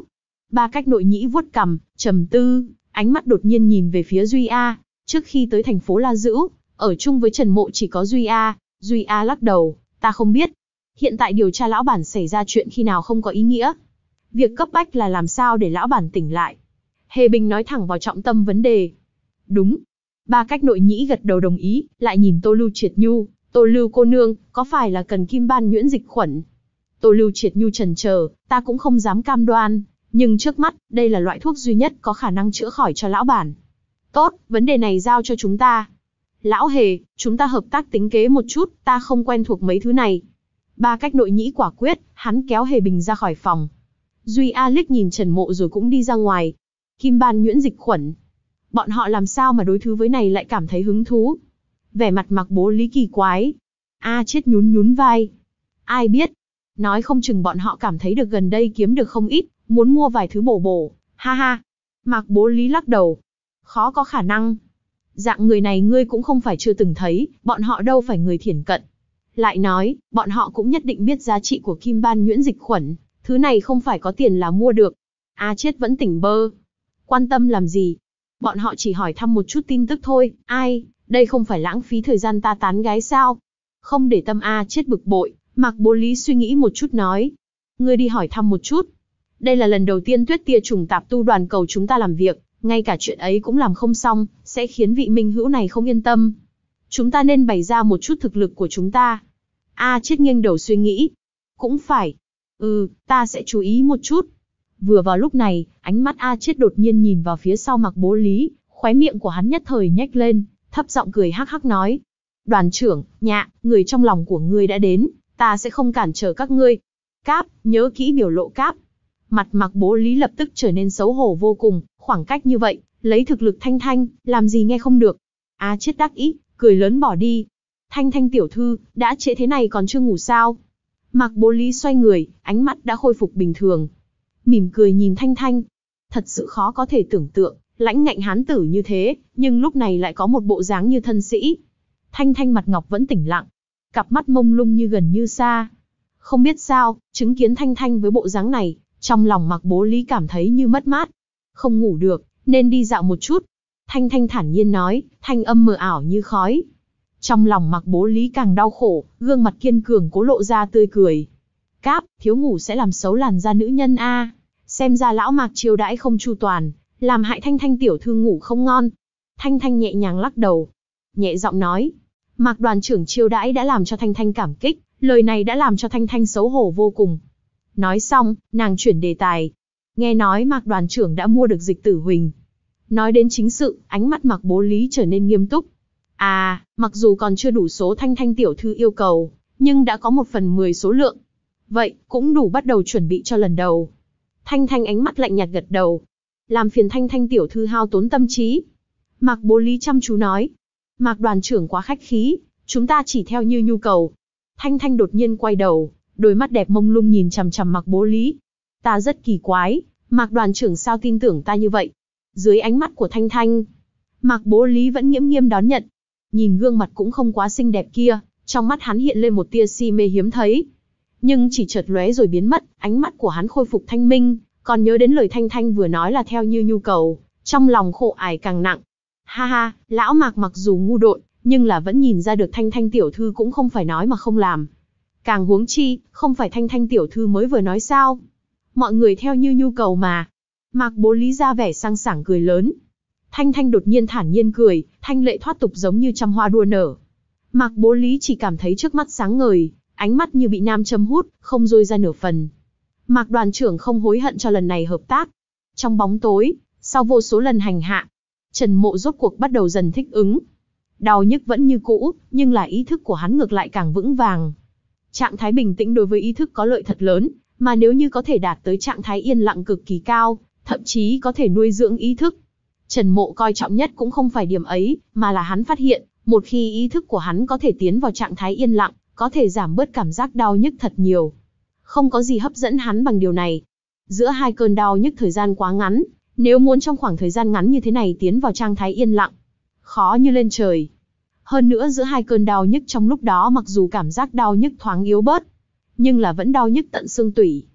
Ba cách nội nhĩ vuốt cằm, trầm tư, ánh mắt đột nhiên nhìn về phía Duy A. Trước khi tới thành phố La Dữ, ở chung với Trần Mộ chỉ có Duy A. Duy A lắc đầu, ta không biết. Hiện tại điều tra lão bản xảy ra chuyện khi nào không có ý nghĩa. Việc cấp bách là làm sao để lão bản tỉnh lại. Hề Bình nói thẳng vào trọng tâm vấn đề. Đúng. Ba cách nội nhĩ gật đầu đồng ý, lại nhìn Tô Lưu Triệt Nhu. Tô Lưu cô nương, có phải là cần kim ban nhuyễn dịch khuẩn? Tô Lưu Triệt Nhu chần chờ, ta cũng không dám cam đoan. Nhưng trước mắt, đây là loại thuốc duy nhất có khả năng chữa khỏi cho lão bản. Tốt, vấn đề này giao cho chúng ta. Lão Hề, chúng ta hợp tác tính kế một chút, ta không quen thuộc mấy thứ này. Ba cách nội nhĩ quả quyết, hắn kéo Hề Bình ra khỏi phòng. Duy A liếc nhìn Trần Mộ rồi cũng đi ra ngoài. Kim ban nhuyễn dịch khuẩn. Bọn họ làm sao mà đối thứ với này lại cảm thấy hứng thú? Vẻ mặt Mặc Bố Lý kỳ quái. A chết nhún nhún vai. Ai biết? Nói không chừng bọn họ cảm thấy được gần đây kiếm được không ít, muốn mua vài thứ bổ bổ. Ha ha. Mặc Bố Lý lắc đầu. Khó có khả năng. Dạng người này ngươi cũng không phải chưa từng thấy, bọn họ đâu phải người thiển cận. Lại nói, bọn họ cũng nhất định biết giá trị của kim ban nhuyễn dịch khuẩn. Thứ này không phải có tiền là mua được. A chết vẫn tỉnh bơ. Quan tâm làm gì? Bọn họ chỉ hỏi thăm một chút tin tức thôi. Ai, đây không phải lãng phí thời gian ta tán gái sao? Không để tâm A chết bực bội, Mặc Bố Lý suy nghĩ một chút nói. Ngươi đi hỏi thăm một chút. Đây là lần đầu tiên Tuyết Tia trùng tạp tu đoàn cầu chúng ta làm việc, ngay cả chuyện ấy cũng làm không xong, sẽ khiến vị minh hữu này không yên tâm. Chúng ta nên bày ra một chút thực lực của chúng ta. A chết nghiêng đầu suy nghĩ. Cũng phải. Ừ, ta sẽ chú ý một chút. Vừa vào lúc này, ánh mắt A chết đột nhiên nhìn vào phía sau Mặc Bố Lý, khóe miệng của hắn nhất thời nhếch lên, thấp giọng cười hắc hắc nói. Đoàn trưởng, nhạ, người trong lòng của ngươi đã đến, ta sẽ không cản trở các ngươi. Cáp, nhớ kỹ biểu lộ cáp. Mặt Mặc Bố Lý lập tức trở nên xấu hổ vô cùng, khoảng cách như vậy, lấy thực lực Thanh Thanh, làm gì nghe không được. A chết đắc ý, cười lớn bỏ đi. Thanh Thanh tiểu thư, đã trễ thế này còn chưa ngủ sao? Mặc Bố Lý xoay người, ánh mắt đã khôi phục bình thường. Mỉm cười nhìn Thanh Thanh. Thật sự khó có thể tưởng tượng, lãnh ngạnh hán tử như thế, nhưng lúc này lại có một bộ dáng như thân sĩ. Thanh Thanh mặt ngọc vẫn tỉnh lặng, cặp mắt mông lung như gần như xa. Không biết sao, chứng kiến Thanh Thanh với bộ dáng này, trong lòng Mặc Bố Lý cảm thấy như mất mát. Không ngủ được, nên đi dạo một chút. Thanh Thanh thản nhiên nói, thanh âm mờ ảo như khói. Trong lòng Mặc Bố Lý càng đau khổ, gương mặt kiên cường cố lộ ra tươi cười. Cáp, thiếu ngủ sẽ làm xấu làn da nữ nhân a. Xem ra lão Mạc chiêu đãi không chu toàn, làm hại Thanh Thanh tiểu thư ngủ không ngon. Thanh Thanh nhẹ nhàng lắc đầu, nhẹ giọng nói. Mạc đoàn trưởng chiêu đãi đã làm cho Thanh Thanh cảm kích, lời này đã làm cho Thanh Thanh xấu hổ vô cùng. Nói xong, nàng chuyển đề tài. Nghe nói Mạc đoàn trưởng đã mua được dịch tử huỳnh. Nói đến chính sự, ánh mắt Mặc Bố Lý trở nên nghiêm túc. À, mặc dù còn chưa đủ số Thanh Thanh tiểu thư yêu cầu, nhưng đã có một phần mười số lượng. Vậy, cũng đủ bắt đầu chuẩn bị cho lần đầu. Thanh Thanh ánh mắt lạnh nhạt gật đầu. Làm phiền Thanh Thanh tiểu thư hao tốn tâm trí. Mặc Bố Lý chăm chú nói. Mạc đoàn trưởng quá khách khí, chúng ta chỉ theo như nhu cầu. Thanh Thanh đột nhiên quay đầu, đôi mắt đẹp mông lung nhìn chằm chằm Mặc Bố Lý. Ta rất kỳ quái, Mạc đoàn trưởng sao tin tưởng ta như vậy? Dưới ánh mắt của Thanh Thanh, Mạc Bố Lý vẫn nghiêm nghiêm đón nhận. Nhìn gương mặt cũng không quá xinh đẹp kia, trong mắt hắn hiện lên một tia si mê hiếm thấy. Nhưng chỉ chợt lóe rồi biến mất, ánh mắt của hắn khôi phục thanh minh, còn nhớ đến lời Thanh Thanh vừa nói là theo như nhu cầu, trong lòng khổ ải càng nặng. Ha ha, lão Mạc mặc dù ngu độn, nhưng là vẫn nhìn ra được Thanh Thanh tiểu thư cũng không phải nói mà không làm. Càng huống chi, không phải Thanh Thanh tiểu thư mới vừa nói sao? Mọi người theo như nhu cầu mà. Mạc Bố Lý ra vẻ sang sảng cười lớn. Thanh Thanh đột nhiên thản nhiên cười, thanh lệ thoát tục giống như trăm hoa đua nở. Mạc Bố Lý chỉ cảm thấy trước mắt sáng ngời, ánh mắt như bị nam châm hút, không rôi ra nửa phần. Mạc đoàn trưởng không hối hận cho lần này hợp tác. Trong bóng tối, sau vô số lần hành hạ, Trần Mộ rốt cuộc bắt đầu dần thích ứng. Đau nhức vẫn như cũ, nhưng là ý thức của hắn ngược lại càng vững vàng. Trạng thái bình tĩnh đối với ý thức có lợi thật lớn, mà nếu như có thể đạt tới trạng thái yên lặng cực kỳ cao, thậm chí có thể nuôi dưỡng ý thức. Trần Mộ coi trọng nhất cũng không phải điểm ấy, mà là hắn phát hiện, một khi ý thức của hắn có thể tiến vào trạng thái yên lặng, có thể giảm bớt cảm giác đau nhức thật nhiều. Không có gì hấp dẫn hắn bằng điều này. Giữa hai cơn đau nhức thời gian quá ngắn, nếu muốn trong khoảng thời gian ngắn như thế này tiến vào trạng thái yên lặng, khó như lên trời. Hơn nữa giữa hai cơn đau nhức trong lúc đó mặc dù cảm giác đau nhức thoáng yếu bớt, nhưng là vẫn đau nhức tận xương tủy.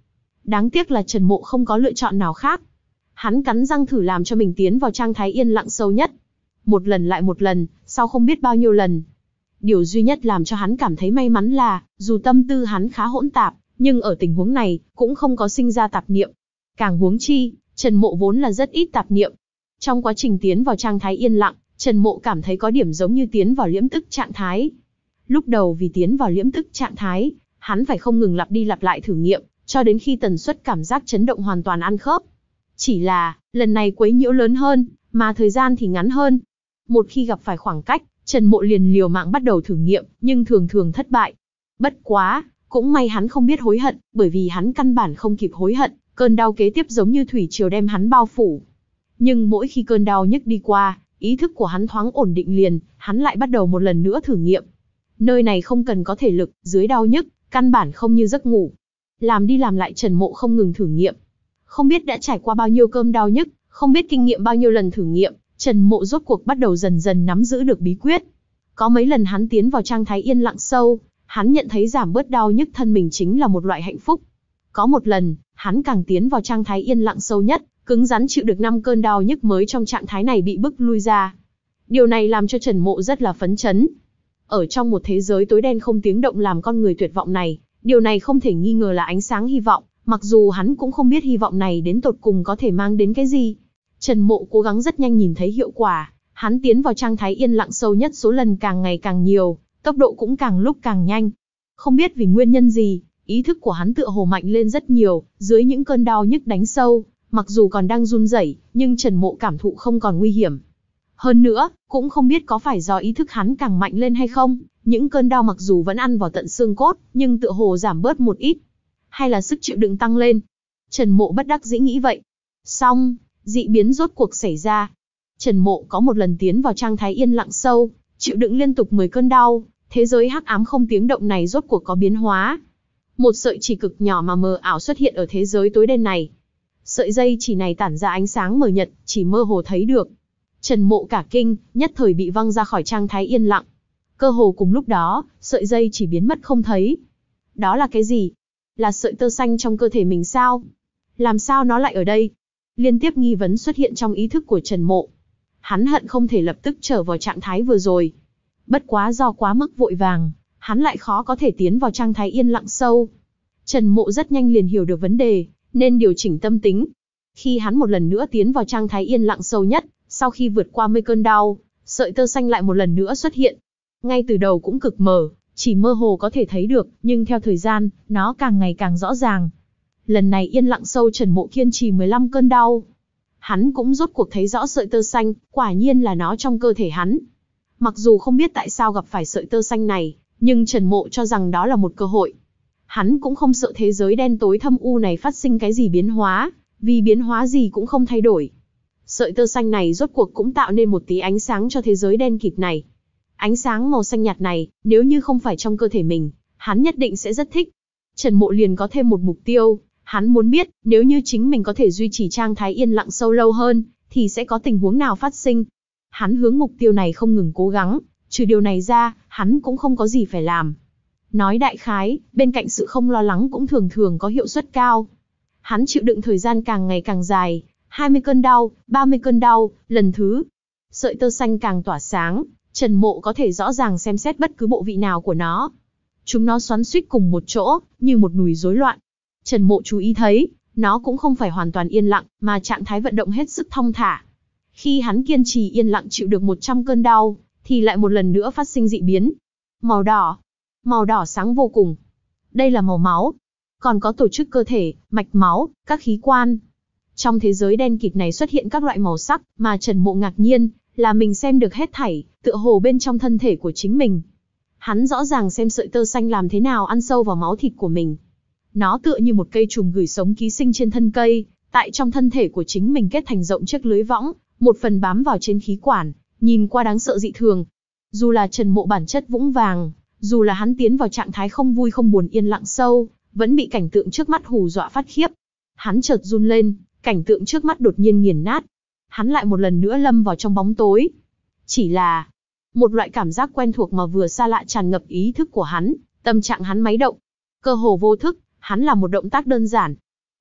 Đáng tiếc là Trần Mộ không có lựa chọn nào khác. Hắn cắn răng thử làm cho mình tiến vào trạng thái yên lặng sâu nhất. Một lần lại một lần, sau không biết bao nhiêu lần. Điều duy nhất làm cho hắn cảm thấy may mắn là, dù tâm tư hắn khá hỗn tạp, nhưng ở tình huống này, cũng không có sinh ra tạp niệm. Càng huống chi, Trần Mộ vốn là rất ít tạp niệm. Trong quá trình tiến vào trạng thái yên lặng, Trần Mộ cảm thấy có điểm giống như tiến vào liễm tức trạng thái. Lúc đầu vì tiến vào liễm tức trạng thái, hắn phải không ngừng lặp đi lặp lại thử nghiệm, cho đến khi tần suất cảm giác chấn động hoàn toàn ăn khớp. Chỉ là, lần này quấy nhiễu lớn hơn, mà thời gian thì ngắn hơn. Một khi gặp phải khoảng cách, Trần Mộ liền liều mạng bắt đầu thử nghiệm, nhưng thường thường thất bại. Bất quá, cũng may hắn không biết hối hận, bởi vì hắn căn bản không kịp hối hận, cơn đau kế tiếp giống như thủy triều đem hắn bao phủ. Nhưng mỗi khi cơn đau nhức đi qua, ý thức của hắn thoáng ổn định liền, hắn lại bắt đầu một lần nữa thử nghiệm. Nơi này không cần có thể lực, dưới đau nhức, căn bản không như giấc ngủ. Làm đi làm lại Trần Mộ không ngừng thử nghiệm. Không biết đã trải qua bao nhiêu cơn đau nhức, không biết kinh nghiệm bao nhiêu lần thử nghiệm, Trần Mộ rốt cuộc bắt đầu dần dần nắm giữ được bí quyết. Có mấy lần hắn tiến vào trạng thái yên lặng sâu, hắn nhận thấy giảm bớt đau nhức thân mình chính là một loại hạnh phúc. Có một lần, hắn càng tiến vào trạng thái yên lặng sâu nhất, cứng rắn chịu được năm cơn đau nhức mới trong trạng thái này bị bức lui ra. Điều này làm cho Trần Mộ rất là phấn chấn. Ở trong một thế giới tối đen không tiếng động làm con người tuyệt vọng này, điều này không thể nghi ngờ là ánh sáng hy vọng, mặc dù hắn cũng không biết hy vọng này đến tột cùng có thể mang đến cái gì. Trần Mộ cố gắng rất nhanh nhìn thấy hiệu quả, hắn tiến vào trạng thái yên lặng sâu nhất số lần càng ngày càng nhiều, tốc độ cũng càng lúc càng nhanh. Không biết vì nguyên nhân gì, ý thức của hắn tựa hồ mạnh lên rất nhiều, dưới những cơn đau nhức đánh sâu, mặc dù còn đang run rẩy, nhưng Trần Mộ cảm thụ không còn nguy hiểm. Hơn nữa, cũng không biết có phải do ý thức hắn càng mạnh lên hay không, những cơn đau mặc dù vẫn ăn vào tận xương cốt, nhưng tựa hồ giảm bớt một ít. Hay là sức chịu đựng tăng lên? Trần Mộ bất đắc dĩ nghĩ vậy. Xong, dị biến rốt cuộc xảy ra. Trần Mộ có một lần tiến vào trạng thái yên lặng sâu, chịu đựng liên tục mười cơn đau, thế giới hắc ám không tiếng động này rốt cuộc có biến hóa. Một sợi chỉ cực nhỏ mà mờ ảo xuất hiện ở thế giới tối đen này. Sợi dây chỉ này tản ra ánh sáng mờ nhật, chỉ mơ hồ thấy được. Trần Mộ cả kinh, nhất thời bị văng ra khỏi trạng thái yên lặng. Cơ hồ cùng lúc đó, sợi dây chỉ biến mất không thấy. Đó là cái gì? Là sợi tơ xanh trong cơ thể mình sao? Làm sao nó lại ở đây? Liên tiếp nghi vấn xuất hiện trong ý thức của Trần Mộ. Hắn hận không thể lập tức trở vào trạng thái vừa rồi. Bất quá do quá mức vội vàng, hắn lại khó có thể tiến vào trạng thái yên lặng sâu. Trần Mộ rất nhanh liền hiểu được vấn đề, nên điều chỉnh tâm tính. Khi hắn một lần nữa tiến vào trạng thái yên lặng sâu nhất, sau khi vượt qua mươi cơn đau, sợi tơ xanh lại một lần nữa xuất hiện. Ngay từ đầu cũng cực mờ, chỉ mơ hồ có thể thấy được, nhưng theo thời gian, nó càng ngày càng rõ ràng. Lần này yên lặng sâu Trần Mộ kiên trì mười lăm cơn đau. Hắn cũng rốt cuộc thấy rõ sợi tơ xanh, quả nhiên là nó trong cơ thể hắn. Mặc dù không biết tại sao gặp phải sợi tơ xanh này, nhưng Trần Mộ cho rằng đó là một cơ hội. Hắn cũng không sợ thế giới đen tối thâm u này phát sinh cái gì biến hóa, vì biến hóa gì cũng không thay đổi. Sợi tơ xanh này rốt cuộc cũng tạo nên một tí ánh sáng cho thế giới đen kịt này. Ánh sáng màu xanh nhạt này, nếu như không phải trong cơ thể mình, hắn nhất định sẽ rất thích. Trần Mộ liền có thêm một mục tiêu, hắn muốn biết, nếu như chính mình có thể duy trì trạng thái yên lặng sâu lâu hơn, thì sẽ có tình huống nào phát sinh. Hắn hướng mục tiêu này không ngừng cố gắng, trừ điều này ra, hắn cũng không có gì phải làm. Nói đại khái, bên cạnh sự không lo lắng cũng thường thường có hiệu suất cao. Hắn chịu đựng thời gian càng ngày càng dài, hai mươi cơn đau, ba mươi cơn đau, lần thứ. Sợi tơ xanh càng tỏa sáng, Trần Mộ có thể rõ ràng xem xét bất cứ bộ vị nào của nó. Chúng nó xoắn xuýt cùng một chỗ, như một nùi rối loạn. Trần Mộ chú ý thấy, nó cũng không phải hoàn toàn yên lặng, mà trạng thái vận động hết sức thong thả. Khi hắn kiên trì yên lặng chịu được một trăm cơn đau, thì lại một lần nữa phát sinh dị biến. Màu đỏ. Màu đỏ sáng vô cùng. Đây là màu máu. Còn có tổ chức cơ thể, mạch máu, các khí quan. Trong thế giới đen kịt này xuất hiện các loại màu sắc, mà Trần Mộ ngạc nhiên, là mình xem được hết thảy, tựa hồ bên trong thân thể của chính mình. Hắn rõ ràng xem sợi tơ xanh làm thế nào ăn sâu vào máu thịt của mình. Nó tựa như một cây trùng gửi sống ký sinh trên thân cây, tại trong thân thể của chính mình kết thành rộng chiếc lưới võng, một phần bám vào trên khí quản, nhìn qua đáng sợ dị thường. Dù là Trần Mộ bản chất vững vàng, dù là hắn tiến vào trạng thái không vui không buồn yên lặng sâu, vẫn bị cảnh tượng trước mắt hù dọa phát khiếp. Hắn chợt run lên, cảnh tượng trước mắt đột nhiên nghiền nát. Hắn lại một lần nữa lâm vào trong bóng tối. Chỉ là một loại cảm giác quen thuộc mà vừa xa lạ tràn ngập ý thức của hắn, tâm trạng hắn máy động. Cơ hồ vô thức, hắn làm một động tác đơn giản.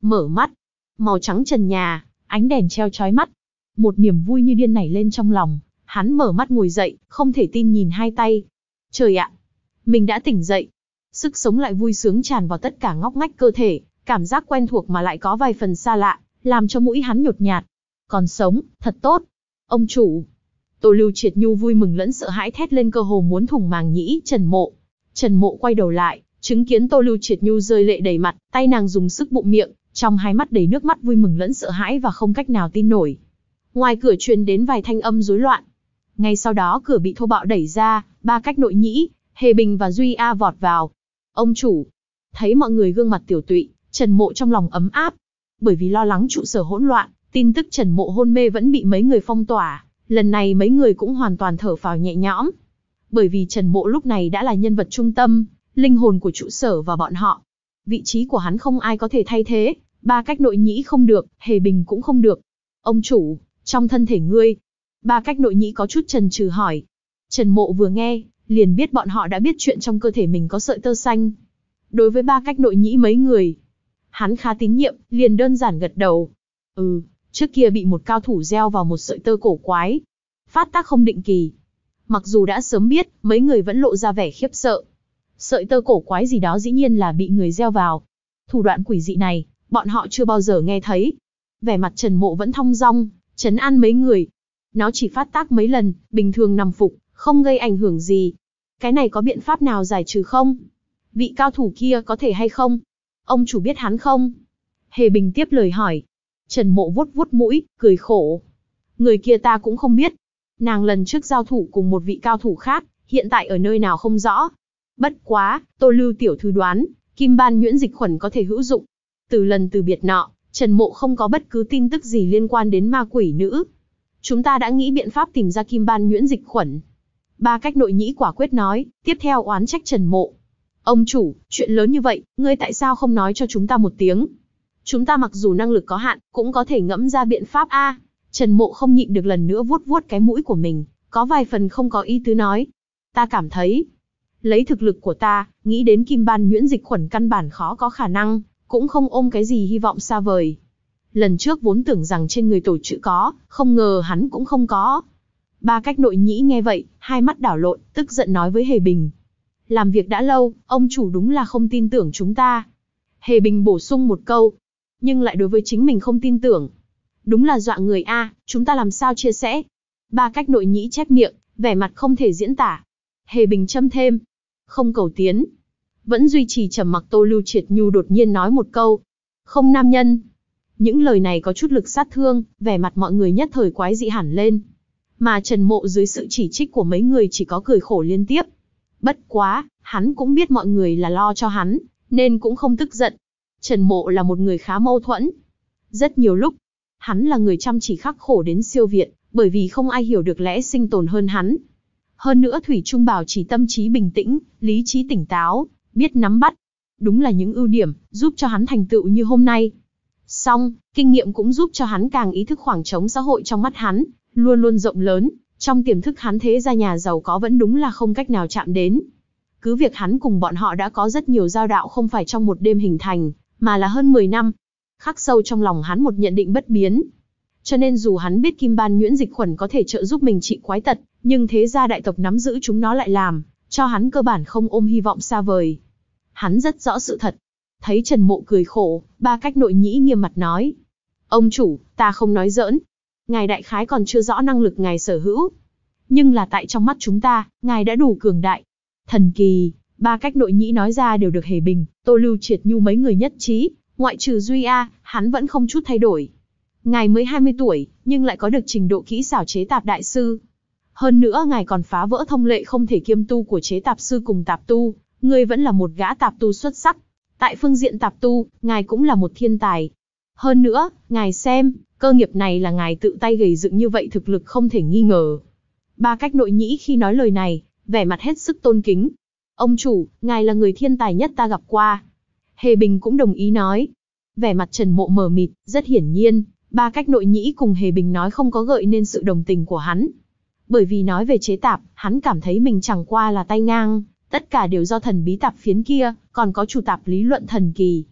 Mở mắt, màu trắng trần nhà, ánh đèn treo chói mắt. Một niềm vui như điên nảy lên trong lòng, hắn mở mắt ngồi dậy, không thể tin nhìn hai tay. Trời ạ, mình đã tỉnh dậy. Sức sống lại vui sướng tràn vào tất cả ngóc ngách cơ thể, cảm giác quen thuộc mà lại có vài phần xa lạ, làm cho mũi hắn nhột nhạt. Còn sống, thật tốt. Ông chủ. Tô Lưu Triệt Nhu vui mừng lẫn sợ hãi thét lên, cơ hồ muốn thủng màng nhĩ Trần Mộ. Trần Mộ quay đầu lại, chứng kiến Tô Lưu Triệt Nhu rơi lệ đầy mặt, tay nàng dùng sức bụng miệng, trong hai mắt đầy nước mắt vui mừng lẫn sợ hãi và không cách nào tin nổi. Ngoài cửa truyền đến vài thanh âm rối loạn. Ngay sau đó cửa bị thô bạo đẩy ra, Ba Cách Nội Nhĩ, Hề Bình và Duy A vọt vào. Ông chủ. Thấy mọi người gương mặt tiểu tụy, Trần Mộ trong lòng ấm áp. Bởi vì lo lắng trụ sở hỗn loạn, tin tức Trần Mộ hôn mê vẫn bị mấy người phong tỏa, lần này mấy người cũng hoàn toàn thở phào nhẹ nhõm. Bởi vì Trần Mộ lúc này đã là nhân vật trung tâm, linh hồn của trụ sở và bọn họ. Vị trí của hắn không ai có thể thay thế, Ba Cách Nội Nhĩ không được, Hề Bình cũng không được. Ông chủ, trong thân thể ngươi. Ba Cách Nội Nhĩ có chút chần chừ hỏi. Trần Mộ vừa nghe, liền biết bọn họ đã biết chuyện trong cơ thể mình có sợi tơ xanh. Đối với Ba Cách Nội Nhĩ mấy người, hắn khá tín nhiệm, liền đơn giản gật đầu. Ừ, trước kia bị một cao thủ gieo vào một sợi tơ cổ quái. Phát tác không định kỳ. Mặc dù đã sớm biết, mấy người vẫn lộ ra vẻ khiếp sợ. Sợi tơ cổ quái gì đó dĩ nhiên là bị người gieo vào. Thủ đoạn quỷ dị này, bọn họ chưa bao giờ nghe thấy. Vẻ mặt Trần Mộ vẫn thong dong, trấn an mấy người. Nó chỉ phát tác mấy lần, bình thường nằm phục, không gây ảnh hưởng gì. Cái này có biện pháp nào giải trừ không? Vị cao thủ kia có thể hay không? Ông chủ biết hắn không? Hề Bình tiếp lời hỏi. Trần Mộ vuốt vuốt mũi, cười khổ. Người kia ta cũng không biết. Nàng lần trước giao thủ cùng một vị cao thủ khác, hiện tại ở nơi nào không rõ. Bất quá, Tô Lưu tiểu thư đoán, Kim Ban Nhuyễn Dịch Khuẩn có thể hữu dụng. Từ lần từ biệt nọ, Trần Mộ không có bất cứ tin tức gì liên quan đến ma quỷ nữ. Chúng ta đã nghĩ biện pháp tìm ra Kim Ban Nhuyễn Dịch Khuẩn. Ba Cách Nội Nhĩ quả quyết nói, tiếp theo oán trách Trần Mộ. Ông chủ, chuyện lớn như vậy, ngươi tại sao không nói cho chúng ta một tiếng? Chúng ta mặc dù năng lực có hạn, cũng có thể ngẫm ra biện pháp a. Trần Mộ không nhịn được lần nữa vuốt vuốt cái mũi của mình, có vài phần không có ý tứ nói. Ta cảm thấy, lấy thực lực của ta, nghĩ đến Kim Ban Nhuyễn Dịch Khuẩn căn bản khó có khả năng, cũng không ôm cái gì hy vọng xa vời. Lần trước vốn tưởng rằng trên người tổ chữ có, không ngờ hắn cũng không có. Ba Cách Nội Nhĩ nghe vậy, hai mắt đảo lộn, tức giận nói với Hề Bình. Làm việc đã lâu, ông chủ đúng là không tin tưởng chúng ta. Hề Bình bổ sung một câu, nhưng lại đối với chính mình không tin tưởng. Đúng là dọa người a, chúng ta làm sao chia sẻ? Ba Cách Nội Nhĩ chép miệng, vẻ mặt không thể diễn tả. Hề Bình châm thêm, không cầu tiến. Vẫn duy trì trầm mặc Tô Lưu Triệt Nhu đột nhiên nói một câu, không nam nhân. Những lời này có chút lực sát thương, vẻ mặt mọi người nhất thời quái dị hẳn lên. Mà Trần Mộ dưới sự chỉ trích của mấy người chỉ có cười khổ liên tiếp. Bất quá, hắn cũng biết mọi người là lo cho hắn, nên cũng không tức giận. Trần Mộ là một người khá mâu thuẫn. Rất nhiều lúc, hắn là người chăm chỉ khắc khổ đến siêu việt, bởi vì không ai hiểu được lẽ sinh tồn hơn hắn. Hơn nữa thủy chung bảo trì tâm trí bình tĩnh, lý trí tỉnh táo, biết nắm bắt. Đúng là những ưu điểm, giúp cho hắn thành tựu như hôm nay. Song, kinh nghiệm cũng giúp cho hắn càng ý thức khoảng trống xã hội trong mắt hắn, luôn luôn rộng lớn, trong tiềm thức hắn thế gia nhà giàu có vẫn đúng là không cách nào chạm đến. Cứ việc hắn cùng bọn họ đã có rất nhiều giao đạo không phải trong một đêm hình thành, mà là hơn mười năm. Khắc sâu trong lòng hắn một nhận định bất biến. Cho nên dù hắn biết Kim Ban Nhuyễn Dịch Khuẩn có thể trợ giúp mình trị quái tật, nhưng thế gia đại tộc nắm giữ chúng nó lại làm, cho hắn cơ bản không ôm hy vọng xa vời. Hắn rất rõ sự thật. Thấy Trần Mộ cười khổ, Ba Cách Nội Nhĩ nghiêm mặt nói. Ông chủ, ta không nói giỡn. Ngài đại khái còn chưa rõ năng lực ngài sở hữu. Nhưng là tại trong mắt chúng ta, ngài đã đủ cường đại. Thần kỳ, Ba Cách Nội Nhĩ nói ra đều được Hề Bình, Tô Lưu Triệt Nhu mấy người nhất trí, ngoại trừ Duy A, hắn vẫn không chút thay đổi. Ngài mới hai mươi tuổi, nhưng lại có được trình độ kỹ xảo chế tạp đại sư. Hơn nữa ngài còn phá vỡ thông lệ không thể kiêm tu của chế tạp sư cùng tạp tu, ngươi vẫn là một gã tạp tu xuất sắc. Tại phương diện tạp tu, ngài cũng là một thiên tài. Hơn nữa, ngài xem, cơ nghiệp này là ngài tự tay gầy dựng như vậy, thực lực không thể nghi ngờ. Ba Cách Nội Nhĩ khi nói lời này, vẻ mặt hết sức tôn kính. Ông chủ, ngài là người thiên tài nhất ta gặp qua. Hề Bình cũng đồng ý nói. Vẻ mặt Trần Mộ mờ mịt, rất hiển nhiên, Ba Cách Nội Nhĩ cùng Hề Bình nói không có gợi nên sự đồng tình của hắn. Bởi vì nói về chế tạp, hắn cảm thấy mình chẳng qua là tay ngang, tất cả đều do thần bí tạp phiến kia, còn có chủ tạp lý luận thần kỳ.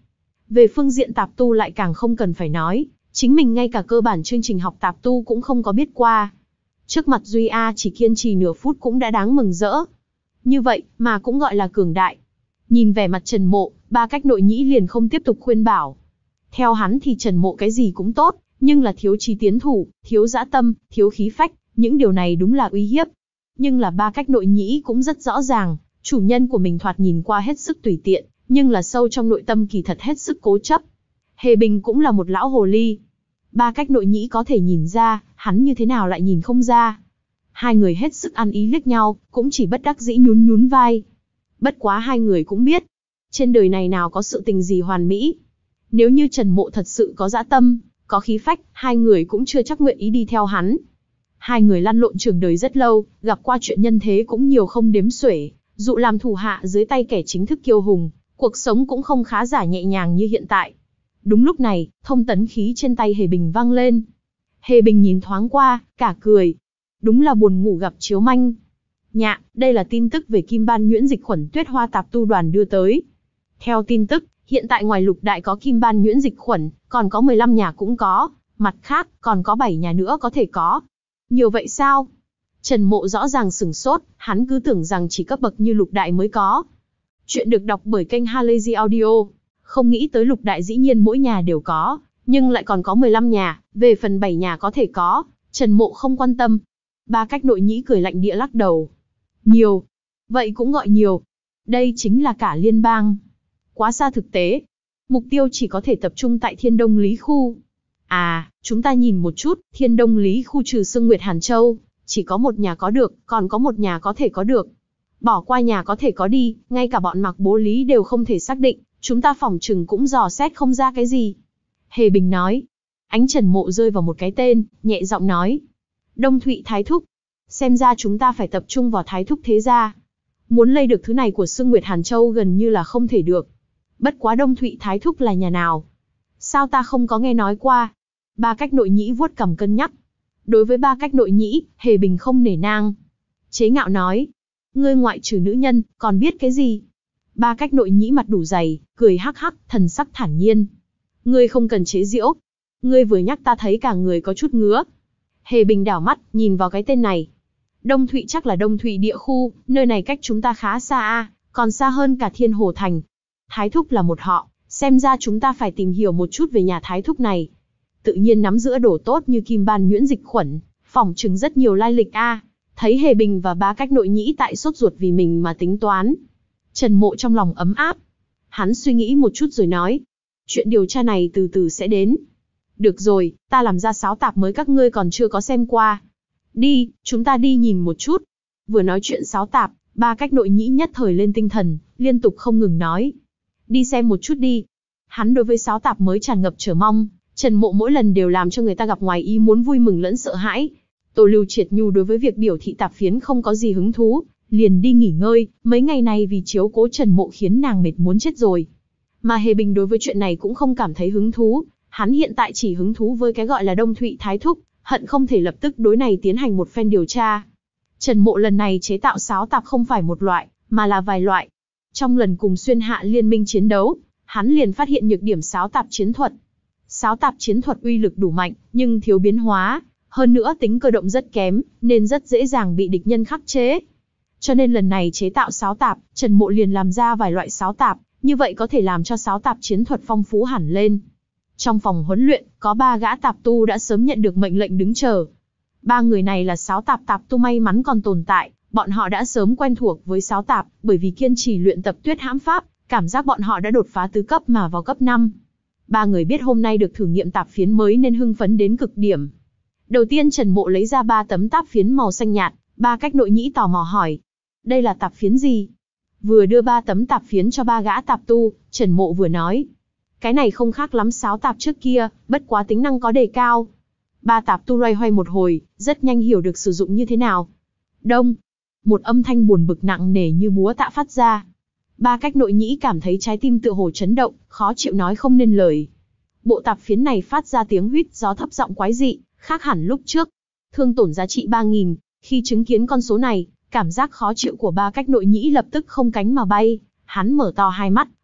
Về phương diện tạp tu lại càng không cần phải nói, chính mình ngay cả cơ bản chương trình học tạp tu cũng không có biết qua. Trước mặt Duy A chỉ kiên trì nửa phút cũng đã đáng mừng rỡ. Như vậy, mà cũng gọi là cường đại. Nhìn vẻ mặt Trần Mộ, Ba Cách Nội Nhĩ liền không tiếp tục khuyên bảo. Theo hắn thì Trần Mộ cái gì cũng tốt, nhưng là thiếu chí tiến thủ, thiếu dã tâm, thiếu khí phách, những điều này đúng là uy hiếp. Nhưng là Ba Cách Nội Nhĩ cũng rất rõ ràng, chủ nhân của mình thoạt nhìn qua hết sức tùy tiện, nhưng là sâu trong nội tâm kỳ thật hết sức cố chấp. Hề Bình cũng là một lão hồ ly. Ba Cách Nội Nhĩ có thể nhìn ra, hắn như thế nào lại nhìn không ra. Hai người hết sức ăn ý liếc nhau, cũng chỉ bất đắc dĩ nhún nhún vai. Bất quá hai người cũng biết, trên đời này nào có sự tình gì hoàn mỹ. Nếu như Trần Mộ thật sự có dã tâm, có khí phách, hai người cũng chưa chắc nguyện ý đi theo hắn. Hai người lăn lộn trường đời rất lâu, gặp qua chuyện nhân thế cũng nhiều không đếm xuể, dụ làm thủ hạ dưới tay kẻ chính thức kiêu hùng, cuộc sống cũng không khá giả nhẹ nhàng như hiện tại. Đúng lúc này, thông tấn khí trên tay Hề Bình vang lên. Hề Bình nhìn thoáng qua, cả cười. Đúng là buồn ngủ gặp chiếu manh. Nhạ, đây là tin tức về Kim Ban Nhuyễn Dịch Khuẩn Tuyết Hoa Tạp Tu Đoàn đưa tới. Theo tin tức, hiện tại ngoài Lục Đại có Kim Ban Nhuyễn Dịch Khuẩn, còn có mười lăm nhà cũng có, mặt khác, còn có bảy nhà nữa có thể có. Nhiều vậy sao? Trần Mộ rõ ràng sửng sốt, hắn cứ tưởng rằng chỉ cấp bậc như Lục Đại mới có. Chuyện được đọc bởi kênh Halazy Audio. Không nghĩ tới Lục Đại dĩ nhiên mỗi nhà đều có, nhưng lại còn có mười lăm nhà, về phần bảy nhà có thể có, Trần Mộ không quan tâm. Ba Cách Nội Nhĩ cười lạnh địa lắc đầu. Nhiều. Vậy cũng gọi nhiều. Đây chính là cả liên bang. Quá xa thực tế. Mục tiêu chỉ có thể tập trung tại Thiên Đông Lý Khu. À, chúng ta nhìn một chút, Thiên Đông Lý Khu trừ Sương Nguyệt Hàn Châu, chỉ có một nhà có được, còn có một nhà có thể có được. Bỏ qua nhà có thể có đi, ngay cả bọn Mặc Bố Lý đều không thể xác định, chúng ta phỏng chừng cũng dò xét không ra cái gì. Hề Bình nói. Ánh Trần Mộ rơi vào một cái tên, nhẹ giọng nói. Đông Thụy Thái Thúc. Xem ra chúng ta phải tập trung vào Thái Thúc thế gia. Muốn lây được thứ này của Sương Nguyệt Hàn Châu gần như là không thể được. Bất quá Đông Thụy Thái Thúc là nhà nào? Sao ta không có nghe nói qua? Ba Cách Nội Nhĩ vuốt cằm cân nhắc. Đối với Ba Cách Nội Nhĩ, Hề Bình không nể nang. Chế ngạo nói. Ngươi ngoại trừ nữ nhân, còn biết cái gì? Ba Cách Nội Nhĩ mặt đủ dày, cười hắc hắc, thần sắc thản nhiên. Ngươi không cần chế giễu. Ngươi vừa nhắc ta thấy cả người có chút ngứa. Hề Bình đảo mắt, nhìn vào cái tên này. Đông Thụy chắc là Đông Thụy địa khu, nơi này cách chúng ta khá xa a, còn xa hơn cả Thiên Hồ Thành. Thái Thúc là một họ, xem ra chúng ta phải tìm hiểu một chút về nhà Thái Thúc này. Tự nhiên nắm giữ đồ tốt như Kim Ban Nhuyễn Dịch Khuẩn, phỏng chừng rất nhiều lai lịch a. Thấy Hề Bình và Ba Cách Nội Nhĩ tại sốt ruột vì mình mà tính toán. Trần Mộ trong lòng ấm áp. Hắn suy nghĩ một chút rồi nói. Chuyện điều tra này từ từ sẽ đến. Được rồi, ta làm ra sáo tạp mới các ngươi còn chưa có xem qua. Đi, chúng ta đi nhìn một chút. Vừa nói chuyện sáo tạp, Ba Cách Nội Nhĩ nhất thời lên tinh thần, liên tục không ngừng nói. Đi xem một chút đi. Hắn đối với sáo tạp mới tràn ngập chờ mong, Trần Mộ mỗi lần đều làm cho người ta gặp ngoài ý muốn vui mừng lẫn sợ hãi. Tô Lưu Triệt Nhu đối với việc biểu thị tạp phiến không có gì hứng thú, liền đi nghỉ ngơi, mấy ngày này vì chiếu cố Trần Mộ khiến nàng mệt muốn chết rồi. Mà Hề Bình đối với chuyện này cũng không cảm thấy hứng thú, hắn hiện tại chỉ hứng thú với cái gọi là Đông Thụy Thái Thúc, hận không thể lập tức đối này tiến hành một phen điều tra. Trần Mộ lần này chế tạo sáo tạp không phải một loại, mà là vài loại. Trong lần cùng Xuyên Hạ liên minh chiến đấu, hắn liền phát hiện nhược điểm sáo tạp chiến thuật. Sáo tạp chiến thuật uy lực đủ mạnh, nhưng thiếu biến hóa, hơn nữa tính cơ động rất kém, nên rất dễ dàng bị địch nhân khắc chế. Cho nên lần này chế tạo sáo tạp, Trần Mộ liền làm ra vài loại sáo tạp, như vậy có thể làm cho sáo tạp chiến thuật phong phú hẳn lên. Trong phòng huấn luyện, có ba gã tạp tu đã sớm nhận được mệnh lệnh đứng chờ. Ba người này là sáo tạp tạp tu may mắn còn tồn tại, bọn họ đã sớm quen thuộc với sáo tạp, bởi vì kiên trì luyện tập Tuyết Hãm Pháp, cảm giác bọn họ đã đột phá tứ cấp mà vào cấp năm. Ba người biết hôm nay được thử nghiệm tạp phiến mới nên hưng phấn đến cực điểm. Đầu tiên Trần Mộ lấy ra ba tấm tạp phiến màu xanh nhạt, Ba Cách Nội Nhĩ tò mò hỏi. Đây là tạp phiến gì? Vừa đưa ba tấm tạp phiến cho ba gã tạp tu, Trần Mộ vừa nói. Cái này không khác lắm sáo tạp trước kia, bất quá tính năng có đề cao. Ba tạp tu loay hoay một hồi, rất nhanh hiểu được sử dụng như thế nào. Đông. Một âm thanh buồn bực nặng nề như búa tạ phát ra. Ba Cách Nội Nhĩ cảm thấy trái tim tựa hồ chấn động, khó chịu nói không nên lời. Bộ tạp phiến này phát ra tiếng huýt gió thấp giọng quái dị, khác hẳn lúc trước. Thương tổn giá trị ba nghìn, khi chứng kiến con số này, cảm giác khó chịu của Ba Cách Nội Nhĩ lập tức không cánh mà bay. Hắn mở to hai mắt,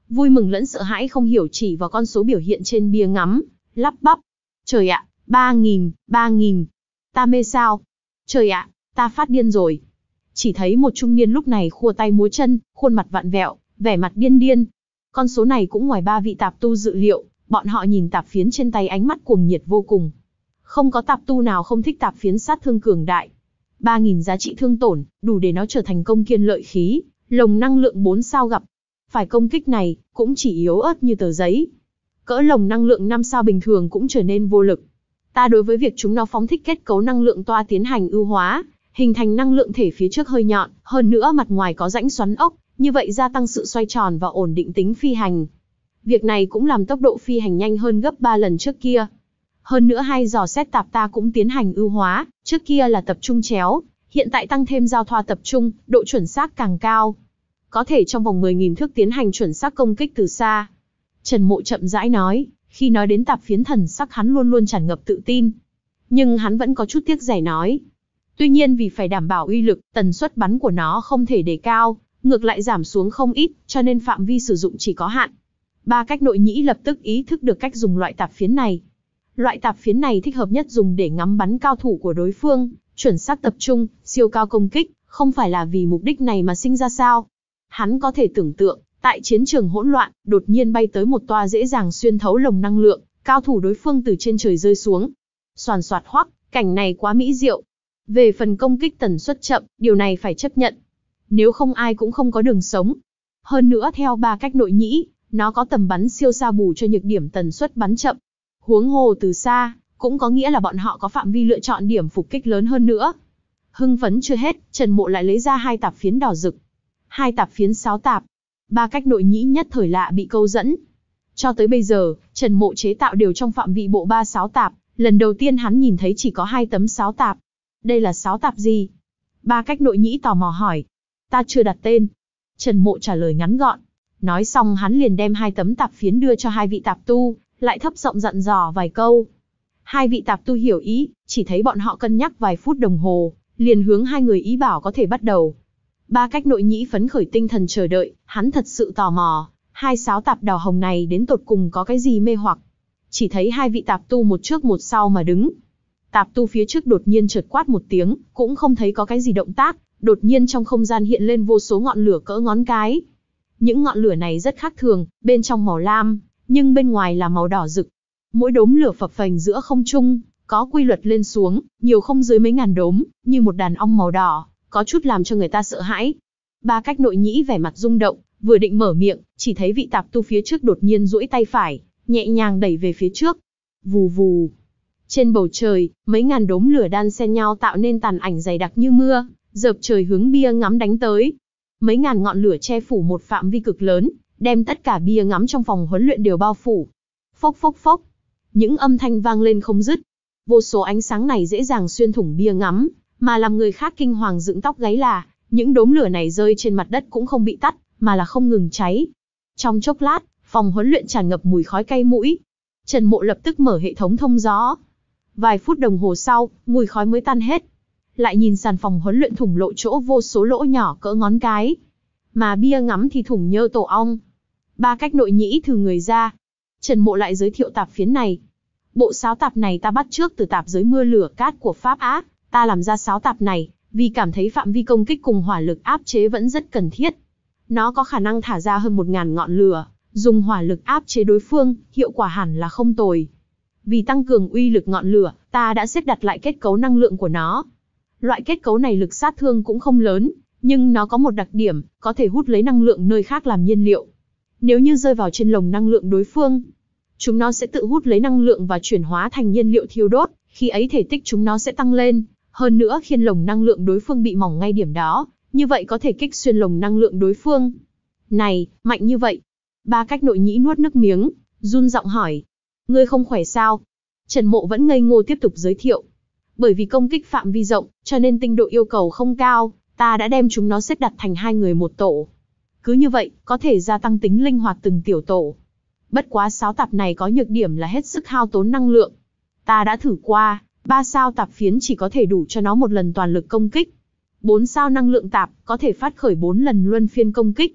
vui mừng lẫn sợ hãi không hiểu chỉ vào con số biểu hiện trên bia ngắm, lắp bắp. Trời ạ, ba nghìn, ba nghìn. Ta mê sao? Trời ạ, ta phát điên rồi. Chỉ thấy một trung niên lúc này khua tay múa chân, khuôn mặt vặn vẹo, vẻ mặt điên điên. Con số này cũng ngoài ba vị tạp tu dự liệu, bọn họ nhìn tạp phiến trên tay ánh mắt cuồng nhiệt vô cùng. Không có tạp tu nào không thích tạp phiến sát thương cường đại. ba nghìn giá trị thương tổn, đủ để nó trở thành công kiên lợi khí, lồng năng lượng bốn sao gặp. Phải công kích này, cũng chỉ yếu ớt như tờ giấy. Cỡ lồng năng lượng năm sao bình thường cũng trở nên vô lực. Ta đối với việc chúng nó phóng thích kết cấu năng lượng toa tiến hành ưu hóa, hình thành năng lượng thể phía trước hơi nhọn, hơn nữa mặt ngoài có rãnh xoắn ốc, như vậy gia tăng sự xoay tròn và ổn định tính phi hành. Việc này cũng làm tốc độ phi hành nhanh hơn gấp ba lần trước kia. Hơn nữa hai dò xét tạp ta cũng tiến hành ưu hóa, trước kia là tập trung chéo, hiện tại tăng thêm giao thoa tập trung, độ chuẩn xác càng cao. Có thể trong vòng mười nghìn thước tiến hành chuẩn xác công kích từ xa. Trần Mộ chậm rãi nói, khi nói đến tạp phiến thần sắc hắn luôn luôn tràn ngập tự tin. Nhưng hắn vẫn có chút tiếc rẻ nói. Tuy nhiên vì phải đảm bảo uy lực, tần suất bắn của nó không thể đề cao, ngược lại giảm xuống không ít, cho nên phạm vi sử dụng chỉ có hạn. Ba cách nội nhĩ lập tức ý thức được cách dùng loại tạp phiến này. Loại tạp phiến này thích hợp nhất dùng để ngắm bắn cao thủ của đối phương, chuẩn xác tập trung, siêu cao công kích, không phải là vì mục đích này mà sinh ra sao. Hắn có thể tưởng tượng, tại chiến trường hỗn loạn, đột nhiên bay tới một toa dễ dàng xuyên thấu lồng năng lượng, cao thủ đối phương từ trên trời rơi xuống. Xoàn xoạt hoắc, cảnh này quá mỹ diệu. Về phần công kích tần suất chậm, điều này phải chấp nhận. Nếu không ai cũng không có đường sống. Hơn nữa theo ba cách nội nhĩ, nó có tầm bắn siêu xa bù cho nhược điểm tần suất bắn chậm. Huống hồ từ xa, cũng có nghĩa là bọn họ có phạm vi lựa chọn điểm phục kích lớn hơn nữa. Hưng phấn chưa hết, Trần Mộ lại lấy ra hai tạp phiến đỏ rực. Hai tạp phiến sáo tạp. Ba cách nội nhĩ nhất thời lạ bị câu dẫn. Cho tới bây giờ, Trần Mộ chế tạo đều trong phạm vị bộ ba sáo tạp, lần đầu tiên hắn nhìn thấy chỉ có hai tấm sáo tạp. Đây là sáo tạp gì? Ba cách nội nhĩ tò mò hỏi. Ta chưa đặt tên. Trần Mộ trả lời ngắn gọn. Nói xong hắn liền đem hai tấm tạp phiến đưa cho hai vị tạp tu, lại thấp giọng dặn dò vài câu. Hai vị tạp tu hiểu ý, chỉ thấy bọn họ cân nhắc vài phút đồng hồ, liền hướng hai người ý bảo có thể bắt đầu. Ba cách nội nhĩ phấn khởi tinh thần chờ đợi, hắn thật sự tò mò, hai sáo tạp đào hồng này đến tột cùng có cái gì mê hoặc. Chỉ thấy hai vị tạp tu một trước một sau mà đứng. Tạp tu phía trước đột nhiên chợt quát một tiếng, cũng không thấy có cái gì động tác, đột nhiên trong không gian hiện lên vô số ngọn lửa cỡ ngón cái. Những ngọn lửa này rất khác thường, bên trong màu lam, nhưng bên ngoài là màu đỏ rực. Mỗi đốm lửa phập phềnh giữa không trung, có quy luật lên xuống, nhiều không dưới mấy ngàn đốm, như một đàn ong màu đỏ, có chút làm cho người ta sợ hãi. Ba cách nội nhĩ vẻ mặt rung động, vừa định mở miệng, chỉ thấy vị tạp tu phía trước đột nhiên duỗi tay phải, nhẹ nhàng đẩy về phía trước. Vù vù. Trên bầu trời, mấy ngàn đốm lửa đan xen nhau tạo nên tàn ảnh dày đặc như mưa, dợp trời hướng bia ngắm đánh tới. Mấy ngàn ngọn lửa che phủ một phạm vi cực lớn, đem tất cả bia ngắm trong phòng huấn luyện đều bao phủ. Phốc phốc phốc. Những âm thanh vang lên không dứt. Vô số ánh sáng này dễ dàng xuyên thủng bia ngắm, mà làm người khác kinh hoàng dựng tóc gáy là, những đốm lửa này rơi trên mặt đất cũng không bị tắt, mà là không ngừng cháy. Trong chốc lát, phòng huấn luyện tràn ngập mùi khói cay mũi. Trần Mộ lập tức mở hệ thống thông gió. Vài phút đồng hồ sau, mùi khói mới tan hết. Lại nhìn sàn phòng huấn luyện thủng lộ chỗ vô số lỗ nhỏ cỡ ngón cái. Mà bia ngắm thì thủng nhơ tổ ong. Ba cách nội nhĩ thử người ra. Trần Mộ lại giới thiệu tạp phiến này. Bộ sáo tạp này ta bắt trước từ tạp giới mưa lửa cát của Pháp Á. Ta làm ra sáo tạp này, vì cảm thấy phạm vi công kích cùng hỏa lực áp chế vẫn rất cần thiết. Nó có khả năng thả ra hơn một ngàn ngọn lửa, dùng hỏa lực áp chế đối phương, hiệu quả hẳn là không tồi. Vì tăng cường uy lực ngọn lửa, ta đã xếp đặt lại kết cấu năng lượng của nó. Loại kết cấu này lực sát thương cũng không lớn, nhưng nó có một đặc điểm, có thể hút lấy năng lượng nơi khác làm nhiên liệu. Nếu như rơi vào trên lồng năng lượng đối phương, chúng nó sẽ tự hút lấy năng lượng và chuyển hóa thành nhiên liệu thiêu đốt, khi ấy thể tích chúng nó sẽ tăng lên. Hơn nữa khiến lồng năng lượng đối phương bị mỏng ngay điểm đó, như vậy có thể kích xuyên lồng năng lượng đối phương. Này, mạnh như vậy. Ba cách nội nhĩ nuốt nước miếng, run giọng hỏi. Ngươi không khỏe sao? Trần Mộ vẫn ngây ngô tiếp tục giới thiệu. Bởi vì công kích phạm vi rộng, cho nên tinh độ yêu cầu không cao, ta đã đem chúng nó xếp đặt thành hai người một tổ. Cứ như vậy, có thể gia tăng tính linh hoạt từng tiểu tổ. Bất quá sáo tạp này có nhược điểm là hết sức hao tốn năng lượng. Ta đã thử qua, ba sao tạp phiến chỉ có thể đủ cho nó một lần toàn lực công kích. Bốn sao năng lượng tạp có thể phát khởi bốn lần luân phiên công kích.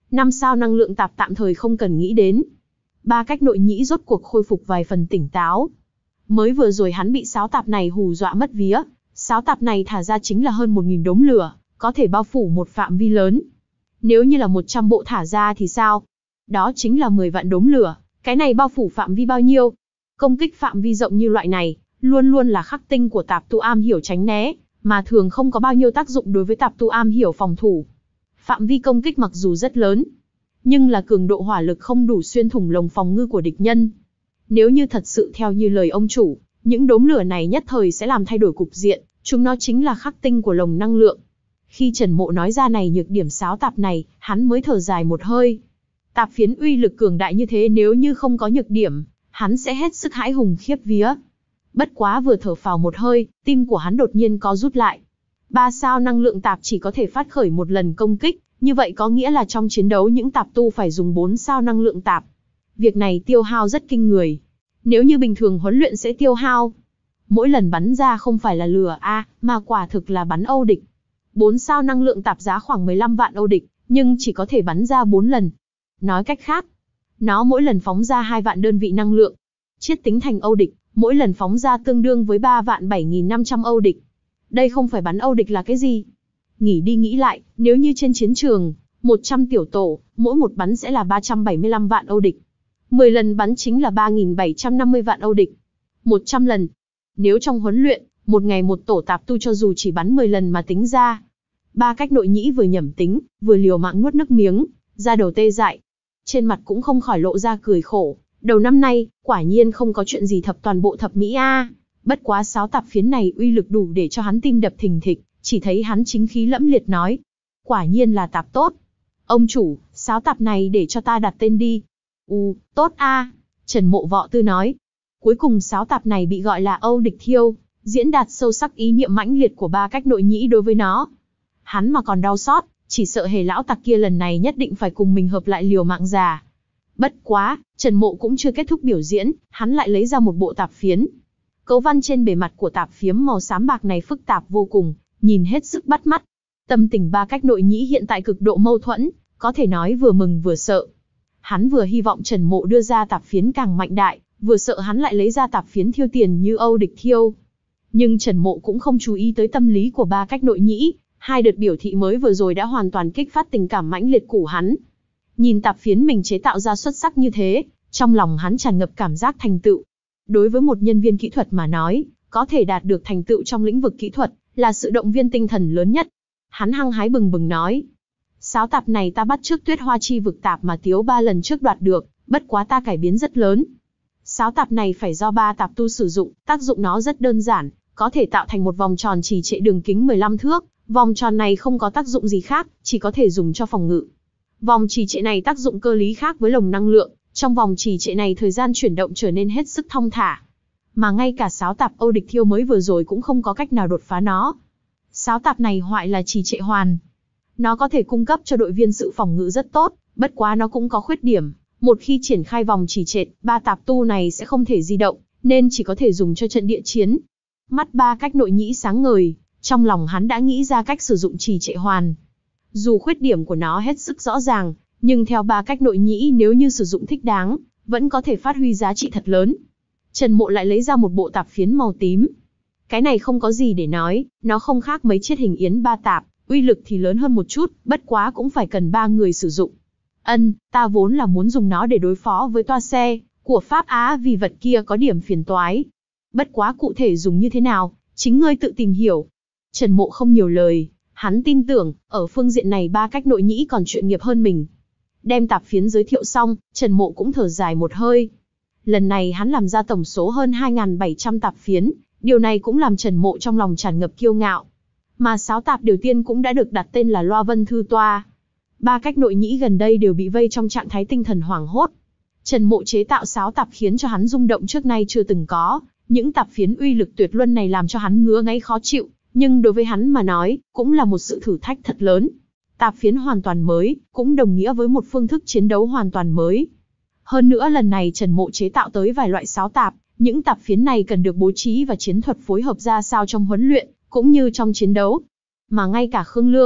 Năm sao năng lượng tạp tạm thời không cần nghĩ đến. Ba cách nội nhĩ rốt cuộc khôi phục vài phần tỉnh táo. Mới vừa rồi hắn bị sáo tạp này hù dọa mất vía. Sáo tạp này thả ra chính là hơn một nghìn đốm lửa, có thể bao phủ một phạm vi lớn. Nếu như là một trăm bộ thả ra thì sao? Đó chính là mười vạn đốm lửa, cái này bao phủ phạm vi bao nhiêu? Công kích phạm vi rộng như loại này, luôn luôn là khắc tinh của tạp tu am hiểu tránh né, mà thường không có bao nhiêu tác dụng đối với tạp tu am hiểu phòng thủ. Phạm vi công kích mặc dù rất lớn, nhưng là cường độ hỏa lực không đủ xuyên thủng lồng phòng ngự của địch nhân. Nếu như thật sự theo như lời ông chủ, những đốm lửa này nhất thời sẽ làm thay đổi cục diện, chúng nó chính là khắc tinh của lồng năng lượng. Khi Trần Mộ nói ra này nhược điểm sáo tạp này, hắn mới thở dài một hơi. Tạp phiến uy lực cường đại như thế nếu như không có nhược điểm, hắn sẽ hết sức hãi hùng khiếp vía. Bất quá vừa thở phào một hơi, tim của hắn đột nhiên co rút lại. Ba sao năng lượng tạp chỉ có thể phát khởi một lần công kích, như vậy có nghĩa là trong chiến đấu những tạp tu phải dùng bốn sao năng lượng tạp. Việc này tiêu hao rất kinh người. Nếu như bình thường huấn luyện sẽ tiêu hao. Mỗi lần bắn ra không phải là lửa A, mà quả thực là bắn âu địch. bốn sao năng lượng tạp giá khoảng mười lăm vạn âu địch, nhưng chỉ có thể bắn ra bốn lần. Nói cách khác, nó mỗi lần phóng ra hai vạn đơn vị năng lượng. Chiết tính thành âu địch, mỗi lần phóng ra tương đương với ba vạn bảy nghìn năm trăm âu địch. Đây không phải bắn âu địch là cái gì? Nghĩ đi nghĩ lại, nếu như trên chiến trường, một trăm tiểu tổ, mỗi một bắn sẽ là ba trăm bảy mươi lăm vạn âu địch. mười lần bắn chính là ba nghìn bảy trăm năm mươi vạn âu địch. một trăm lần. Nếu trong huấn luyện, một ngày một tổ tạp tu cho dù chỉ bắn mười lần mà tính ra. Ba cách nội nhĩ vừa nhẩm tính, vừa liều mạng nuốt nước miếng, da đầu tê dại. Trên mặt cũng không khỏi lộ ra cười khổ. Đầu năm nay, quả nhiên không có chuyện gì thập toàn bộ thập mỹ a. Bất quá sáo tạp phiến này uy lực đủ để cho hắn tim đập thình thịch, chỉ thấy hắn chính khí lẫm liệt nói. Quả nhiên là tạp tốt. Ông chủ, sáo tạp này để cho ta đặt tên đi. U, tốt a. Trần Mộ Vọ Tư nói. Cuối cùng sáo tạp này bị gọi là Âu Địch Thiêu, diễn đạt sâu sắc ý niệm mãnh liệt của ba cách nội nhĩ đối với nó. Hắn mà còn đau xót, chỉ sợ hề lão tặc kia lần này nhất định phải cùng mình hợp lại liều mạng già. Bất quá, Trần Mộ cũng chưa kết thúc biểu diễn, hắn lại lấy ra một bộ tạp phiến. Cấu văn trên bề mặt của tạp phiếm màu xám bạc này phức tạp vô cùng, nhìn hết sức bắt mắt. Tâm tình ba cách nội nhĩ hiện tại cực độ mâu thuẫn, có thể nói vừa mừng vừa sợ. Hắn vừa hy vọng Trần Mộ đưa ra tạp phiến càng mạnh đại, vừa sợ hắn lại lấy ra tạp phiến thiêu tiền như Âu Địch Thiêu. Nhưng Trần Mộ cũng không chú ý tới tâm lý của ba cách nội nhĩ, hai đợt biểu thị mới vừa rồi đã hoàn toàn kích phát tình cảm mãnh liệt của hắn. Nhìn tạp phiến mình chế tạo ra xuất sắc như thế, trong lòng hắn tràn ngập cảm giác thành tựu. Đối với một nhân viên kỹ thuật mà nói, có thể đạt được thành tựu trong lĩnh vực kỹ thuật, là sự động viên tinh thần lớn nhất. Hắn hăng hái bừng bừng nói. Sáo tạp này ta bắt trước Tuyết Hoa Chi vực tạp mà Tiếu ba lần trước đoạt được, bất quá ta cải biến rất lớn. Sáo tạp này phải do ba tạp tu sử dụng, tác dụng nó rất đơn giản, có thể tạo thành một vòng tròn trì trệ đường kính mười lăm thước, vòng tròn này không có tác dụng gì khác, chỉ có thể dùng cho phòng ngự. Vòng trì trệ này tác dụng cơ lý khác với lồng năng lượng, trong vòng trì trệ này thời gian chuyển động trở nên hết sức thong thả. Mà ngay cả sáo tạp Âu Địch Thiêu mới vừa rồi cũng không có cách nào đột phá nó. Sáo tạp này hoại là trì trệ hoàn. Nó có thể cung cấp cho đội viên sự phòng ngự rất tốt, bất quá nó cũng có khuyết điểm. Một khi triển khai vòng trì trệ, ba tạp tu này sẽ không thể di động, nên chỉ có thể dùng cho trận địa chiến. Mắt ba cách nội nhĩ sáng ngời, trong lòng hắn đã nghĩ ra cách sử dụng trì trệ hoàn. Dù khuyết điểm của nó hết sức rõ ràng, nhưng theo ba cách nội nhĩ nếu như sử dụng thích đáng, vẫn có thể phát huy giá trị thật lớn. Trần Mộ lại lấy ra một bộ tạp phiến màu tím. Cái này không có gì để nói, nó không khác mấy chiết hình yến ba tạp, uy lực thì lớn hơn một chút, bất quá cũng phải cần ba người sử dụng. Ân, ta vốn là muốn dùng nó để đối phó với toa xe của Pháp Á vì vật kia có điểm phiền toái. Bất quá cụ thể dùng như thế nào, chính ngươi tự tìm hiểu. Trần Mộ không nhiều lời, hắn tin tưởng, ở phương diện này ba cách nội nhĩ còn chuyên nghiệp hơn mình. Đem tạp phiến giới thiệu xong, Trần Mộ cũng thở dài một hơi. Lần này hắn làm ra tổng số hơn hai nghìn bảy trăm tạp phiến, điều này cũng làm Trần Mộ trong lòng tràn ngập kiêu ngạo. Mà sáo tạp điều tiên cũng đã được đặt tên là Loa Vân Thư Toa. Ba cách nội nhĩ gần đây đều bị vây trong trạng thái tinh thần hoảng hốt. Trần Mộ chế tạo sáo tạp khiến cho hắn rung động trước nay chưa từng có, những tạp phiến uy lực tuyệt luân này làm cho hắn ngứa ngáy khó chịu, nhưng đối với hắn mà nói, cũng là một sự thử thách thật lớn. Tạp phiến hoàn toàn mới, cũng đồng nghĩa với một phương thức chiến đấu hoàn toàn mới. Hơn nữa lần này Trần Mộ chế tạo tới vài loại sáo tạp, những tạp phiến này cần được bố trí và chiến thuật phối hợp ra sao trong huấn luyện, cũng như trong chiến đấu. Mà ngay cả Khương Lương,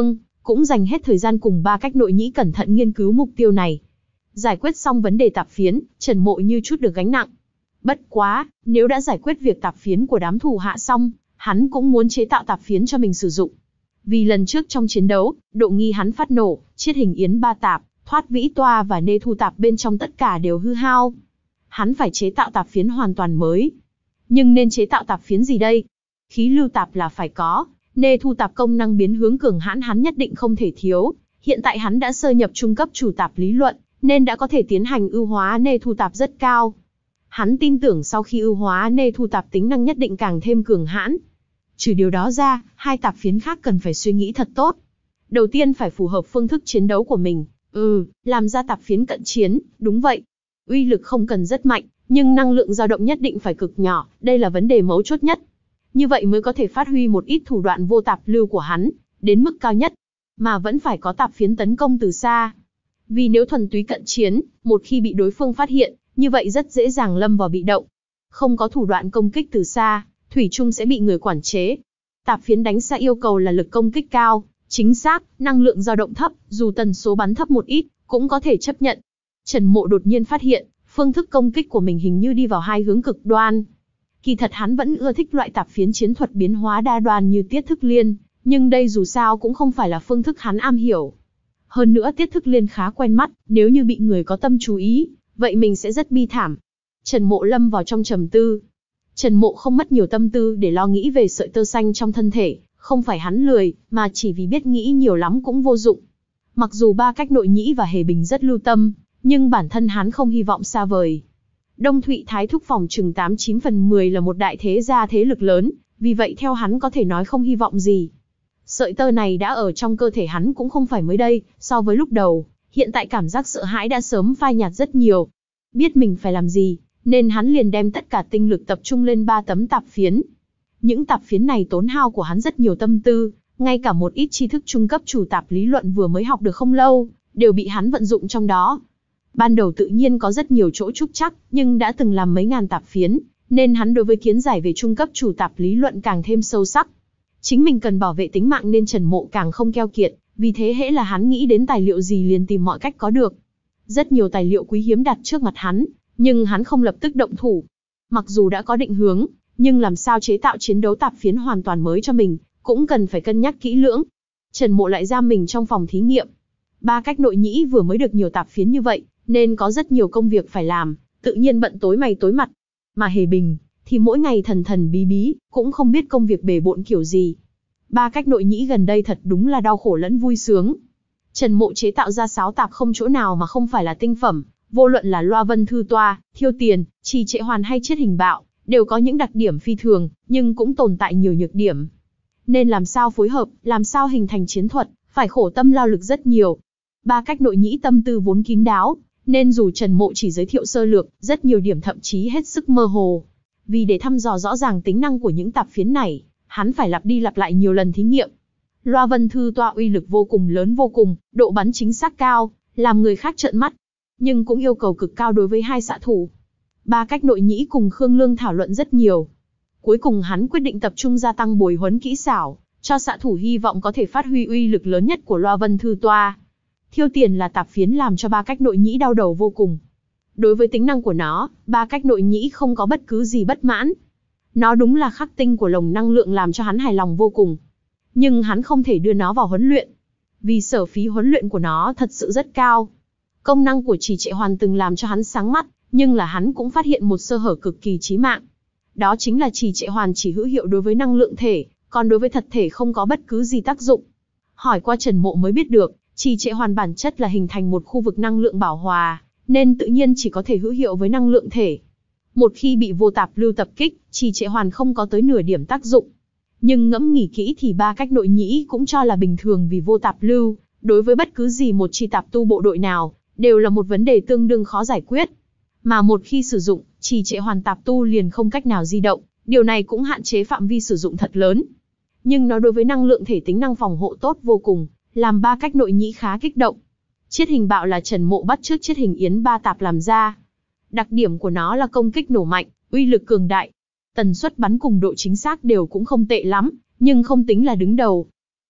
cũng dành hết thời gian cùng ba cách nội nhĩ cẩn thận nghiên cứu mục tiêu này. Giải quyết xong vấn đề tạp phiến, Trần Mộ như chút được gánh nặng. Bất quá, nếu đã giải quyết việc tạp phiến của đám thủ hạ xong, hắn cũng muốn chế tạo tạp phiến cho mình sử dụng. Vì lần trước trong chiến đấu, Độ Nghi hắn phát nổ, chiết hình yến ba tạp, thoát vĩ toa và nê thu tạp bên trong tất cả đều hư hao. Hắn phải chế tạo tạp phiến hoàn toàn mới. Nhưng nên chế tạo tạp phiến gì đây? Khí lưu tạp là phải có, nê thu tạp công năng biến hướng cường hãn hắn nhất định không thể thiếu. Hiện tại hắn đã sơ nhập trung cấp chủ tạp lý luận, nên đã có thể tiến hành ưu hóa nê thu tạp rất cao. Hắn tin tưởng sau khi ưu hóa nê thu tạp tính năng nhất định càng thêm cường hãn. Trừ điều đó ra, hai tạp phiến khác cần phải suy nghĩ thật tốt. Đầu tiên phải phù hợp phương thức chiến đấu của mình. Ừ, làm ra tạp phiến cận chiến, đúng vậy. Uy lực không cần rất mạnh, nhưng năng lượng dao động nhất định phải cực nhỏ, đây là vấn đề mấu chốt nhất. Như vậy mới có thể phát huy một ít thủ đoạn vô tạp lưu của hắn, đến mức cao nhất. Mà vẫn phải có tạp phiến tấn công từ xa. Vì nếu thuần túy cận chiến, một khi bị đối phương phát hiện, như vậy rất dễ dàng lâm vào bị động. Không có thủ đoạn công kích từ xa, thủy chung sẽ bị người quản chế. Tạp phiến đánh xa yêu cầu là lực công kích cao, chính xác, năng lượng dao động thấp, dù tần số bắn thấp một ít, cũng có thể chấp nhận. Trần Mộ đột nhiên phát hiện, phương thức công kích của mình hình như đi vào hai hướng cực đoan. Kỳ thật hắn vẫn ưa thích loại tạp phiến chiến thuật biến hóa đa đoan như Tiết Thức Liên, nhưng đây dù sao cũng không phải là phương thức hắn am hiểu. Hơn nữa Tiết Thức Liên khá quen mắt, nếu như bị người có tâm chú ý, vậy mình sẽ rất bi thảm. Trần Mộ lâm vào trong trầm tư. Trần Mộ không mất nhiều tâm tư để lo nghĩ về sợi tơ xanh trong thân thể, không phải hắn lười, mà chỉ vì biết nghĩ nhiều lắm cũng vô dụng. Mặc dù ba cách nội nhĩ và hề bình rất lưu tâm, nhưng bản thân hắn không hy vọng xa vời. Đông Thụy Thái Thúc phòng chừng tám chín phần mười là một đại thế gia thế lực lớn, vì vậy theo hắn có thể nói không hy vọng gì. Sợi tơ này đã ở trong cơ thể hắn cũng không phải mới đây, so với lúc đầu, hiện tại cảm giác sợ hãi đã sớm phai nhạt rất nhiều. Biết mình phải làm gì, nên hắn liền đem tất cả tinh lực tập trung lên ba tấm tạp phiến. Những tạp phiến này tốn hao của hắn rất nhiều tâm tư, ngay cả một ít tri thức trung cấp chủ tạp lý luận vừa mới học được không lâu, đều bị hắn vận dụng trong đó. Ban đầu tự nhiên có rất nhiều chỗ trúc trắc, nhưng đã từng làm mấy ngàn tạp phiến, nên hắn đối với kiến giải về trung cấp chủ tạp lý luận càng thêm sâu sắc. Chính mình cần bảo vệ tính mạng nên Trần Mộ càng không keo kiệt, vì thế hễ là hắn nghĩ đến tài liệu gì liền tìm mọi cách có được. Rất nhiều tài liệu quý hiếm đặt trước mặt hắn, nhưng hắn không lập tức động thủ. Mặc dù đã có định hướng, nhưng làm sao chế tạo chiến đấu tạp phiến hoàn toàn mới cho mình, cũng cần phải cân nhắc kỹ lưỡng. Trần Mộ lại giam mình trong phòng thí nghiệm. Ba cách nội nhĩ vừa mới được nhiều tạp phiến như vậy, nên có rất nhiều công việc phải làm, tự nhiên bận tối mày tối mặt. Mà Hề Bình, thì mỗi ngày thần thần bí bí, cũng không biết công việc bề bộn kiểu gì. Ba cách nội nhĩ gần đây thật đúng là đau khổ lẫn vui sướng. Trần Mộ chế tạo ra sáo tạp không chỗ nào mà không phải là tinh phẩm, vô luận là Loa Vân Thư Toa, Thiêu Tiền, Trì Trệ Hoàn hay Chiết Hình Bạo, đều có những đặc điểm phi thường, nhưng cũng tồn tại nhiều nhược điểm. Nên làm sao phối hợp, làm sao hình thành chiến thuật, phải khổ tâm lao lực rất nhiều. Ba cách nội nhĩ tâm tư vốn kín đáo, nên dù Trần Mộ chỉ giới thiệu sơ lược, rất nhiều điểm thậm chí hết sức mơ hồ. Vì để thăm dò rõ ràng tính năng của những tạp phiến này, hắn phải lặp đi lặp lại nhiều lần thí nghiệm. Loa Vân Thư Toa uy lực vô cùng lớn vô cùng, độ bắn chính xác cao, làm người khác trợn mắt, nhưng cũng yêu cầu cực cao đối với hai xạ thủ. Ba cách nội nhĩ cùng Khương Lương thảo luận rất nhiều. Cuối cùng hắn quyết định tập trung gia tăng bồi huấn kỹ xảo, cho xạ thủ hy vọng có thể phát huy uy lực lớn nhất của Loa Vân Thư Toa. Thiêu Tiền là tạp phiến làm cho ba cách nội nhĩ đau đầu vô cùng. Đối với tính năng của nó, ba cách nội nhĩ không có bất cứ gì bất mãn. Nó đúng là khắc tinh của lồng năng lượng làm cho hắn hài lòng vô cùng. Nhưng hắn không thể đưa nó vào huấn luyện, vì sở phí huấn luyện của nó thật sự rất cao. Công năng của Trì Trệ Hoàn từng làm cho hắn sáng mắt, nhưng là hắn cũng phát hiện một sơ hở cực kỳ chí mạng. Đó chính là Trì Trệ Hoàn chỉ hữu hiệu đối với năng lượng thể, còn đối với thật thể không có bất cứ gì tác dụng. Hỏi qua Trần Mộ mới biết được, Trì Trệ Hoàn bản chất là hình thành một khu vực năng lượng bảo hòa, nên tự nhiên chỉ có thể hữu hiệu với năng lượng thể. Một khi bị vô tạp lưu tập kích, Trì Trệ Hoàn không có tới nửa điểm tác dụng. Nhưng ngẫm nghĩ kỹ thì ba cách nội nhĩ cũng cho là bình thường, vì vô tạp lưu, đối với bất cứ gì một chi tạp tu bộ đội nào, đều là một vấn đề tương đương khó giải quyết. Mà một khi sử dụng, Trì Trệ Hoàn tạp tu liền không cách nào di động, điều này cũng hạn chế phạm vi sử dụng thật lớn. Nhưng nó đối với năng lượng thể tính năng phòng hộ tốt vô cùng, làm ba cách nội nhĩ khá kích động. Chiết Hình Bạo là Trần Mộ bắt chước Chiết Hình Yến ba tạp làm ra. Đặc điểm của nó là công kích nổ mạnh, uy lực cường đại. Tần suất bắn cùng độ chính xác đều cũng không tệ lắm, nhưng không tính là đứng đầu.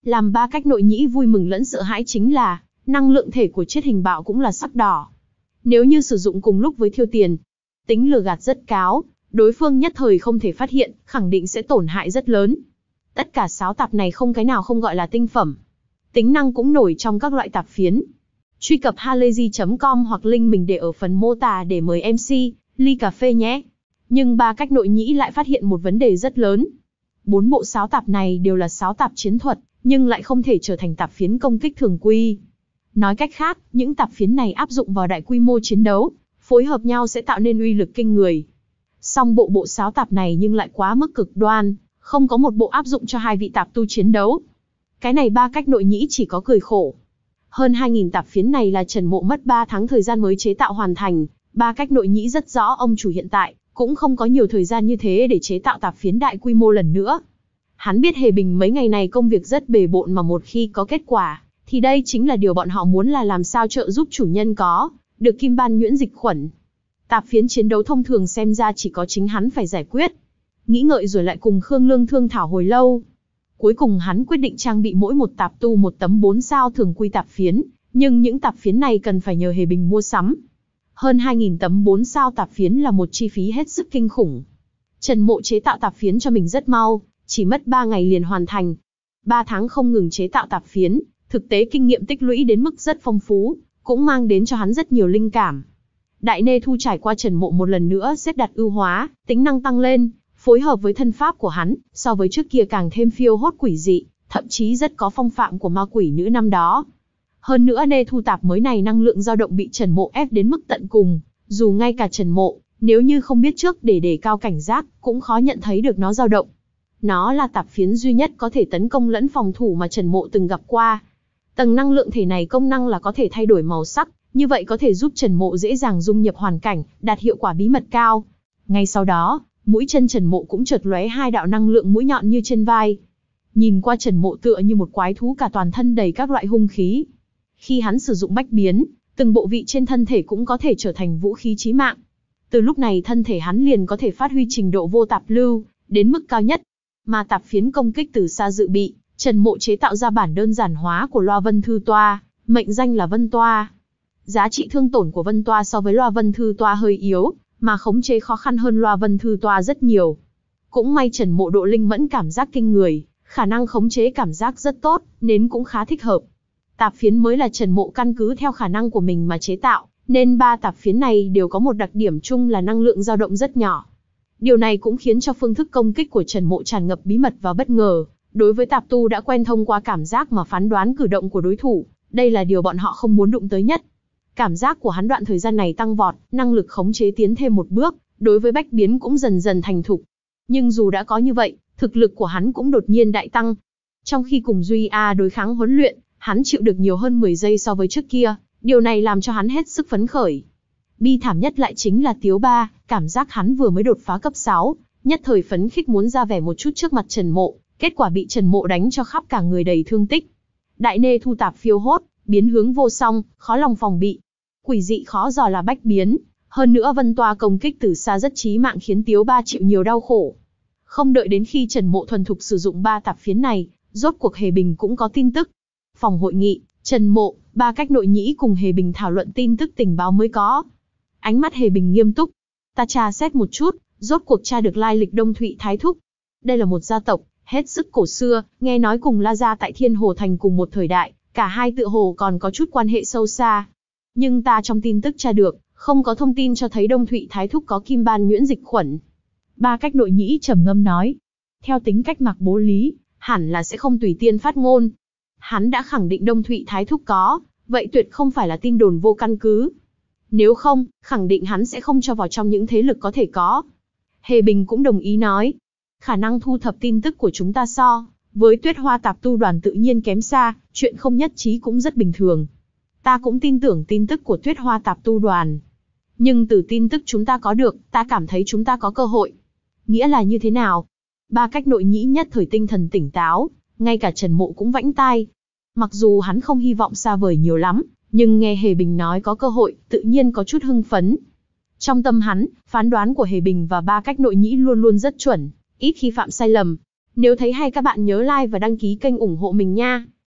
Làm ba cách nội nhĩ vui mừng lẫn sợ hãi chính là, năng lượng thể của chiết hình bạo cũng là sắc đỏ. Nếu như sử dụng cùng lúc với thiêu tiền, tính lừa gạt rất cao, đối phương nhất thời không thể phát hiện, khẳng định sẽ tổn hại rất lớn. Tất cả sáu tạp này không cái nào không gọi là tinh phẩm. Tính năng cũng nổi trong các loại tạp phiến. Truy cập halayzi chấm com hoặc link mình để ở phần mô tả để mời em xê, ly cà phê nhé. Nhưng ba cách nội nhĩ lại phát hiện một vấn đề rất lớn. Bốn bộ sáo tạp này đều là sáo tạp chiến thuật, nhưng lại không thể trở thành tạp phiến công kích thường quy. Nói cách khác, những tạp phiến này áp dụng vào đại quy mô chiến đấu, phối hợp nhau sẽ tạo nên uy lực kinh người. Song bộ bộ sáo tạp này nhưng lại quá mức cực đoan, không có một bộ áp dụng cho hai vị tạp tu chiến đấu. Cái này ba cách nội nhĩ chỉ có cười khổ. Hơn hai nghìn tạp phiến này là Trần Mộ mất ba tháng thời gian mới chế tạo hoàn thành, ba cách nội nhĩ rất rõ ông chủ hiện tại cũng không có nhiều thời gian như thế để chế tạo tạp phiến đại quy mô lần nữa. Hắn biết Hề Bình mấy ngày này công việc rất bề bộn mà một khi có kết quả, thì đây chính là điều bọn họ muốn là làm sao trợ giúp chủ nhân có được kim ban nhuyễn dịch khuẩn. Tạp phiến chiến đấu thông thường xem ra chỉ có chính hắn phải giải quyết. Nghĩ ngợi rồi lại cùng Khương Lương thương thảo hồi lâu. Cuối cùng hắn quyết định trang bị mỗi một tạp tu một tấm bốn sao thường quy tạp phiến, nhưng những tạp phiến này cần phải nhờ Hề Bình mua sắm. Hơn hai nghìn tấm bốn sao tạp phiến là một chi phí hết sức kinh khủng. Trần Mộ chế tạo tạp phiến cho mình rất mau, chỉ mất ba ngày liền hoàn thành. ba tháng không ngừng chế tạo tạp phiến, thực tế kinh nghiệm tích lũy đến mức rất phong phú, cũng mang đến cho hắn rất nhiều linh cảm. Đại Nê Thu trải qua Trần Mộ một lần nữa xếp đặt ưu hóa, tính năng tăng lên, phối hợp với thân pháp của hắn, so với trước kia càng thêm phiêu hốt quỷ dị, thậm chí rất có phong phạm của ma quỷ nữ năm đó. Hơn nữa Nê Thu tạp mới này năng lượng dao động bị Trần Mộ ép đến mức tận cùng, dù ngay cả Trần Mộ, nếu như không biết trước để đề cao cảnh giác, cũng khó nhận thấy được nó dao động. Nó là tạp phiến duy nhất có thể tấn công lẫn phòng thủ mà Trần Mộ từng gặp qua. Tầng năng lượng thể này công năng là có thể thay đổi màu sắc, như vậy có thể giúp Trần Mộ dễ dàng dung nhập hoàn cảnh, đạt hiệu quả bí mật cao. Ngay sau đó, mũi chân Trần Mộ cũng chợt lóe hai đạo năng lượng mũi nhọn như trên vai. Nhìn qua Trần Mộ tựa như một quái thú cả toàn thân đầy các loại hung khí. Khi hắn sử dụng bách biến, từng bộ vị trên thân thể cũng có thể trở thành vũ khí chí mạng. Từ lúc này thân thể hắn liền có thể phát huy trình độ vô tạp lưu, đến mức cao nhất. Mà tạp phiến công kích từ xa dự bị, Trần Mộ chế tạo ra bản đơn giản hóa của loa Vân Thư Toa, mệnh danh là Vân Toa. Giá trị thương tổn của Vân Toa so với loa Vân Thư Toa hơi yếu, mà khống chế khó khăn hơn loa Vân Thư Toa rất nhiều. Cũng may Trần Mộ độ linh mẫn cảm giác kinh người, khả năng khống chế cảm giác rất tốt, nên cũng khá thích hợp. Tạp phiến mới là Trần Mộ căn cứ theo khả năng của mình mà chế tạo, nên ba tạp phiến này đều có một đặc điểm chung là năng lượng dao động rất nhỏ. Điều này cũng khiến cho phương thức công kích của Trần Mộ tràn ngập bí mật và bất ngờ. Đối với tạp tu đã quen thông qua cảm giác mà phán đoán cử động của đối thủ, đây là điều bọn họ không muốn đụng tới nhất. Cảm giác của hắn đoạn thời gian này tăng vọt, năng lực khống chế tiến thêm một bước, đối với bách biến cũng dần dần thành thục. Nhưng dù đã có như vậy, thực lực của hắn cũng đột nhiên đại tăng. Trong khi cùng Duy A đối kháng huấn luyện, hắn chịu được nhiều hơn mười giây so với trước kia, điều này làm cho hắn hết sức phấn khởi. Bi thảm nhất lại chính là Tiếu Ba, cảm giác hắn vừa mới đột phá cấp sáu, nhất thời phấn khích muốn ra vẻ một chút trước mặt Trần Mộ, kết quả bị Trần Mộ đánh cho khắp cả người đầy thương tích. Đại Nê Thu tạp phiêu hốt, biến hướng vô song, khó lòng phòng bị. Quỷ dị khó dò là bách biến, hơn nữa Vân Toa công kích từ xa rất chí mạng khiến Tiếu Ba chịu nhiều đau khổ. Không đợi đến khi Trần Mộ thuần thục sử dụng ba tạp phiến này, rốt cuộc Hề Bình cũng có tin tức. Phòng hội nghị, Trần Mộ, ba cách nội nhĩ cùng Hề Bình thảo luận tin tức tình báo mới có. Ánh mắt Hề Bình nghiêm túc. Ta tra xét một chút, rốt cuộc tra được lai lịch Đông Thụy Thái Thúc. Đây là một gia tộc, hết sức cổ xưa, nghe nói cùng La Gia tại Thiên Hồ Thành cùng một thời đại, cả hai tựa hồ còn có chút quan hệ sâu xa. Nhưng ta trong tin tức tra được, không có thông tin cho thấy Đông Thụy Thái Thúc có kim ban nhuyễn dịch khuẩn. Ba cách nội nhĩ trầm ngâm nói. Theo tính cách Mạc Bố Lý, hẳn là sẽ không tùy tiên phát ngôn. Hắn đã khẳng định Đông Thụy Thái Thúc có, vậy tuyệt không phải là tin đồn vô căn cứ. Nếu không, khẳng định hắn sẽ không cho vào trong những thế lực có thể có. Hề Bình cũng đồng ý nói. Khả năng thu thập tin tức của chúng ta so với Tuyết Hoa Tạp Tu Đoàn tự nhiên kém xa, chuyện không nhất trí cũng rất bình thường. Ta cũng tin tưởng tin tức của Tuyết Hoa Tạp Tu Đoàn. Nhưng từ tin tức chúng ta có được, ta cảm thấy chúng ta có cơ hội. Nghĩa là như thế nào? Ba cách nội nhĩ nhất thời tinh thần tỉnh táo, ngay cả Trần Mộ cũng vãnh tai. Mặc dù hắn không hy vọng xa vời nhiều lắm, nhưng nghe Hề Bình nói có cơ hội, tự nhiên có chút hưng phấn. Trong tâm hắn, phán đoán của Hề Bình và ba cách nội nhĩ luôn luôn rất chuẩn, ít khi phạm sai lầm. Nếu thấy hay các bạn nhớ like và đăng ký kênh ủng hộ mình nha.